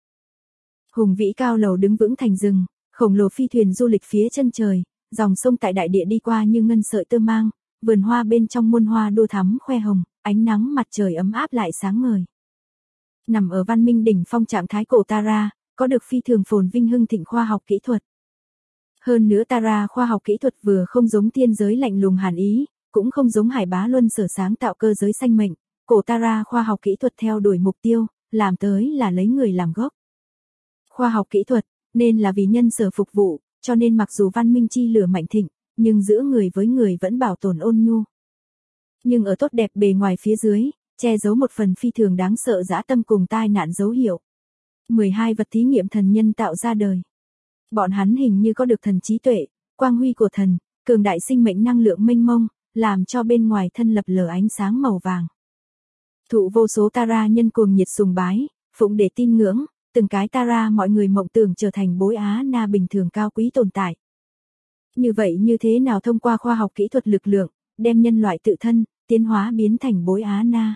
[SPEAKER 1] Hùng vĩ cao lầu đứng vững thành rừng, khổng lồ phi thuyền du lịch phía chân trời, dòng sông tại đại địa đi qua như ngân sợi tơ mang, vườn hoa bên trong muôn hoa đua thắm khoe hồng, ánh nắng mặt trời ấm áp lại sáng ngời. Nằm ở văn minh đỉnh phong trạng thái cổ Tara, có được phi thường phồn vinh hưng thịnh khoa học kỹ thuật. Hơn nữa Tara khoa học kỹ thuật vừa không giống thiên giới lạnh lùng hàn ý, cũng không giống Hải Bá Luân sở sáng tạo cơ giới sanh mệnh, cổ Tara khoa học kỹ thuật theo đuổi mục tiêu, làm tới là lấy người làm gốc. Khoa học kỹ thuật, nên là vì nhân sở phục vụ, cho nên mặc dù văn minh chi lửa mạnh thịnh, nhưng giữa người với người vẫn bảo tồn ôn nhu. Nhưng ở tốt đẹp bề ngoài phía dưới, che giấu một phần phi thường đáng sợ dã tâm cùng tai nạn dấu hiệu. 12 vật thí nghiệm thần nhân tạo ra đời. Bọn hắn hình như có được thần trí tuệ, quang huy của thần, cường đại sinh mệnh năng lượng mênh mông, làm cho bên ngoài thân lập lờ ánh sáng màu vàng. Thụ vô số Tara nhân cuồng nhiệt sùng bái, phụng để tin ngưỡng, từng cái Tara mọi người mộng tưởng trở thành bối Á Na bình thường cao quý tồn tại. Như vậy như thế nào thông qua khoa học kỹ thuật lực lượng, đem nhân loại tự thân, tiến hóa biến thành bối Á Na.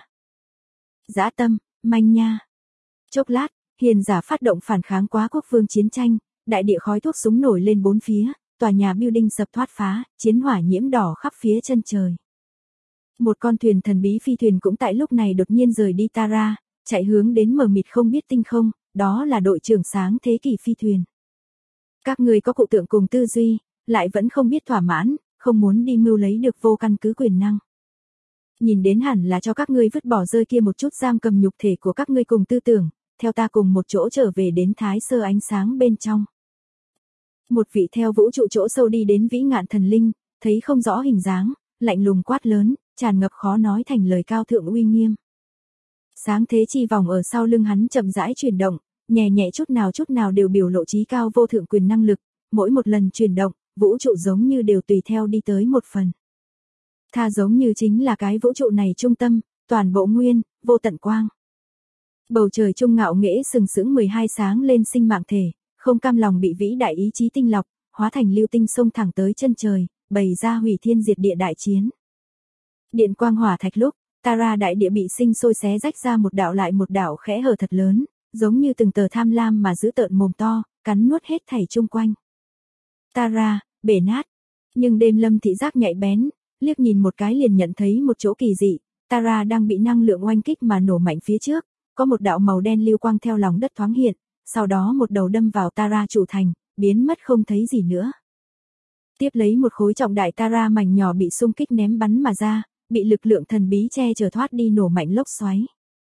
[SPEAKER 1] Dã tâm, manh nha. Chốc lát, hiền giả phát động phản kháng quá quốc vương chiến tranh, đại địa khói thuốc súng nổi lên bốn phía, tòa nhà building sập thoát phá, chiến hỏa nhiễm đỏ khắp phía chân trời. Một con thuyền thần bí phi thuyền cũng tại lúc này đột nhiên rời đi Tara, chạy hướng đến mờ mịt không biết tinh không, đó là đội trưởng sáng thế kỷ phi thuyền. Các người có cụ tượng cùng tư duy, lại vẫn không biết thỏa mãn, không muốn đi mưu lấy được vô căn cứ quyền năng. Nhìn đến hẳn là cho các ngươi vứt bỏ rơi kia một chút giam cầm nhục thể của các ngươi cùng tư tưởng, theo ta cùng một chỗ trở về đến thái sơ ánh sáng bên trong. Một vị theo vũ trụ chỗ sâu đi đến vĩ ngạn thần linh, thấy không rõ hình dáng, lạnh lùng quát lớn, tràn ngập khó nói thành lời cao thượng uy nghiêm. Sáng thế chi vòng ở sau lưng hắn chậm rãi chuyển động, nhẹ nhẹ chút nào đều biểu lộ trí cao vô thượng quyền năng lực, mỗi một lần chuyển động, vũ trụ giống như đều tùy theo đi tới một phần. Tha giống như chính là cái vũ trụ này trung tâm, toàn bộ nguyên, vô tận quang. Bầu trời trung ngạo nghễ sừng sững 12 sáng lên sinh mạng thể, không cam lòng bị vĩ đại ý chí tinh lọc, hóa thành lưu tinh xông thẳng tới chân trời, bày ra hủy thiên diệt địa đại chiến. Điện quang hỏa thạch lúc, Tara đại địa bị sinh sôi xé rách ra một đạo lại một đạo khẽ hở thật lớn, giống như từng tờ tham lam mà giữ tợn mồm to, cắn nuốt hết thảy chung quanh. Tara, bể nát. Nhưng Đêm Lâm thị giác nhạy bén, liếc nhìn một cái liền nhận thấy một chỗ kỳ dị, Tara đang bị năng lượng oanh kích mà nổ mạnh phía trước, có một đạo màu đen lưu quang theo lòng đất thoáng hiện, sau đó một đầu đâm vào Tara trụ thành, biến mất không thấy gì nữa. Tiếp lấy một khối trọng đại Tara mảnh nhỏ bị xung kích ném bắn mà ra, bị lực lượng thần bí che chở thoát đi nổ mạnh lốc xoáy.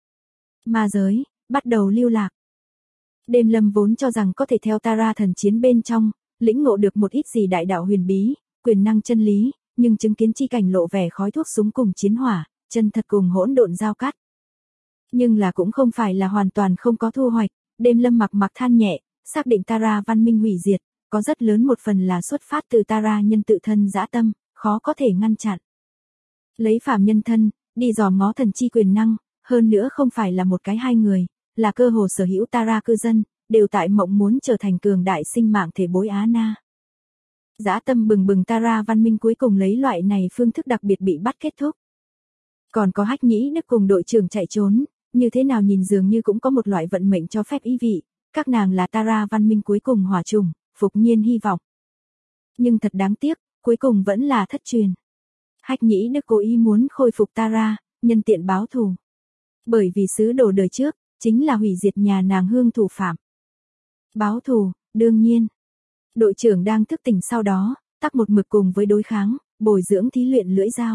[SPEAKER 1] Ma giới, bắt đầu lưu lạc. Đêm Lâm vốn cho rằng có thể theo Tara thần chiến bên trong, lĩnh ngộ được một ít gì đại đạo huyền bí, quyền năng chân lý, nhưng chứng kiến chi cảnh lộ vẻ khói thuốc súng cùng chiến hỏa, chân thật cùng hỗn độn giao cắt. Nhưng là cũng không phải là hoàn toàn không có thu hoạch, Đêm Lâm mặc than nhẹ, xác định Tara văn minh hủy diệt, có rất lớn một phần là xuất phát từ Tara nhân tự thân dã tâm, khó có thể ngăn chặn. Lấy phàm nhân thân, đi dòm ngó thần chi quyền năng, hơn nữa không phải là một cái hai người, là cơ hồ sở hữu Tara cư dân, đều tại mộng muốn trở thành cường đại sinh mạng thể bối Á Na. Dã tâm bừng bừng Tara văn minh cuối cùng lấy loại này phương thức đặc biệt bị bắt kết thúc. Còn có Hách Nhĩ Đức cùng đội trưởng chạy trốn, như thế nào nhìn dường như cũng có một loại vận mệnh cho phép ý vị, các nàng là Tara văn minh cuối cùng hỏa trùng, phục nhiên hy vọng. Nhưng thật đáng tiếc, cuối cùng vẫn là thất truyền. Hách Nhĩ Đức cố ý muốn khôi phục Tara, nhân tiện báo thù. Bởi vì sứ đồ đời trước, chính là hủy diệt nhà nàng hương thủ phạm. Báo thù, đương nhiên. Đội trưởng đang thức tỉnh sau đó, tắc một mực cùng với đối kháng, bồi dưỡng thí luyện lưỡi dao.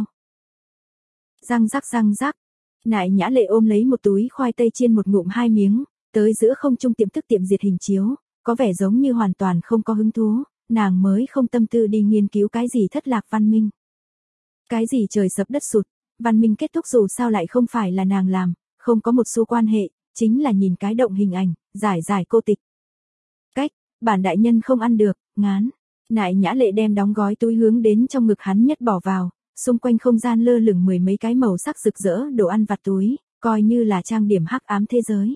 [SPEAKER 1] Răng rắc, Nại Nhã Lệ ôm lấy một túi khoai tây chiên một ngụm hai miếng, tới giữa không trung tiệm diệt hình chiếu, có vẻ giống như hoàn toàn không có hứng thú, nàng mới không tâm tư đi nghiên cứu cái gì thất lạc văn minh. Cái gì trời sập đất sụt, văn minh kết thúc dù sao lại không phải là nàng làm, không có một xu quan hệ, chính là nhìn cái động hình ảnh, giải cô tịch. Cách, bản đại nhân không ăn được, ngán. Nại Nhã Lệ đem đóng gói túi hướng đến trong ngực hắn nhất bỏ vào, xung quanh không gian lơ lửng mười mấy cái màu sắc rực rỡ đồ ăn vặt túi, coi như là trang điểm hắc ám thế giới.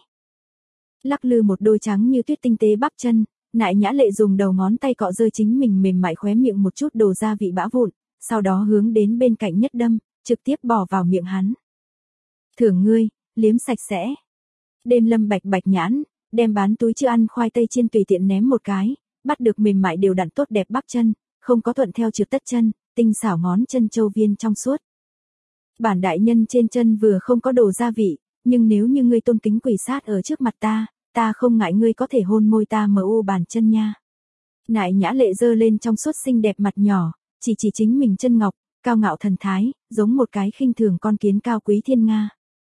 [SPEAKER 1] Lắc lư một đôi trắng như tuyết tinh tế bắp chân, Nại Nhã Lệ dùng đầu ngón tay cọ rơi chính mình mềm mại khóe miệng một chút đồ gia vị bã vụn, sau đó hướng đến bên cạnh nhất đâm, trực tiếp bỏ vào miệng hắn. Thưởng ngươi, liếm sạch sẽ. Đêm Lâm bạch nhãn, đem bán túi chưa ăn khoai tây chiên tùy tiện ném một cái, bắt được mềm mại đều đặn tốt đẹp bắp chân, không có thuận theo trượt tất chân, tinh xảo ngón chân châu viên trong suốt. Bản đại nhân trên chân vừa không có đồ gia vị, nhưng nếu như ngươi tôn kính quỷ sát ở trước mặt ta không ngại ngươi có thể hôn môi ta mu bàn chân nha. Nại Nhã Lệ giơ lên trong suốt xinh đẹp mặt nhỏ, chỉ chính mình chân ngọc, cao ngạo thần thái, giống một cái khinh thường con kiến cao quý thiên nga.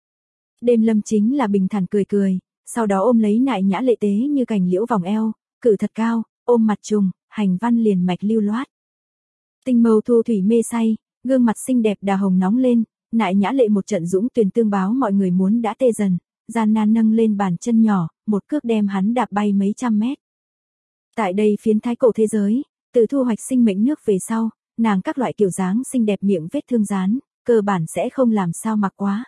[SPEAKER 1] Đêm Lâm chính là bình thản cười, sau đó ôm lấy Nại Nhã Lệ tế như cành liễu vòng eo, cử thật cao, ôm mặt trùng, hành văn liền mạch lưu loát. Tinh mâu thu thủy mê say, gương mặt xinh đẹp đà hồng nóng lên, Nại Nhã Lệ một trận dũng tuyền tương báo mọi người muốn đã tê dần, gian nan nâng lên bàn chân nhỏ, một cước đem hắn đạp bay mấy trăm mét. Tại đây phiến thái cổ thế giới, từ thu hoạch sinh mệnh nước về sau, nàng các loại kiểu dáng xinh đẹp miệng vết thương dán, cơ bản sẽ không làm sao mặc quá.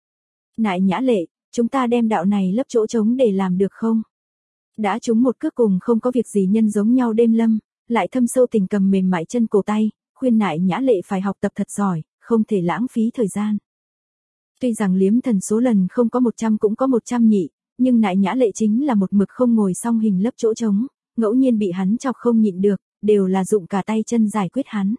[SPEAKER 1] Nại Nhã Lệ, chúng ta đem đạo này lấp chỗ trống để làm được không? Đã trúng một cước cùng không có việc gì nhân giống nhau. Đêm Lâm, lại thâm sâu tình cầm mềm mại chân cổ tay, khuyên Nại Nhã Lệ phải học tập thật giỏi, không thể lãng phí thời gian. Tuy rằng liếm thần số lần không có 100 cũng có 100 nhị, nhưng Nại Nhã Lệ chính là một mực không ngồi song hình lấp chỗ trống, ngẫu nhiên bị hắn chọc không nhịn được, đều là dụng cả tay chân giải quyết hắn.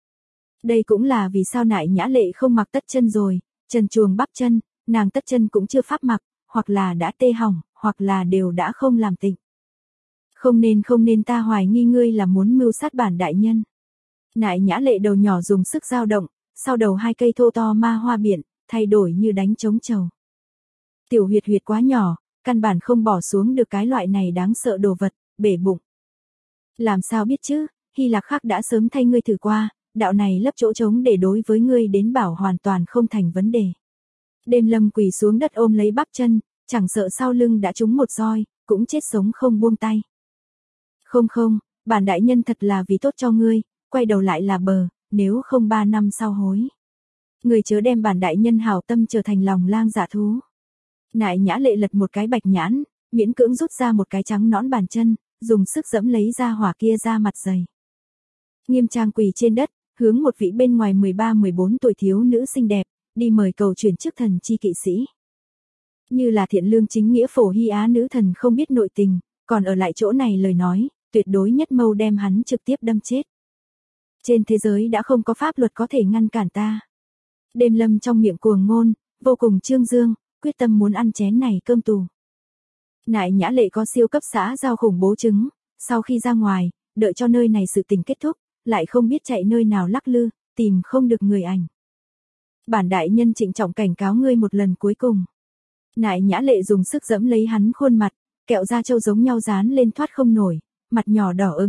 [SPEAKER 1] Đây cũng là vì sao Nại Nhã Lệ không mặc tất chân rồi, trần truồng bắp chân, nàng tất chân cũng chưa pháp mặc, hoặc là đã tê hỏng, hoặc là đều đã không làm tịnh. Không nên ta hoài nghi ngươi là muốn mưu sát bản đại nhân. Nại Nhã Lệ đầu nhỏ dùng sức dao động, sau đầu hai cây thô to ma hoa biển, thay đổi như đánh trống trầu. Tiểu huyệt quá nhỏ, căn bản không bỏ xuống được cái loại này đáng sợ đồ vật, bể bụng. Làm sao biết chứ, Hy Lạc Khắc đã sớm thay ngươi thử qua, đạo này lấp chỗ trống để đối với ngươi đến bảo hoàn toàn không thành vấn đề. Đêm Lâm quỳ xuống đất ôm lấy bắp chân, chẳng sợ sau lưng đã trúng một roi, cũng chết sống không buông tay. Không, bản đại nhân thật là vì tốt cho ngươi, quay đầu lại là bờ, nếu không 3 năm sau hối. Ngươi chớ đem bản đại nhân hảo tâm trở thành lòng lang dạ thú. Nại Nhã Lệ lật một cái bạch nhãn, miễn cưỡng rút ra một cái trắng nõn bàn chân, dùng sức dẫm lấy ra hỏa kia ra mặt dày. Nghiêm trang quỳ trên đất, hướng một vị bên ngoài 13-14 tuổi thiếu nữ xinh đẹp, đi mời cầu chuyển chức thần chi kỵ sĩ. Như là thiện lương chính nghĩa phổ Hy Á nữ thần không biết nội tình, còn ở lại chỗ này lời nói, tuyệt đối nhất mâu đem hắn trực tiếp đâm chết. Trên thế giới đã không có pháp luật có thể ngăn cản ta. Đêm Lâm trong miệng cuồng ngôn, vô cùng trương dương, quyết tâm muốn ăn chén này cơm tù. Nại Nhã Lệ có siêu cấp xã giao khủng bố chứng, sau khi ra ngoài, đợi cho nơi này sự tình kết thúc, lại không biết chạy nơi nào lắc lư, tìm không được người ảnh. Bản đại nhân trịnh trọng cảnh cáo ngươi một lần cuối cùng. Nại Nhã Lệ dùng sức dẫm lấy hắn khuôn mặt, kẹo da trâu giống nhau dán lên thoát không nổi, mặt nhỏ đỏ ửng,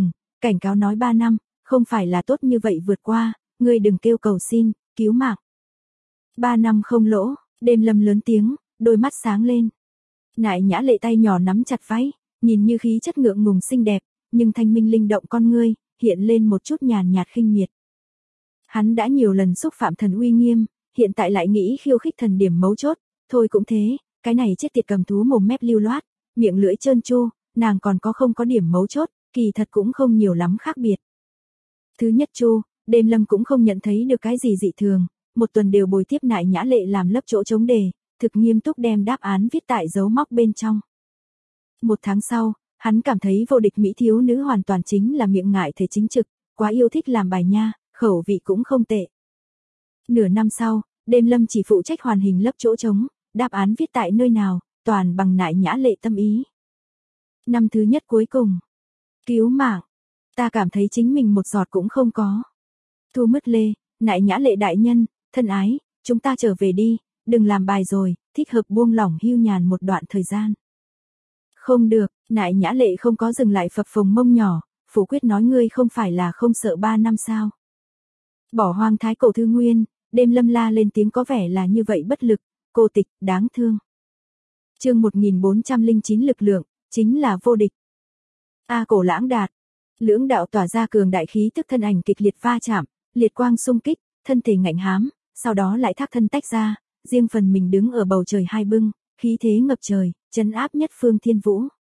[SPEAKER 1] cảnh cáo nói 3 năm, không phải là tốt như vậy vượt qua, ngươi đừng kêu cầu xin, cứu mạng. 3 năm không lỗ, Đêm Lâm lớn tiếng, đôi mắt sáng lên. Nại Nhã Lệ tay nhỏ nắm chặt váy, nhìn như khí chất ngượng ngùng xinh đẹp, nhưng thanh minh linh động con ngươi, hiện lên một chút nhàn nhạt khinh miệt. Hắn đã nhiều lần xúc phạm thần uy nghiêm, hiện tại lại nghĩ khiêu khích thần điểm mấu chốt, thôi cũng thế, cái này chết tiệt cầm thú mồm mép lưu loát, miệng lưỡi trơn tru, nàng còn có không có điểm mấu chốt, kỳ thật cũng không nhiều lắm khác biệt. Thứ nhất Chu, Đêm Lâm cũng không nhận thấy được cái gì dị thường, một tuần đều bồi tiếp Nại Nhã Lệ làm lấp chỗ trống đề, thực nghiêm túc đem đáp án viết tại dấu móc bên trong. 1 tháng sau, hắn cảm thấy vô địch mỹ thiếu nữ hoàn toàn chính là miệng ngại thể chính trực, quá yêu thích làm bài nha, khẩu vị cũng không tệ. Nửa năm sau, Đêm Lâm chỉ phụ trách hoàn hình lấp chỗ trống, đáp án viết tại nơi nào, toàn bằng Nại Nhã Lệ tâm ý. Năm thứ nhất cuối cùng, cứu mạng, ta cảm thấy chính mình một giọt cũng không có. Thu Mứt Lê, Nại Nhã Lệ đại nhân, thân ái, chúng ta trở về đi, đừng làm bài rồi, thích hợp buông lỏng hưu nhàn một đoạn thời gian. Không được, Nại Nhã Lệ không có dừng lại phập phồng mông nhỏ, phủ quyết nói ngươi không phải là không sợ 3 năm sao. Bỏ hoang thái cổ thư nguyên, Đêm Lâm la lên tiếng có vẻ là như vậy bất lực, cô tịch, đáng thương. Chương 1409 lực lượng, chính là vô địch. Cổ Lãng Đạt, lưỡng đạo tỏa ra cường đại khí tức thân ảnh kịch liệt va chạm, liệt quang xung kích, thân thể ngạnh hám, sau đó lại thác thân tách ra, riêng phần mình đứng ở bầu trời hai bưng, khí thế ngập trời, trấn áp nhất phương thiên vũ.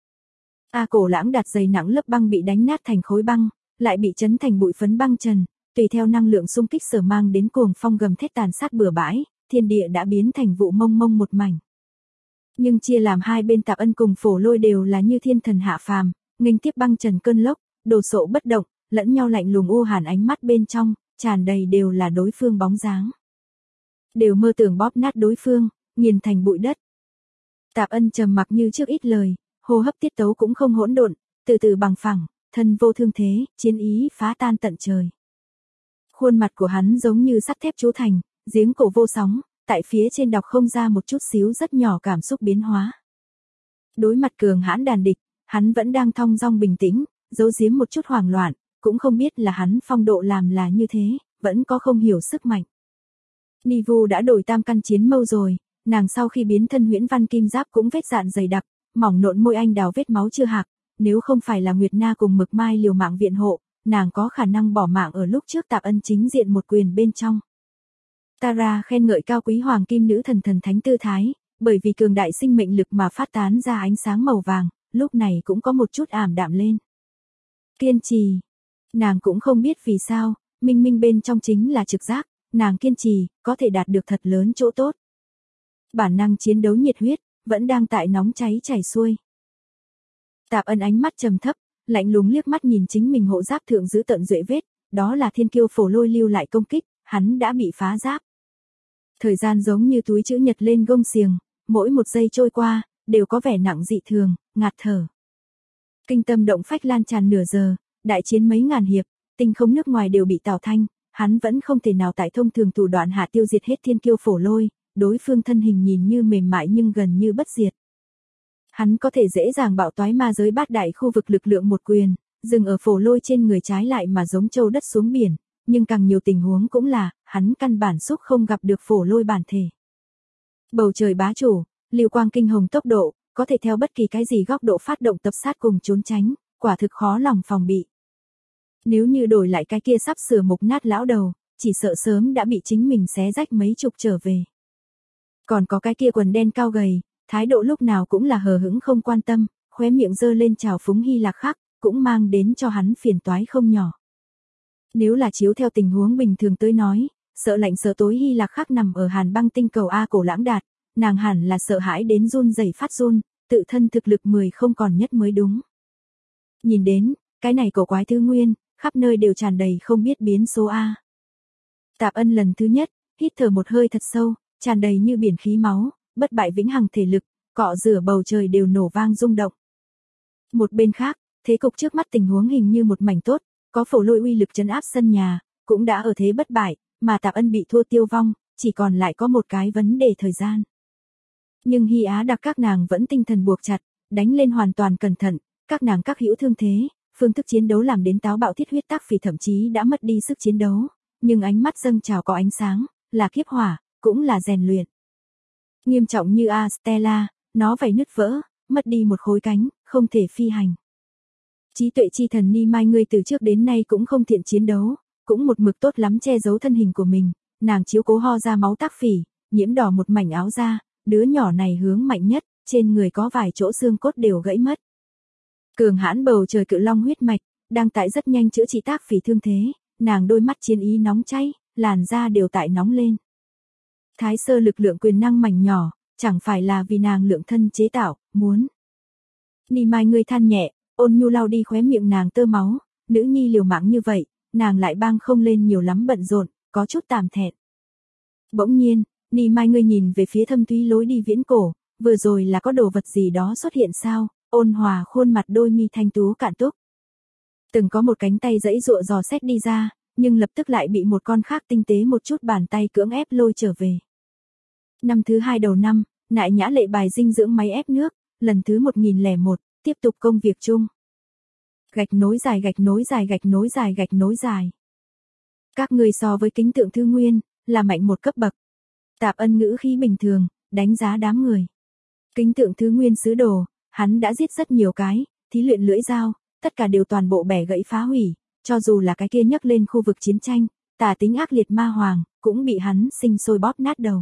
[SPEAKER 1] Cổ Lãng Đạt dày nặng lớp băng bị đánh nát thành khối băng, lại bị chấn thành bụi phấn băng trần, tùy theo năng lượng xung kích sở mang đến cuồng phong gầm thét tàn sát bừa bãi, thiên địa đã biến thành vụ mông mông một mảnh. Nhưng chia làm hai bên Tạp Ân cùng Phổ Lôi đều là như thiên thần hạ phàm, nghênh tiếp băng trần cơn lốc, đồ sộ bất động, lẫn nhau lạnh lùng u hàn ánh mắt bên trong, tràn đầy đều là đối phương bóng dáng. Đều mơ tưởng bóp nát đối phương, nghiền thành bụi đất. Tạp Ân trầm mặc như trước ít lời, hô hấp tiết tấu cũng không hỗn độn, từ từ bằng phẳng, thân vô thương thế, chiến ý phá tan tận trời. Khuôn mặt của hắn giống như sắt thép chú thành, giếng cổ vô sóng, tại phía trên đọc không ra một chút xíu rất nhỏ cảm xúc biến hóa. Đối mặt cường hãn đàn địch, hắn vẫn đang thong dong bình tĩnh, giấu giếm một chút hoảng loạn, cũng không biết là hắn phong độ làm là như thế, vẫn có không hiểu sức mạnh. Ni Vu đã đổi tam căn chiến mâu rồi, nàng sau khi biến thân huyễn văn kim giáp cũng vết dạn dày đặc, mỏng nộn môi anh đào vết máu chưa hạc, nếu không phải là Nguyệt Na cùng Mực Mai liều mạng viện hộ, nàng có khả năng bỏ mạng ở lúc trước Tạp Ân chính diện một quyền bên trong. Tara khen ngợi cao quý hoàng kim nữ thần thần thánh tư thái, bởi vì cường đại sinh mệnh lực mà phát tán ra ánh sáng màu vàng, lúc này cũng có một chút ảm đạm lên. Kiên trì. Nàng cũng không biết vì sao, minh minh bên trong chính là trực giác, nàng kiên trì, có thể đạt được thật lớn chỗ tốt. Bản năng chiến đấu nhiệt huyết, vẫn đang tại nóng cháy chảy xuôi. Tạp Ân ánh mắt trầm thấp, lạnh lùng liếc mắt nhìn chính mình hộ giáp thượng giữ tận duệ vết, đó là thiên kiêu Phổ Lôi lưu lại công kích, hắn đã bị phá giáp. Thời gian giống như túi chữ nhật lên gông xiềng, mỗi một giây trôi qua, đều có vẻ nặng dị thường, ngạt thở. Kinh tâm động phách lan tràn nửa giờ, đại chiến mấy ngàn hiệp, tinh không nước ngoài đều bị tào thanh, hắn vẫn không thể nào tại thông thường thủ đoạn hạ tiêu diệt hết thiên kiêu Phổ Lôi, đối phương thân hình nhìn như mềm mại nhưng gần như bất diệt. Hắn có thể dễ dàng bạo toái ma giới bát đại khu vực lực lượng một quyền, dừng ở Phổ Lôi trên người trái lại mà giống châu đất xuống biển, nhưng càng nhiều tình huống cũng là, hắn căn bản xúc không gặp được Phổ Lôi bản thể. Bầu trời bá chủ, lưu quang kinh hồng tốc độ, có thể theo bất kỳ cái gì góc độ phát động tập sát cùng trốn tránh, quả thực khó lòng phòng bị. Nếu như đổi lại cái kia sắp sửa mục nát lão đầu, chỉ sợ sớm đã bị chính mình xé rách mấy chục trở về. Còn có cái kia quần đen cao gầy, thái độ lúc nào cũng là hờ hững không quan tâm, khóe miệng giơ lên chào phúng Hy Lạc Khắc, cũng mang đến cho hắn phiền toái không nhỏ. Nếu là chiếu theo tình huống bình thường tới nói, sợ lạnh sợ tối Hy Lạc Khắc nằm ở Hàn Băng tinh cầu Cổ Lãng Đạt, nàng hẳn là sợ hãi đến run rẩy phát run, tự thân thực lực 10 không còn nhất mới đúng. Nhìn đến, cái này cổ quái thứ nguyên, khắp nơi đều tràn đầy không biết biến số A. Tạp Ân lần thứ nhất, hít thở một hơi thật sâu, tràn đầy như biển khí máu, bất bại vĩnh hằng thể lực, cọ rửa bầu trời đều nổ vang rung động. Một bên khác, thế cục trước mắt tình huống hình như một mảnh tốt, có Phổ Lôi uy lực trấn áp sân nhà, cũng đã ở thế bất bại, mà Tạp Ân bị thua tiêu vong, chỉ còn lại có một cái vấn đề thời gian. Nhưng Hy Á Đặc các nàng vẫn tinh thần buộc chặt, đánh lên hoàn toàn cẩn thận, các nàng các hữu thương thế, phương thức chiến đấu làm đến táo bạo thiết huyết tác phỉ thậm chí đã mất đi sức chiến đấu, nhưng ánh mắt dâng trào có ánh sáng, là kiếp hỏa, cũng là rèn luyện. Nghiêm trọng như Stella, nó vảy nứt vỡ, mất đi một khối cánh, không thể phi hành. Trí tuệ chi thần Ni Mai ngươi từ trước đến nay cũng không thiện chiến đấu, cũng một mực tốt lắm che giấu thân hình của mình, nàng chiếu cố ho ra máu tác phỉ, nhiễm đỏ một mảnh áo da, đứa nhỏ này hướng mạnh nhất, trên người có vài chỗ xương cốt đều gãy mất. Cường hãn bầu trời cự long huyết mạch, đang tại rất nhanh chữa trị tác phỉ thương thế, nàng đôi mắt chiến ý nóng cháy, làn da đều tại nóng lên. Thái sơ lực lượng quyền năng mảnh nhỏ, chẳng phải là vì nàng lượng thân chế tạo, muốn. Ni Mai ngươi than nhẹ, ôn nhu lau đi khóe miệng nàng tơ máu, nữ nhi liều mạng như vậy, nàng lại bang không lên nhiều lắm bận rộn, có chút tạm thẹn. Bỗng nhiên, Ni Mai ngươi nhìn về phía thâm thúy lối đi viễn cổ, vừa rồi là có đồ vật gì đó xuất hiện sao, ôn hòa khuôn mặt đôi mi thanh tú cạn túc. Từng có một cánh tay giãy giụa dò xét đi ra, nhưng lập tức lại bị một con khác tinh tế một chút bàn tay cưỡng ép lôi trở về. Năm thứ 2 đầu năm, Nại Nhã Lệ bài dinh dưỡng máy ép nước, lần thứ 1001, tiếp tục công việc chung. Gạch nối dài gạch nối dài gạch nối dài gạch nối dài. Các người so với kính tượng thư nguyên, là mạnh một cấp bậc. Tạp Ân ngữ khí bình thường, đánh giá đám người. Kính tượng thứ nguyên sứ đồ, hắn đã giết rất nhiều cái, thí luyện lưỡi dao, tất cả đều toàn bộ bẻ gãy phá hủy, cho dù là cái kia nhấc lên khu vực chiến tranh, tà tính ác liệt ma hoàng, cũng bị hắn sinh sôi bóp nát đầu.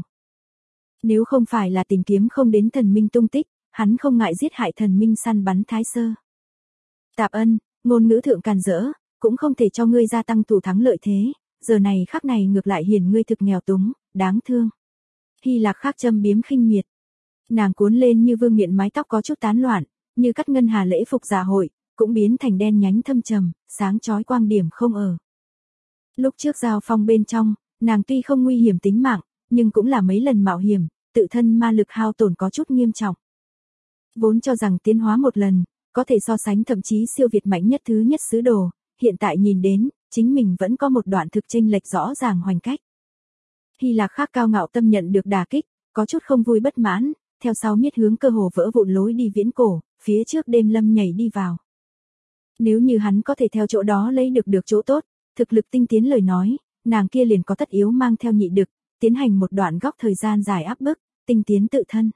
[SPEAKER 1] Nếu không phải là tìm kiếm không đến thần minh tung tích, hắn không ngại giết hại thần minh săn bắn Thái Sơ. Tạp Ân, ngôn ngữ thượng càn rỡ, cũng không thể cho ngươi gia tăng thủ thắng lợi thế, giờ này khắc này ngược lại hiển ngươi thực nghèo túng, đáng thương. Hy Lạc Khắc châm biếm khinh miệt. Nàng cuốn lên như vương miện mái tóc có chút tán loạn, như cắt ngân hà lễ phục dạ hội, cũng biến thành đen nhánh thâm trầm, sáng chói quang điểm không ở. Lúc trước giao phong bên trong, nàng tuy không nguy hiểm tính mạng, nhưng cũng là mấy lần mạo hiểm, tự thân ma lực hao tổn có chút nghiêm trọng. Vốn cho rằng tiến hóa một lần, có thể so sánh thậm chí siêu việt mạnh nhất thứ nhất sứ đồ, hiện tại nhìn đến, chính mình vẫn có một đoạn thực chênh lệch rõ ràng hoành cách. Hy Lạc Khắc cao ngạo tâm nhận được đả kích, có chút không vui bất mãn, theo sau miết hướng cơ hồ vỡ vụn lối đi viễn cổ, phía trước đêm lâm nhảy đi vào. Nếu như hắn có thể theo chỗ đó lấy được chỗ tốt, thực lực tinh tiến lời nói, nàng kia liền có tất yếu mang theo nhị đực, tiến hành một đoạn góc thời gian dài áp bức, tinh tiến tự thân.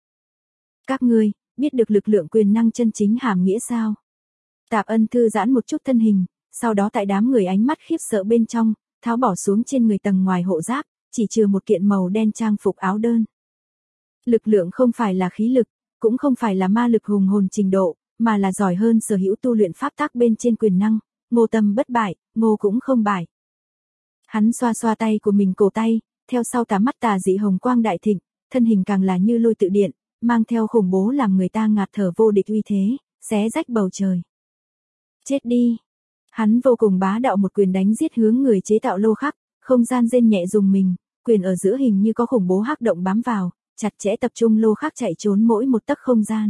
[SPEAKER 1] Các ngươi, biết được lực lượng quyền năng chân chính hàm nghĩa sao? Tạp Ân thư giãn một chút thân hình, sau đó tại đám người ánh mắt khiếp sợ bên trong, tháo bỏ xuống trên người tầng ngoài hộ giáp, chỉ trừ một kiện màu đen trang phục áo đơn. Lực lượng không phải là khí lực, cũng không phải là ma lực hùng hồn trình độ, mà là giỏi hơn sở hữu tu luyện pháp tác bên trên quyền năng, Ngô Tâm bất bại, Ngô cũng không bại. Hắn xoa xoa tay của mình cổ tay, theo sau tà mắt tà dị hồng quang đại thịnh, thân hình càng là như lôi tự điện, mang theo khủng bố làm người ta ngạt thở vô địch uy thế, xé rách bầu trời. Chết đi! Hắn vô cùng bá đạo một quyền đánh giết hướng người chế tạo lô khắc, không gian rên nhẹ dùng mình, quyền ở giữa hình như có khủng bố hắc động bám vào, chặt chẽ tập trung lô khắc chạy trốn mỗi một tấc không gian.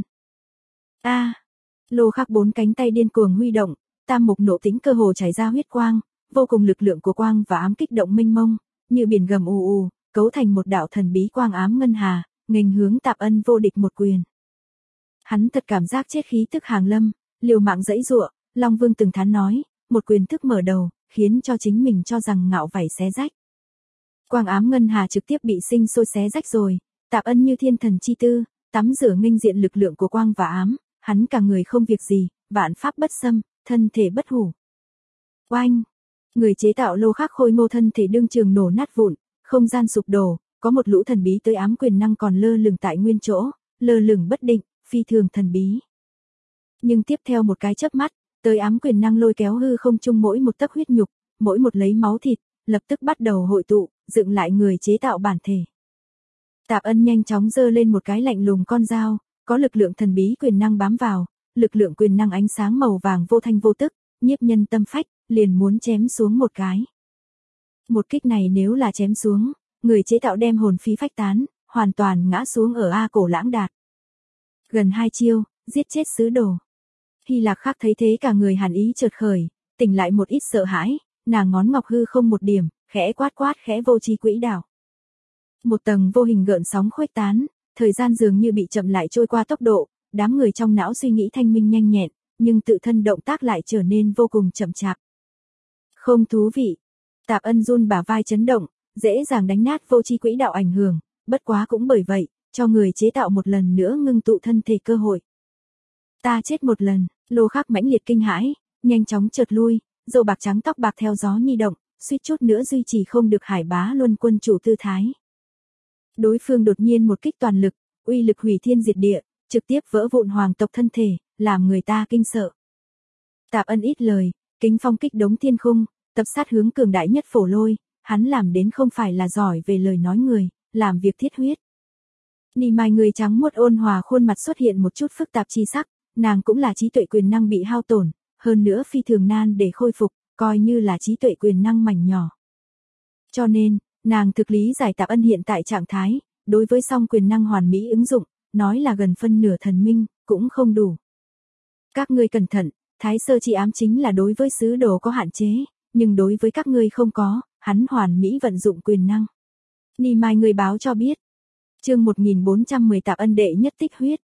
[SPEAKER 1] Lô khắc 4 cánh tay điên cuồng huy động, tam mục nộ tính cơ hồ chảy ra huyết quang, vô cùng lực lượng của quang và ám kích động mênh mông, như biển gầm ù ù, cấu thành một đạo thần bí quang ám ngân hà, nghênh hướng Tạp Ân vô địch một quyền. Hắn thật cảm giác chết khí tức hàng lâm, liều mạng giãy giụa, Long Vương từng thán nói, một quyền thức mở đầu, khiến cho chính mình cho rằng ngạo vảy xé rách. Quang ám ngân hà trực tiếp bị sinh sôi xé rách rồi, Tạp Ân như thiên thần chi tư, tắm rửa nghênh diện lực lượng của quang và ám, hắn cả người không việc gì, vạn pháp bất xâm, thân thể bất hủ. Oanh! Người chế tạo lô khắc khôi ngô thân thể đương trường nổ nát vụn, không gian sụp đổ, có một lũ thần bí tới ám quyền năng còn lơ lửng tại nguyên chỗ, lơ lửng bất định, phi thường thần bí. Nhưng tiếp theo một cái chớp mắt, tới ám quyền năng lôi kéo hư không chung mỗi một tấc huyết nhục, mỗi một lấy máu thịt, lập tức bắt đầu hội tụ, dựng lại người chế tạo bản thể. Tạp Ân nhanh chóng giơ lên một cái lạnh lùng con dao, có lực lượng thần bí quyền năng bám vào, lực lượng quyền năng ánh sáng màu vàng vô thanh vô tức, nhiếp nhân tâm phách, liền muốn chém xuống một cái. Một kích này nếu là chém xuống, người chế tạo đem hồn phí phách tán, hoàn toàn ngã xuống ở A Cổ Lãng Đạt. Gần 2 chiêu, giết chết sứ đồ. Hy Lạc Khắc thấy thế cả người hàn ý chợt khởi, tỉnh lại một ít sợ hãi, nàng ngón ngọc hư không một điểm, khẽ quát quát khẽ vô tri quỹ đảo. Một tầng vô hình gợn sóng khuếch tán, thời gian dường như bị chậm lại trôi qua tốc độ, đám người trong não suy nghĩ thanh minh nhanh nhẹn, nhưng tự thân động tác lại trở nên vô cùng chậm chạp. Không thú vị. Tạp Ân run bả vai chấn động, dễ dàng đánh nát vô tri quỹ đạo ảnh hưởng, bất quá cũng bởi vậy, cho người chế tạo một lần nữa ngưng tụ thân thể cơ hội. Ta chết một lần, Lô Khắc mãnh liệt kinh hãi, nhanh chóng trượt lui, râu bạc trắng tóc bạc theo gió nhi động, suýt chút nữa duy trì không được Hải Bá Luân quân chủ tư thái. Đối phương đột nhiên một kích toàn lực, uy lực hủy thiên diệt địa, trực tiếp vỡ vụn hoàng tộc thân thể, làm người ta kinh sợ. Tạp Ân ít lời, kính phong kích đống thiên khung, tập sát hướng cường đại nhất Phổ Lôi, hắn làm đến không phải là giỏi về lời nói người, làm việc thiết huyết. Nì Mai người trắng muốt ôn hòa khuôn mặt xuất hiện một chút phức tạp chi sắc, nàng cũng là trí tuệ quyền năng bị hao tổn, hơn nữa phi thường nan để khôi phục, coi như là trí tuệ quyền năng mảnh nhỏ. Cho nên, nàng thực lý giải Tạp Ân hiện tại trạng thái, đối với song quyền năng hoàn mỹ ứng dụng, nói là gần phân nửa thần minh, cũng không đủ. Các ngươi cẩn thận, Thái Sơ Chi ám chính là đối với sứ đồ có hạn chế, nhưng đối với các ngươi không có, hắn hoàn mỹ vận dụng quyền năng. Nì Mai người báo cho biết. Chương 1410 Tạp Ân đệ nhất tích huyết.